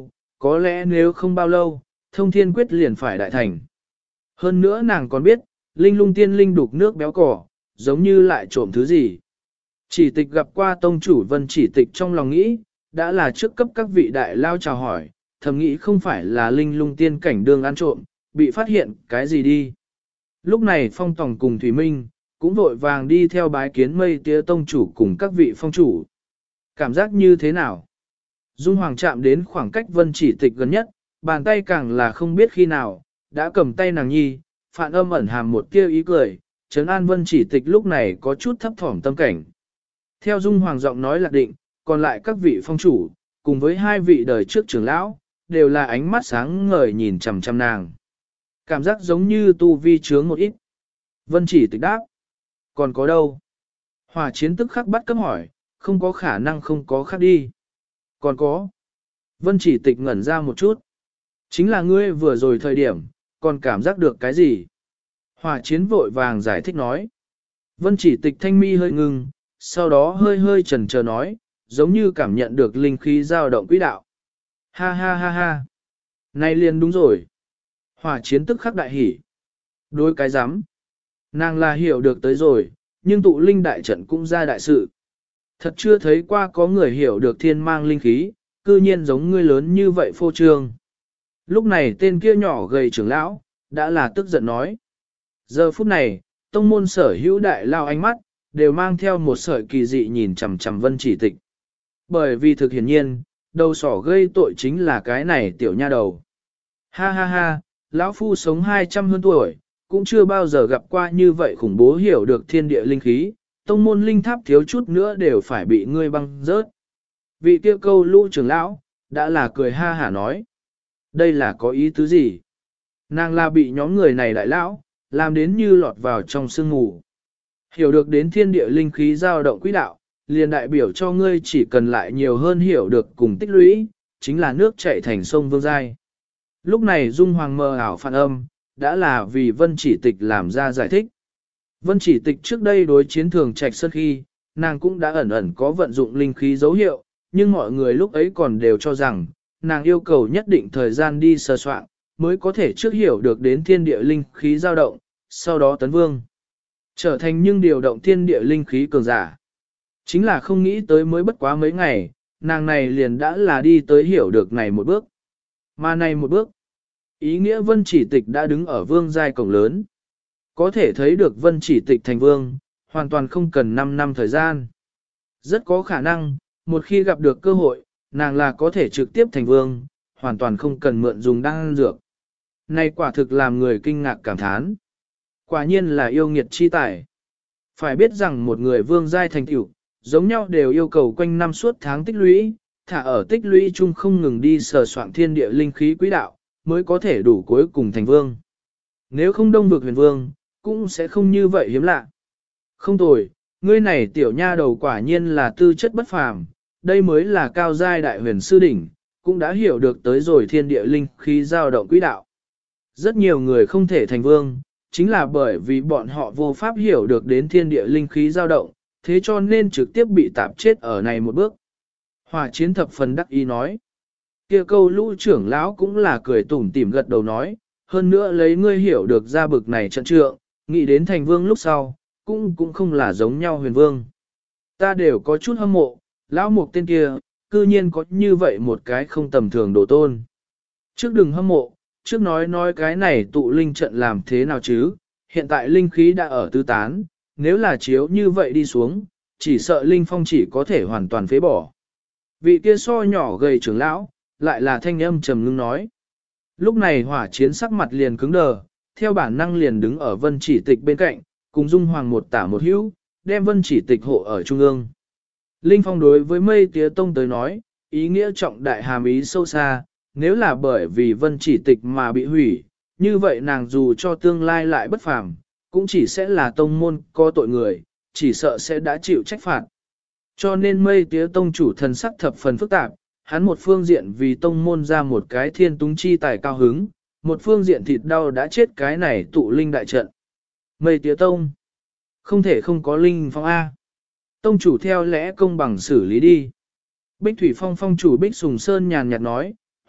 có lẽ nếu không bao lâu, thông thiên quyết liền phải đại thành. Hơn nữa nàng còn biết, linh lung tiên linh đục nước béo cỏ, giống như lại trộm thứ gì. Chỉ tịch gặp qua tông chủ Vân Chỉ Tịch trong lòng nghĩ, đã là trước cấp các vị đại lao chào hỏi, thầm nghĩ không phải là linh lung tiên cảnh đường ăn trộm, bị phát hiện cái gì đi. Lúc này Phong Tòng cùng Thủy Minh, cũng vội vàng đi theo bái kiến mây tía tông chủ cùng các vị phong chủ. Cảm giác như thế nào? Dung Hoàng chạm đến khoảng cách Vân Chỉ Tịch gần nhất, bàn tay càng là không biết khi nào, đã cầm tay nàng nhi, phản âm ẩn hàm một tia ý cười, trấn an Vân Chỉ Tịch lúc này có chút thấp thỏm tâm cảnh. Theo Dung Hoàng giọng nói lạc định, còn lại các vị phong chủ, cùng với hai vị đời trước trưởng lão, đều là ánh mắt sáng ngời nhìn chằm chằm nàng. Cảm giác giống như tu vi trướng một ít. Vân Chỉ Tịch đáp. Còn có đâu? Hỏa chiến tức khắc bắt cấp hỏi, không có khả năng không có khác đi. Còn có. Vân Chỉ Tịch ngẩn ra một chút. Chính là ngươi vừa rồi thời điểm, còn cảm giác được cái gì? Hỏa chiến vội vàng giải thích nói. Vân Chỉ Tịch thanh mi hơi ngừng, sau đó hơi hơi chần chờ nói, giống như cảm nhận được linh khí dao động quỹ đạo. Ha ha ha ha. Này liền đúng rồi. Hỏa chiến tức khắc đại hỉ. Đối cái rắm Nàng là hiểu được tới rồi, nhưng tụ linh đại trận cũng ra đại sự. Thật chưa thấy qua có người hiểu được thiên mang linh khí, cư nhiên giống ngươi lớn như vậy phô trương. Lúc này tên kia nhỏ gầy trưởng lão, đã là tức giận nói. Giờ phút này, tông môn sở hữu đại lao ánh mắt, đều mang theo một sợi kỳ dị nhìn chằm chằm Vân Chỉ Tịch. Bởi vì thực hiển nhiên, đầu sỏ gây tội chính là cái này tiểu nha đầu. Ha ha ha, lão phu sống 200 hơn tuổi, cũng chưa bao giờ gặp qua như vậy khủng bố hiểu được thiên địa linh khí, tông môn linh tháp thiếu chút nữa đều phải bị ngươi băng rớt. Vị kia câu lũ trưởng lão, đã là cười ha hả nói. Đây là có ý tứ gì? Nàng là bị nhóm người này đại lão, làm đến như lọt vào trong sương mù. Hiểu được đến thiên địa linh khí dao động quỹ đạo, liền đại biểu cho ngươi chỉ cần lại nhiều hơn hiểu được cùng tích lũy, chính là nước chảy thành sông Vương Giai. Lúc này Dung Hoàng mờ ảo phản âm, đã là vì Vân Chỉ Tịch làm ra giải thích. Vân Chỉ Tịch trước đây đối chiến thường trạch sơn khi, nàng cũng đã ẩn ẩn có vận dụng linh khí dấu hiệu, nhưng mọi người lúc ấy còn đều cho rằng, nàng yêu cầu nhất định thời gian đi sơ soạn, mới có thể trước hiểu được đến thiên địa linh khí dao động, sau đó tấn vương. Trở thành nhưng điều động thiên địa linh khí cường giả. Chính là không nghĩ tới mới bất quá mấy ngày, nàng này liền đã là đi tới hiểu được này một bước. Mà này một bước, ý nghĩa Vân Chỉ Tịch đã đứng ở vương giai cổng lớn. Có thể thấy được Vân Chỉ Tịch thành vương, hoàn toàn không cần 5 năm thời gian. Rất có khả năng, một khi gặp được cơ hội, nàng là có thể trực tiếp thành vương, hoàn toàn không cần mượn dùng đan dược. Này quả thực làm người kinh ngạc cảm thán. Quả nhiên là yêu nghiệt chi tài. Phải biết rằng một người vương giai thành tựu, giống nhau đều yêu cầu quanh năm suốt tháng tích lũy, thả ở tích lũy chung không ngừng đi sờ soạn thiên địa linh khí quỹ đạo, mới có thể đủ cuối cùng thành vương. Nếu không đông vực huyền vương, cũng sẽ không như vậy hiếm lạ. Không tồi, ngươi này tiểu nha đầu quả nhiên là tư chất bất phàm, đây mới là cao giai đại huyền sư đỉnh, cũng đã hiểu được tới rồi thiên địa linh khí dao động quỹ đạo. Rất nhiều người không thể thành vương, chính là bởi vì bọn họ vô pháp hiểu được đến thiên địa linh khí dao động, thế cho nên trực tiếp bị tạp chết ở này một bước. Hỏa chiến thập phần đắc ý nói. Kia câu lũ trưởng lão cũng là cười tủm tỉm gật đầu nói, hơn nữa lấy ngươi hiểu được ra bực này trận trượng, nghĩ đến thành vương lúc sau, cũng không là giống nhau huyền vương. Ta đều có chút hâm mộ, lão mục tên kia, cư nhiên có như vậy một cái không tầm thường độ tôn. Trước đừng hâm mộ, trước nói cái này tụ linh trận làm thế nào chứ, hiện tại linh khí đã ở tứ tán, nếu là chiếu như vậy đi xuống, chỉ sợ linh phong chỉ có thể hoàn toàn phế bỏ. Vị kia so nhỏ gầy trưởng lão, lại là thanh âm trầm ngưng nói. Lúc này hỏa chiến sắc mặt liền cứng đờ, theo bản năng liền đứng ở Vân Chỉ Tịch bên cạnh, cùng Dung Hoàng một tả một hữu, đem Vân Chỉ Tịch hộ ở trung ương. Linh phong đối với mây tía tông tới nói, ý nghĩa trọng đại hàm ý sâu xa, nếu là bởi vì Vân Chỉ Tịch mà bị hủy, như vậy nàng dù cho tương lai lại bất phàm, cũng chỉ sẽ là tông môn có tội người, chỉ sợ sẽ đã chịu trách phạt. Cho nên mây tía tông chủ thần sắc thập phần phức tạp, hắn một phương diện vì tông môn ra một cái thiên túng chi tài cao hứng, một phương diện thịt đau đã chết cái này tụ linh đại trận. Mây tía tông, không thể không có linh phong A. Tông chủ theo lẽ công bằng xử lý đi. Bích Thủy Phong phong chủ Bích Sùng Sơn nhàn nhạt nói,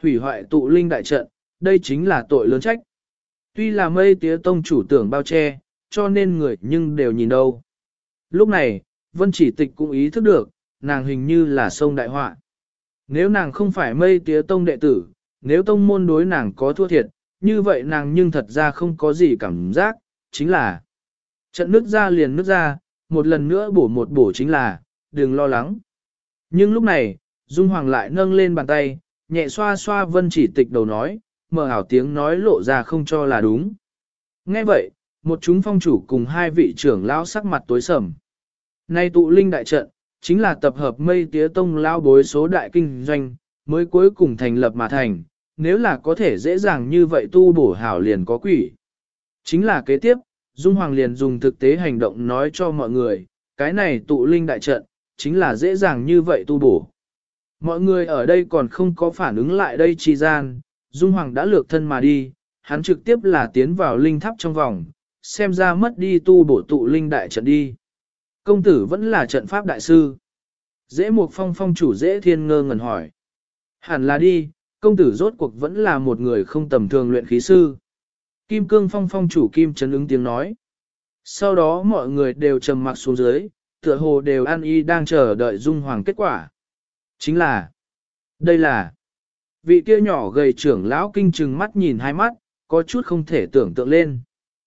hủy hoại tụ linh đại trận, đây chính là tội lớn trách. Tuy là mây tía tông chủ tưởng bao che, cho nên người nhưng đều nhìn đâu. Lúc này, Vân Chỉ Tịch cũng ý thức được, nàng hình như là sông đại họa. Nếu nàng không phải mây tía tông đệ tử, nếu tông môn đối nàng có thua thiệt, như vậy nàng nhưng thật ra không có gì cảm giác, chính là trận nước ra liền nước ra, một lần nữa bổ chính là, đừng lo lắng. Nhưng lúc này, Dung Hoàng lại nâng lên bàn tay, nhẹ xoa xoa Vân Chỉ Tịch đầu nói, mờ ảo tiếng nói lộ ra không cho là đúng. Nghe vậy, một chúng phong chủ cùng hai vị trưởng lão sắc mặt tối sầm. Nay tụ linh đại trận, chính là tập hợp mây tía tông lao bối số đại kinh doanh, mới cuối cùng thành lập mà thành, nếu là có thể dễ dàng như vậy tu bổ hảo liền có quỷ. Chính là kế tiếp, Dung Hoàng liền dùng thực tế hành động nói cho mọi người, cái này tụ linh đại trận, chính là dễ dàng như vậy tu bổ. Mọi người ở đây còn không có phản ứng lại đây chi gian, Dung Hoàng đã lược thân mà đi, hắn trực tiếp là tiến vào linh tháp trong vòng, xem ra mất đi tu bổ tụ linh đại trận đi. Công tử vẫn là trận pháp đại sư. Dễ Mục Phong phong chủ Dễ Thiên ngơ ngẩn hỏi. Hẳn là đi, công tử rốt cuộc vẫn là một người không tầm thường luyện khí sư. Kim Cương Phong phong chủ Kim Trấn ứng tiếng nói. Sau đó mọi người đều trầm mặc xuống dưới, tựa hồ đều an y đang chờ đợi Dung Hoàng kết quả. Chính là, đây là, vị kia nhỏ gầy trưởng lão kinh trừng mắt nhìn hai mắt, có chút không thể tưởng tượng lên.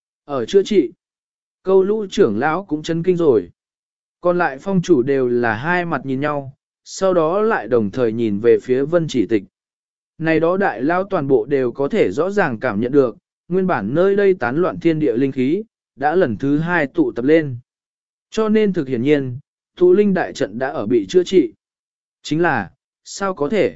Ở chữa trị, câu lũ trưởng lão cũng chấn kinh rồi. Còn lại phong chủ đều là hai mặt nhìn nhau, sau đó lại đồng thời nhìn về phía Vân Chỉ Tịch. Này đó đại lao toàn bộ đều có thể rõ ràng cảm nhận được, nguyên bản nơi đây tán loạn thiên địa linh khí, đã lần thứ hai tụ tập lên. Cho nên thực hiển nhiên, tụ linh đại trận đã ở bị chữa trị. Chính là, sao có thể?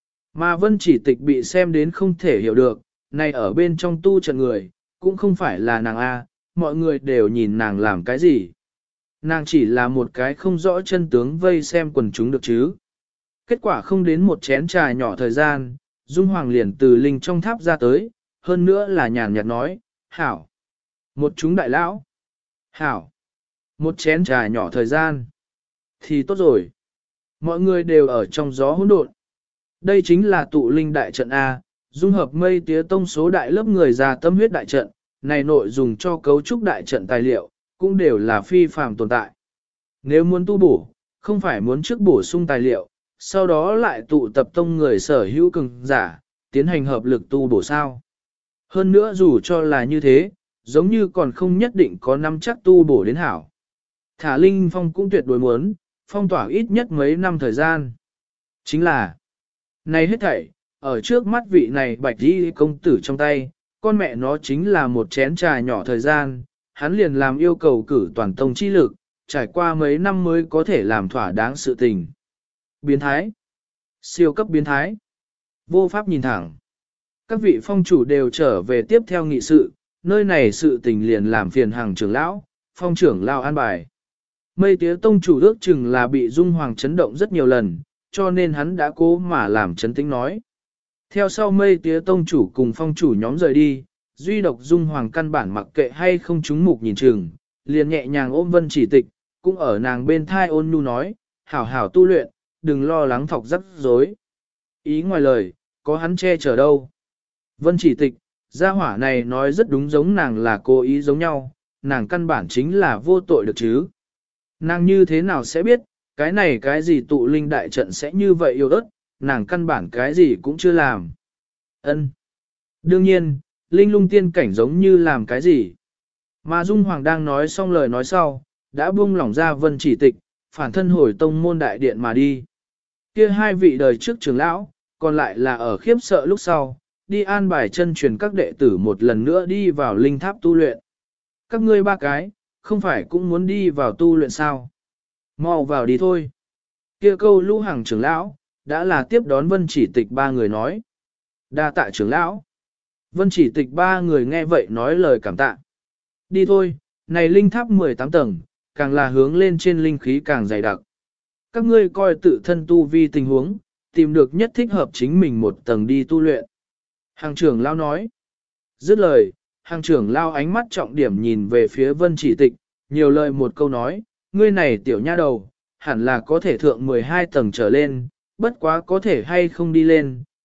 Mà Vân Chỉ Tịch bị xem đến không thể hiểu được, này ở bên trong tu trận người, cũng không phải là nàng A, mọi người đều nhìn nàng làm cái gì. Nàng chỉ là một cái không rõ chân tướng vây xem quần chúng được chứ. Kết quả không đến một chén trà nhỏ thời gian, Dung Hoàng liền từ linh trong tháp ra tới, hơn nữa là nhàn nhạt nói, hảo. Một chúng đại lão. Hảo. Một chén trà nhỏ thời gian. Thì tốt rồi. Mọi người đều ở trong gió hỗn độn. Đây chính là tụ linh đại trận A, dung hợp mây tía tông số đại lớp người già tâm huyết đại trận, này nội dùng cho cấu trúc đại trận tài liệu, cũng đều là phi phàm tồn tại. Nếu muốn tu bổ, không phải muốn trước bổ sung tài liệu, sau đó lại tụ tập tông người sở hữu cường giả, tiến hành hợp lực tu bổ sao. Hơn nữa dù cho là như thế, giống như còn không nhất định có năm chắc tu bổ đến hảo. Thả Linh Phong cũng tuyệt đối muốn, phong tỏa ít nhất mấy năm thời gian. Chính là, này hết thảy, ở trước mắt vị này bạch đi công tử trong tay, con mẹ nó chính là một chén trà nhỏ thời gian, hắn liền làm yêu cầu cử toàn tông chi lực, trải qua mấy năm mới có thể làm thỏa đáng sự tình. Biến thái, siêu cấp biến thái, vô pháp nhìn thẳng. Các vị phong chủ đều trở về tiếp theo nghị sự, nơi này sự tình liền làm phiền hàng trưởng lão, phong trưởng lao an bài. Mây tía tông chủ ước chừng là bị Dung Hoàng chấn động rất nhiều lần, cho nên hắn đã cố mà làm chấn tĩnh nói. Theo sau mây tía tông chủ cùng phong chủ nhóm rời đi, duy độc Dung Hoàng căn bản mặc kệ hay không chúng mục nhìn chừng, liền nhẹ nhàng ôm Vân Chỉ Tịch, cũng ở nàng bên thai ôn nhu nói, hảo hảo tu luyện, đừng lo lắng thọc rắc rối. Ý ngoài lời, có hắn che chở đâu. Vân Chỉ Tịch, gia hỏa này nói rất đúng giống nàng là cố ý giống nhau, nàng căn bản chính là vô tội được chứ. Nàng như thế nào sẽ biết, cái này cái gì tụ linh đại trận sẽ như vậy yêu ớt, nàng căn bản cái gì cũng chưa làm. Ân. Đương nhiên, linh lung tiên cảnh giống như làm cái gì. Mà Dung Hoàng đang nói xong lời nói sau, đã buông lỏng ra Vân Chỉ Tịch, phản thân hồi tông môn đại điện mà đi. Kia hai vị đời trước trưởng lão, còn lại là ở khiếp sợ lúc sau, đi an bài chân truyền các đệ tử một lần nữa đi vào linh tháp tu luyện. Các ngươi ba cái, không phải cũng muốn đi vào tu luyện sao? Mau vào đi thôi. Kia câu lũ hàng trưởng lão, đã là tiếp đón Vân Chỉ Tịch ba người nói. Đa tạ trưởng lão. Vân Chỉ Tịch ba người nghe vậy nói lời cảm tạ. Đi thôi, này linh tháp 18 tầng, càng là hướng lên trên linh khí càng dày đặc. Các ngươi coi tự thân tu vi tình huống, tìm được nhất thích hợp chính mình một tầng đi tu luyện. Hàng trưởng lão nói. Dứt lời, hàng trưởng lão ánh mắt trọng điểm nhìn về phía Vân Chỉ Tịch, nhiều lời một câu nói, ngươi này tiểu nha đầu, hẳn là có thể thượng 12 tầng trở lên, bất quá có thể hay không đi lên,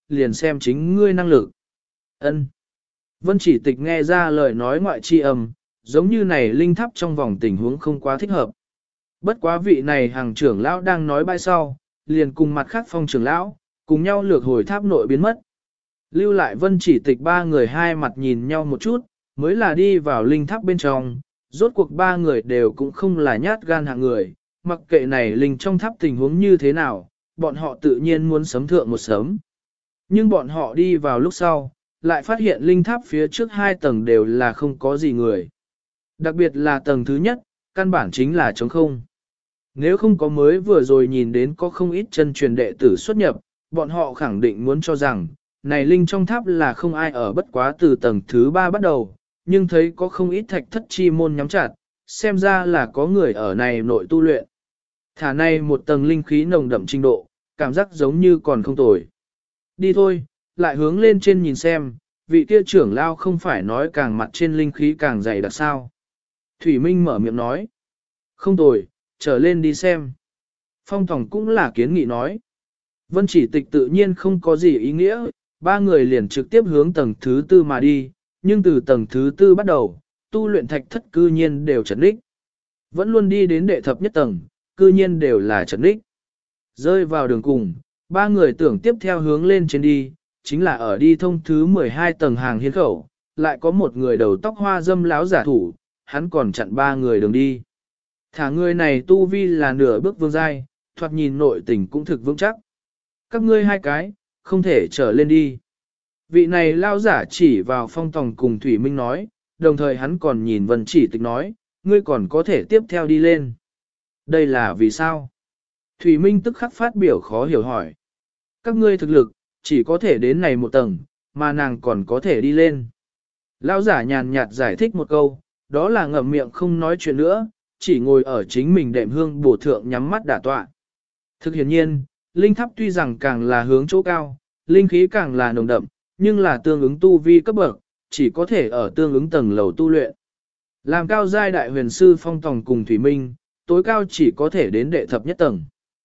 liền xem chính ngươi năng lực. Ân. Vân Chỉ Tịch nghe ra lời nói ngoại chi âm, giống như này linh tháp trong vòng tình huống không quá thích hợp. Bất quá vị này hàng trưởng lão đang nói bãi sau, liền cùng mặt khác phong trưởng lão, cùng nhau lược hồi tháp nội biến mất. Lưu lại Vân Chỉ Tịch ba người hai mặt nhìn nhau một chút, mới là đi vào linh tháp bên trong, rốt cuộc ba người đều cũng không là nhát gan hạng người, mặc kệ này linh trong tháp tình huống như thế nào, bọn họ tự nhiên muốn sớm thượng một sớm. Nhưng bọn họ đi vào lúc sau, lại phát hiện linh tháp phía trước hai tầng đều là không có gì người. Đặc biệt là tầng thứ nhất, căn bản chính là trống không. Nếu không có mới vừa rồi nhìn đến có không ít chân truyền đệ tử xuất nhập, bọn họ khẳng định muốn cho rằng, này linh trong tháp là không ai ở bất quá từ tầng thứ ba bắt đầu, nhưng thấy có không ít thạch thất chi môn nhắm chặt, xem ra là có người ở này nội tu luyện. Thả này một tầng linh khí nồng đậm trình độ, cảm giác giống như còn không tồi. Đi thôi, lại hướng lên trên nhìn xem, vị kia trưởng lao không phải nói càng mặt trên linh khí càng dày đặc sao. Thủy Minh mở miệng nói. Không tồi, trở lên đi xem. Phong Tòng cũng là kiến nghị nói. Vân Chỉ Tịch tự nhiên không có gì ý nghĩa, ba người liền trực tiếp hướng tầng thứ tư mà đi, nhưng từ tầng thứ tư bắt đầu, tu luyện thạch thất cư nhiên đều trấn đích. Vẫn luôn đi đến đệ thập nhất tầng, cư nhiên đều là trấn đích. Rơi vào đường cùng, ba người tưởng tiếp theo hướng lên trên đi, chính là ở đi thông thứ 12 tầng hàng hiên khẩu, lại có một người đầu tóc hoa dâm láo giả thủ, hắn còn chặn ba người đường đi. Thả người này tu vi là nửa bước vương giai, thoạt nhìn nội tình cũng thực vững chắc. Các ngươi hai cái, không thể trở lên đi. Vị này lao giả chỉ vào Phong Tòng cùng Thủy Minh nói, đồng thời hắn còn nhìn Vân Chỉ Tịch nói, ngươi còn có thể tiếp theo đi lên. Đây là vì sao? Thủy Minh tức khắc phát biểu khó hiểu hỏi. Các ngươi thực lực, chỉ có thể đến này một tầng, mà nàng còn có thể đi lên. Lao giả nhàn nhạt giải thích một câu, đó là ngậm miệng không nói chuyện nữa, chỉ ngồi ở chính mình đệm hương bổ thượng nhắm mắt đả tọa. Thực hiện nhiên, linh tháp tuy rằng càng là hướng chỗ cao, linh khí càng là nồng đậm, nhưng là tương ứng tu vi cấp bậc, chỉ có thể ở tương ứng tầng lầu tu luyện. Làm cao giai đại huyền sư Phong Tòng cùng Thủy Minh, tối cao chỉ có thể đến đệ thập nhất tầng.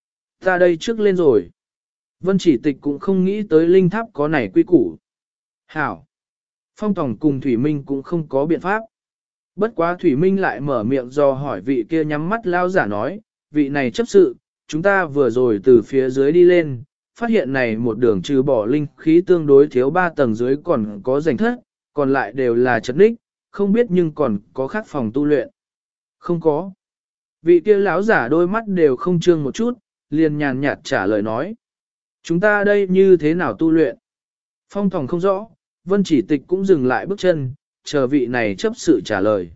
Ta đây trước lên rồi. Vân Chỉ Tịch cũng không nghĩ tới linh tháp có này quy củ. Hảo. Phong Tòng cùng Thủy Minh cũng không có biện pháp. Bất quá Thủy Minh lại mở miệng do hỏi vị kia nhắm mắt lao giả nói, vị này chấp sự, chúng ta vừa rồi từ phía dưới đi lên, phát hiện này một đường trừ bỏ linh khí tương đối thiếu 3 tầng dưới còn có rảnh thất, còn lại đều là chất đích, không biết nhưng còn có khác phòng tu luyện. Không có. Vị kia lão giả đôi mắt đều không trương một chút, liền nhàn nhạt trả lời nói. Chúng ta đây như thế nào tu luyện? Phong Tòng không rõ, Vân Chỉ Tịch cũng dừng lại bước chân, chờ vị này chấp sự trả lời.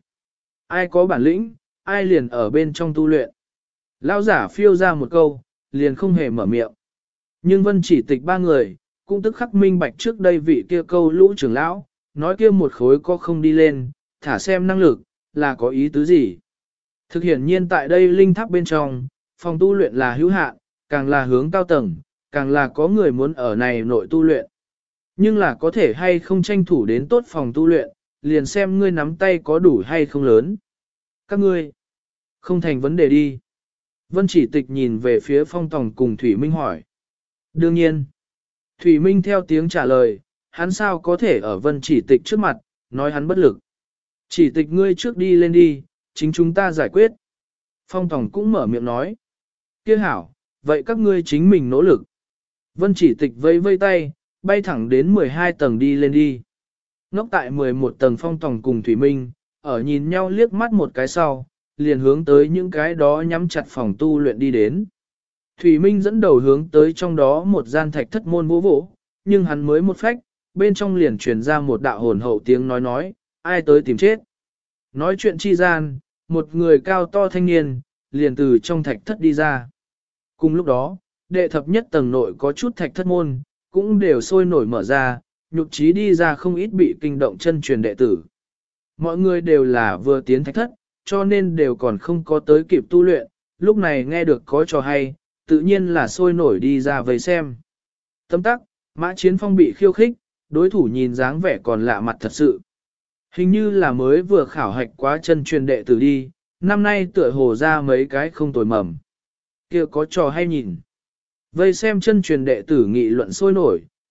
Ai có bản lĩnh, ai liền ở bên trong tu luyện. Lão giả phiêu ra một câu, liền không hề mở miệng. Nhưng Vân Chỉ Tịch ba người, cũng tức khắc minh bạch trước đây vị kia câu lũ trưởng lão, nói kia một khối có không đi lên, thả xem năng lực, là có ý tứ gì. Thực hiện nhiên tại đây linh tháp bên trong, phòng tu luyện là hữu hạn, càng là hướng cao tầng, càng là có người muốn ở này nội tu luyện. Nhưng là có thể hay không tranh thủ đến tốt phòng tu luyện, liền xem ngươi nắm tay có đủ hay không lớn. Các ngươi, không thành vấn đề đi. Vân Chỉ Tịch nhìn về phía Phong Tòng cùng Thủy Minh hỏi. Đương nhiên, Thủy Minh theo tiếng trả lời, hắn sao có thể ở Vân Chỉ Tịch trước mặt, nói hắn bất lực. Chỉ Tịch ngươi trước đi lên đi, chính chúng ta giải quyết. Phong Tòng cũng mở miệng nói. Kia hảo, vậy các ngươi chính mình nỗ lực. Vân Chỉ Tịch vây vây tay, bay thẳng đến 12 tầng đi lên đi. Ngốc tại 11 tầng Phong Tòng cùng Thủy Minh, ở nhìn nhau liếc mắt một cái sau, liền hướng tới những cái đó nhắm chặt phòng tu luyện đi đến. Thủy Minh dẫn đầu hướng tới trong đó một gian thạch thất môn vỗ vỗ, nhưng hắn mới một phách, bên trong liền truyền ra một đạo hồn hậu tiếng nói, ai tới tìm chết. Nói chuyện chi gian, một người cao to thanh niên, liền từ trong thạch thất đi ra. Cùng lúc đó, đệ thập nhất tầng nội có chút thạch thất môn, cũng đều sôi nổi mở ra, nhục trí đi ra không ít bị kinh động chân truyền đệ tử. Mọi người đều là vừa tiến thạch thất, cho nên đều còn không có tới kịp tu luyện, lúc này nghe được có trò hay, tự nhiên là sôi nổi đi ra vây xem. Tâm tắc, Mã Chiến Phong bị khiêu khích, đối thủ nhìn dáng vẻ còn lạ mặt thật sự. Hình như là mới vừa khảo hạch quá chân truyền đệ tử đi, năm nay tựa hồ ra mấy cái không tồi mầm. Kia có trò hay nhìn. Vây xem chân truyền đệ tử nghị luận sôi nổi,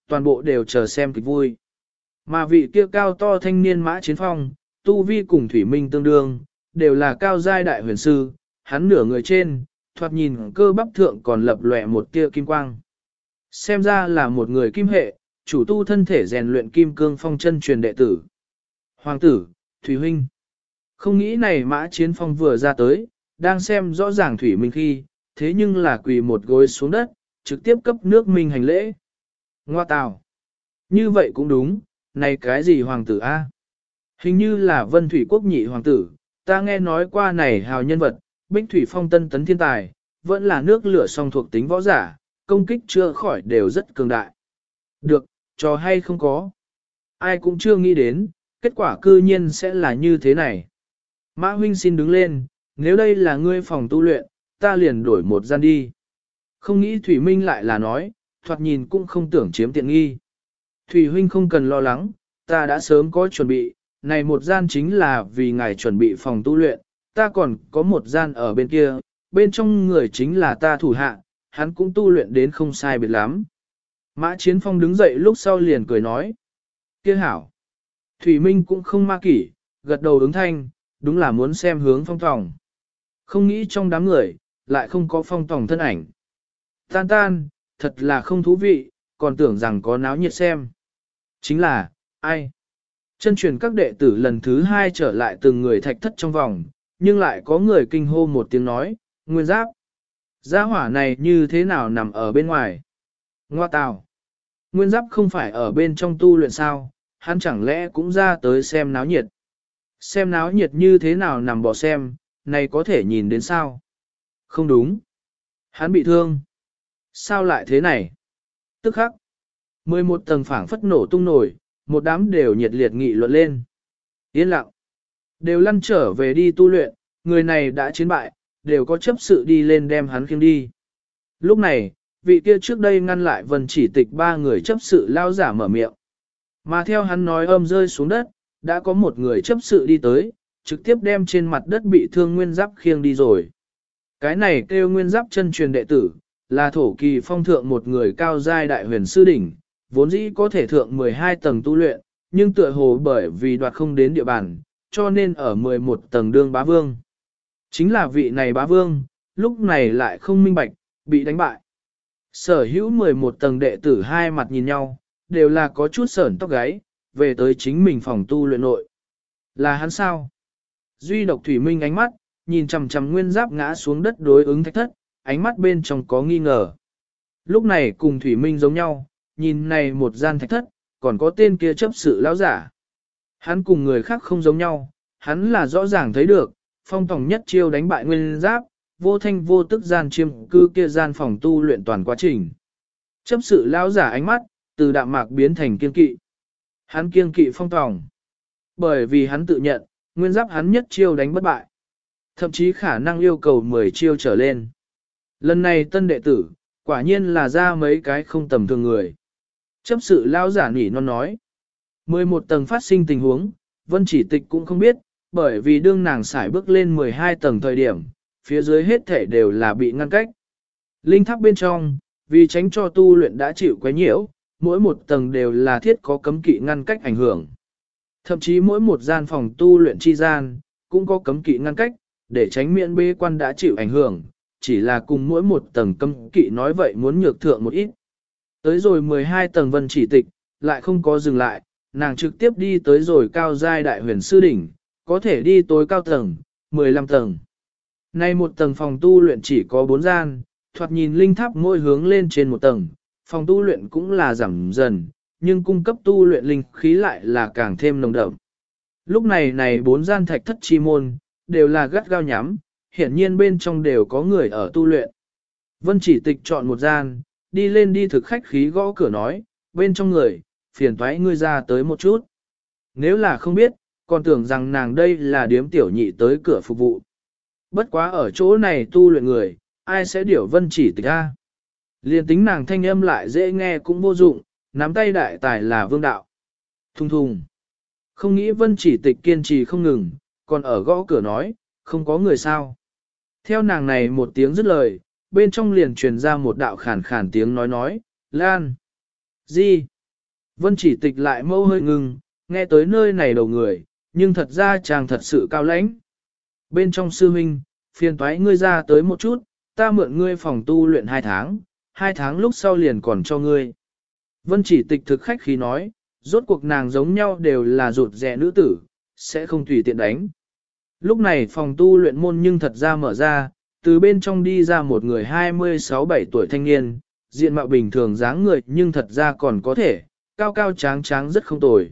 toàn bộ đều chờ xem kịch vui. Mà vị kia cao to thanh niên Mã Chiến Phong, tu vi cùng Thủy Minh tương đương, đều là cao giai đại huyền sư, hắn nửa người trên, thoạt nhìn cơ bắp thượng còn lập lòe một tia kim quang. Xem ra là một người kim hệ, chủ tu thân thể rèn luyện kim cương phong chân truyền đệ tử. Hoàng tử, Thủy Huynh. Không nghĩ này Mã Chiến Phong vừa ra tới, đang xem rõ ràng Thủy Minh khi, thế nhưng là quỳ một gối xuống đất, trực tiếp cấp nước Minh hành lễ. Ngoa tào. Như vậy cũng đúng, này cái gì hoàng tử a? Hình như là Vân Thủy Quốc nhị hoàng tử, ta nghe nói qua này hào nhân vật, Bích Thủy Phong tân tấn thiên tài, vẫn là nước lửa song thuộc tính võ giả, công kích chưa khỏi đều rất cường đại. Được, trò hay không có. Ai cũng chưa nghĩ đến, kết quả cư nhiên sẽ là như thế này. Mã huynh xin đứng lên, nếu đây là ngươi phòng tu luyện, ta liền đổi một gian đi. Không nghĩ Thủy Minh lại là nói, thoạt nhìn cũng không tưởng chiếm tiện nghi. Thủy huynh không cần lo lắng, ta đã sớm có chuẩn bị, này một gian chính là vì ngài chuẩn bị phòng tu luyện, ta còn có một gian ở bên kia, bên trong người chính là ta thủ hạ, hắn cũng tu luyện đến không sai biệt lắm. Mã Chiến Phong đứng dậy lúc sau liền cười nói. Kia hảo. Thủy Minh cũng không ma kỷ, gật đầu ứng thanh, đúng là muốn xem hướng Phong Tòng. Không nghĩ trong đám người, lại không có Phong Tòng thân ảnh. Tan tan, thật là không thú vị, còn tưởng rằng có náo nhiệt xem. Chính là, ai? Chân truyền các đệ tử lần thứ 2 trở lại từng người thạch thất trong vòng, nhưng lại có người kinh hô một tiếng nói, Nguyên Giáp. Gia hỏa này như thế nào nằm ở bên ngoài? Ngoa tào. Nguyên Giáp không phải ở bên trong tu luyện sao, hắn chẳng lẽ cũng ra tới xem náo nhiệt. Xem náo nhiệt như thế nào nằm bỏ xem, này có thể nhìn đến sao? Không đúng. Hắn bị thương. Sao lại thế này? Tức khắc. 11 tầng phảng phất nổ tung nổi, một đám đều nhiệt liệt nghị luận lên. Yên lặng. Đều lăn trở về đi tu luyện, người này đã chiến bại, đều có chấp sự đi lên đem hắn khiêng đi. Lúc này, vị kia trước đây ngăn lại Vân Chỉ Tịch 3 người chấp sự lao giả mở miệng. Mà theo hắn nói âm rơi xuống đất, đã có một người chấp sự đi tới, trực tiếp đem trên mặt đất bị thương Nguyên Giáp khiêng đi rồi. Cái này kêu Nguyên Giáp chân truyền đệ tử, là thổ kỳ phong thượng một người cao giai đại huyền sư đỉnh, vốn dĩ có thể thượng 12 tầng tu luyện, nhưng tựa hồ bởi vì đoạt không đến địa bàn, cho nên ở 11 tầng đương bá vương. Chính là vị này bá vương, lúc này lại không minh bạch, bị đánh bại. Sở hữu 11 tầng đệ tử hai mặt nhìn nhau, đều là có chút sởn tóc gáy, về tới chính mình phòng tu luyện nội. Là hắn sao? Duy độc Thủy Minh ánh mắt, nhìn chằm chằm Nguyên Giáp ngã xuống đất đối ứng thạch thất, ánh mắt bên trong có nghi ngờ. Lúc này cùng Thủy Minh giống nhau, nhìn này một gian thạch thất, còn có tên kia chấp sự lão giả. Hắn cùng người khác không giống nhau, hắn là rõ ràng thấy được, Phong Tòng nhất chiêu đánh bại Nguyên Giáp, vô thanh vô tức gian chiêm cư kia gian phòng tu luyện toàn quá trình. Chấp sự lão giả ánh mắt, từ đạm mạc biến thành kiên kỵ. Hắn kiên kỵ Phong Tòng. Bởi vì hắn tự nhận, Nguyên Giáp hắn nhất chiêu đánh bất bại. Thậm chí khả năng yêu cầu 10 chiêu trở lên. Lần này tân đệ tử, quả nhiên là ra mấy cái không tầm thường người. Chấp sự lão giả nỉ non nói. 11 tầng phát sinh tình huống, Vân Chỉ Tịch cũng không biết, bởi vì đương nàng xài bước lên 12 tầng thời điểm, phía dưới hết thể đều là bị ngăn cách. Linh tháp bên trong, vì tránh cho tu luyện đã chịu quấy nhiễu, mỗi một tầng đều là thiết có cấm kỵ ngăn cách ảnh hưởng. Thậm chí mỗi một gian phòng tu luyện chi gian, cũng có cấm kỵ ngăn cách, để tránh miễn bế quan đã chịu ảnh hưởng, chỉ là cùng mỗi một tầng cấm kỵ nói vậy muốn nhược thượng một ít. Tới rồi 12 tầng Vân Chỉ Tịch, lại không có dừng lại, nàng trực tiếp đi tới rồi cao giai đại huyền sư đỉnh, có thể đi tối cao tầng, 15 tầng. Nay một tầng phòng tu luyện chỉ có 4 gian, thoạt nhìn linh tháp mỗi hướng lên trên một tầng, phòng tu luyện cũng là giảm dần, nhưng cung cấp tu luyện linh khí lại là càng thêm nồng đậm. Lúc này này 4 gian thạch thất chi môn, đều là gắt gao nhắm, hiển nhiên bên trong đều có người ở tu luyện. Vân Chỉ Tịch chọn một gian, đi lên đi thực khách khí gõ cửa nói, bên trong người, phiền toái ngươi ra tới một chút. Nếu là không biết, còn tưởng rằng nàng đây là điếm tiểu nhị tới cửa phục vụ. Bất quá ở chỗ này tu luyện người, ai sẽ điểu Vân Chỉ Tịch ra. Liên tính nàng thanh âm lại dễ nghe cũng vô dụng, nắm tay đại tài là vương đạo. Thùng thùng. Không nghĩ Vân Chỉ Tịch kiên trì không ngừng, còn ở gõ cửa nói, không có người sao. Theo nàng này một tiếng dứt lời, bên trong liền truyền ra một đạo khàn khàn tiếng nói, Lan. Gì? Vân chỉ tịch lại mâu hơi ngừng, nghe tới nơi này đầu người, nhưng thật ra chàng thật sự cao lãnh. Bên trong sư huynh, phiền toái ngươi ra tới một chút, ta mượn ngươi phòng tu luyện 2 tháng, 2 tháng lúc sau liền còn cho ngươi. Vân chỉ tịch thực khách khí nói, rốt cuộc nàng giống nhau đều là rụt rẻ nữ tử, sẽ không tùy tiện đánh. Lúc này phòng tu luyện môn nhưng thật ra mở ra, từ bên trong đi ra một người 26-7 tuổi thanh niên, diện mạo bình thường dáng người nhưng thật ra còn có thể, cao cao tráng tráng rất không tồi.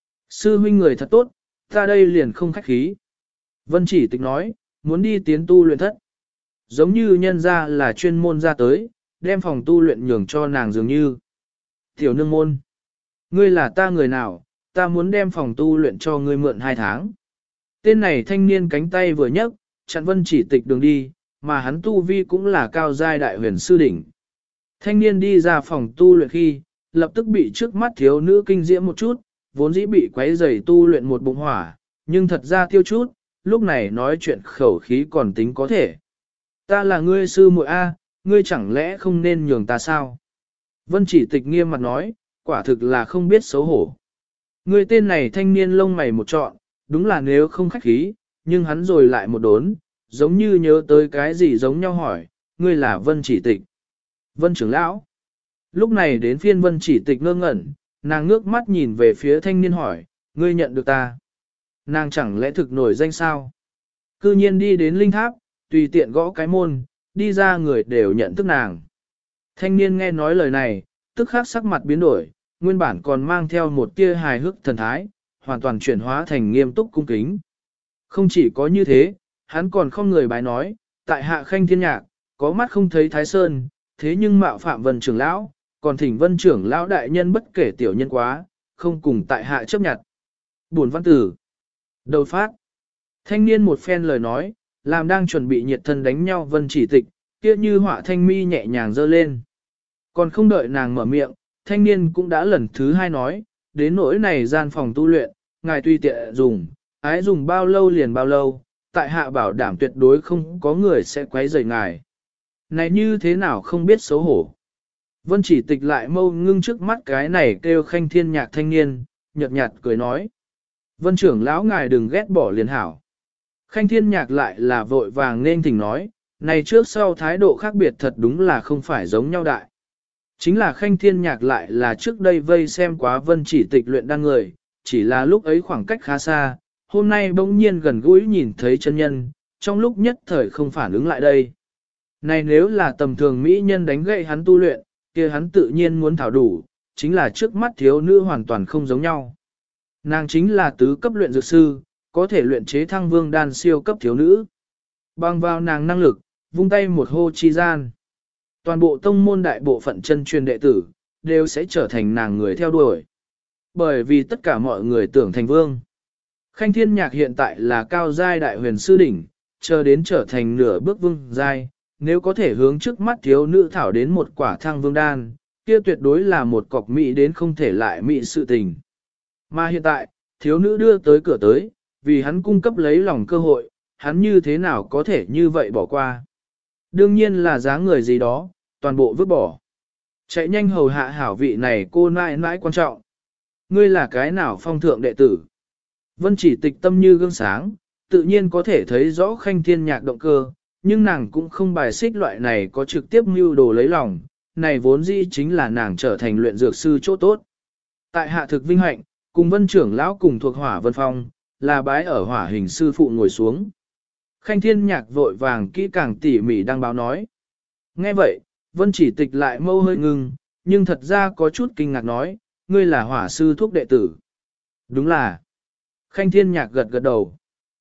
Sư huynh người thật tốt, ta đây liền không khách khí. Vân chỉ tịch nói, muốn đi tiến tu luyện thất. Giống như nhân ra là chuyên môn ra tới, đem phòng tu luyện nhường cho nàng dường như. Tiểu nương môn, ngươi là ta người nào, ta muốn đem phòng tu luyện cho ngươi mượn 2 tháng. Tên này thanh niên cánh tay vừa nhấc, chặn Vân chỉ tịch đường đi, mà hắn tu vi cũng là cao giai đại huyền sư đỉnh. Thanh niên đi ra phòng tu luyện khi, lập tức bị trước mắt thiếu nữ kinh diễm một chút, vốn dĩ bị quấy rầy tu luyện một bụng hỏa, nhưng thật ra tiêu chút, lúc này nói chuyện khẩu khí còn tính có thể. Ta là ngươi sư muội A, ngươi chẳng lẽ không nên nhường ta sao? Vân chỉ tịch nghiêm mặt nói, quả thực là không biết xấu hổ. Ngươi tên này thanh niên lông mày một trọn, đúng là nếu không khách khí, nhưng hắn rồi lại một đốn, giống như nhớ tới cái gì giống nhau hỏi, ngươi là Vân chỉ tịch. Vân trưởng lão. Lúc này đến phiên Vân chỉ tịch ngơ ngẩn, nàng ngước mắt nhìn về phía thanh niên hỏi, ngươi nhận được ta. Nàng chẳng lẽ thực nổi danh sao? Cư nhiên đi đến linh tháp, tùy tiện gõ cái môn, đi ra người đều nhận thức nàng. Thanh niên nghe nói lời này, tức khắc sắc mặt biến đổi, nguyên bản còn mang theo một tia hài hước thần thái, hoàn toàn chuyển hóa thành nghiêm túc cung kính. Không chỉ có như thế, hắn còn không người bái nói, tại hạ khanh thiên nhạc, có mắt không thấy thái sơn, thế nhưng mạo phạm Vân trưởng lão, còn thỉnh Vân trưởng lão đại nhân bất kể tiểu nhân quá, không cùng tại hạ chấp nhận. Buồn văn tử. Đầu phát. Thanh niên một phen lời nói, làm đang chuẩn bị nhiệt thân đánh nhau Vân chỉ tịch, kia như họa thanh mi nhẹ nhàng dơ lên. Còn không đợi nàng mở miệng, thanh niên cũng đã lần thứ 2 nói, đến nỗi này gian phòng tu luyện, ngài tùy tiện dùng, ái dùng bao lâu liền bao lâu, tại hạ bảo đảm tuyệt đối không có người sẽ quấy rầy ngài. Này như thế nào không biết xấu hổ. Vân chỉ tịch lại mâu ngưng trước mắt cái này kêu khanh thiên nhạc thanh niên, nhợt nhạt cười nói. Vân trưởng lão ngài đừng ghét bỏ liền hảo. Khanh thiên nhạc lại là vội vàng nên thỉnh nói, này trước sau thái độ khác biệt thật đúng là không phải giống nhau đại. Chính là khanh thiên nhạc lại là trước đây vây xem quá Vân chỉ tịch luyện đan người, chỉ là lúc ấy khoảng cách khá xa, hôm nay bỗng nhiên gần gũi nhìn thấy chân nhân, trong lúc nhất thời không phản ứng lại đây. Này nếu là tầm thường mỹ nhân đánh gậy hắn tu luyện, kia hắn tự nhiên muốn thảo đủ, chính là trước mắt thiếu nữ hoàn toàn không giống nhau. Nàng chính là tứ cấp luyện dược sư, có thể luyện chế thăng vương đan siêu cấp thiếu nữ. Bằng vào nàng năng lực, vung tay một hô chi gian. Toàn bộ tông môn đại bộ phận chân truyền đệ tử, đều sẽ trở thành nàng người theo đuổi. Bởi vì tất cả mọi người tưởng thành vương. Khanh thiên nhạc hiện tại là cao giai đại huyền sư đỉnh, chờ đến trở thành nửa bước vương giai, nếu có thể hướng trước mắt thiếu nữ thảo đến một quả thăng vương đan, kia tuyệt đối là một cọc mỹ đến không thể lại mỹ sự tình. Mà hiện tại, thiếu nữ đưa tới cửa tới, vì hắn cung cấp lấy lòng cơ hội, hắn như thế nào có thể như vậy bỏ qua. Đương nhiên là dáng người gì đó, toàn bộ vứt bỏ. Chạy nhanh hầu hạ hảo vị này cô nãi nãi quan trọng. Ngươi là cái nào phong thượng đệ tử? Vân chỉ tịch tâm như gương sáng, tự nhiên có thể thấy rõ khanh thiên nhạc động cơ, nhưng nàng cũng không bài xích loại này có trực tiếp mưu đồ lấy lòng, này vốn dĩ chính là nàng trở thành luyện dược sư chỗ tốt. Tại hạ thực vinh hạnh, cùng Vân trưởng lão cùng thuộc Hỏa Vân Phong, là bái ở Hỏa hình sư phụ ngồi xuống. Khanh thiên nhạc vội vàng kỹ càng tỉ mỉ đăng báo nói. Nghe vậy, Vân chỉ tịch lại mâu hơi ngưng, nhưng thật ra có chút kinh ngạc nói, ngươi là Hỏa sư thúc đệ tử. Đúng là. Khanh thiên nhạc gật gật đầu.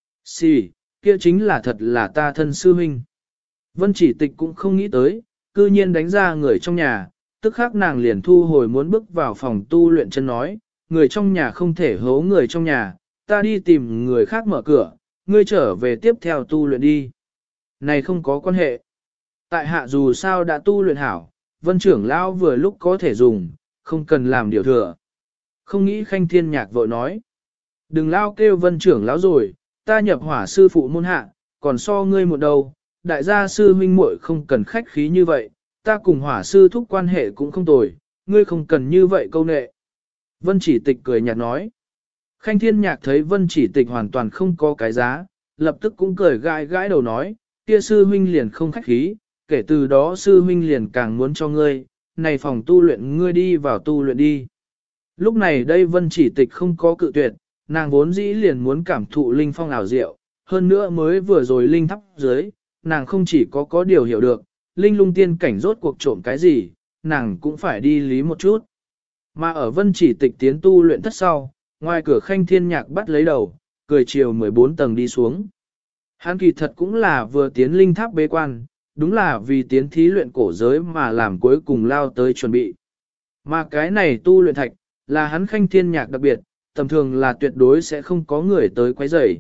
Kia chính là thật là ta thân sư huynh. Vân chỉ tịch cũng không nghĩ tới, cư nhiên đánh ra người trong nhà, tức khắc nàng liền thu hồi muốn bước vào phòng tu luyện chân nói, người trong nhà không thể hố người trong nhà, ta đi tìm người khác mở cửa, ngươi trở về tiếp theo tu luyện đi. Này không có quan hệ. Tại hạ dù sao đã tu luyện hảo, Vân trưởng lão vừa lúc có thể dùng, không cần làm điều thừa. Không nghĩ khanh thiên nhạc vội nói. Đừng lao kêu Vân trưởng lão rồi, ta nhập Hỏa sư phụ môn hạ, còn so ngươi một đầu, đại gia sư huynh muội không cần khách khí như vậy, ta cùng Hỏa sư thúc quan hệ cũng không tồi, ngươi không cần như vậy câu nệ. Vân Chỉ Tịch cười nhạt nói. Khanh Thiên Nhạc thấy Vân Chỉ Tịch hoàn toàn không có cái giá, lập tức cũng cười gãi gãi đầu nói, kia sư huynh liền không khách khí, kể từ đó sư huynh liền càng muốn cho ngươi, này phòng tu luyện ngươi đi vào tu luyện đi. Lúc này đây Vân Chỉ Tịch không có cự tuyệt, nàng vốn dĩ liền muốn cảm thụ linh phong ảo diệu, hơn nữa mới vừa rồi linh thắp dưới, nàng không chỉ có điều hiểu được, linh lung tiên cảnh rốt cuộc trộm cái gì, nàng cũng phải đi lý một chút. Mà ở Vân Chỉ Tịch tiến tu luyện thất sau, ngoài cửa Khanh Thiên Nhạc bắt lấy đầu, cười chiều 14 tầng đi xuống. Hắn kỳ thật cũng là vừa tiến linh tháp bế quan, đúng là vì tiến thí luyện cổ giới mà làm cuối cùng lao tới chuẩn bị. Mà cái này tu luyện thạch, là hắn Khanh Thiên Nhạc đặc biệt, tầm thường là tuyệt đối sẽ không có người tới quấy rầy.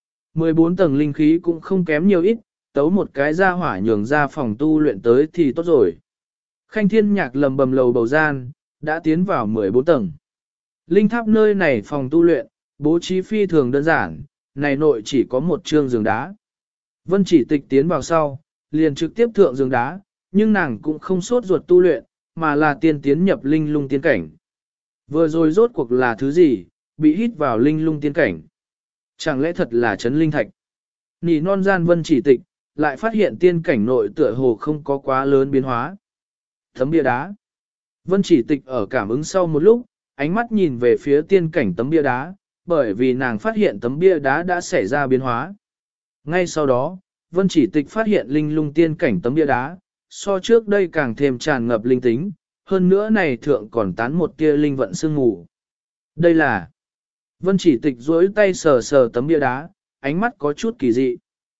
14 tầng linh khí cũng không kém nhiều ít, tấu một cái ra hỏa nhường ra phòng tu luyện tới thì tốt rồi. Khanh Thiên Nhạc lầm bầm lầu bầu gian, đã tiến vào 14 tầng. Linh tháp nơi này phòng tu luyện, bố trí phi thường đơn giản, này nội chỉ có một trương giường đá. Vân Chỉ Tịch tiến vào sau, liền trực tiếp thượng giường đá, nhưng nàng cũng không sốt ruột tu luyện, mà là tiên tiến nhập linh lung tiên cảnh. Vừa rồi rốt cuộc là thứ gì, bị hít vào linh lung tiên cảnh. Chẳng lẽ thật là chấn linh thạch? Nỉ non gian Vân Chỉ Tịch, lại phát hiện tiên cảnh nội tựa hồ không có quá lớn biến hóa. Tấm bia đá. Vân Chỉ Tịch ở cảm ứng sau một lúc, ánh mắt nhìn về phía tiên cảnh tấm bia đá, bởi vì nàng phát hiện tấm bia đá đã xảy ra biến hóa. Ngay sau đó, Vân Chỉ Tịch phát hiện linh lung tiên cảnh tấm bia đá, so trước đây càng thêm tràn ngập linh tính, hơn nữa này thượng còn tán một tia linh vận sương mù. Đây là Vân Chỉ Tịch duỗi tay sờ sờ tấm bia đá, ánh mắt có chút kỳ dị.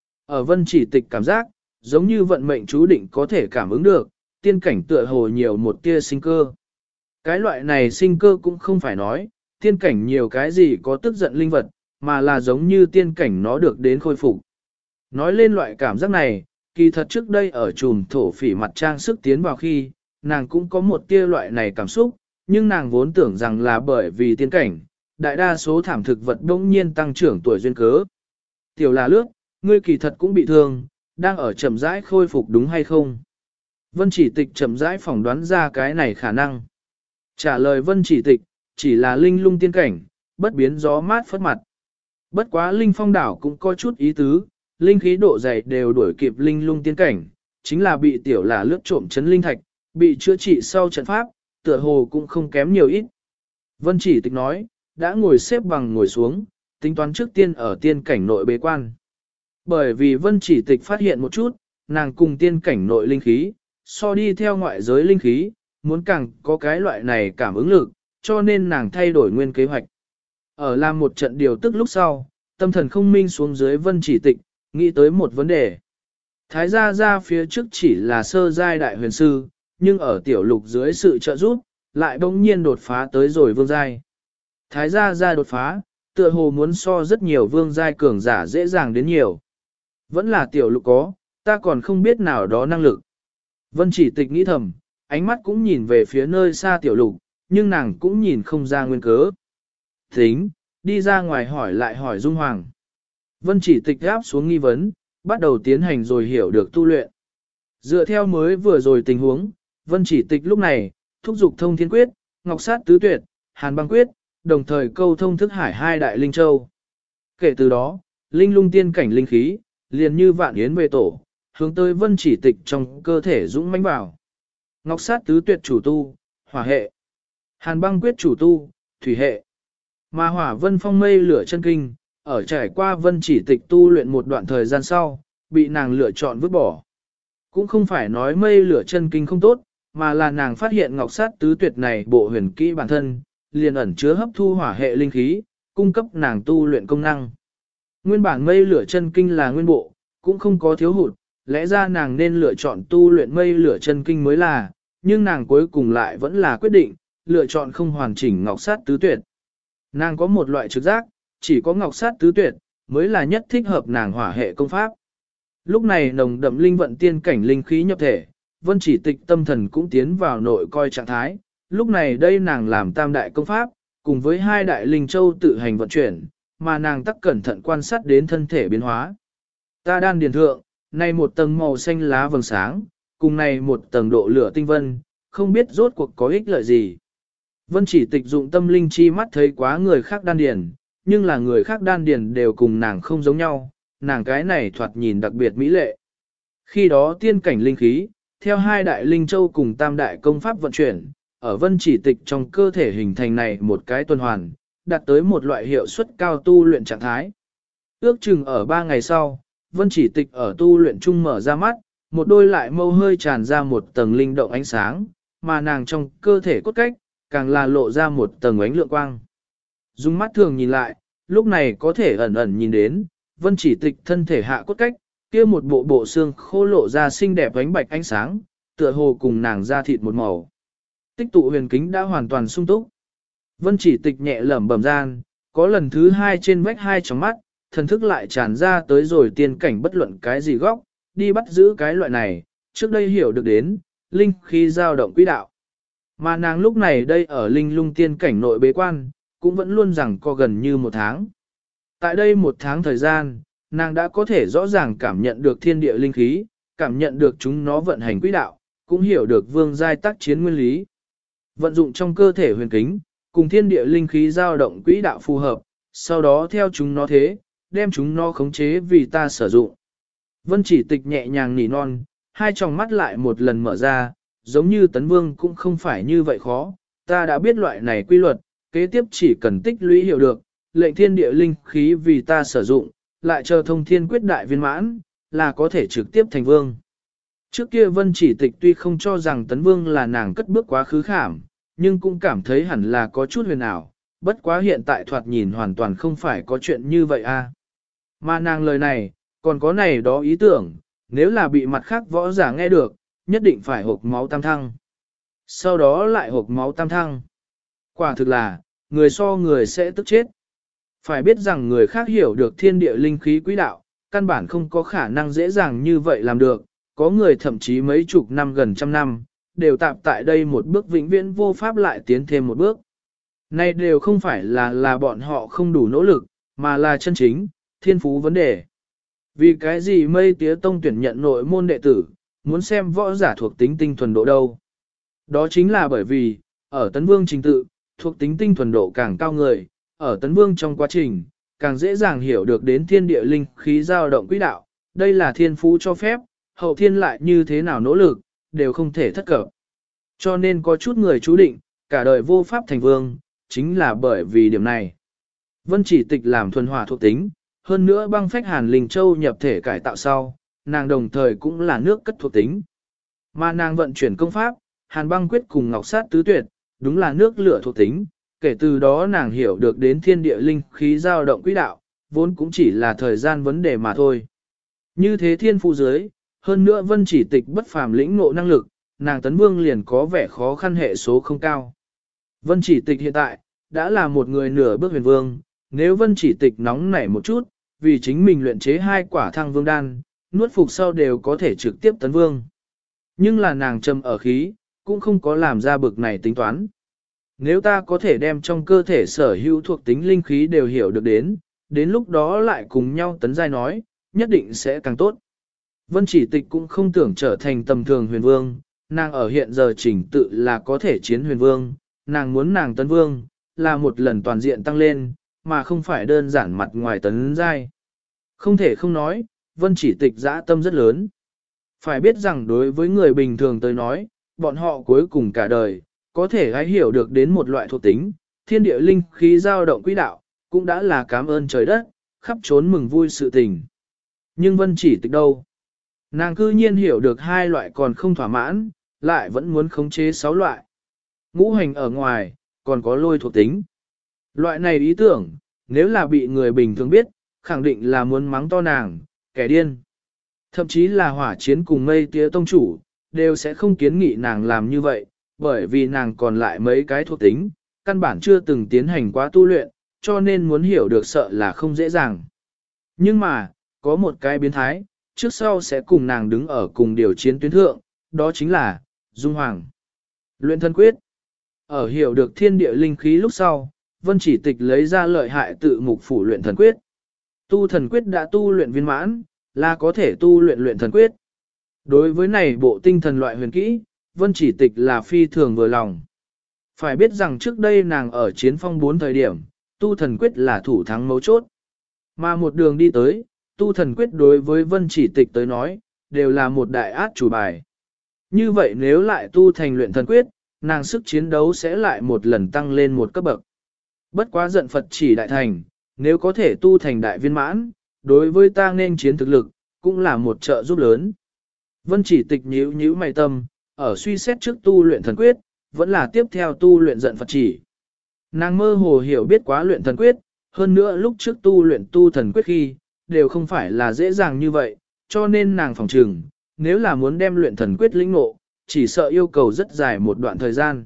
Ở Vân Chỉ Tịch cảm giác, giống như vận mệnh chú định có thể cảm ứng được, tiên cảnh tựa hồ nhiều một tia sinh cơ. Cái loại này sinh cơ cũng không phải nói, tiên cảnh nhiều cái gì có tức giận linh vật, mà là giống như tiên cảnh nó được đến khôi phục. Nói lên loại cảm giác này, kỳ thật trước đây ở chùm thổ phỉ mặt trang sức tiến vào khi, nàng cũng có một tia loại này cảm xúc, nhưng nàng vốn tưởng rằng là bởi vì tiên cảnh, đại đa số thảm thực vật đông nhiên tăng trưởng tuổi duyên cớ. Tiểu là lướt, ngươi kỳ thật cũng bị thương, đang ở chậm rãi khôi phục đúng hay không? Vân Chỉ Tịch chậm rãi phỏng đoán ra cái này khả năng. Trả lời Vân Chỉ Tịch, chỉ là linh lung tiên cảnh, bất biến gió mát phất mặt. Bất quá linh phong đảo cũng có chút ý tứ, linh khí độ dày đều đuổi kịp linh lung tiên cảnh, chính là bị tiểu là lướt trộm chấn linh thạch, bị chữa trị sau trận pháp, tựa hồ cũng không kém nhiều ít. Vân Chỉ Tịch nói, đã ngồi xếp bằng ngồi xuống, tính toán trước tiên ở tiên cảnh nội bế quan. Bởi vì Vân Chỉ Tịch phát hiện một chút, nàng cùng tiên cảnh nội linh khí, so đi theo ngoại giới linh khí, muốn càng có cái loại này cảm ứng lực, cho nên nàng thay đổi nguyên kế hoạch. Ở làm một trận điều tức lúc sau, tâm thần không minh xuống dưới Vân Chỉ Tịch, nghĩ tới một vấn đề. Thái gia ra phía trước chỉ là sơ giai đại huyền sư, nhưng ở tiểu lục dưới sự trợ giúp, lại bỗng nhiên đột phá tới rồi vương giai. Thái gia ra đột phá, tựa hồ muốn so rất nhiều vương giai cường giả dễ dàng đến nhiều. Vẫn là tiểu lục có, ta còn không biết nào đó năng lực. Vân Chỉ Tịch nghĩ thầm, ánh mắt cũng nhìn về phía nơi xa tiểu lục, nhưng nàng cũng nhìn không ra nguyên cớ. Tính, đi ra ngoài hỏi lại hỏi Dung Hoàng. Vân Chỉ Tịch áp xuống nghi vấn, bắt đầu tiến hành rồi hiểu được tu luyện. Dựa theo mới vừa rồi tình huống, Vân Chỉ Tịch lúc này, thúc dục thông thiên quyết, ngọc sát tứ tuyệt, hàn băng quyết, đồng thời câu thông thức hải hai đại linh châu. Kể từ đó, linh lung tiên cảnh linh khí, liền như vạn yến về tổ, hướng tới Vân Chỉ Tịch trong cơ thể dũng mãnh vào. Ngọc sát tứ tuyệt chủ tu, hỏa hệ. Hàn băng quyết chủ tu, thủy hệ. Mà hỏa vân phong mây lửa chân kinh, ở trải qua Vân Chỉ Tịch tu luyện một đoạn thời gian sau, bị nàng lựa chọn vứt bỏ. Cũng không phải nói mây lửa chân kinh không tốt, mà là nàng phát hiện ngọc sát tứ tuyệt này bộ huyền kỹ bản thân, liền ẩn chứa hấp thu hỏa hệ linh khí, cung cấp nàng tu luyện công năng. Nguyên bản mây lửa chân kinh là nguyên bộ, cũng không có thiếu hụt, lẽ ra nàng nên lựa chọn tu luyện mây lửa chân kinh mới là, nhưng nàng cuối cùng lại vẫn là quyết định, lựa chọn không hoàn chỉnh ngọc sát tứ tuyệt. Nàng có một loại trực giác, chỉ có ngọc sát tứ tuyệt, mới là nhất thích hợp nàng hỏa hệ công pháp. Lúc này nồng đậm linh vận tiên cảnh linh khí nhập thể, Vân Chỉ Tịch tâm thần cũng tiến vào nội coi trạng thái, lúc này đây nàng làm tam đại công pháp, cùng với hai đại linh châu tự hành vận chuyển, mà nàng tắc cẩn thận quan sát đến thân thể biến hóa. Ta đan điền thượng, này một tầng màu xanh lá vầng sáng, cùng này một tầng độ lửa tinh vân, không biết rốt cuộc có ích lợi gì. Vân Chỉ Tịch dụng tâm linh chi mắt thấy quá người khác đan điền, nhưng là người khác đan điền đều cùng nàng không giống nhau, nàng cái này thoạt nhìn đặc biệt mỹ lệ. Khi đó tiên cảnh linh khí, theo hai đại linh châu cùng tam đại công pháp vận chuyển, ở Vân Chỉ Tịch trong cơ thể hình thành này một cái tuần hoàn, đạt tới một loại hiệu suất cao tu luyện trạng thái. Ước chừng ở 3 ngày sau, Vân Chỉ Tịch ở tu luyện chung mở ra mắt, một đôi lại mâu hơi tràn ra một tầng linh động ánh sáng, mà nàng trong cơ thể cốt cách, càng là lộ ra một tầng ánh lượng quang. Dùng mắt thường nhìn lại, lúc này có thể ẩn ẩn nhìn đến, Vân Chỉ Tịch thân thể hạ cốt cách, kia một bộ xương khô lộ ra xinh đẹp ánh bạch ánh sáng, tựa hồ cùng nàng da thịt một màu. Tích tụ huyền kính đã hoàn toàn sung túc. Vân Chỉ Tịch nhẹ lẩm bẩm gian, có lần thứ 2 trên vách 2 trong mắt, thần thức lại tràn ra tới rồi tiên cảnh bất luận cái gì góc, đi bắt giữ cái loại này, trước đây hiểu được đến, linh khí dao động quỹ đạo. Mà nàng lúc này đây ở linh lung tiên cảnh nội bế quan, cũng vẫn luôn rằng co gần như 1 tháng. Tại đây 1 tháng thời gian, nàng đã có thể rõ ràng cảm nhận được thiên địa linh khí, cảm nhận được chúng nó vận hành quỹ đạo, cũng hiểu được vương giai tác chiến nguyên lý. Vận dụng trong cơ thể huyền kính, cùng thiên địa linh khí dao động quỹ đạo phù hợp, sau đó theo chúng nó thế, đem chúng nó khống chế vì ta sử dụng. Vân Chỉ Tịch nhẹ nhàng nỉ non, hai tròng mắt lại một lần mở ra, giống như Tấn Vương cũng không phải như vậy khó, ta đã biết loại này quy luật, kế tiếp chỉ cần tích lũy hiểu được, lệnh thiên địa linh khí vì ta sử dụng, lại chờ thông thiên quyết đại viên mãn, là có thể trực tiếp thành vương. Trước kia Vân Chỉ Tịch tuy không cho rằng Tấn Vương là nàng cất bước quá khứ khảm, nhưng cũng cảm thấy hẳn là có chút huyền ảo, bất quá hiện tại thoạt nhìn hoàn toàn không phải có chuyện như vậy a. Mà nàng lời này, còn có này đó ý tưởng, nếu là bị mặt khác võ giả nghe được, nhất định phải hộc máu tam thăng. Sau đó lại hộc máu tam thăng. Quả thực là, người so người sẽ tức chết. Phải biết rằng người khác hiểu được thiên địa linh khí quỹ đạo, căn bản không có khả năng dễ dàng như vậy làm được, có người thậm chí mấy chục năm gần trăm năm, đều tạm tại đây một bước vĩnh viễn vô pháp lại tiến thêm một bước. Này đều không phải là bọn họ không đủ nỗ lực, mà là chân chính, thiên phú vấn đề. Vì cái gì Mây Tía Tông tuyển nhận nội môn đệ tử, muốn xem võ giả thuộc tính tinh thuần độ đâu. Đó chính là bởi vì, ở Tấn Vương trình tự, thuộc tính tinh thuần độ càng cao người, ở Tấn Vương trong quá trình, càng dễ dàng hiểu được đến thiên địa linh khí dao động quỹ đạo, đây là thiên phú cho phép, hậu thiên lại như thế nào nỗ lực, đều không thể thất cập. Cho nên có chút người chú định, cả đời vô pháp thành vương, chính là bởi vì điểm này. Vân Chỉ Tịch làm thuần hỏa thuộc tính, hơn nữa băng phách hàn linh châu nhập thể cải tạo sau, nàng đồng thời cũng là nước cất thuộc tính. Mà nàng vận chuyển công pháp, hàn băng quyết cùng ngọc sát tứ tuyệt, đúng là nước lửa thuộc tính, kể từ đó nàng hiểu được đến thiên địa linh khí dao động quỹ đạo, vốn cũng chỉ là thời gian vấn đề mà thôi. Như thế thiên phu dưới, hơn nữa Vân Chỉ Tịch bất phàm lĩnh ngộ năng lực, nàng Tấn Vương liền có vẻ khó khăn hệ số không cao. Vân Chỉ Tịch hiện tại, đã là một người nửa bước huyền vương, nếu Vân Chỉ Tịch nóng nảy một chút, vì chính mình luyện chế 2 quả thăng vương đan, nuốt phục sau đều có thể trực tiếp tấn vương. Nhưng là nàng trầm ở khí, cũng không có làm ra bực này tính toán. Nếu ta có thể đem trong cơ thể sở hữu thuộc tính linh khí đều hiểu được đến lúc đó lại cùng nhau tấn giai nói, nhất định sẽ càng tốt. Vân Chỉ Tịch cũng không tưởng trở thành tầm thường huyền vương, nàng ở hiện giờ chỉnh tự là có thể chiến huyền vương, nàng muốn nàng tấn vương, là một lần toàn diện tăng lên, mà không phải đơn giản mặt ngoài tấn giai. Không thể không nói, Vân Chỉ Tịch dã tâm rất lớn. Phải biết rằng đối với người bình thường tới nói, bọn họ cuối cùng cả đời, có thể hãy hiểu được đến một loại thuộc tính, thiên địa linh khí dao động quỹ đạo, cũng đã là cảm ơn trời đất, khắp trốn mừng vui sự tình. Nhưng Vân Chỉ Tịch đâu? Nàng cư nhiên hiểu được 2 loại còn không thỏa mãn, lại vẫn muốn khống chế 6 loại. Ngũ hành ở ngoài, còn có lôi thuộc tính. Loại này ý tưởng, nếu là bị người bình thường biết, khẳng định là muốn mắng to nàng, kẻ điên. Thậm chí là hỏa chiến cùng Mây Tía Tông chủ, đều sẽ không kiến nghị nàng làm như vậy, bởi vì nàng còn lại mấy cái thuộc tính, căn bản chưa từng tiến hành quá tu luyện, cho nên muốn hiểu được sợ là không dễ dàng. Nhưng mà, có một cái biến thái, trước sau sẽ cùng nàng đứng ở cùng điều chiến tuyến thượng, đó chính là Dung Hoàng. Luyện thân quyết. Ở hiểu được thiên địa linh khí lúc sau, Vân Chỉ Tịch lấy ra lợi hại tự mục phủ luyện thần quyết. Tu thần quyết đã tu luyện viên mãn, là có thể tu luyện luyện thần quyết. Đối với này bộ tinh thần loại huyền kỹ, Vân Chỉ Tịch là phi thường vừa lòng. Phải biết rằng trước đây nàng ở chiến phong 4 thời điểm, tu thần quyết là thủ thắng mấu chốt. Mà một đường đi tới, tu thần quyết đối với vân chỉ tịch tới nói, đều là một đại át chủ bài. Như vậy nếu lại tu thành luyện thần quyết, nàng sức chiến đấu sẽ lại một lần tăng lên một cấp bậc. Bất quá giận Phật chỉ đại thành, nếu có thể tu thành đại viên mãn, đối với ta nên chiến thực lực, cũng là một trợ giúp lớn. Vân chỉ tịch nhíu nhíu mày tâm, ở suy xét trước tu luyện thần quyết, vẫn là tiếp theo tu luyện giận Phật chỉ. Nàng mơ hồ hiểu biết quá luyện thần quyết, hơn nữa lúc trước tu luyện tu thần quyết khi, đều không phải là dễ dàng như vậy, cho nên nàng phòng trừng, nếu là muốn đem luyện thần quyết lĩnh ngộ, chỉ sợ yêu cầu rất dài một đoạn thời gian.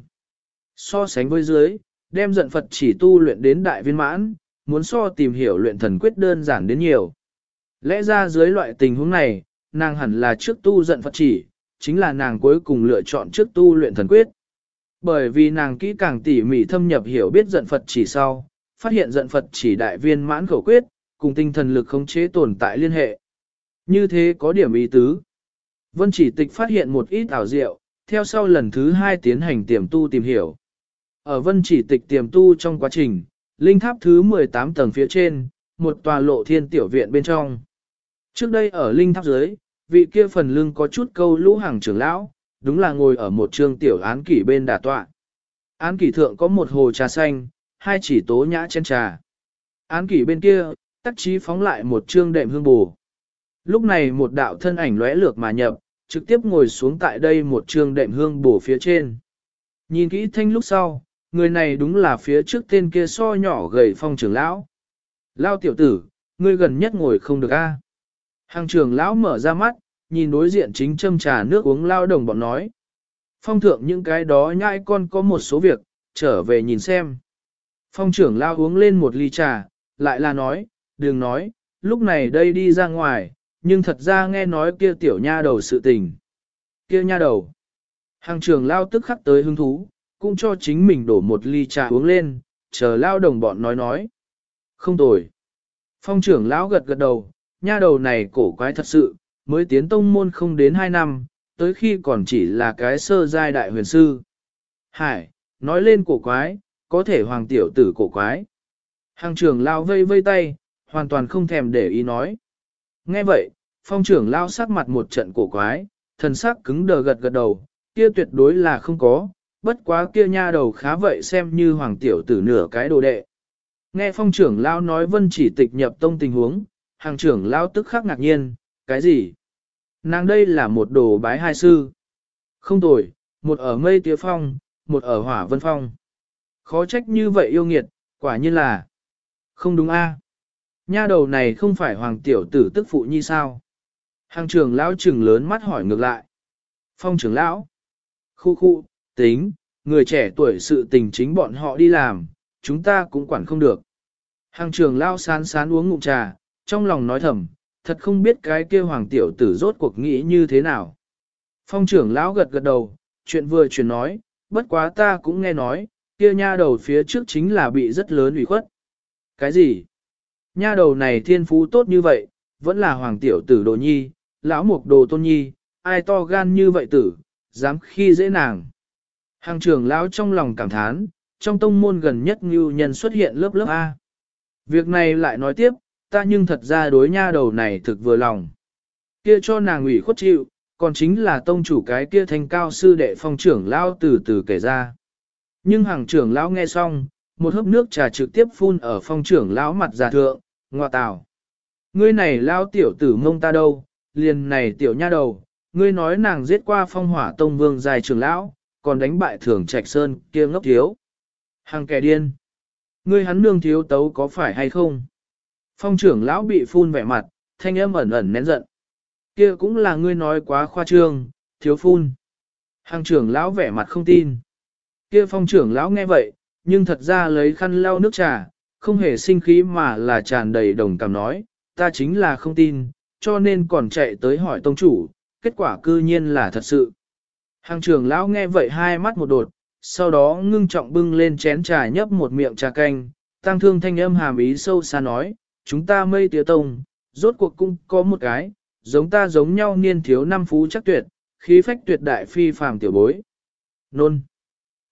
So sánh với dưới, đem giận Phật chỉ tu luyện đến đại viên mãn, muốn so tìm hiểu luyện thần quyết đơn giản đến nhiều. Lẽ ra dưới loại tình huống này, nàng hẳn là trước tu giận Phật chỉ, chính là nàng cuối cùng lựa chọn trước tu luyện thần quyết. Bởi vì nàng kỹ càng tỉ mỉ thâm nhập hiểu biết giận Phật chỉ sau, phát hiện giận Phật chỉ đại viên mãn khẩu quyết, cùng tinh thần lực khống chế tồn tại liên hệ. Như thế có điểm ý tứ. Vân chỉ tịch phát hiện một ít ảo diệu, theo sau lần thứ 2 tiến hành tiềm tu tìm hiểu. Ở vân chỉ tịch tiềm tu trong quá trình, linh tháp thứ 18 tầng phía trên, một tòa lộ thiên tiểu viện bên trong. Trước đây ở linh tháp dưới, vị kia phần lưng có chút câu lũ hàng trưởng lão, đúng là ngồi ở một trương tiểu án kỷ bên đà tọa. Án kỷ thượng có một hồ trà xanh, 2 chỉ tố nhã chén trà. Án kỷ bên kia, tắc chí phóng lại một trương đệm hương bù. Lúc này một đạo thân ảnh lóe lược mà nhập, trực tiếp ngồi xuống tại đây một trương đệm hương bổ phía trên. Nhìn kỹ thanh lúc sau, người này đúng là phía trước tên kia so nhỏ gầy Phong trưởng lão. Lao tiểu tử, ngươi gần nhất ngồi không được a. Hàng trưởng lão mở ra mắt, nhìn đối diện chính châm trà nước uống lao đồng bọn nói. Phong thượng những cái đó nhãi con có một số việc, trở về nhìn xem. Phong trưởng lão uống lên một ly trà, lại là nói, đừng nói, lúc này đây đi ra ngoài, nhưng thật ra nghe nói kia tiểu nha đầu sự tình. Kia nha đầu. Hàng trưởng lão tức khắc tới hứng thú, cũng cho chính mình đổ một ly trà uống lên, chờ lao đồng bọn nói. Không tồi. Phong trưởng lão gật gật đầu, nha đầu này cổ quái thật sự, mới tiến tông môn không đến 2 năm, tới khi còn chỉ là cái sơ giai đại huyền sư. Hải, nói lên cổ quái, có thể hoàng tiểu tử cổ quái. Hàng trưởng lão vây vây tay, hoàn toàn không thèm để ý nói. Nghe vậy, phong trưởng lão sắc mặt một trận cổ quái, thần sắc cứng đờ gật gật đầu, kia tuyệt đối là không có, bất quá kia nha đầu khá vậy xem như hoàng tiểu tử nửa cái đồ đệ. Nghe phong trưởng lão nói vân chỉ tịch nhập tông tình huống, hàng trưởng lão tức khắc ngạc nhiên, cái gì? Nàng đây là một đồ bái hai sư. Không tồi, một ở mây tía phong, một ở hỏa vân phong. Khó trách như vậy yêu nghiệt, quả nhiên là. Không đúng a? Nha đầu này không phải hoàng tiểu tử tức phụ nhi sao? Hàng trưởng lão trừng lớn mắt hỏi ngược lại. Phong trưởng lão. Khu, tính, người trẻ tuổi sự tình chính bọn họ đi làm, chúng ta cũng quản không được. Hàng trưởng lão sán sán uống ngụm trà, trong lòng nói thầm, thật không biết cái kia hoàng tiểu tử rốt cuộc nghĩ như thế nào. Phong trưởng lão gật gật đầu, chuyện vừa chuyển nói, bất quá ta cũng nghe nói, kia nha đầu phía trước chính là bị rất lớn ủy khuất. Cái gì? Nha đầu này thiên phú tốt như vậy, vẫn là hoàng tiểu tử đồ nhi, lão mục đồ tôn nhi, ai to gan như vậy tử, dám khi dễ nàng. Hàng trưởng lão trong lòng cảm thán, trong tông môn gần nhất ngưu nhân xuất hiện lớp lớp A. Việc này lại nói tiếp, ta nhưng thật ra đối nha đầu này thực vừa lòng. Kia cho nàng ủy khuất chịu, còn chính là tông chủ cái kia thanh cao sư đệ phong trưởng lão từ từ kể ra. Nhưng hàng trưởng lão nghe xong, một hớp nước trà trực tiếp phun ở phong trưởng lão mặt già thượng, ngoa tào. Ngươi này lão tiểu tử mông ta đâu, liền này tiểu nha đầu, ngươi nói nàng giết qua phong hỏa tông vương dài trưởng lão, còn đánh bại thường trạch sơn kia ngốc thiếu. Hàng kẻ điên. Ngươi hắn nương thiếu tấu có phải hay không? Phong trưởng lão bị phun vẻ mặt, thanh âm ẩn ẩn nén giận. Kia cũng là ngươi nói quá khoa trương, thiếu phun. Hàng trưởng lão vẻ mặt không tin. Kia phong trưởng lão nghe vậy, nhưng thật ra lấy khăn lau nước trà, không hề sinh khí mà là tràn đầy đồng cảm nói, ta chính là không tin, cho nên còn chạy tới hỏi tông chủ, kết quả cư nhiên là thật sự. Hàng trưởng lão nghe vậy hai mắt một đột, sau đó ngưng trọng bưng lên chén trà nhấp một miệng trà canh, tăng thương thanh âm hàm ý sâu xa nói, chúng ta mây tía tông, rốt cuộc cũng có một cái, giống ta giống nhau niên thiếu năm phú chắc tuyệt, khí phách tuyệt đại phi phàm tiểu bối. Nôn.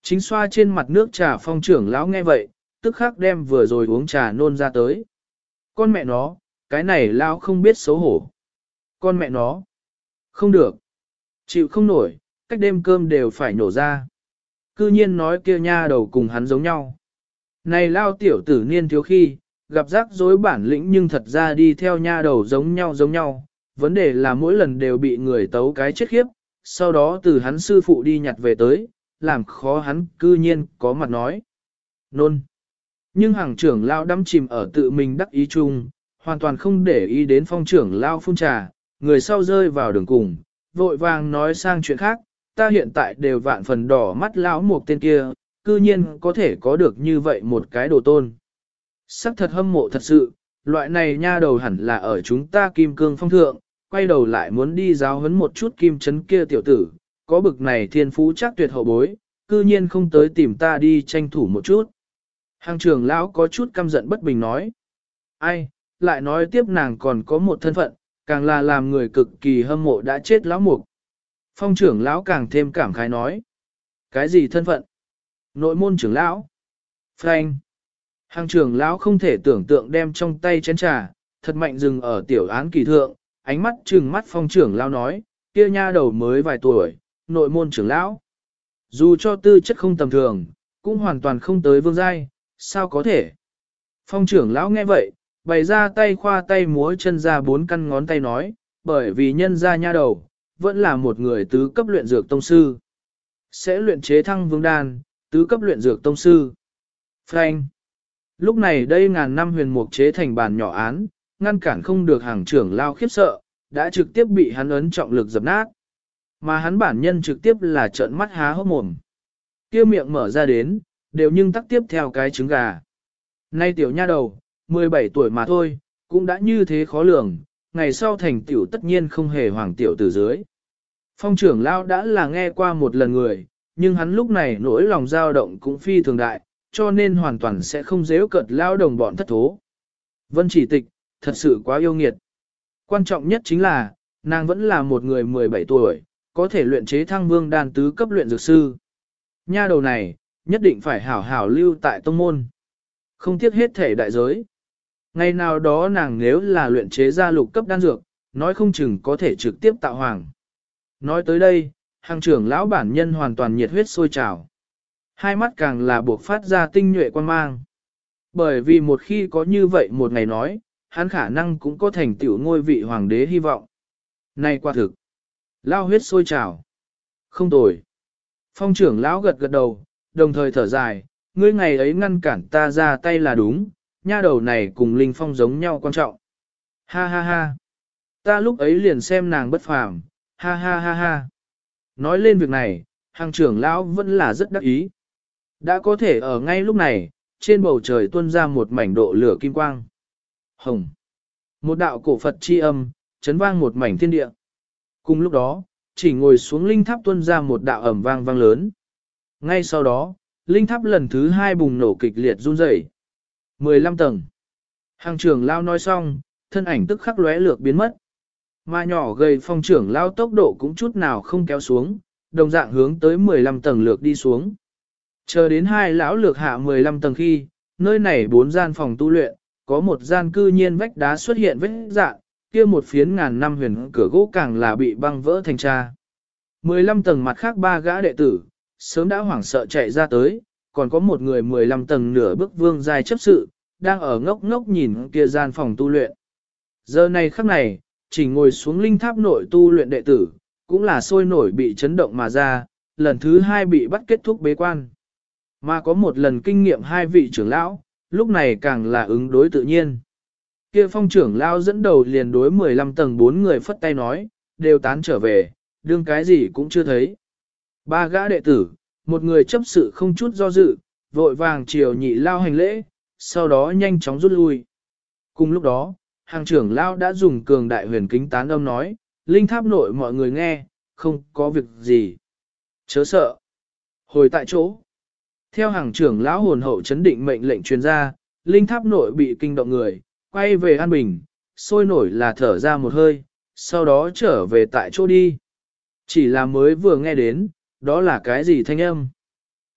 Chính xoa trên mặt nước trà phong trưởng lão nghe vậy, tức khắc đem vừa rồi uống trà nôn ra tới. Con mẹ nó, cái này lão không biết xấu hổ. Con mẹ nó, không được, chịu không nổi, cách đêm cơm đều phải nổ ra. Cư nhiên nói kia nha đầu cùng hắn giống nhau. Này lao tiểu tử niên thiếu khi, gặp rắc rối bản lĩnh nhưng thật ra đi theo nha đầu giống nhau. Vấn đề là mỗi lần đều bị người tấu cái chết khiếp, sau đó từ hắn sư phụ đi nhặt về tới, làm khó hắn cư nhiên có mặt nói. Nôn. Nhưng hàng trưởng lao đắm chìm ở tự mình đắc ý chung, hoàn toàn không để ý đến phong trưởng lao phun trà, người sau rơi vào đường cùng, vội vàng nói sang chuyện khác, ta hiện tại đều vạn phần đỏ mắt lão một tên kia, cư nhiên có thể có được như vậy một cái đồ tôn. Sắc thật hâm mộ thật sự, loại này nha đầu hẳn là ở chúng ta kim cương phong thượng, quay đầu lại muốn đi giáo huấn một chút kim chấn kia tiểu tử, có bực này thiên phú chắc tuyệt hậu bối, cư nhiên không tới tìm ta đi tranh thủ một chút. Hàng trưởng lão có chút căm giận bất bình nói. Ai, lại nói tiếp nàng còn có một thân phận, càng là làm người cực kỳ hâm mộ đã chết lão mục. Phong trưởng lão càng thêm cảm khái nói. Cái gì thân phận? Nội môn trưởng lão. Frank. Hàng trưởng lão không thể tưởng tượng đem trong tay chén trà, thật mạnh dừng ở tiểu án kỳ thượng, ánh mắt trừng mắt phong trưởng lão nói, kia nha đầu mới vài tuổi, nội môn trưởng lão. Dù cho tư chất không tầm thường, cũng hoàn toàn không tới vương giai, sao có thể? Phong trưởng lão nghe vậy, bày ra tay khoa tay múa chân ra 4 căn ngón tay nói, bởi vì nhân gia nha đầu, vẫn là một người tứ cấp luyện dược tông sư. Sẽ luyện chế thăng vương đan, tứ cấp luyện dược tông sư. Frank. Lúc này đây ngàn năm huyền mục chế thành bàn nhỏ án, ngăn cản không được hàng trưởng lao khiếp sợ, đã trực tiếp bị hắn ấn trọng lực dập nát. Mà hắn bản nhân trực tiếp là trợn mắt há hốc mồm. Kia miệng mở ra đến, đều nhưng tắc tiếp theo cái trứng gà. Nay tiểu nha đầu, 17 tuổi mà thôi, cũng đã như thế khó lường, ngày sau thành tiểu tất nhiên không hề hoàng tiểu từ dưới. Phong trưởng lao đã là nghe qua một lần người, nhưng hắn lúc này nỗi lòng dao động cũng phi thường đại, cho nên hoàn toàn sẽ không dễ cợt lao đồng bọn thất thố. Vân chỉ tịch, thật sự quá yêu nghiệt. Quan trọng nhất chính là, nàng vẫn là một người 17 tuổi, có thể luyện chế thăng vương đan tứ cấp luyện dược sư. Nha đầu này, nhất định phải hảo hảo lưu tại tông môn. Không tiếc hết thể đại giới. Ngày nào đó nàng nếu là luyện chế ra lục cấp đan dược, nói không chừng có thể trực tiếp tạo hoàng. Nói tới đây, hàng trưởng lão bản nhân hoàn toàn nhiệt huyết sôi trào. Hai mắt càng là buộc phát ra tinh nhuệ quan mang. Bởi vì một khi có như vậy một ngày nói, hắn khả năng cũng có thành tựu ngôi vị hoàng đế hy vọng. Này quả thực, lao huyết sôi trào. Không tồi. Phong trưởng lão gật gật đầu, đồng thời thở dài, ngươi ngày ấy ngăn cản ta ra tay là đúng, nha đầu này cùng Linh Phong giống nhau quan trọng. Ha ha ha. Ta lúc ấy liền xem nàng bất phàm, ha ha ha ha. Nói lên việc này, hàng trưởng lão vẫn là rất đắc ý. Đã có thể ở ngay lúc này, trên bầu trời tuôn ra một mảnh độ lửa kim quang. Hồng. Một đạo cổ Phật chi âm, chấn vang một mảnh thiên địa. Cùng lúc đó, chỉ ngồi xuống linh tháp tuôn ra một đạo ẩm vang vang lớn. Ngay sau đó, linh tháp lần thứ 2 bùng nổ kịch liệt run rẩy. 15 tầng. Hàng trưởng lao nói xong, thân ảnh tức khắc lóe lược biến mất. Mà nhỏ gầy phong trưởng lao tốc độ cũng chút nào không kéo xuống, đồng dạng hướng tới 15 tầng lược đi xuống. Chờ đến hai lão lược hạ 15 tầng khi, nơi này 4 gian phòng tu luyện, có một gian cư nhiên vách đá xuất hiện vết dạng, kia một phiến ngàn năm huyền cửa gỗ càng là bị băng vỡ thành tra. 15 tầng mặt khác 3 gã đệ tử, sớm đã hoảng sợ chạy ra tới, còn có một người 15 tầng nửa bước vương giai chấp sự, đang ở ngốc ngốc nhìn kia gian phòng tu luyện. Giờ này khắc này, chỉ ngồi xuống linh tháp nội tu luyện đệ tử, cũng là sôi nổi bị chấn động mà ra, lần thứ 2 bị bắt kết thúc bế quan. Mà có một lần kinh nghiệm 2 vị trưởng lão, lúc này càng là ứng đối tự nhiên. Kia phong trưởng lão dẫn đầu liền đối 15 tầng 4 người phất tay nói, đều tán trở về, đương cái gì cũng chưa thấy. 3 gã đệ tử, một người chấp sự không chút do dự, vội vàng chiều nhị lao hành lễ, sau đó nhanh chóng rút lui. Cùng lúc đó, hàng trưởng lao đã dùng cường đại huyền kính tán âm nói, linh tháp nội mọi người nghe, không có việc gì. Chớ sợ. Hồi tại chỗ. Theo hàng trưởng lão hồn hậu chấn định mệnh lệnh truyền ra, linh tháp nội bị kinh động người, quay về an bình, sôi nổi là thở ra một hơi, sau đó trở về tại chỗ đi. Chỉ là mới vừa nghe đến, đó là cái gì thanh âm?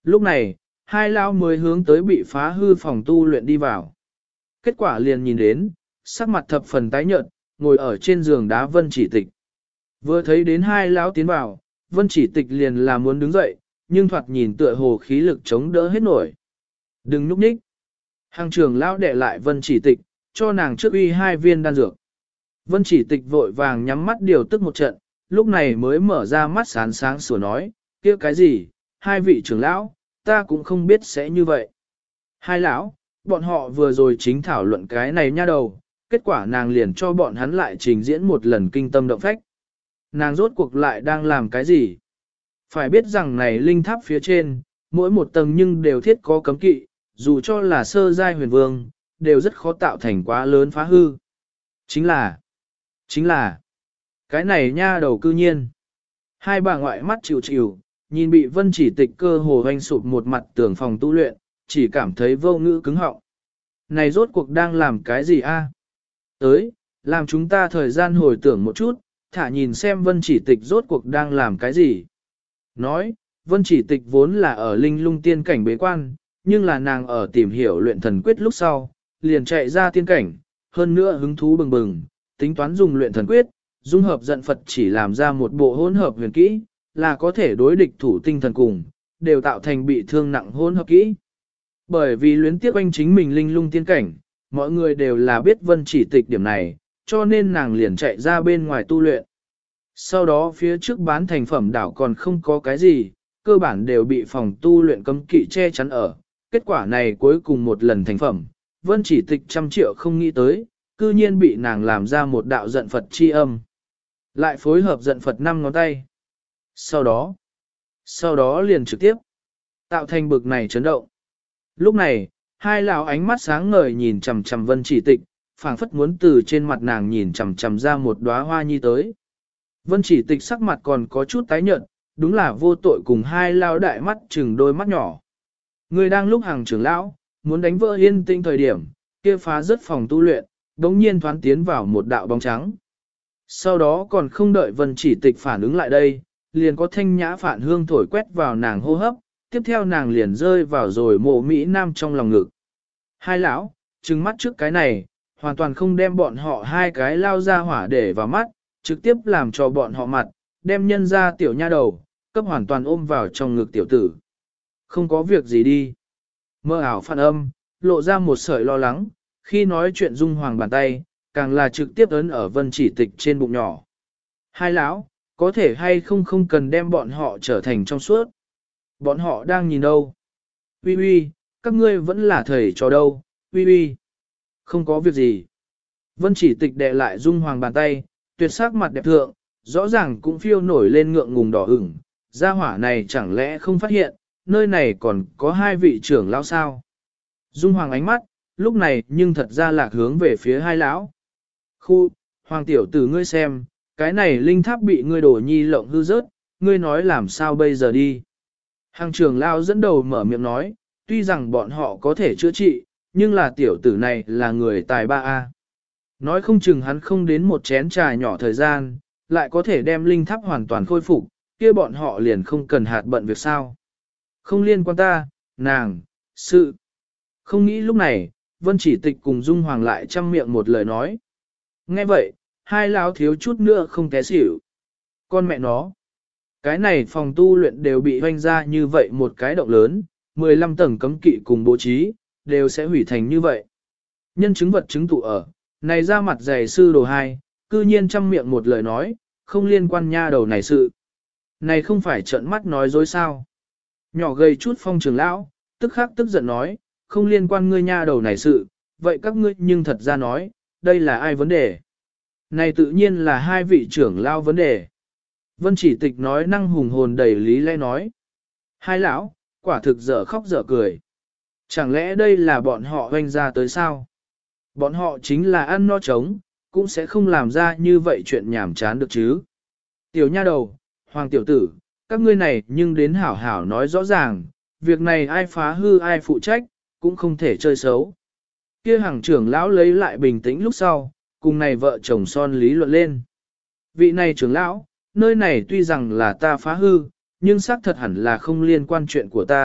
Lúc này, hai lão mới hướng tới bị phá hư phòng tu luyện đi vào. Kết quả liền nhìn đến, sắc mặt thập phần tái nhợt, ngồi ở trên giường đá Vân Chỉ Tịch. Vừa thấy đến hai lão tiến vào, Vân Chỉ Tịch liền là muốn đứng dậy, nhưng thoạt nhìn tựa hồ khí lực chống đỡ hết nổi. Đừng núp nhích. Hàng trưởng lão đệ lại Vân Chỉ Tịch, cho nàng trước uy 2 viên đan dược. Vân Chỉ Tịch vội vàng nhắm mắt điều tức một trận, lúc này mới mở ra mắt sáng sáng sủa nói, kia cái gì, 2 vị trưởng lão, ta cũng không biết sẽ như vậy. Hai lão, bọn họ vừa rồi chính thảo luận cái này nha đầu, kết quả nàng liền cho bọn hắn lại trình diễn một lần kinh tâm động phách. Nàng rốt cuộc lại đang làm cái gì? Phải biết rằng này linh tháp phía trên, mỗi một tầng nhưng đều thiết có cấm kỵ, dù cho là sơ giai huyền vương, đều rất khó tạo thành quá lớn phá hư. Chính là, cái này nha đầu cư nhiên. Hai bà ngoại mắt chịu chịu, nhìn bị Vân Chỉ Tịch cơ hồ hoanh sụp một mặt tường phòng tu luyện, chỉ cảm thấy vô ngữ cứng họng. Này rốt cuộc đang làm cái gì a? Tới, làm chúng ta thời gian hồi tưởng một chút, thả nhìn xem Vân Chỉ Tịch rốt cuộc đang làm cái gì. Nói, Vân Chỉ Tịch vốn là ở linh lung tiên cảnh bế quan, nhưng là nàng ở tìm hiểu luyện thần quyết lúc sau, liền chạy ra tiên cảnh, hơn nữa hứng thú bừng bừng, tính toán dùng luyện thần quyết, dung hợp giận Phật chỉ làm ra một bộ hỗn hợp huyền kỹ, là có thể đối địch thủ tinh thần cùng, đều tạo thành bị thương nặng hỗn hợp kỹ. Bởi vì luyến tiếc quanh chính mình linh lung tiên cảnh, mọi người đều là biết Vân Chỉ Tịch điểm này, cho nên nàng liền chạy ra bên ngoài tu luyện. Sau đó phía trước bán thành phẩm đảo còn không có cái gì, cơ bản đều bị phòng tu luyện cấm kỵ che chắn ở. Kết quả này cuối cùng một lần thành phẩm, Vân Chỉ Tịch 100 triệu không nghĩ tới, cư nhiên bị nàng làm ra một đạo giận Phật chi âm. Lại phối hợp giận Phật 5 ngón tay. Sau đó liền trực tiếp tạo thành bực này chấn động. Lúc này, hai lão ánh mắt sáng ngời nhìn chằm chằm Vân Chỉ Tịch, phảng phất muốn từ trên mặt nàng nhìn chằm chằm ra một đóa hoa nhi tới. Vân Chỉ Tịch sắc mặt còn có chút tái nhợt, đúng là vô tội cùng hai lão đại mắt chừng đôi mắt nhỏ. Người đang lúc hàng trưởng lão, muốn đánh vỡ yên tĩnh thời điểm, kia phá rất phòng tu luyện, đống nhiên thoáng tiến vào một đạo bóng trắng. Sau đó còn không đợi Vân Chỉ Tịch phản ứng lại đây, liền có thanh nhã phản hương thổi quét vào nàng hô hấp, tiếp theo nàng liền rơi vào rồi mộ Mỹ Nam trong lòng ngực. Hai lão, trừng mắt trước cái này, hoàn toàn không đem bọn họ hai cái lao ra hỏa để vào mắt, trực tiếp làm cho bọn họ mặt, đem nhân ra tiểu nha đầu, cấp hoàn toàn ôm vào trong ngực tiểu tử. Không có việc gì đi. Mơ ảo phản âm, lộ ra một sợi lo lắng, khi nói chuyện Dung Hoàng bàn tay, càng là trực tiếp ấn ở Vân Chỉ Tịch trên bụng nhỏ. Hai lão, có thể hay không cần đem bọn họ trở thành trong suốt. Bọn họ đang nhìn đâu? Uy uy, các ngươi vẫn là thầy trò đâu? Uy uy, không có việc gì. Vân Chỉ Tịch đè lại Dung Hoàng bàn tay, tuyệt sắc mặt đẹp thượng, rõ ràng cũng phiêu nổi lên ngượng ngùng đỏ ửng. Gia hỏa này chẳng lẽ không phát hiện, nơi này còn có 2 vị trưởng lão sao? Dung Hoàng ánh mắt, lúc này nhưng thật ra lạc hướng về phía hai lão. Khu, Hoàng tiểu tử ngươi xem, cái này linh tháp bị ngươi đổ nhi lộng hư rớt, ngươi nói làm sao bây giờ đi? Hàng trưởng lão dẫn đầu mở miệng nói, tuy rằng bọn họ có thể chữa trị, nhưng là tiểu tử này là người tài ba a. Nói không chừng hắn không đến một chén trà nhỏ thời gian, lại có thể đem linh tháp hoàn toàn khôi phục, kia bọn họ liền không cần hạt bận việc sao. Không liên quan ta, nàng, sự. Không nghĩ lúc này, Vân Chỉ Tịch cùng Dung Hoàng lại chăm miệng một lời nói. Nghe vậy, hai lão thiếu chút nữa không té xỉu. Con mẹ nó. Cái này phòng tu luyện đều bị hoanh ra như vậy một cái động lớn, 15 tầng cấm kỵ cùng bố trí, đều sẽ hủy thành như vậy. Nhân chứng vật chứng tụ ở, này ra mặt dày sư đồ 2, cư nhiên chăm miệng một lời nói, không liên quan nha đầu này sự. Này không phải trợn mắt nói dối sao. Nhỏ gầy chút Phong trưởng lão, tức khắc tức giận nói, không liên quan ngươi nha đầu này sự, vậy các ngươi nhưng thật ra nói, đây là ai vấn đề? Này tự nhiên là 2 vị trưởng lão vấn đề. Vân Chỉ Tịch nói năng hùng hồn đầy lý lẽ nói. Hai lão, quả thực dở khóc dở cười. Chẳng lẽ đây là bọn họ hoanh ra tới sao? Bọn họ chính là ăn no trống, cũng sẽ không làm ra như vậy chuyện nhảm chán được chứ. Tiểu nha đầu, Hoàng tiểu tử, các ngươi này nhưng đến hảo hảo nói rõ ràng, việc này ai phá hư ai phụ trách, cũng không thể chơi xấu. Kia hàng trưởng lão lấy lại bình tĩnh lúc sau, cùng này vợ chồng son lý luận lên. Vị này trưởng lão, nơi này tuy rằng là ta phá hư, nhưng xác thật hẳn là không liên quan chuyện của ta,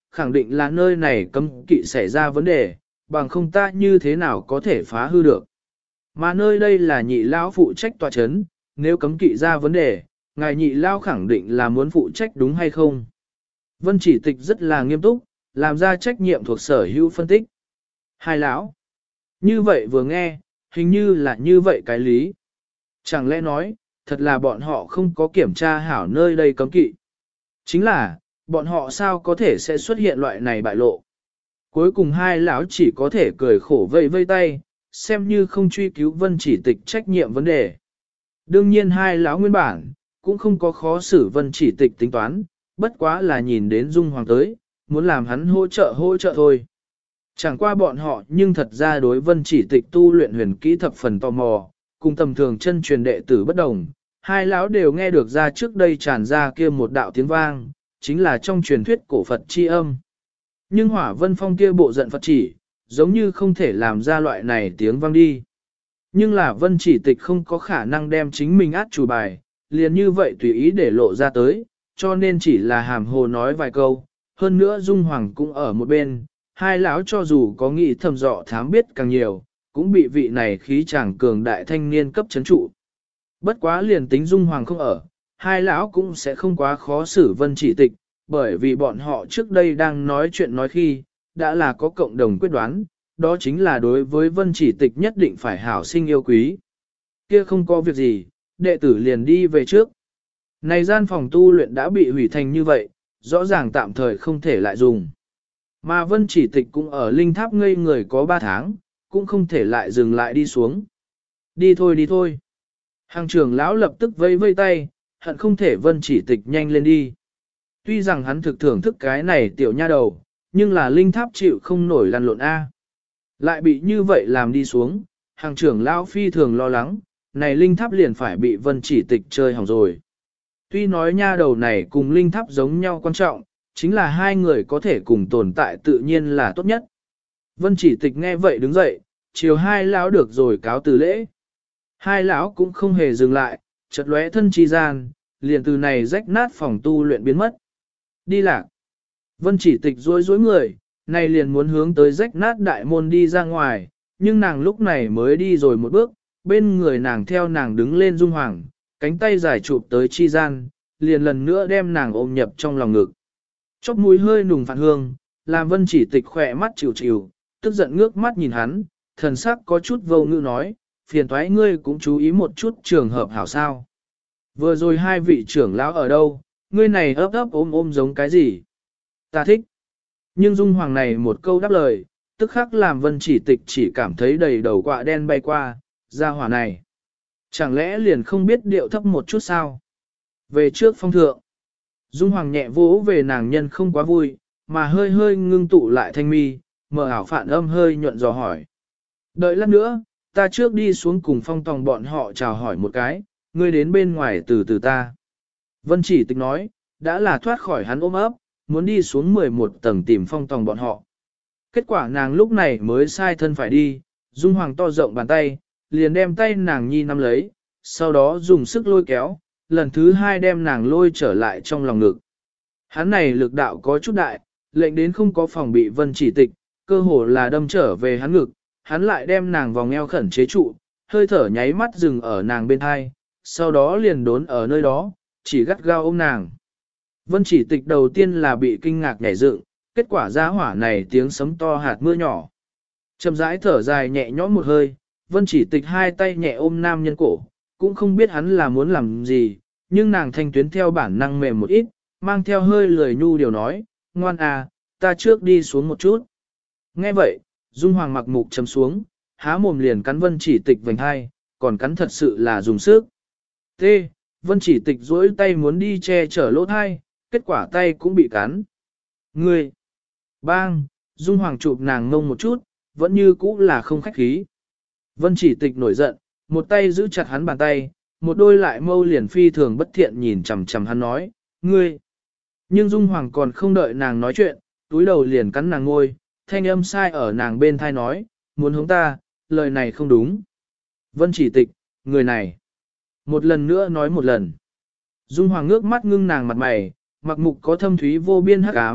khẳng định là nơi này cấm kỵ xảy ra vấn đề, bằng không ta như thế nào có thể phá hư được. Mà nơi đây là nhị lão phụ trách tòa chấn, nếu cấm kỵ ra vấn đề, ngài nhị lão khẳng định là muốn phụ trách đúng hay không. Vân Chỉ Tịch rất là nghiêm túc, làm ra trách nhiệm thuộc sở hữu phân tích. Hai lão, như vậy vừa nghe, hình như là như vậy cái lý. Chẳng lẽ nói, thật là bọn họ không có kiểm tra hảo nơi đây cấm kỵ. Chính là, bọn họ sao có thể sẽ xuất hiện loại này bại lộ. Cuối cùng hai lão chỉ có thể cười khổ vây vây tay, xem như không truy cứu Vân Chỉ Tịch trách nhiệm vấn đề. Đương nhiên hai lão nguyên bản, cũng không có khó xử Vân Chỉ Tịch tính toán, bất quá là nhìn đến Dung Hoàng tới, muốn làm hắn hỗ trợ thôi. Chẳng qua bọn họ nhưng thật ra đối Vân Chỉ Tịch tu luyện huyền kỹ thập phần tò mò, cùng tầm thường chân truyền đệ tử bất đồng. Hai lão đều nghe được ra trước đây tràn ra kia một đạo tiếng vang, chính là trong truyền thuyết cổ Phật chi âm. Nhưng Hỏa Vân Phong kia bộ giận Phật chỉ, giống như không thể làm ra loại này tiếng vang đi. Nhưng là Vân Chỉ Tịch không có khả năng đem chính mình át chủ bài, liền như vậy tùy ý để lộ ra tới, cho nên chỉ là hàm hồ nói vài câu, hơn nữa Dung Hoàng cũng ở một bên, hai lão cho dù có nghĩ thầm dọ thám biết càng nhiều, cũng bị vị này khí chàng cường đại thanh niên cấp chấn trụ. Bất quá liền tính Dung Hoàng không ở, hai lão cũng sẽ không quá khó xử Vân Chỉ Tịch, bởi vì bọn họ trước đây đang nói chuyện nói khi, đã là có cộng đồng quyết đoán, đó chính là đối với Vân Chỉ Tịch nhất định phải hảo sinh yêu quý. Kia không có việc gì, đệ tử liền đi về trước. Này gian phòng tu luyện đã bị hủy thành như vậy, rõ ràng tạm thời không thể lại dùng. Mà Vân Chỉ Tịch cũng ở linh tháp ngây người có 3 tháng, cũng không thể lại dừng lại đi xuống. Đi thôi đi thôi. Hàng trưởng lão lập tức vây vây tay, hận không thể Vân Chỉ Tịch nhanh lên đi. Tuy rằng hắn thực thưởng thức cái này tiểu nha đầu, nhưng là linh tháp chịu không nổi lăn lộn A. Lại bị như vậy làm đi xuống, hàng trưởng lão phi thường lo lắng, này linh tháp liền phải bị Vân Chỉ Tịch chơi hỏng rồi. Tuy nói nha đầu này cùng linh tháp giống nhau quan trọng, chính là hai người có thể cùng tồn tại tự nhiên là tốt nhất. Vân Chỉ Tịch nghe vậy đứng dậy, chiều hai lão được rồi cáo từ lễ. Hai lão cũng không hề dừng lại, chợt lóe thân chi gian, liền từ này rách nát phòng tu luyện biến mất. Đi lạc. Vân Chỉ Tịch rối rối người, này liền muốn hướng tới rách nát đại môn đi ra ngoài, nhưng nàng lúc này mới đi rồi một bước, bên người nàng theo nàng đứng lên Dung Hoàng, cánh tay dài chụp tới chi gian, liền lần nữa đem nàng ôm nhập trong lòng ngực. Chóp mũi hơi nùng phản hương, làm Vân Chỉ Tịch khỏe mắt chịu chịu, tức giận ngước mắt nhìn hắn, thần sắc có chút vô ngữ nói, phiền thoái ngươi cũng chú ý một chút trường hợp hảo sao. Vừa rồi hai vị trưởng lão ở đâu, ngươi này ấp ấp ôm ôm giống cái gì? Ta thích. Nhưng Dung Hoàng này một câu đáp lời, tức khắc làm Vân Chỉ Tịch chỉ cảm thấy đầy đầu quạ đen bay qua, ra hỏa này. Chẳng lẽ liền không biết điệu thấp một chút sao? Về trước phong thượng, Dung Hoàng nhẹ vỗ về nàng nhân không quá vui, mà hơi hơi ngưng tụ lại thanh mi, mở ảo phản âm hơi nhuận dò hỏi. Đợi lát nữa, ta trước đi xuống cùng Phong Tòng bọn họ chào hỏi một cái, ngươi đến bên ngoài từ từ ta. Vân Chỉ Tịch nói, đã là thoát khỏi hắn ôm ấp, muốn đi xuống 11 tầng tìm Phong Tòng bọn họ. Kết quả nàng lúc này mới sai thân phải đi, Dung Hoàng to rộng bàn tay, liền đem tay nàng nhi nắm lấy, sau đó dùng sức lôi kéo, lần thứ hai đem nàng lôi trở lại trong lòng ngực. Hắn này lực đạo có chút đại, lệnh đến không có phòng bị Vân Chỉ Tịch, cơ hồ là đâm trở về hắn ngực, hắn lại đem nàng vòng eo khẩn chế trụ, hơi thở nháy mắt dừng ở nàng bên hai, sau đó liền đốn ở nơi đó, chỉ gắt gao ôm nàng. Vân Chỉ Tịch đầu tiên là bị kinh ngạc nhảy dựng, kết quả ra hỏa này tiếng sấm to hạt mưa nhỏ. Chậm rãi thở dài nhẹ nhõm một hơi, Vân Chỉ Tịch hai tay nhẹ ôm nam nhân cổ, cũng không biết hắn là muốn làm gì, nhưng nàng thanh tuyến theo bản năng mềm một ít, mang theo hơi lười nhu điều nói, ngoan à, ta trước đi xuống một chút. Nghe vậy, Dung Hoàng mặc mục chấm xuống, há mồm liền cắn Vân Chỉ Tịch vành hai, còn cắn thật sự là dùng sức. T. Vân Chỉ Tịch duỗi tay muốn đi che chở lỗ thai, kết quả tay cũng bị cắn. Ngươi! Bang! Dung Hoàng chụp nàng ngông một chút, vẫn như cũ là không khách khí. Vân Chỉ Tịch nổi giận, một tay giữ chặt hắn bàn tay, một đôi lại mâu liền phi thường bất thiện nhìn chằm chằm hắn nói, ngươi! Nhưng Dung Hoàng còn không đợi nàng nói chuyện, túi đầu liền cắn nàng ngôi, thanh âm sai ở nàng bên thai nói, muốn hướng ta, lời này không đúng. Vân Chỉ Tịch, người này. Một lần nữa nói một lần. Dung Hoàng ngước mắt ngưng nàng mặt mày, mặc mục có thâm thúy vô biên hắc ám,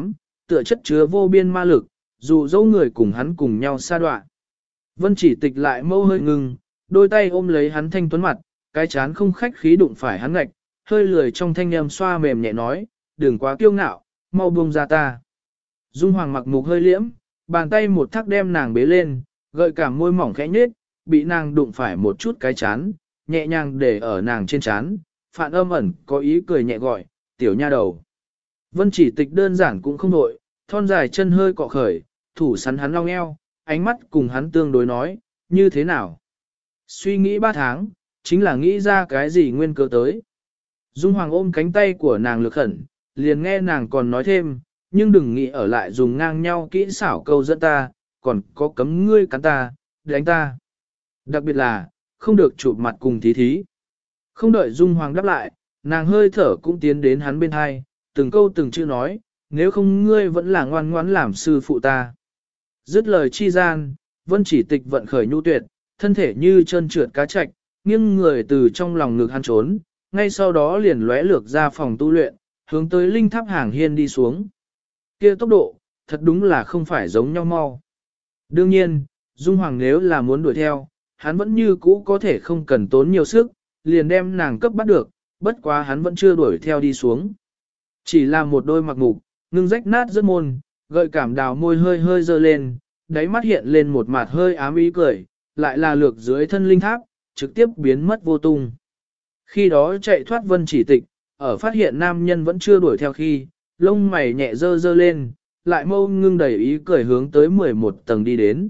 tựa chất chứa vô biên ma lực, dù dẫu người cùng hắn cùng nhau sa đoạn. Vân Chỉ Tịch lại mâu hơi ngừng, đôi tay ôm lấy hắn thanh tuấn mặt, cái chán không khách khí đụng phải hắn ngạch, hơi lười trong thanh âm xoa mềm nhẹ nói, đừng quá kiêu ngạo, mau buông ra ta. Dung Hoàng mặc mục hơi liễm, bàn tay một thắc đem nàng bế lên, gợi cả môi mỏng khẽ nhếch, bị nàng đụng phải một chút cái chán, nhẹ nhàng để ở nàng trên chán, phản âm ẩn có ý cười nhẹ gọi, tiểu nha đầu. Vân Chỉ Tịch đơn giản cũng không nội, thon dài chân hơi cọ khởi, thủ sắn hắn long eo, ánh mắt cùng hắn tương đối nói, như thế nào? Suy nghĩ 3 tháng, chính là nghĩ ra cái gì nguyên cớ tới. Dung Hoàng ôm cánh tay của nàng lực khẩn, liền nghe nàng còn nói thêm, nhưng đừng nghĩ ở lại dùng ngang nhau kỹ xảo câu dẫn ta, còn có cấm ngươi cắn ta, đánh ta. Đặc biệt là, không được chụp mặt cùng thí thí. Không đợi Dung Hoàng đáp lại, nàng hơi thở cũng tiến đến hắn bên hai, từng câu từng chữ nói, nếu không ngươi vẫn là ngoan ngoãn làm sư phụ ta. Dứt lời chi gian, Vân Chỉ Tịch vận khởi nhu tuyệt, thân thể như trơn trượt cá trạch, nghiêng người từ trong lòng ngực hắn trốn, ngay sau đó liền lóe lược ra phòng tu luyện, hướng tới linh tháp hàng hiên đi xuống. Kia tốc độ, thật đúng là không phải giống nhau mau. Đương nhiên, Dung Hoàng nếu là muốn đuổi theo, hắn vẫn như cũ có thể không cần tốn nhiều sức, liền đem nàng cấp bắt được, bất quá hắn vẫn chưa đuổi theo đi xuống. Chỉ là một đôi mặc mục, ngưng rách nát rất môn, gợi cảm đào môi hơi hơi dơ lên, đáy mắt hiện lên một mặt hơi ám ý cười, lại là lược dưới thân linh tháp, trực tiếp biến mất vô tung. Khi đó chạy thoát Vân Chỉ Tịch, ở phát hiện nam nhân vẫn chưa đuổi theo khi, lông mày nhẹ dơ dơ lên, lại mâu ngưng đầy ý cười hướng tới 11 tầng đi đến.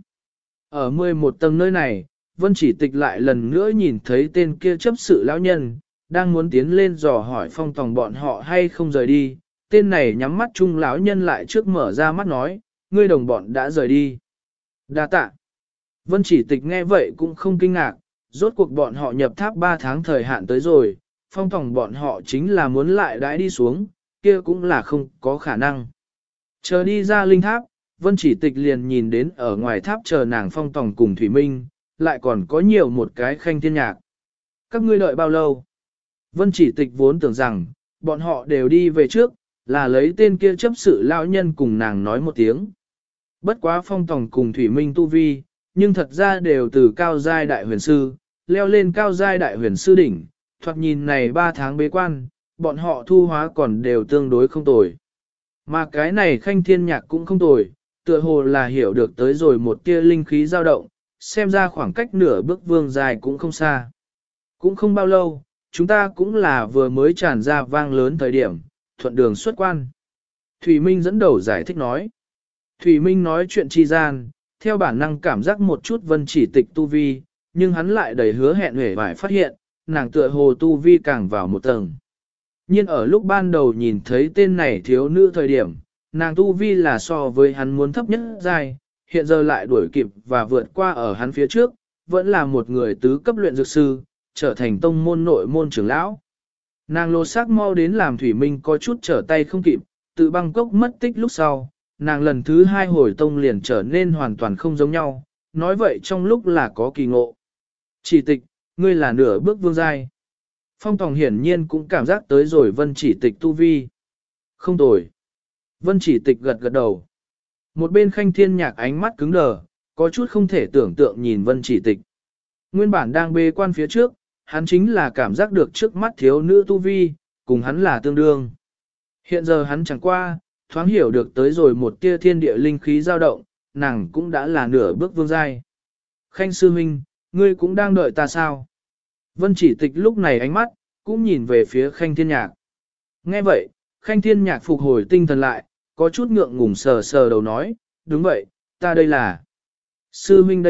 Ở 11 tầng nơi này, Vân Chỉ Tịch lại lần nữa nhìn thấy tên kia chấp sự lão nhân, đang muốn tiến lên dò hỏi Phong Tòng bọn họ hay không rời đi. Tên này nhắm mắt chung lão nhân lại trước mở ra mắt nói, ngươi đồng bọn đã rời đi. Đa tạ. Vân Chỉ Tịch nghe vậy cũng không kinh ngạc, rốt cuộc bọn họ nhập tháp 3 tháng thời hạn tới rồi, Phong Tòng bọn họ chính là muốn lại đãi đi xuống, kia cũng là không có khả năng. Chờ đi ra linh tháp, Vân Chỉ Tịch liền nhìn đến ở ngoài tháp chờ nàng Phong Tòng cùng Thủy Minh, lại còn có nhiều một cái Khanh Thiên Nhạc. Các ngươi đợi bao lâu? Vân Chỉ Tịch vốn tưởng rằng, bọn họ đều đi về trước, là lấy tên kia chấp sự lão nhân cùng nàng nói một tiếng. Bất quá Phong Tòng cùng Thủy Minh tu vi, nhưng thật ra đều từ cao giai đại huyền sư, leo lên cao giai đại huyền sư đỉnh, thoạt nhìn này 3 tháng bế quan, bọn họ thu hóa còn đều tương đối không tồi. Mà cái này Khanh Thiên Nhạc cũng không tồi, tựa hồ là hiểu được tới rồi một tia linh khí dao động, xem ra khoảng cách nửa bước vương dài cũng không xa. Cũng không bao lâu, chúng ta cũng là vừa mới tràn ra vang lớn thời điểm, thuận đường xuất quan. Thủy Minh dẫn đầu giải thích nói. Thủy Minh nói chuyện chi gian, theo bản năng cảm giác một chút Vân Chỉ Tịch tu vi, nhưng hắn lại đầy hứa hẹn hề vải phát hiện, nàng tựa hồ tu vi càng vào một tầng. Nhưng ở lúc ban đầu nhìn thấy tên này thiếu nữ thời điểm, nàng tu vi là so với hắn muốn thấp nhất giai, hiện giờ lại đuổi kịp và vượt qua ở hắn phía trước, vẫn là một người tứ cấp luyện dược sư, trở thành tông môn nội môn trưởng lão. Nàng lô xác mau đến làm Thủy Minh có chút trở tay không kịp, tự Bangkok mất tích lúc sau, nàng lần thứ 2 hồi tông liền trở nên hoàn toàn không giống nhau, nói vậy trong lúc là có kỳ ngộ. Chỉ Tịch, ngươi là nửa bước vương giai. Phong Tòng hiển nhiên cũng cảm giác tới rồi Vân Chỉ Tịch tu vi. Không tồi. Vân Chỉ Tịch gật gật đầu. Một bên Khanh Thiên Nhạc ánh mắt cứng đờ, có chút không thể tưởng tượng nhìn Vân Chỉ Tịch. Nguyên bản đang bê quan phía trước, hắn chính là cảm giác được trước mắt thiếu nữ tu vi, cùng hắn là tương đương. Hiện giờ hắn chẳng qua, thoáng hiểu được tới rồi một tia thiên địa linh khí dao động, nàng cũng đã là nửa bước vương giai. Khanh sư huynh, ngươi cũng đang đợi ta sao? Vân Chỉ Tịch lúc này ánh mắt, cũng nhìn về phía Khanh Thiên Nhạc. Nghe vậy, Khanh Thiên Nhạc phục hồi tinh thần lại, có chút ngượng ngùng sờ sờ đầu nói, đúng vậy, ta đây là. Sư huynh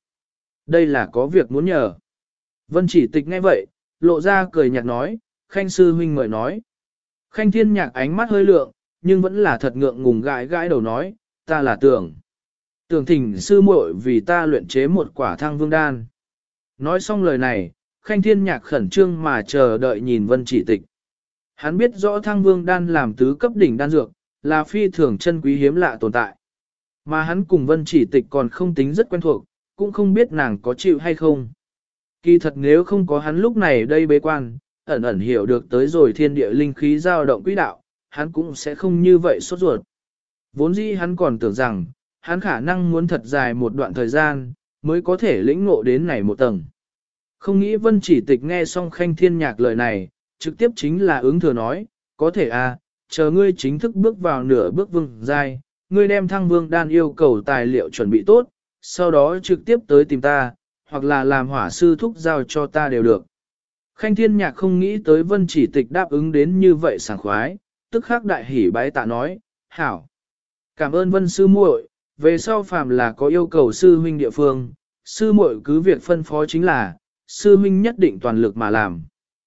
đây là có việc muốn nhờ. Vân Chỉ Tịch nghe vậy, lộ ra cười nhạt nói, Khanh sư huynh mời nói. Khanh Thiên Nhạc ánh mắt hơi lượng, nhưng vẫn là thật ngượng ngùng gãi gãi đầu nói, ta là Tưởng thỉnh sư muội vì ta luyện chế một quả thăng vương đan. Nói xong lời này, Khanh Thiên Nhạc khẩn trương mà chờ đợi nhìn Vân Chỉ Tịch. Hắn biết rõ thăng vương đan làm tứ cấp đỉnh đan dược, là phi thường chân quý hiếm lạ tồn tại. Mà hắn cùng Vân Chỉ Tịch còn không tính rất quen thuộc, cũng không biết nàng có chịu hay không. Kỳ thật nếu không có hắn lúc này đây bế quan, ẩn ẩn hiểu được tới rồi thiên địa linh khí dao động quỹ đạo, hắn cũng sẽ không như vậy sốt ruột. Vốn dĩ hắn còn tưởng rằng, hắn khả năng muốn thật dài một đoạn thời gian, mới có thể lĩnh ngộ đến này một tầng. Không nghĩ Vân Chỉ Tịch nghe xong Khanh Thiên Nhạc lời này, trực tiếp chính là ứng thừa nói, có thể à, chờ ngươi chính thức bước vào nửa bước vương giai, ngươi đem thăng vương đan yêu cầu tài liệu chuẩn bị tốt, sau đó trực tiếp tới tìm ta, hoặc là làm hỏa sư thúc giao cho ta đều được. Khanh Thiên Nhạc không nghĩ tới Vân Chỉ Tịch đáp ứng đến như vậy sảng khoái, tức khắc đại hỉ bái tạ nói, hảo. Cảm ơn Vân sư muội, về sau phàm là có yêu cầu sư huynh địa phương, sư muội cứ việc phân phó chính là, sư huynh nhất định toàn lực mà làm.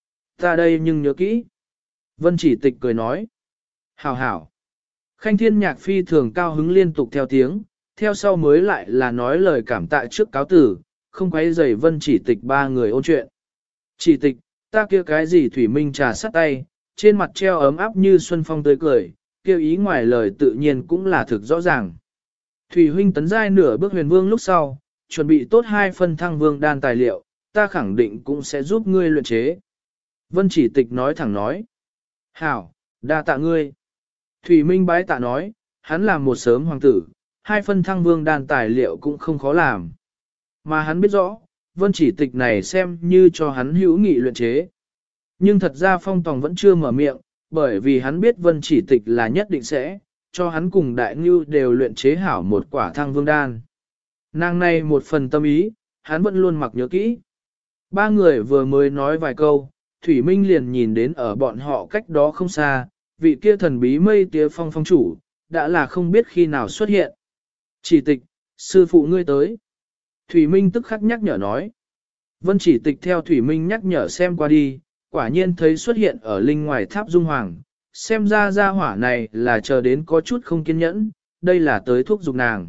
Ta đây nhưng nhớ kỹ. Vân Chỉ Tịch cười nói, hảo hảo. Khanh Thiên Nhạc phi thường cao hứng liên tục theo tiếng, theo sau mới lại là nói lời cảm tạ trước cáo tử, không quấy rầy Vân Chỉ Tịch ba người ôn chuyện. Chỉ Tịch, ta kia cái gì thủy minh trà sắt tay, trên mặt treo ấm áp như xuân phong tươi cười, kêu ý ngoài lời tự nhiên cũng là thực rõ ràng. Thủy huynh tấn giai nửa bước huyền vương lúc sau, chuẩn bị tốt 2 phân thăng vương đan tài liệu, ta khẳng định cũng sẽ giúp ngươi luyện chế. Vân Chỉ Tịch nói thẳng nói. Hảo, đa tạ ngươi. Thủy Minh bái tạ nói, hắn là một sớm hoàng tử, 2 phân thăng vương đan tài liệu cũng không khó làm. Mà hắn biết rõ, Vân Chỉ Tịch này xem như cho hắn hữu nghị luyện chế. Nhưng thật ra Phong Tòng vẫn chưa mở miệng, bởi vì hắn biết Vân Chỉ Tịch là nhất định sẽ, cho hắn cùng Đại Ngưu đều luyện chế hảo một quả thăng vương đan. Nàng này một phần tâm ý, hắn vẫn luôn mặc nhớ kỹ. Ba người vừa mới nói vài câu, Thủy Minh liền nhìn đến ở bọn họ cách đó không xa, vị kia thần bí mây tía phong phong chủ, đã là không biết khi nào xuất hiện. Chỉ Tịch, sư phụ ngươi tới. Thủy Minh tức khắc nhắc nhở nói. Vân Chỉ Tịch theo Thủy Minh nhắc nhở xem qua đi, quả nhiên thấy xuất hiện ở linh ngoài tháp Dung Hoàng, xem ra gia hỏa này là chờ đến có chút không kiên nhẫn, đây là tới thúc giục nàng.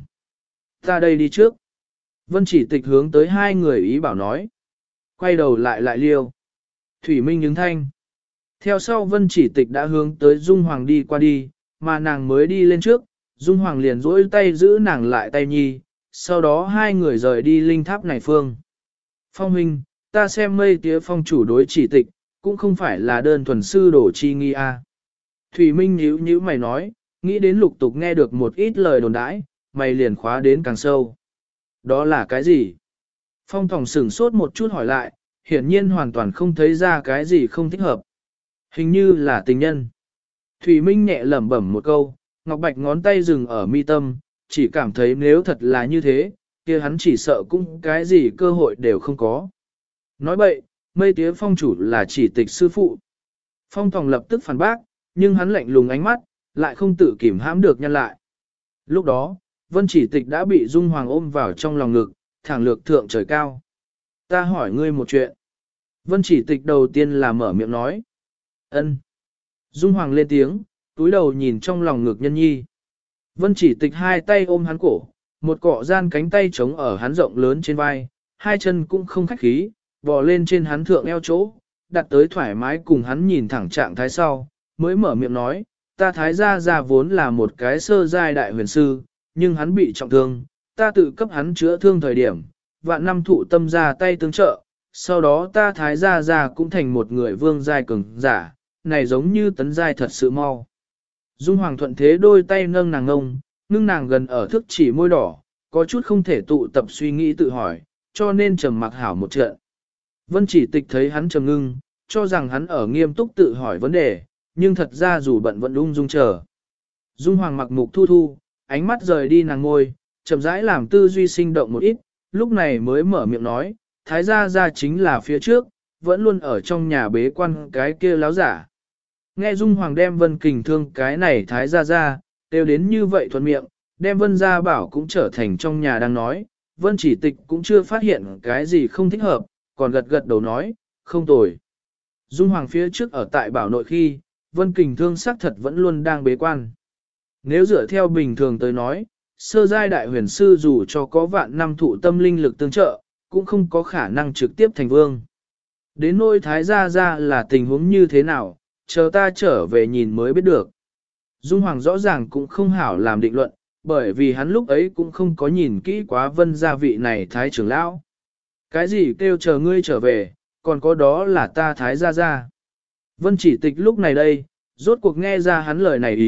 Ta đây đi trước. Vân Chỉ Tịch hướng tới hai người ý bảo nói. Quay đầu lại liêu. Thủy Minh ứng thanh. Theo sau Vân Chỉ Tịch đã hướng tới Dung Hoàng đi qua đi, mà nàng mới đi lên trước, Dung Hoàng liền duỗi tay giữ nàng lại tay nhi, sau đó hai người rời đi linh tháp này phương. Phong huynh, ta xem mây tía phong chủ đối Chỉ Tịch, cũng không phải là đơn thuần sư đổ chi nghi a. Thủy Minh nhíu mày nói, nghĩ đến lục tục nghe được một ít lời đồn đãi, mày liền khóa đến càng sâu. Đó là cái gì? Phong Thòng sửng sốt một chút hỏi lại, hiển nhiên hoàn toàn không thấy ra cái gì không thích hợp. Hình như là tình nhân. Thủy Minh nhẹ lẩm bẩm một câu, Ngọc Bạch ngón tay dừng ở mi tâm, chỉ cảm thấy nếu thật là như thế, kia hắn chỉ sợ cũng cái gì cơ hội đều không có. Nói bậy, mây tía phong chủ là Chỉ Tịch sư phụ. Phong Thòng lập tức phản bác, nhưng hắn lạnh lùng ánh mắt, lại không tự kìm hãm được nhăn lại. Lúc đó, Vân Chỉ Tịch đã bị Dung Hoàng ôm vào trong lòng ngực, thẳng lược thượng trời cao. Ta hỏi ngươi một chuyện. Vân Chỉ Tịch đầu tiên là mở miệng nói. Ân. Dung Hoàng lên tiếng, túi đầu nhìn trong lòng ngực nhân nhi. Vân Chỉ Tịch hai tay ôm hắn cổ, một cọ gian cánh tay trống ở hắn rộng lớn trên vai, hai chân cũng không khách khí, bò lên trên hắn thượng eo chỗ, đặt tới thoải mái cùng hắn nhìn thẳng trạng thái sau, mới mở miệng nói, ta thái gia vốn là một cái sơ giai đại huyền sư, nhưng hắn bị trọng thương, ta tự cấp hắn chữa thương thời điểm, vạn năm thụ tâm ra tay tương trợ, sau đó ta thái gia cũng thành một người vương giai cường giả, này giống như tấn giai thật sự mau. Dung Hoàng thuận thế đôi tay nâng nàng ngông, ngưng nàng gần ở thức chỉ môi đỏ, có chút không thể tụ tập suy nghĩ tự hỏi, cho nên trầm mặc hảo một trận. Vân Chỉ Tịch thấy hắn trầm ngưng, cho rằng hắn ở nghiêm túc tự hỏi vấn đề, nhưng thật ra dù bận vẫn ung dung chờ. Dung Hoàng mặc mục thu thu, ánh mắt rời đi nàng ngôi, chậm rãi làm tư duy sinh động một ít, lúc này mới mở miệng nói, thái gia chính là phía trước, vẫn luôn ở trong nhà bế quan cái kia láo giả. Nghe Dung Hoàng đem Vân Kình Thương cái này thái gia đều đến như vậy thuận miệng, đem Vân gia bảo cũng trở thành trong nhà đang nói, Vân Chỉ Tịch cũng chưa phát hiện cái gì không thích hợp, còn gật gật đầu nói, không tồi. Dung Hoàng phía trước ở tại bảo nội khi, Vân Kình Thương xác thật vẫn luôn đang bế quan. Nếu dựa theo bình thường tới nói, sơ giai đại huyền sư dù cho có vạn năm thụ tâm linh lực tương trợ, cũng không có khả năng trực tiếp thành vương. Đến nỗi thái gia là tình huống như thế nào, chờ ta trở về nhìn mới biết được. Dung Hoàng rõ ràng cũng không hảo làm định luận, bởi vì hắn lúc ấy cũng không có nhìn kỹ quá Vân gia vị này thái trưởng lão. Cái gì kêu chờ ngươi trở về, còn có đó là ta thái gia. Vân Chỉ Tịch lúc này đây, rốt cuộc nghe ra hắn lời này ý,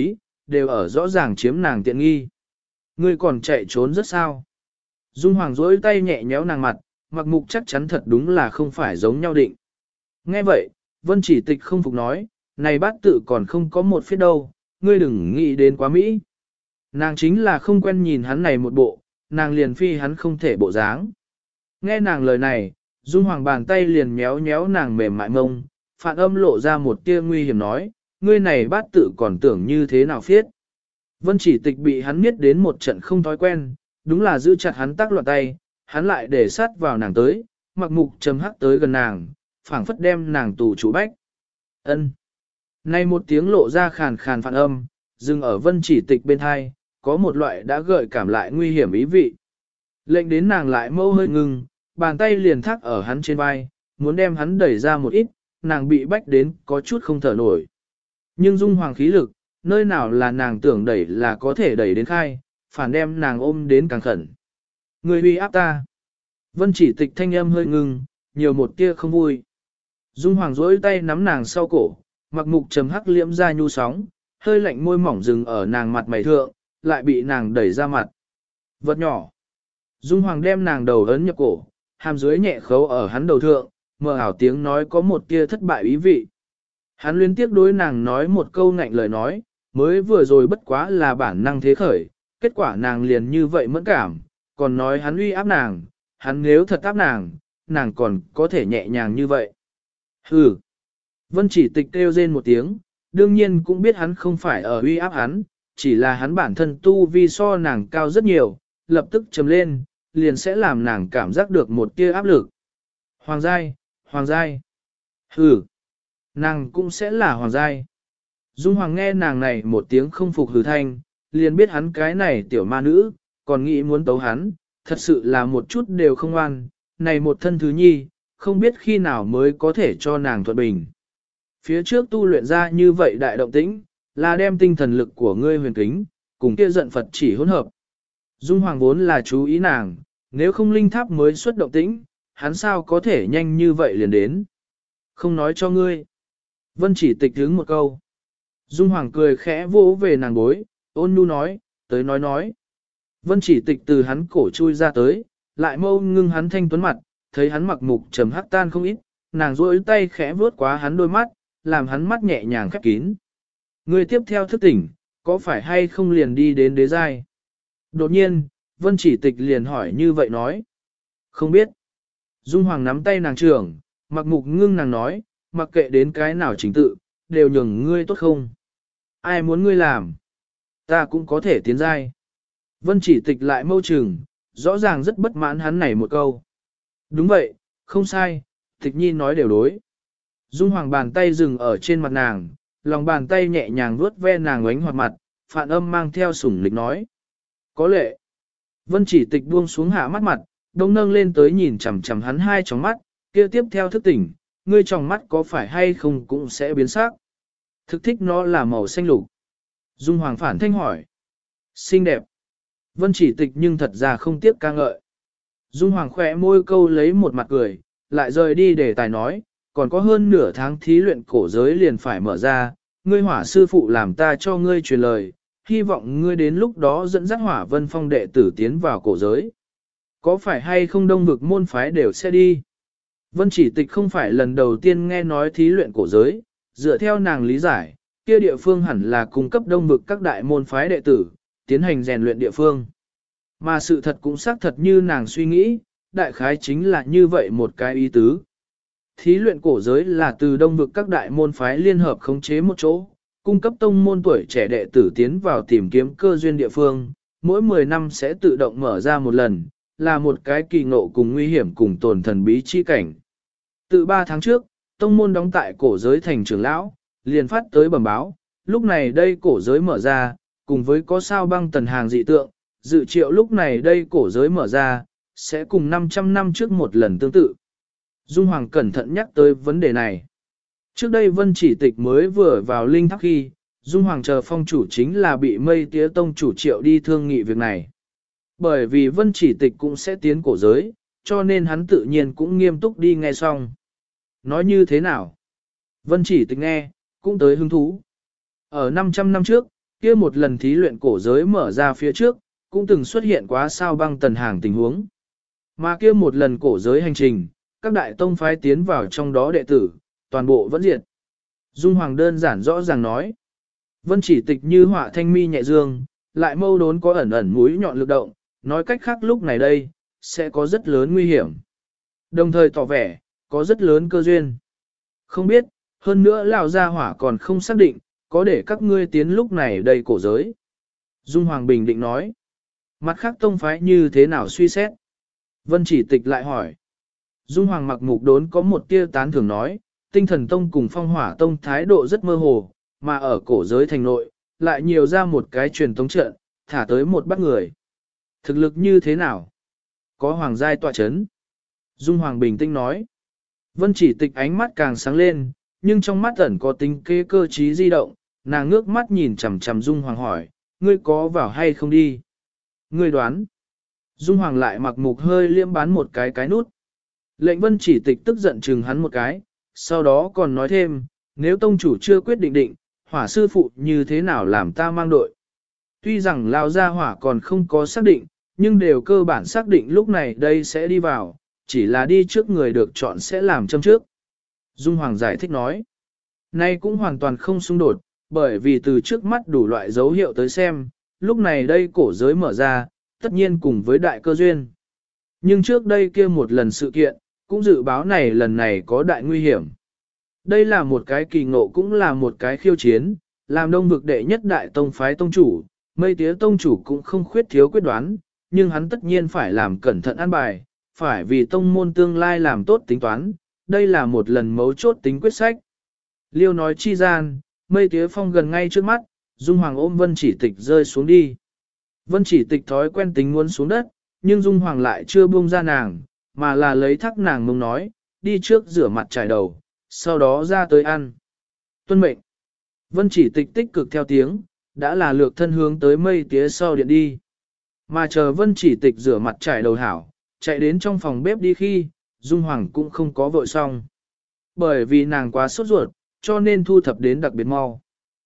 đều ở rõ ràng chiếm nàng tiện nghi. Ngươi còn chạy trốn rất sao? Dung Hoàng duỗi tay nhẹ nhéo nàng mặt, Mặc Mục chắc chắn thật đúng là không phải giống nhau định. Nghe vậy, Vân Chỉ Tịch không phục nói, này bát tự còn không có một phía đâu, ngươi đừng nghĩ đến quá mỹ. Nàng chính là không quen nhìn hắn này một bộ, nàng liền phi hắn không thể bộ dáng. Nghe nàng lời này, Dung Hoàng bàn tay liền méo méo nàng mềm mại mông, phản âm lộ ra một tia nguy hiểm nói, ngươi này bát tự còn tưởng như thế nào phiết. Vân Chỉ Tịch bị hắn miết đến một trận không thói quen, đúng là giữ chặt hắn tác loạn tay, hắn lại để sát vào nàng tới, Mặc Mục chấm hắc tới gần nàng, phảng phất đem nàng tù chủ bách. Ân. Nay một tiếng lộ ra khàn khàn phản âm, dừng ở Vân Chỉ Tịch bên thai, có một loại đã gợi cảm lại nguy hiểm ý vị. Lệnh đến nàng lại mâu hơi ngừng, bàn tay liền thác ở hắn trên vai, muốn đem hắn đẩy ra một ít, nàng bị bách đến có chút không thở nổi. Nhưng Dung Hoàng khí lực, nơi nào là nàng tưởng đẩy là có thể đẩy đến khai, phản đem nàng ôm đến càng khẩn. Người uy áp ta. Vân Chỉ Tịch thanh âm hơi ngừng, nhiều một tia không vui. Dung Hoàng duỗi tay nắm nàng sau cổ, Mặc Mục trầm hắc liễm ra nhu sóng, hơi lạnh môi mỏng dừng ở nàng mặt mày thượng, lại bị nàng đẩy ra mặt. Vật nhỏ. Dung Hoàng đem nàng đầu ấn nhập cổ, hàm dưới nhẹ khấu ở hắn đầu thượng, mờ ảo tiếng nói có một tia thất bại ý vị. Hắn liên tiếp đối nàng nói một câu ngạnh lời nói, mới vừa rồi bất quá là bản năng thế khởi, kết quả nàng liền như vậy mẫn cảm, còn nói hắn uy áp nàng, hắn nếu thật áp nàng, nàng còn có thể nhẹ nhàng như vậy. Hừ. Vân Chỉ Tịch kêu rên một tiếng, đương nhiên cũng biết hắn không phải ở uy áp hắn, chỉ là hắn bản thân tu vi so nàng cao rất nhiều, lập tức trầm lên, liền sẽ làm nàng cảm giác được một tia áp lực. Hoàng giai, hoàng giai. Hừ. Nàng cũng sẽ là hoàng giai. Dung Hoàng nghe nàng này một tiếng không phục hừ thanh, liền biết hắn cái này tiểu ma nữ, còn nghĩ muốn tấu hắn, thật sự là một chút đều không ngoan, này một thân thứ nhi, không biết khi nào mới có thể cho nàng thuận bình. Phía trước tu luyện ra như vậy đại động tĩnh, là đem tinh thần lực của ngươi huyền kính, cùng kia giận Phật chỉ hỗn hợp. Dung Hoàng vốn là chú ý nàng, nếu không linh tháp mới xuất động tĩnh, hắn sao có thể nhanh như vậy liền đến. Không nói cho ngươi. Vân Chỉ Tịch hướng một câu. Dung Hoàng cười khẽ vỗ về nàng bối, ôn nhu nói, tới nói. Vân Chỉ Tịch từ hắn cổ chui ra tới, lại mâu ngưng hắn thanh tuấn mặt, thấy hắn mặc mục trầm hắc tan không ít, nàng duỗi tay khẽ vuốt quá hắn đôi mắt, làm hắn mắt nhẹ nhàng khép kín. Người tiếp theo thức tỉnh, có phải hay không liền đi đến đế giai? Đột nhiên, Vân Chỉ Tịch liền hỏi như vậy nói. Không biết. Dung Hoàng nắm tay nàng trưởng, mặc mục ngưng nàng nói, mặc kệ đến cái nào chính tự, đều nhường ngươi tốt không? Ai muốn ngươi làm? Ta cũng có thể tiến giai. Vân Chỉ Tịch lại mâu trừng, rõ ràng rất bất mãn hắn này một câu. Đúng vậy, không sai, Tịch Nhi nói đều đối. Dung Hoàng bàn tay dừng ở trên mặt nàng, lòng bàn tay nhẹ nhàng vuốt ve nàng ánh hoạt mặt, phản âm mang theo sủng lịch nói. Có lệ. Vân Chỉ Tịch buông xuống hạ mắt mặt, đông nâng lên tới nhìn chằm chằm hắn hai tròng mắt, kia tiếp theo thức tỉnh, ngươi tròng mắt có phải hay không cũng sẽ biến sắc. Thực thích nó là màu xanh lục. Dung Hoàng phản thanh hỏi. Xinh đẹp. Vân Chỉ Tịch nhưng thật ra không tiếc ca ngợi. Dung Hoàng khỏe môi câu lấy một mặt cười, lại rời đi để tài nói, còn có hơn nửa tháng thí luyện cổ giới liền phải mở ra, ngươi hỏa sư phụ làm ta cho ngươi truyền lời, hy vọng ngươi đến lúc đó dẫn dắt hỏa vân phong đệ tử tiến vào cổ giới. Có phải hay không đông vực môn phái đều sẽ đi? Vân Chỉ Tịch không phải lần đầu tiên nghe nói thí luyện cổ giới, dựa theo nàng lý giải, kia địa phương hẳn là cung cấp đông vực các đại môn phái đệ tử, tiến hành rèn luyện địa phương. Mà sự thật cũng xác thật như nàng suy nghĩ, đại khái chính là như vậy một cái ý tứ. Thí luyện cổ giới là từ đông vực các đại môn phái liên hợp khống chế một chỗ, cung cấp tông môn tuổi trẻ đệ tử tiến vào tìm kiếm cơ duyên địa phương, mỗi 10 năm sẽ tự động mở ra một lần, là một cái kỳ ngộ cùng nguy hiểm cùng tồn thần bí chi cảnh. Từ 3 tháng trước, tông môn đóng tại cổ giới thành trưởng lão, liền phát tới bẩm báo, lúc này đây cổ giới mở ra, cùng với có sao băng tần hàng dị tượng, dự triệu lúc này đây cổ giới mở ra, sẽ cùng 500 năm trước một lần tương tự. Dung Hoàng cẩn thận nhắc tới vấn đề này. Trước đây Vân Chỉ Tịch mới vừa vào linh tháp khi, Dung Hoàng chờ phong chủ chính là bị Mây Tía Tông chủ triệu đi thương nghị việc này. Bởi vì Vân Chỉ Tịch cũng sẽ tiến cổ giới, cho nên hắn tự nhiên cũng nghiêm túc đi nghe xong. Nói như thế nào? Vân Chỉ Tịch nghe, cũng tới hứng thú. Ở 500 năm trước, kia một lần thí luyện cổ giới mở ra phía trước, cũng từng xuất hiện quá sao băng tần hàng tình huống. Mà kia một lần cổ giới hành trình, các đại tông phái tiến vào trong đó đệ tử, toàn bộ vẫn diệt. Dung Hoàng đơn giản rõ ràng nói. Vân Chỉ Tịch như họa thanh mi nhẹ dương, lại mâu đốn có ẩn ẩn mũi nhọn lực động, nói cách khác lúc này đây, sẽ có rất lớn nguy hiểm. Đồng thời tỏ vẻ, có rất lớn cơ duyên. Không biết, hơn nữa lão gia hỏa còn không xác định, có để các ngươi tiến lúc này đây cổ giới. Dung Hoàng bình định nói. Mặt khác tông phái như thế nào suy xét? Vân Chỉ Tịch lại hỏi. Dung Hoàng mặc mục đốn có một tia tán thưởng nói, tinh thần tông cùng phong hỏa tông thái độ rất mơ hồ, mà ở cổ giới thành nội, lại nhiều ra một cái truyền tống trận, thả tới một bắt người. Thực lực như thế nào? Có hoàng giai tọa chấn. Dung Hoàng bình tĩnh nói. Vân Chỉ Tịch ánh mắt càng sáng lên, nhưng trong mắt ẩn có tính kế cơ trí di động, nàng ngước mắt nhìn chằm chằm Dung Hoàng hỏi, ngươi có vào hay không đi? Ngươi đoán. Dung Hoàng lại mặc mục hơi liêm bán một cái nút. Lệnh Vân Chỉ Tịch tức giận chừng hắn một cái, sau đó còn nói thêm, nếu tông chủ chưa quyết định, hỏa sư phụ như thế nào làm ta mang đội. Tuy rằng lao ra hỏa còn không có xác định, nhưng đều cơ bản xác định lúc này đây sẽ đi vào, chỉ là đi trước người được chọn sẽ làm châm trước. Dung Hoàng giải thích nói, nay cũng hoàn toàn không xung đột, bởi vì từ trước mắt đủ loại dấu hiệu tới xem, lúc này đây cổ giới mở ra, tất nhiên cùng với đại cơ duyên. Nhưng trước đây kia một lần sự kiện, cũng dự báo này lần này có đại nguy hiểm. Đây là một cái kỳ ngộ cũng là một cái khiêu chiến, làm đông vực đệ nhất đại tông phái tông chủ, mây tía tông chủ cũng không khuyết thiếu quyết đoán, nhưng hắn tất nhiên phải làm cẩn thận an bài, phải vì tông môn tương lai làm tốt tính toán, đây là một lần mấu chốt tính quyết sách. Liêu nói chi gian, mây tía phong gần ngay trước mắt, Dung Hoàng ôm Vân Chỉ Tịch rơi xuống đi. Vân Chỉ Tịch thói quen tính muốn xuống đất, nhưng Dung Hoàng lại chưa buông ra nàng, mà là lấy thắc nàng mông nói, đi trước rửa mặt trải đầu, sau đó ra tới ăn. Tuân mệnh. Vân Chỉ Tịch tích cực theo tiếng, đã là lược thân hướng tới mây tía sau điện đi. Mà chờ Vân Chỉ Tịch rửa mặt trải đầu hảo, chạy đến trong phòng bếp đi khi, Dung Hoàng cũng không có vội xong. Bởi vì nàng quá sốt ruột, cho nên thu thập đến đặc biệt mau.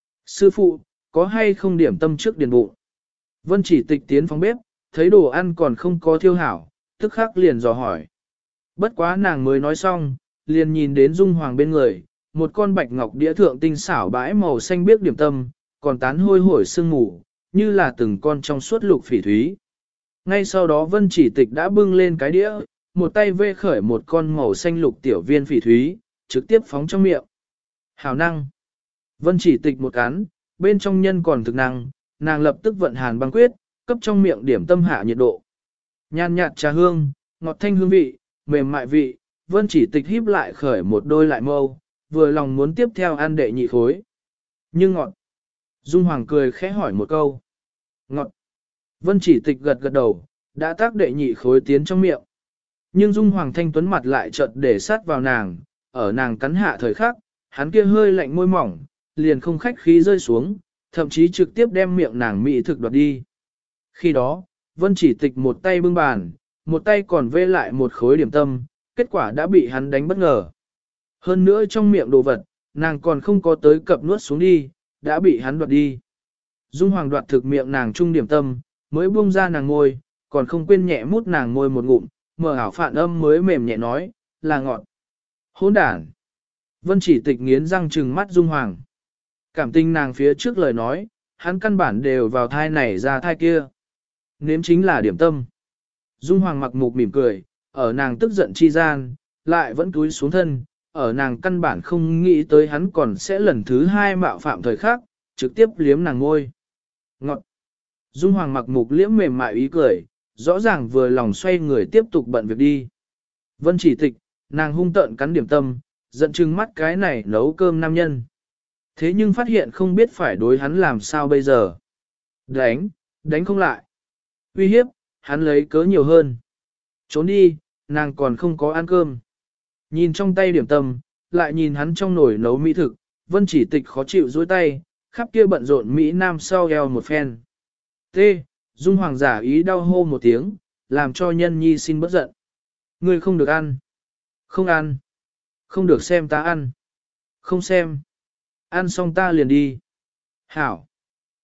Sư phụ, có hay không điểm tâm trước điền bụng? Vân Chỉ Tịch tiến phòng bếp, thấy đồ ăn còn không có thiêu hảo, tức khắc liền dò hỏi. Bất quá nàng mới nói xong, liền nhìn đến Dung Hoàng bên người, một con bạch ngọc đĩa thượng tinh xảo bãi màu xanh biếc điểm tâm, còn tán hôi hổi sương mù, như là từng con trong suốt lục phỉ thúy. Ngay sau đó Vân Chỉ Tịch đã bưng lên cái đĩa, một tay vê khởi một con màu xanh lục tiểu viên phỉ thúy, trực tiếp phóng trong miệng. Hảo năng. Vân Chỉ Tịch một cắn, bên trong nhân còn thực năng, nàng lập tức vận hàn băng quyết, cấp trong miệng điểm tâm hạ nhiệt độ. Nhàn nhạt trà hương, ngọt thanh hương vị, mềm mại vị, Vân Chỉ Tịch híp lại khởi một đôi lại mâu, vừa lòng muốn tiếp theo ăn đệ nhị khối. Nhưng ngọt. Dung Hoàng cười khẽ hỏi một câu. Ngọt. Vân Chỉ Tịch gật gật đầu, đã tác đệ nhị khối tiến trong miệng. Nhưng Dung Hoàng thanh tuấn mặt lại chợt để sát vào nàng, ở nàng cắn hạ thời khắc, hắn kia hơi lạnh môi mỏng, liền không khách khí rơi xuống, thậm chí trực tiếp đem miệng nàng mỹ thực đoạt đi. Khi đó, Vân Chỉ Tịch một tay bưng bàn, một tay còn vê lại một khối điểm tâm, kết quả đã bị hắn đánh bất ngờ. Hơn nữa trong miệng đồ vật, nàng còn không có tới cập nuốt xuống đi, đã bị hắn đoạt đi. Dung Hoàng đoạt thực miệng nàng trung điểm tâm, mới buông ra nàng ngôi, còn không quên nhẹ mút nàng ngôi một ngụm, mở ảo phản âm mới mềm nhẹ nói, là ngọt. Hỗn đản. Vân Chỉ Tịch nghiến răng trừng mắt Dung Hoàng. Cảm tình nàng phía trước lời nói, hắn căn bản đều vào thai này ra thai kia. Nếm chính là điểm tâm. Dung Hoàng mặc mục mỉm cười, ở nàng tức giận chi gian, lại vẫn cúi xuống thân, ở nàng căn bản không nghĩ tới hắn còn sẽ lần thứ hai mạo phạm thời khác, trực tiếp liếm nàng ngôi. Ngọt. Dung Hoàng mặc mục liếm mềm mại ý cười, rõ ràng vừa lòng xoay người tiếp tục bận việc đi. Vân Chỉ Tịch, nàng hung tợn cắn điểm tâm, giận chừng mắt cái này nấu cơm nam nhân. Thế nhưng phát hiện không biết phải đối hắn làm sao bây giờ. Đánh không lại. Uy hiếp, hắn lấy cớ nhiều hơn. Trốn đi, nàng còn không có ăn cơm. Nhìn trong tay điểm tâm, lại nhìn hắn trong nồi nấu mỹ thực, Vân Chỉ Tịch khó chịu dối tay, khắp kia bận rộn Mỹ Nam sau eo một phen. T. Dung Hoàng giả ý đau hô một tiếng, làm cho nhân nhi xin bớt giận. Ngươi không được ăn. Không ăn. Không được xem ta ăn. Không xem. Ăn xong ta liền đi. Hảo.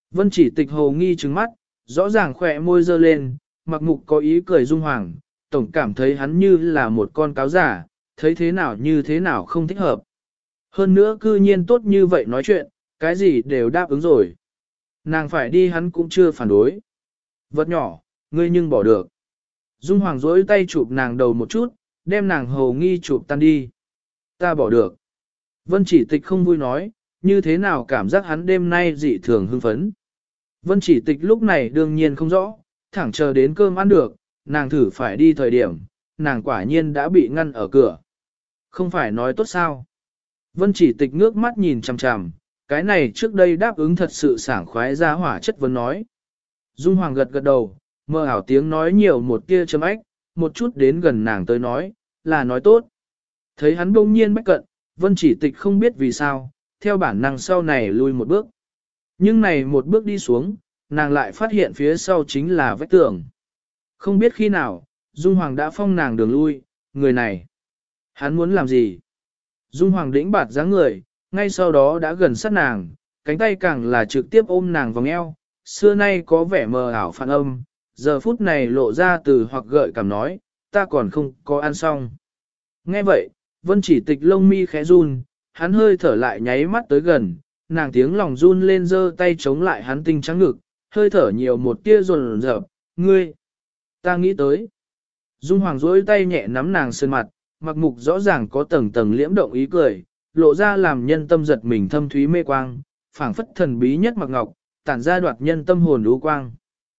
Vân Chỉ Tịch hồ nghi trừng mắt, rõ ràng khỏe môi dơ lên, mặc mục có ý cười Dung Hoàng, tổng cảm thấy hắn như là một con cáo giả, thấy thế nào như thế nào không thích hợp. Hơn nữa cư nhiên tốt như vậy nói chuyện, cái gì đều đáp ứng rồi. Nàng phải đi hắn cũng chưa phản đối. Vật nhỏ, ngươi nhưng bỏ được. Dung Hoàng dối tay chụp nàng đầu một chút, đem nàng hầu nghi chụp tan đi. Ta bỏ được. Vân Chỉ Tịch không vui nói, như thế nào cảm giác hắn đêm nay dị thường hưng phấn. Vân Chỉ Tịch lúc này đương nhiên không rõ, thẳng chờ đến cơm ăn được, nàng thử phải đi thời điểm, nàng quả nhiên đã bị ngăn ở cửa. Không phải nói tốt sao. Vân Chỉ Tịch ngước mắt nhìn chằm chằm, cái này trước đây đáp ứng thật sự sảng khoái ra hỏa chất vấn nói. Dung Hoàng gật gật đầu, mơ ảo tiếng nói nhiều một tia chấm ách, một chút đến gần nàng tới nói, là nói tốt. Thấy hắn bỗng nhiên bách cận, Vân Chỉ Tịch không biết vì sao, theo bản năng sau này lui một bước. Nhưng này một bước đi xuống, nàng lại phát hiện phía sau chính là vách tường. Không biết khi nào, Dung Hoàng đã phong nàng đường lui, người này. Hắn muốn làm gì? Dung Hoàng đĩnh bạt dáng người, ngay sau đó đã gần sát nàng, cánh tay càng là trực tiếp ôm nàng vòng eo, xưa nay có vẻ mờ ảo phản âm, giờ phút này lộ ra từ hoặc gợi cảm nói, ta còn không có ăn xong. Nghe vậy, Vân Chỉ Tịch lông mi khẽ run, hắn hơi thở lại nháy mắt tới gần, nàng tiếng lòng run lên giơ tay chống lại hắn tinh trắng ngực, hơi thở nhiều một tia run rợp, ngươi, ta nghĩ tới. Dung Hoàng duỗi tay nhẹ nắm nàng sơn mặt, mặc mục rõ ràng có tầng tầng liễm động ý cười, lộ ra làm nhân tâm giật mình thâm thúy mê quang, phảng phất thần bí nhất mặc ngọc, tản ra đoạt nhân tâm hồn lũ quang.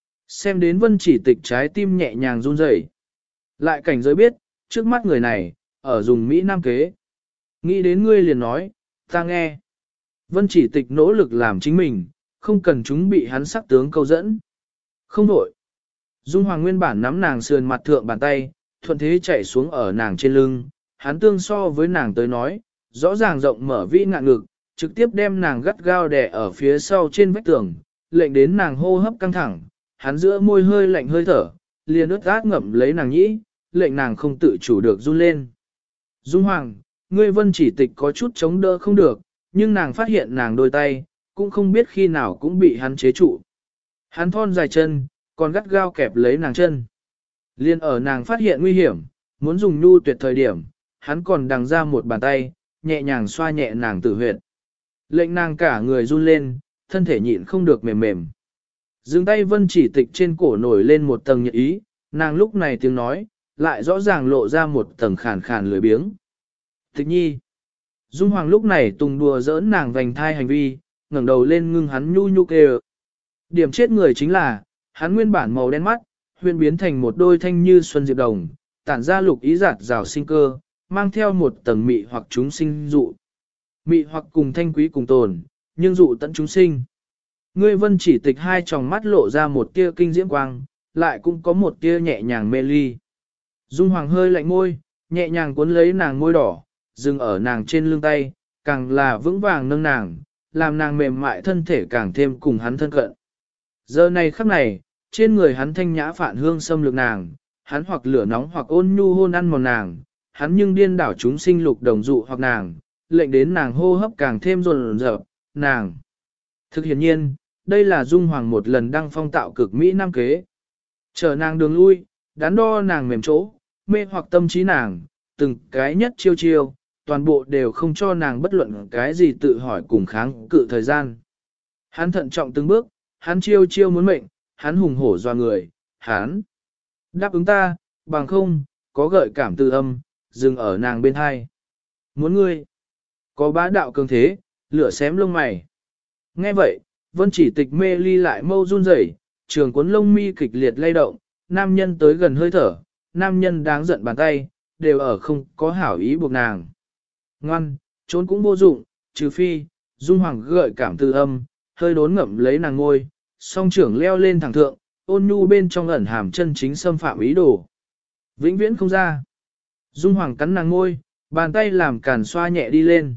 Xem đến Vân Chỉ Tịch trái tim nhẹ nhàng run rẩy. Lại cảnh giới biết, trước mắt người này, ở dùng Mỹ Nam kế. Nghĩ đến ngươi liền nói, ta nghe. Vân Chỉ Tịch nỗ lực làm chính mình, không cần chúng bị hắn sắc tướng câu dẫn. Không đổi. Dung Hoàng nguyên bản nắm nàng sườn mặt thượng bàn tay, thuận thế chạy xuống ở nàng trên lưng, hắn tương so với nàng tới nói, rõ ràng rộng mở vĩ ngạn ngực, trực tiếp đem nàng gắt gao đè ở phía sau trên vách tường, lệnh đến nàng hô hấp căng thẳng, hắn giữa môi hơi lạnh hơi thở, liền ướt át ngậm lấy nàng nhĩ, lệnh nàng không tự chủ được run lên. Dung Hoàng, ngươi Vân Chỉ Tịch có chút chống đỡ không được, nhưng nàng phát hiện nàng đôi tay, cũng không biết khi nào cũng bị hắn chế trụ. Hắn thon dài chân, còn gắt gao kẹp lấy nàng chân. Liên ở nàng phát hiện nguy hiểm, muốn dùng nhu tuyệt thời điểm, hắn còn đằng ra một bàn tay, nhẹ nhàng xoa nhẹ nàng tử huyệt. Lệnh nàng cả người run lên, thân thể nhịn không được mềm mềm. Dừng tay Vân Chỉ Tịch trên cổ nổi lên một tầng nhiệt ý, nàng lúc này tiếng nói, lại rõ ràng lộ ra một tầng khàn khàn lười biếng. Tịch nhi. Dung Hoàng lúc này tùng đùa giỡn nàng vành thai hành vi, ngẩng đầu lên ngưng hắn nhu nhu kêu. Điểm chết người chính là, hắn nguyên bản màu đen mắt, huyên biến thành một đôi thanh như xuân diệp đồng, tản ra lục ý giạt rào sinh cơ, mang theo một tầng mị hoặc chúng sinh dụ. Mị hoặc cùng thanh quý cùng tồn, nhưng dụ tận chúng sinh. Ngươi Vân Chỉ Tịch hai tròng mắt lộ ra một tia kinh diễm quang, lại cũng có một tia nhẹ nhàng mê ly. Dung Hoàng hơi lạnh môi, nhẹ nhàng cuốn lấy nàng môi đỏ, dừng ở nàng trên lưng tay, càng là vững vàng nâng nàng, làm nàng mềm mại thân thể càng thêm cùng hắn thân cận. Giờ này khắc này, trên người hắn thanh nhã phản hương xâm lược nàng, hắn hoặc lửa nóng hoặc ôn nhu hôn ăn mòn nàng, hắn nhưng điên đảo chúng sinh lục đồng dụ hoặc nàng, lệnh đến nàng hô hấp càng thêm rồn rợp, nàng. Thực hiện nhiên, đây là Dung Hoàng một lần đăng phong tạo cực Mỹ Nam kế. Chờ nàng đường lui, đắn đo nàng mềm chỗ, mê hoặc tâm trí nàng, từng cái nhất chiêu chiêu, toàn bộ đều không cho nàng bất luận cái gì tự hỏi cùng kháng cự thời gian. Hắn thận trọng từng bước, hắn chiêu chiêu muốn mệnh, hắn hùng hổ doa người, hắn đáp ứng ta, bằng không, có gợi cảm từ âm, dừng ở nàng bên hai. Muốn ngươi, có bá đạo cường thế, lửa xém lông mày. Nghe vậy, Vân Chỉ Tịch mê ly lại mâu run rẩy, trường cuốn lông mi kịch liệt lay động, nam nhân tới gần hơi thở, nam nhân đáng giận bàn tay, đều ở không có hảo ý buộc nàng. Ngoan, trốn cũng vô dụng, trừ phi, Dung Hoàng gợi cảm từ âm, hơi đốn ngậm lấy nàng ngôi, song trưởng leo lên thẳng thượng, ôn nhu bên trong ẩn hàm chân chính xâm phạm ý đồ. Vĩnh viễn không ra. Dung Hoàng cắn nàng ngôi, bàn tay làm càn xoa nhẹ đi lên.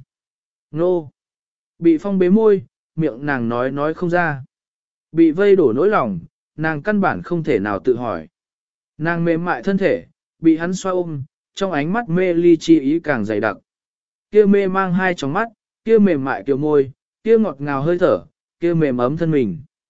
Nô! Bị phong bế môi, miệng nàng nói không ra. Bị vây đổ nỗi lòng, nàng căn bản không thể nào tự hỏi. Nàng mềm mại thân thể, bị hắn xoa ôm, trong ánh mắt mê ly chi ý càng dày đặc. Kia mê mang hai tròng mắt, kia mềm mại kiểu môi, kia ngọt ngào hơi thở, kia mềm ấm thân mình.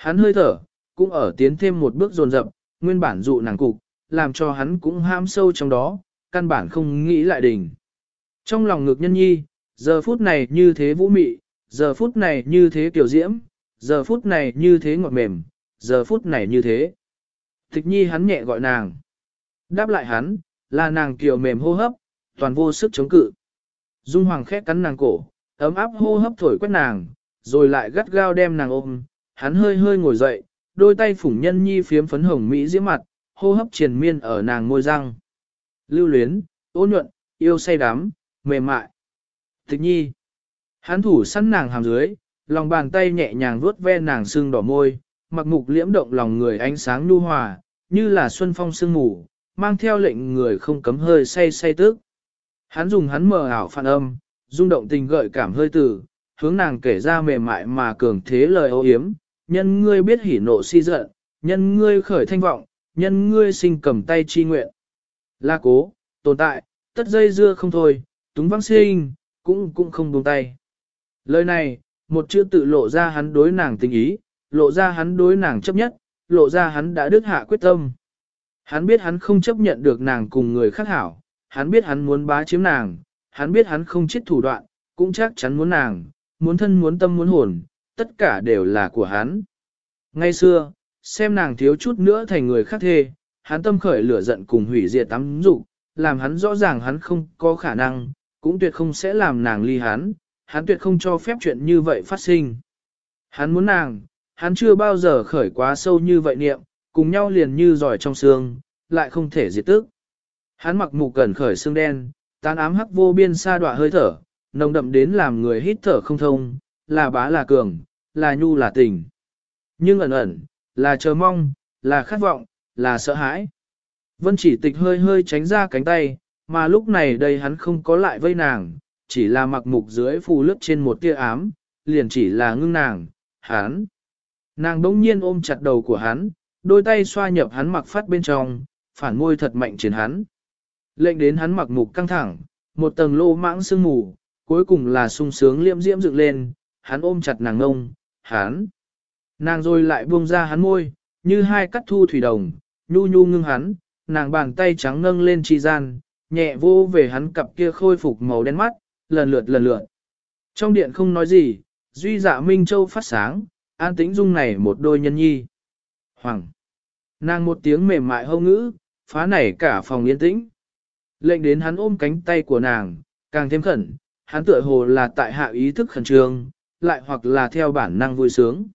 Hắn hơi thở, cũng ở tiến thêm một bước dồn dập, nguyên bản dụ nàng cục, làm cho hắn cũng ham sâu trong đó, căn bản không nghĩ lại đỉnh. Trong lòng ngực nhân nhi, giờ phút này như thế vũ mị, giờ phút này như thế tiểu diễm, giờ phút này như thế ngọt mềm, giờ phút này như thế. Tịch nhi hắn nhẹ gọi nàng. Đáp lại hắn, là nàng kiều mềm hô hấp, toàn vô sức chống cự. Dung Hoàng khẽ cắn nàng cổ, ấm áp hô hấp thổi quét nàng, rồi lại gắt gao đem nàng ôm. Hắn hơi hơi ngồi dậy, đôi tay phủng nhân nhi phiếm phấn hồng mỹ diễm mặt, hô hấp triền miên ở nàng môi răng. Lưu luyến, ôn nhuận, yêu say đắm, mềm mại. Tịch nhi. Hắn thủ săn nàng hàm dưới, lòng bàn tay nhẹ nhàng vuốt ve nàng sưng đỏ môi, mặc mục liễm động lòng người ánh sáng nhu hòa, như là xuân phong sương mù, mang theo lệnh người không cấm hơi say say tức. Hắn dùng hắn mờ ảo phản âm, rung động tình gợi cảm hơi từ, hướng nàng kể ra mềm mại mà cường thế lời ô yếm, nhân ngươi biết hỉ nộ si giận, nhân ngươi khởi thanh vọng, nhân ngươi sinh cầm tay chi nguyện. La cố, tồn tại, tất dây dưa không thôi, túng vắng sinh, cũng không buông tay. Lời này, một chữ tự lộ ra hắn đối nàng tình ý, lộ ra hắn đối nàng chấp nhất, lộ ra hắn đã đứt hạ quyết tâm. Hắn biết hắn không chấp nhận được nàng cùng người khác hảo, hắn biết hắn muốn bá chiếm nàng, hắn biết hắn không chết thủ đoạn, cũng chắc chắn muốn nàng, muốn thân muốn tâm muốn hồn, tất cả đều là của hắn. Ngay xưa, xem nàng thiếu chút nữa thành người khác thê, hắn tâm khởi lửa giận cùng hủy diệt tắm dục, làm hắn rõ ràng hắn không có khả năng, cũng tuyệt không sẽ làm nàng ly hắn tuyệt không cho phép chuyện như vậy phát sinh. Hắn muốn nàng, hắn chưa bao giờ khởi quá sâu như vậy niệm, cùng nhau liền như giỏi trong xương, lại không thể diệt tức. Hắn mặc mù cẩn khởi xương đen, tán ám hắc vô biên sa đọa hơi thở, nồng đậm đến làm người hít thở không thông, là bá là cường, là nhu là tình. Nhưng ẩn ẩn, là chờ mong, là khát vọng, là sợ hãi. Vân Chỉ Tịch hơi hơi tránh ra cánh tay, mà lúc này đây hắn không có lại vây nàng, chỉ là mặc mục dưới phù lướt trên một tia ám, liền chỉ là ngưng nàng, hắn. Nàng đống nhiên ôm chặt đầu của hắn, đôi tay xoa nhập hắn mặc phát bên trong, phản môi thật mạnh trên hắn. Lệnh đến hắn mặc mục căng thẳng, một tầng lô mãng sương mù, cuối cùng là sung sướng liễm diễm dựng lên, hắn ôm chặt nàng ngông, hắn. Nàng rồi lại buông ra hắn môi, như hai cắt thu thủy đồng, nhu nhu ngưng hắn, nàng bàn tay trắng nâng lên chi gian, nhẹ vô về hắn cặp kia khôi phục màu đen mắt, lần lượt. Trong điện không nói gì, duy dạ Minh Châu phát sáng, an tĩnh dung này một đôi nhân nhi. Hoàng! Nàng một tiếng mềm mại hâu ngữ, phá nảy cả phòng yên tĩnh. Lệnh đến hắn ôm cánh tay của nàng, càng thêm khẩn, hắn tựa hồ là tại hạ ý thức khẩn trương, lại hoặc là theo bản năng vui sướng.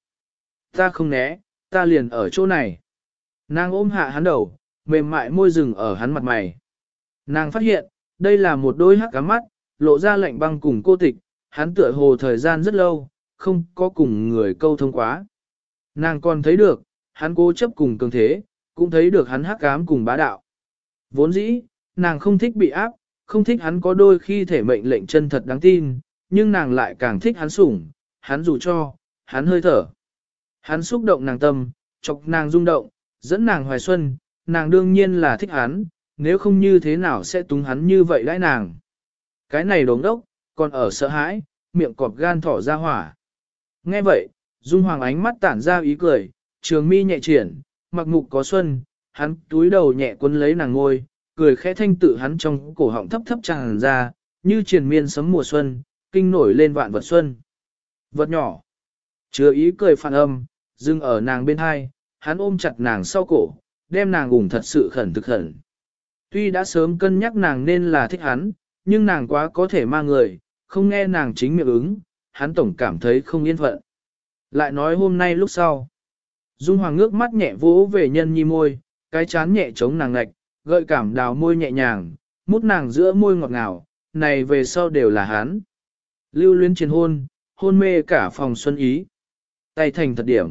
Ta không né, ta liền ở chỗ này. Nàng ôm hạ hắn đầu, mềm mại môi rừng ở hắn mặt mày. Nàng phát hiện, đây là một đôi hắc cá mắt, lộ ra lạnh băng cùng cô tịch, hắn tựa hồ thời gian rất lâu, không có cùng người câu thông quá. Nàng còn thấy được, hắn cố chấp cùng cường thế, cũng thấy được hắn hắc ám cùng bá đạo. Vốn dĩ, nàng không thích bị áp, không thích hắn có đôi khi thể mệnh lệnh chân thật đáng tin, nhưng nàng lại càng thích hắn sủng, hắn dù cho, hắn hơi thở. Hắn xúc động nàng tâm, chọc nàng rung động, dẫn nàng hoài xuân, nàng đương nhiên là thích hắn, nếu không như thế nào sẽ túng hắn như vậy đãi nàng. Cái này đống đốc, còn ở sợ hãi, miệng cọp gan thỏ ra hỏa. Nghe vậy, Dung Hoàng ánh mắt tản ra ý cười, trường mi nhẹ triển, mặc mục có xuân, hắn túi đầu nhẹ quấn lấy nàng ngôi, cười khẽ thanh tự hắn trong cổ họng thấp thấp tràn ra, như triền miên sấm mùa xuân, kinh nổi lên vạn vật xuân. Vật nhỏ, chứa ý cười phản âm, dừng ở nàng bên hai, hắn ôm chặt nàng sau cổ, đem nàng ủng thật sự khẩn thực khẩn. Tuy đã sớm cân nhắc nàng nên là thích hắn, nhưng nàng quá có thể mang người, không nghe nàng chính miệng ứng, hắn tổng cảm thấy không yên phận. Lại nói hôm nay lúc sau, Dung Hoàng ngước mắt nhẹ vỗ về nhân nhi môi, cái chán nhẹ chống nàng ngạch, gợi cảm đào môi nhẹ nhàng, mút nàng giữa môi ngọt ngào, này về sau đều là hắn. Lưu luyến trên hôn, hôn mê cả phòng xuân ý. Tay thành thật điểm.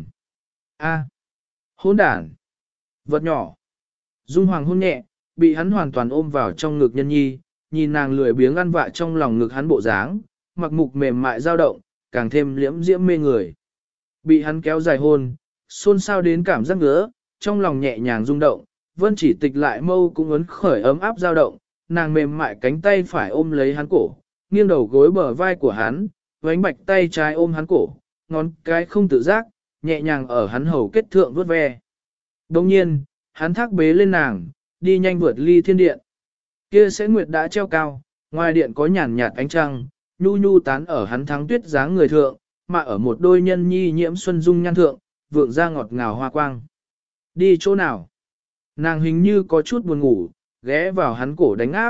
A. Hôn đản. Vật nhỏ. Dung Hoàng hôn nhẹ, bị hắn hoàn toàn ôm vào trong ngực nhân nhi, nhìn nàng lười biếng ăn vạ trong lòng ngực hắn bộ dáng, mặc mục mềm mại dao động, càng thêm liễm diễm mê người. Bị hắn kéo dài hôn, xôn xao đến cảm giác ngứa, trong lòng nhẹ nhàng rung động, Vân Chỉ Tịch lại mâu cũng ấn khởi ấm áp dao động, nàng mềm mại cánh tay phải ôm lấy hắn cổ, nghiêng đầu gối bờ vai của hắn, vánh bạch tay trái ôm hắn cổ, ngón cái không tự giác, nhẹ nhàng ở hắn hầu kết thượng vuốt ve. Đồng nhiên, hắn thác bế lên nàng, đi nhanh vượt ly thiên điện. Kia sẽ nguyệt đã treo cao, ngoài điện có nhàn nhạt ánh trăng, nhu nhu tán ở hắn thắng tuyết dáng người thượng, mà ở một đôi nhân nhi nhiễm xuân dung nhan thượng, vượng ra ngọt ngào hoa quang. Đi chỗ nào? Nàng hình như có chút buồn ngủ, ghé vào hắn cổ đánh áp.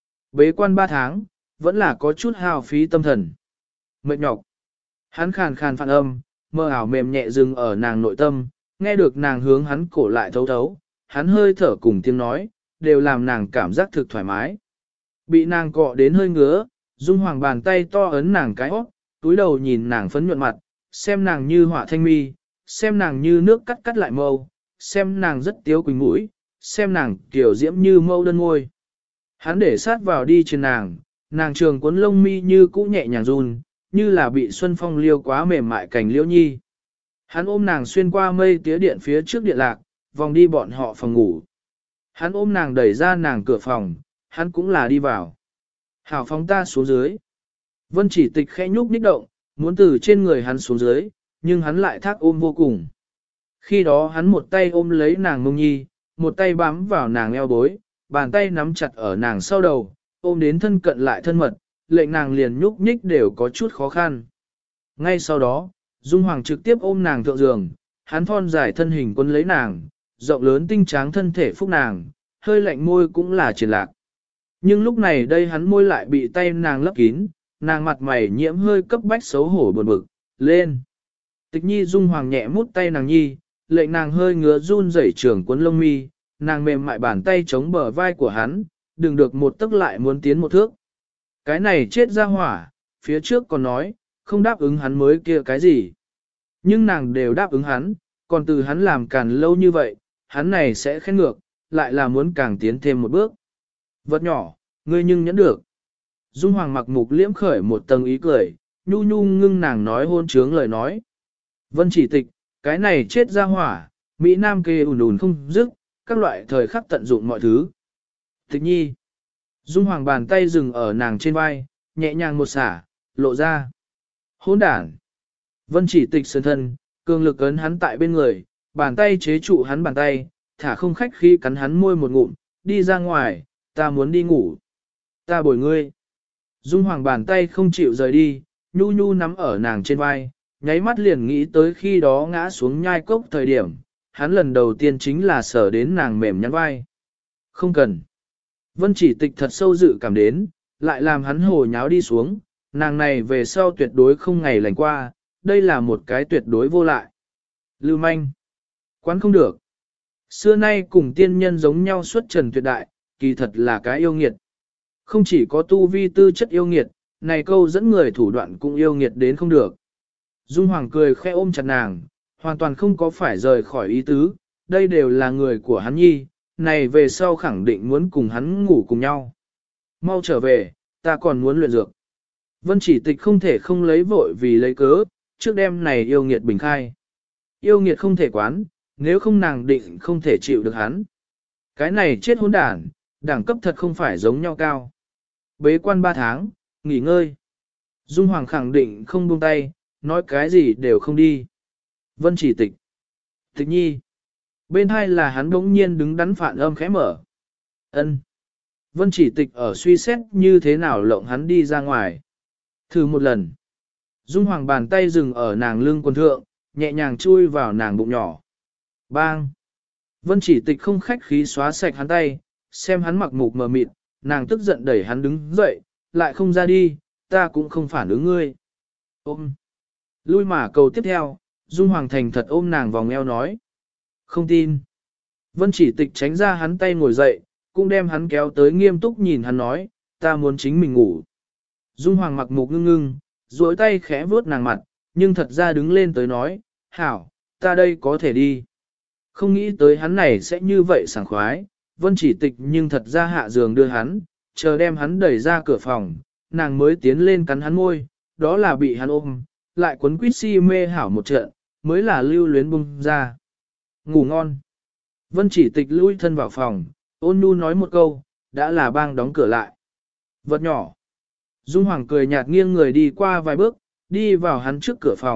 Bế quan 3 tháng, vẫn là có chút hao phí tâm thần. Mệt nhọc. Hắn khàn khàn phản âm, mơ ảo mềm nhẹ dừng ở nàng nội tâm, nghe được nàng hướng hắn cổ lại thấu thấu, hắn hơi thở cùng tiếng nói, đều làm nàng cảm giác thực thoải mái. Bị nàng cọ đến hơi ngứa, Dung Hoàng bàn tay to ấn nàng cái óc, túi đầu nhìn nàng phấn nhuận mặt, xem nàng như họa thanh mi, xem nàng như nước cắt cắt lại mâu, xem nàng rất tiếu quỳnh mũi, xem nàng kiểu diễm như mâu đơn ngôi. Hắn để sát vào đi trên nàng trường cuốn lông mi như cũ nhẹ nhàng run, như là bị xuân phong liêu quá mềm mại cành liễu nhi. Hắn ôm nàng xuyên qua mây tía điện phía trước điện lạc, vòng đi bọn họ phòng ngủ. Hắn ôm nàng đẩy ra nàng cửa phòng, hắn cũng là đi vào. Hảo phóng ta xuống dưới. Vân Chỉ Tịch khẽ nhúc nhích động, muốn từ trên người hắn xuống dưới, nhưng hắn lại thác ôm vô cùng. Khi đó hắn một tay ôm lấy nàng mông nhi, một tay bám vào nàng eo bối, bàn tay nắm chặt ở nàng sau đầu, ôm đến thân cận lại thân mật, lệnh nàng liền nhúc nhích đều có chút khó khăn. Ngay sau đó, Dung Hoàng trực tiếp ôm nàng thượng giường, hắn thon dài thân hình quân lấy nàng, rộng lớn tinh tráng thân thể phúc nàng, hơi lạnh môi cũng là triển lạc. Nhưng lúc này đây hắn môi lại bị tay nàng lấp kín, nàng mặt mày nhiễm hơi cấp bách xấu hổ buồn bực, lên. Tịch Nhi Dung Hoàng nhẹ mút tay nàng nhi, lệnh nàng hơi ngứa run rẩy trường cuốn lông mi, nàng mềm mại bàn tay chống bờ vai của hắn, đừng được một tức lại muốn tiến một thước. Cái này chết ra hỏa, phía trước còn nói, không đáp ứng hắn mới kia cái gì. Nhưng nàng đều đáp ứng hắn, còn từ hắn làm càn lâu như vậy, hắn này sẽ khen ngược, lại là muốn càng tiến thêm một bước. Vật nhỏ, ngươi nhưng nhẫn được. Dung Hoàng mặc mục liễm khởi một tầng ý cười, nhu nhu ngưng nàng nói hôn trướng lời nói. Vân Chỉ Tịch, cái này chết ra hỏa, Mỹ Nam kê ùn ùn không dứt, các loại thời khắc tận dụng mọi thứ. Tịch Nhi. Dung Hoàng bàn tay dừng ở nàng trên vai, nhẹ nhàng một xả, lộ ra. Hỗn đản. Vân Chỉ Tịch sơn thân, cường lực ấn hắn tại bên người, bàn tay chế trụ hắn bàn tay, thả không khách khi cắn hắn môi một ngụm, đi ra ngoài, ta muốn đi ngủ. Ta bồi ngươi. Dung Hoàng bàn tay không chịu rời đi, nhu nhu nắm ở nàng trên vai, nháy mắt liền nghĩ tới khi đó ngã xuống nhai cốc thời điểm, hắn lần đầu tiên chính là sở đến nàng mềm nhắn vai. Không cần. Vân Chỉ Tịch thật sâu dự cảm đến, lại làm hắn hồ nháo đi xuống, nàng này về sau tuyệt đối không ngày lành qua, đây là một cái tuyệt đối vô lại. Lưu manh. Quán không được. Xưa nay cùng tiên nhân giống nhau xuất trần tuyệt đại, kỳ thật là cái yêu nghiệt. Không chỉ có tu vi tư chất yêu nghiệt, này câu dẫn người thủ đoạn cũng yêu nghiệt đến không được. Dung Hoàng cười khẽ ôm chặt nàng, hoàn toàn không có phải rời khỏi ý tứ, đây đều là người của hắn nhi, này về sau khẳng định muốn cùng hắn ngủ cùng nhau. Mau trở về, ta còn muốn luyện dược. Vân Chỉ Tịch không thể không lấy vội vì lấy cớ, trước đêm này yêu nghiệt bình khai. Yêu nghiệt không thể quán, nếu không nàng định không thể chịu được hắn. Cái này chết hỗn đản, đẳng cấp thật không phải giống nhau cao. Bế quan 3 tháng, nghỉ ngơi. Dung Hoàng khẳng định không buông tay, nói cái gì đều không đi. Vân Chỉ Tịch. Tịch Nhi. Bên hai là hắn đống nhiên đứng đắn phản âm khẽ mở. Ân. Vân Chỉ Tịch ở suy xét như thế nào lộng hắn đi ra ngoài. Thử một lần. Dung Hoàng bàn tay dừng ở nàng lưng quần thượng, nhẹ nhàng chui vào nàng bụng nhỏ. Bang. Vân Chỉ Tịch không khách khí xóa sạch hắn tay, xem hắn mặc mục mờ mịt, nàng tức giận đẩy hắn đứng dậy, lại không ra đi, ta cũng không phản ứng ngươi. Ôm. Lui mà cầu tiếp theo, Dung Hoàng thành thật ôm nàng vòng eo nói. Không tin. Vân Chỉ Tịch tránh ra hắn tay ngồi dậy, cũng đem hắn kéo tới nghiêm túc nhìn hắn nói, ta muốn chính mình ngủ. Dung Hoàng mặc mục ngưng ngưng, duỗi tay khẽ vuốt nàng mặt, nhưng thật ra đứng lên tới nói, hảo, ta đây có thể đi. Không nghĩ tới hắn này sẽ như vậy sảng khoái, Vân Chỉ Tịch nhưng thật ra hạ giường đưa hắn, chờ đem hắn đẩy ra cửa phòng, nàng mới tiến lên cắn hắn môi, đó là bị hắn ôm, lại quấn quýt si mê hảo một trận, mới là lưu luyến bung ra. Ngủ ngon. Vân Chỉ Tịch lui thân vào phòng, ôn nhu nói một câu, đã là bang đóng cửa lại. Vật nhỏ. Dung Hoàng cười nhạt nghiêng người đi qua vài bước, đi vào hắn trước cửa phòng,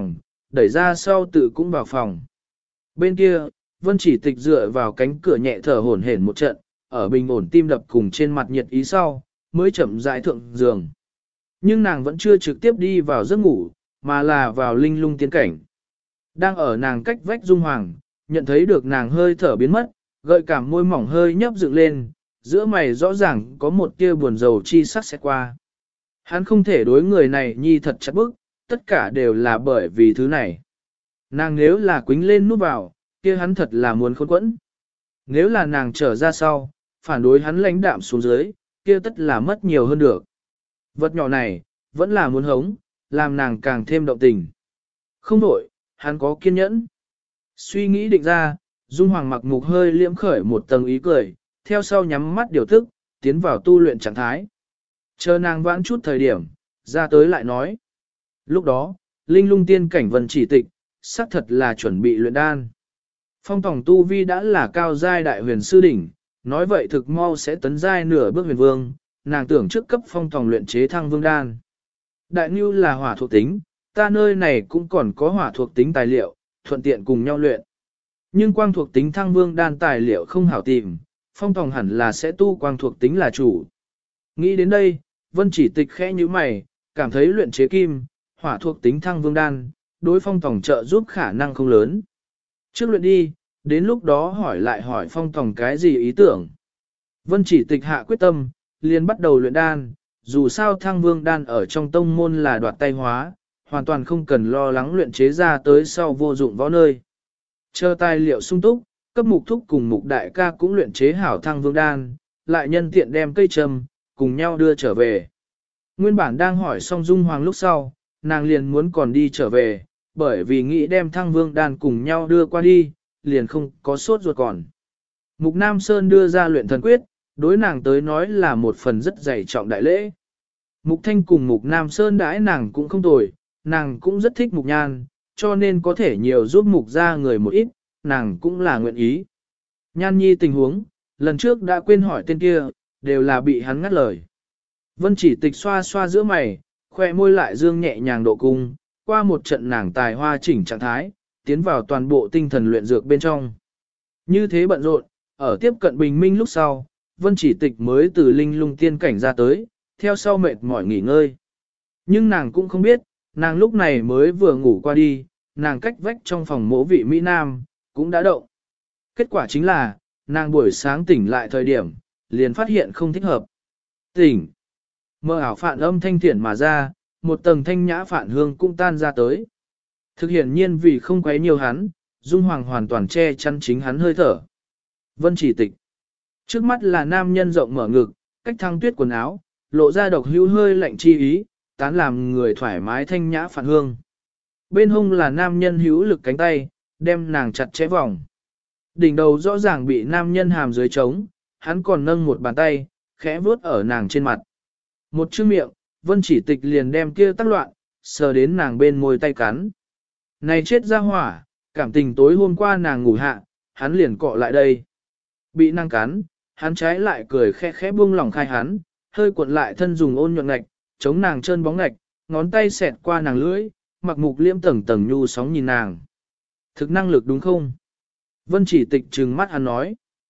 đẩy ra sau tự cũng vào phòng. Bên kia, Vân Chỉ Tịch dựa vào cánh cửa nhẹ thở hổn hển một trận, ở bình ổn tim đập cùng trên mặt nhiệt ý sau, mới chậm rãi thượng giường. Nhưng nàng vẫn chưa trực tiếp đi vào giấc ngủ, mà là vào linh lung tiên cảnh. Đang ở nàng cách vách Dung Hoàng, nhận thấy được nàng hơi thở biến mất, gợi cảm môi mỏng hơi nhấp dựng lên, giữa mày rõ ràng có một tia buồn rầu chi sắc sẽ qua. Hắn không thể đối người này nhi thật chặt bức, tất cả đều là bởi vì thứ này. Nàng nếu là quính lên núp vào, kia hắn thật là muốn khốn quẫn. Nếu là nàng trở ra sau, phản đối hắn lãnh đạm xuống dưới, kia tất là mất nhiều hơn được. Vật nhỏ này, vẫn là muốn hống, làm nàng càng thêm động tình. Không đổi, hắn có kiên nhẫn. Suy nghĩ định ra, Dung Hoàng mặc mục hơi liễm khởi một tầng ý cười, theo sau nhắm mắt điều thức, tiến vào tu luyện trạng thái. Chờ nàng vãn chút thời điểm, ra tới lại nói. Lúc đó, linh lung tiên cảnh Vân Chỉ Tịch, xác thật là chuẩn bị luyện đan. Phong tổng tu vi đã là cao giai đại huyền sư đỉnh, nói vậy thực mau sẽ tấn giai nửa bước huyền vương, nàng tưởng trước cấp phong tổng luyện chế thăng vương đan. Đại Nưu là hỏa thuộc tính, ta nơi này cũng còn có hỏa thuộc tính tài liệu, thuận tiện cùng nhau luyện. Nhưng quang thuộc tính thăng vương đan tài liệu không hảo tìm, phong tổng hẳn là sẽ tu quang thuộc tính là chủ. Nghĩ đến đây, Vân Chỉ Tịch khẽ như mày, cảm thấy luyện chế kim, hỏa thuộc tính thăng vương đan, đối phong tổng trợ giúp khả năng không lớn. Trước luyện đi, đến lúc đó hỏi lại hỏi phong tổng cái gì ý tưởng. Vân Chỉ Tịch hạ quyết tâm, liền bắt đầu luyện đan, dù sao thăng vương đan ở trong tông môn là đoạt tay hóa, hoàn toàn không cần lo lắng luyện chế ra tới sau vô dụng võ nơi. Chờ tài liệu sung túc, cấp mục thúc cùng mục đại ca cũng luyện chế hảo thăng vương đan, lại nhân tiện đem cây trầm, cùng nhau đưa trở về. Nguyên bản đang hỏi xong Dung Hoàng lúc sau, nàng liền muốn còn đi trở về, bởi vì nghĩ đem thăng vương đan cùng nhau đưa qua đi, liền không có sốt ruột còn. Mục Nam Sơn đưa ra luyện thần quyết, đối nàng tới nói là một phần rất dày trọng đại lễ. Mục Thanh cùng Mục Nam Sơn đãi nàng cũng không tồi, nàng cũng rất thích Mục Nhan, cho nên có thể nhiều giúp Mục ra người một ít, nàng cũng là nguyện ý. Nhan Nhi tình huống, lần trước đã quên hỏi tên kia, đều là bị hắn ngắt lời. Vân Chỉ Tịch xoa xoa giữa mày, khoe môi lại dương nhẹ nhàng độ cung, qua một trận nàng tài hoa chỉnh trạng thái, tiến vào toàn bộ tinh thần luyện dược bên trong. Như thế bận rộn, ở tiếp cận bình minh lúc sau, Vân Chỉ Tịch mới từ linh lung tiên cảnh ra tới, theo sau mệt mỏi nghỉ ngơi. Nhưng nàng cũng không biết, nàng lúc này mới vừa ngủ qua đi, nàng cách vách trong phòng mỗ vị Mỹ Nam, cũng đã động. Kết quả chính là, nàng buổi sáng tỉnh lại thời điểm, liền phát hiện không thích hợp. Tỉnh. Mơ ảo phản âm thanh thiển mà ra, một tầng thanh nhã phản hương cũng tan ra tới. Thực hiện nhiên vì không quấy nhiều hắn, Dung Hoàng hoàn toàn che chắn chính hắn hơi thở. Vân Chỉ Tịch. Trước mắt là nam nhân rộng mở ngực, cách thăng tuyết quần áo, lộ ra độc hữu hơi lạnh chi ý, tán làm người thoải mái thanh nhã phản hương. Bên hông là nam nhân hữu lực cánh tay, đem nàng chặt chẽ vòng. Đỉnh đầu rõ ràng bị nam nhân hàm dưới trống, hắn còn nâng một bàn tay, khẽ vuốt ở nàng trên mặt. Một chữ miệng, Vân Chỉ Tịch liền đem kia tắc loạn, sờ đến nàng bên môi tay cắn. Này chết ra hỏa, cảm tình tối hôm qua nàng ngủ hạ, hắn liền cọ lại đây. Bị nàng cắn, hắn trái lại cười khẽ khẽ buông lỏng khai hắn, hơi cuộn lại thân dùng ôn nhuận ngạch, chống nàng chân bóng ngạch, ngón tay xẹt qua nàng lưỡi, mặc mục liễm tầng tầng nhu sóng nhìn nàng. Thực năng lực đúng không? Vân Chỉ Tịch trừng mắt hắn nói.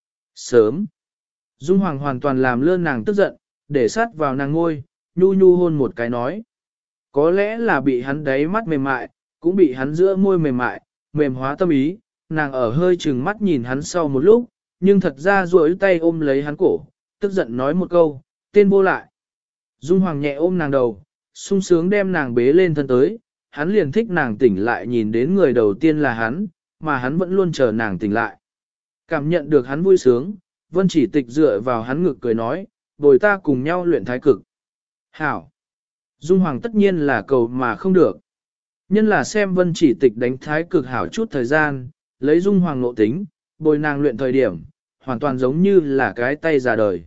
Sớm. Dung Hoàng hoàn toàn làm lơ nàng tức giận, để sát vào nàng ngôi, nhu nhu hôn một cái nói. Có lẽ là bị hắn đáy mắt mềm mại, cũng bị hắn giữa môi mềm mại, mềm hóa tâm ý, nàng ở hơi trừng mắt nhìn hắn sau một lúc, nhưng thật ra duỗi tay ôm lấy hắn cổ, tức giận nói một câu, tên vô lại. Dung Hoàng nhẹ ôm nàng đầu, sung sướng đem nàng bế lên thân tới, hắn liền thích nàng tỉnh lại nhìn đến người đầu tiên là hắn, mà hắn vẫn luôn chờ nàng tỉnh lại. Cảm nhận được hắn vui sướng, Vân Chỉ Tịch dựa vào hắn ngực cười nói, bồi ta cùng nhau luyện thái cực. Hảo! Dung Hoàng tất nhiên là cầu mà không được. Nhân là xem Vân Chỉ Tịch đánh thái cực hảo chút thời gian, lấy Dung Hoàng nộ tính, bồi nàng luyện thời điểm, hoàn toàn giống như là cái tay già đời.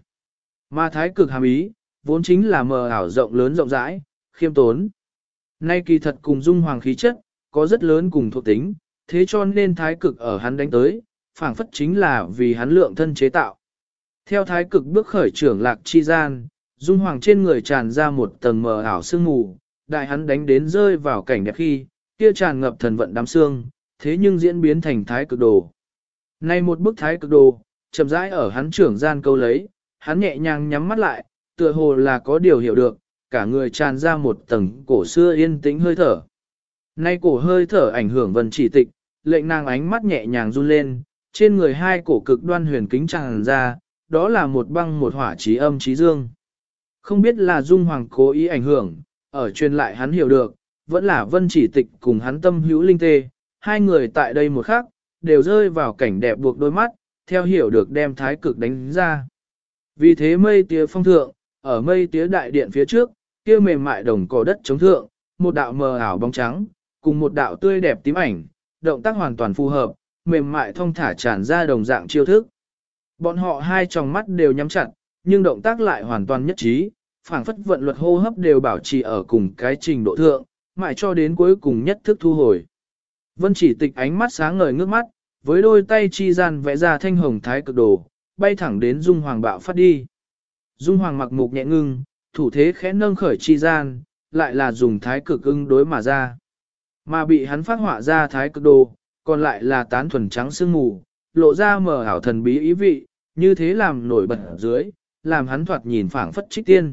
Mà thái cực hàm ý, vốn chính là mờ ảo rộng lớn rộng rãi, khiêm tốn. Nay kỳ thật cùng Dung Hoàng khí chất, có rất lớn cùng thuộc tính, thế cho nên thái cực ở hắn đánh tới, phảng phất chính là vì hắn lượng thân chế tạo. Theo thái cực bước khởi trưởng lạc chi gian, Dung Hoàng trên người tràn ra một tầng mờ ảo sương mù, đại hắn đánh đến rơi vào cảnh đẹp khi, kia tràn ngập thần vận đám xương, thế nhưng diễn biến thành thái cực đồ. Nay một bức thái cực đồ, chậm rãi ở hắn trưởng gian câu lấy, hắn nhẹ nhàng nhắm mắt lại, tựa hồ là có điều hiểu được, cả người tràn ra một tầng cổ xưa yên tĩnh hơi thở. Nay cổ hơi thở ảnh hưởng Vân Chỉ Tịch, lệnh nàng ánh mắt nhẹ nhàng run lên, trên người hai cổ cực đoan huyền kính tràn ra, đó là một băng một hỏa trí âm trí dương. Không biết là Dung Hoàng cố ý ảnh hưởng, ở truyền lại hắn hiểu được, vẫn là Vân Chỉ Tịch cùng hắn tâm hữu linh tê, hai người tại đây một khắc, đều rơi vào cảnh đẹp buộc đôi mắt, theo hiểu được đem thái cực đánh ra. Vì thế mây tía phong thượng, ở mây tía đại điện phía trước, kia mềm mại đồng cỏ đất chống thượng, một đạo mờ ảo bóng trắng, cùng một đạo tươi đẹp tím ảnh, động tác hoàn toàn phù hợp, mềm mại thông thả tràn ra đồng dạng chiêu thức. Bọn họ hai tròng mắt đều nhắm chặt, nhưng động tác lại hoàn toàn nhất trí, phảng phất vận luật hô hấp đều bảo trì ở cùng cái trình độ thượng, mãi cho đến cuối cùng nhất thức thu hồi. Vân Chỉ Tịch ánh mắt sáng ngời ngước mắt, với đôi tay chi gian vẽ ra thanh hồng thái cực đồ, bay thẳng đến Dung Hoàng bạo phát đi. Dung Hoàng mặc mục nhẹ ngưng, thủ thế khẽ nâng khởi chi gian, lại là dùng thái cực ưng đối mà ra. Mà bị hắn phát họa ra thái cực đồ, còn lại là tán thuần trắng sương mù, lộ ra mờ ảo thần bí ý vị, như thế làm nổi bật ở dưới, làm hắn thoạt nhìn phảng phất trích tiên.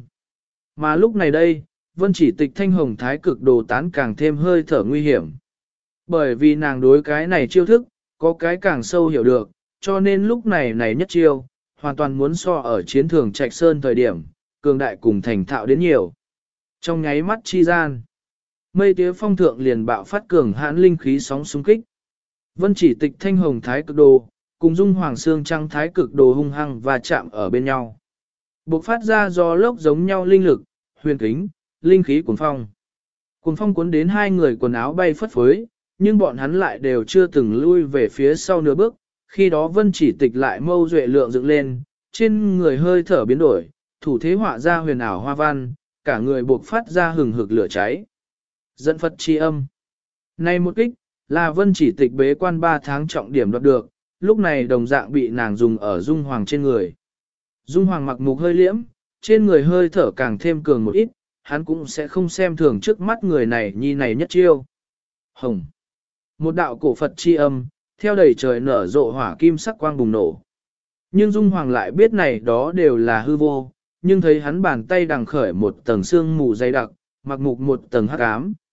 Mà lúc này đây, Vân Chỉ Tịch thanh hồng thái cực đồ tán càng thêm hơi thở nguy hiểm. Bởi vì nàng đối cái này chiêu thức, có cái càng sâu hiểu được, cho nên lúc này nhất chiêu, hoàn toàn muốn so ở chiến trường Trạch Sơn thời điểm, cường đại cùng thành thạo đến nhiều. Trong nháy mắt chi gian, mây tía phong thượng liền bạo phát cường hãn linh khí sóng xung kích. Vân Chỉ Tịch thanh hồng thái cực đồ, cùng Dung Hoàng xương trăng thái cực đồ hung hăng và chạm ở bên nhau. Bộc phát ra do lốc giống nhau linh lực, huyền kính, linh khí cuồng phong. Cuồng phong cuốn đến hai người quần áo bay phất phới, nhưng bọn hắn lại đều chưa từng lui về phía sau nửa bước. Khi đó Vân Chỉ Tịch lại mâu duệ lượng dựng lên, trên người hơi thở biến đổi, thủ thế họa ra huyền ảo hoa văn, cả người bộc phát ra hừng hực lửa cháy. Dẫn Phật chi âm. Này một kích, là Vân Chỉ Tịch bế quan 3 tháng trọng điểm đoạt được, lúc này đồng dạng bị nàng dùng ở Dung Hoàng trên người. Dung Hoàng mặc mục hơi liễm, trên người hơi thở càng thêm cường một ít, hắn cũng sẽ không xem thường trước mắt người này nhi này nhất chiêu. Hồng. Một đạo cổ Phật chi âm, theo đầy trời nở rộ hỏa kim sắc quang bùng nổ. Nhưng Dung Hoàng lại biết này đó đều là hư vô, nhưng thấy hắn bàn tay đằng khởi một tầng sương mù dày đặc, mặc mục một tầng hắc ám,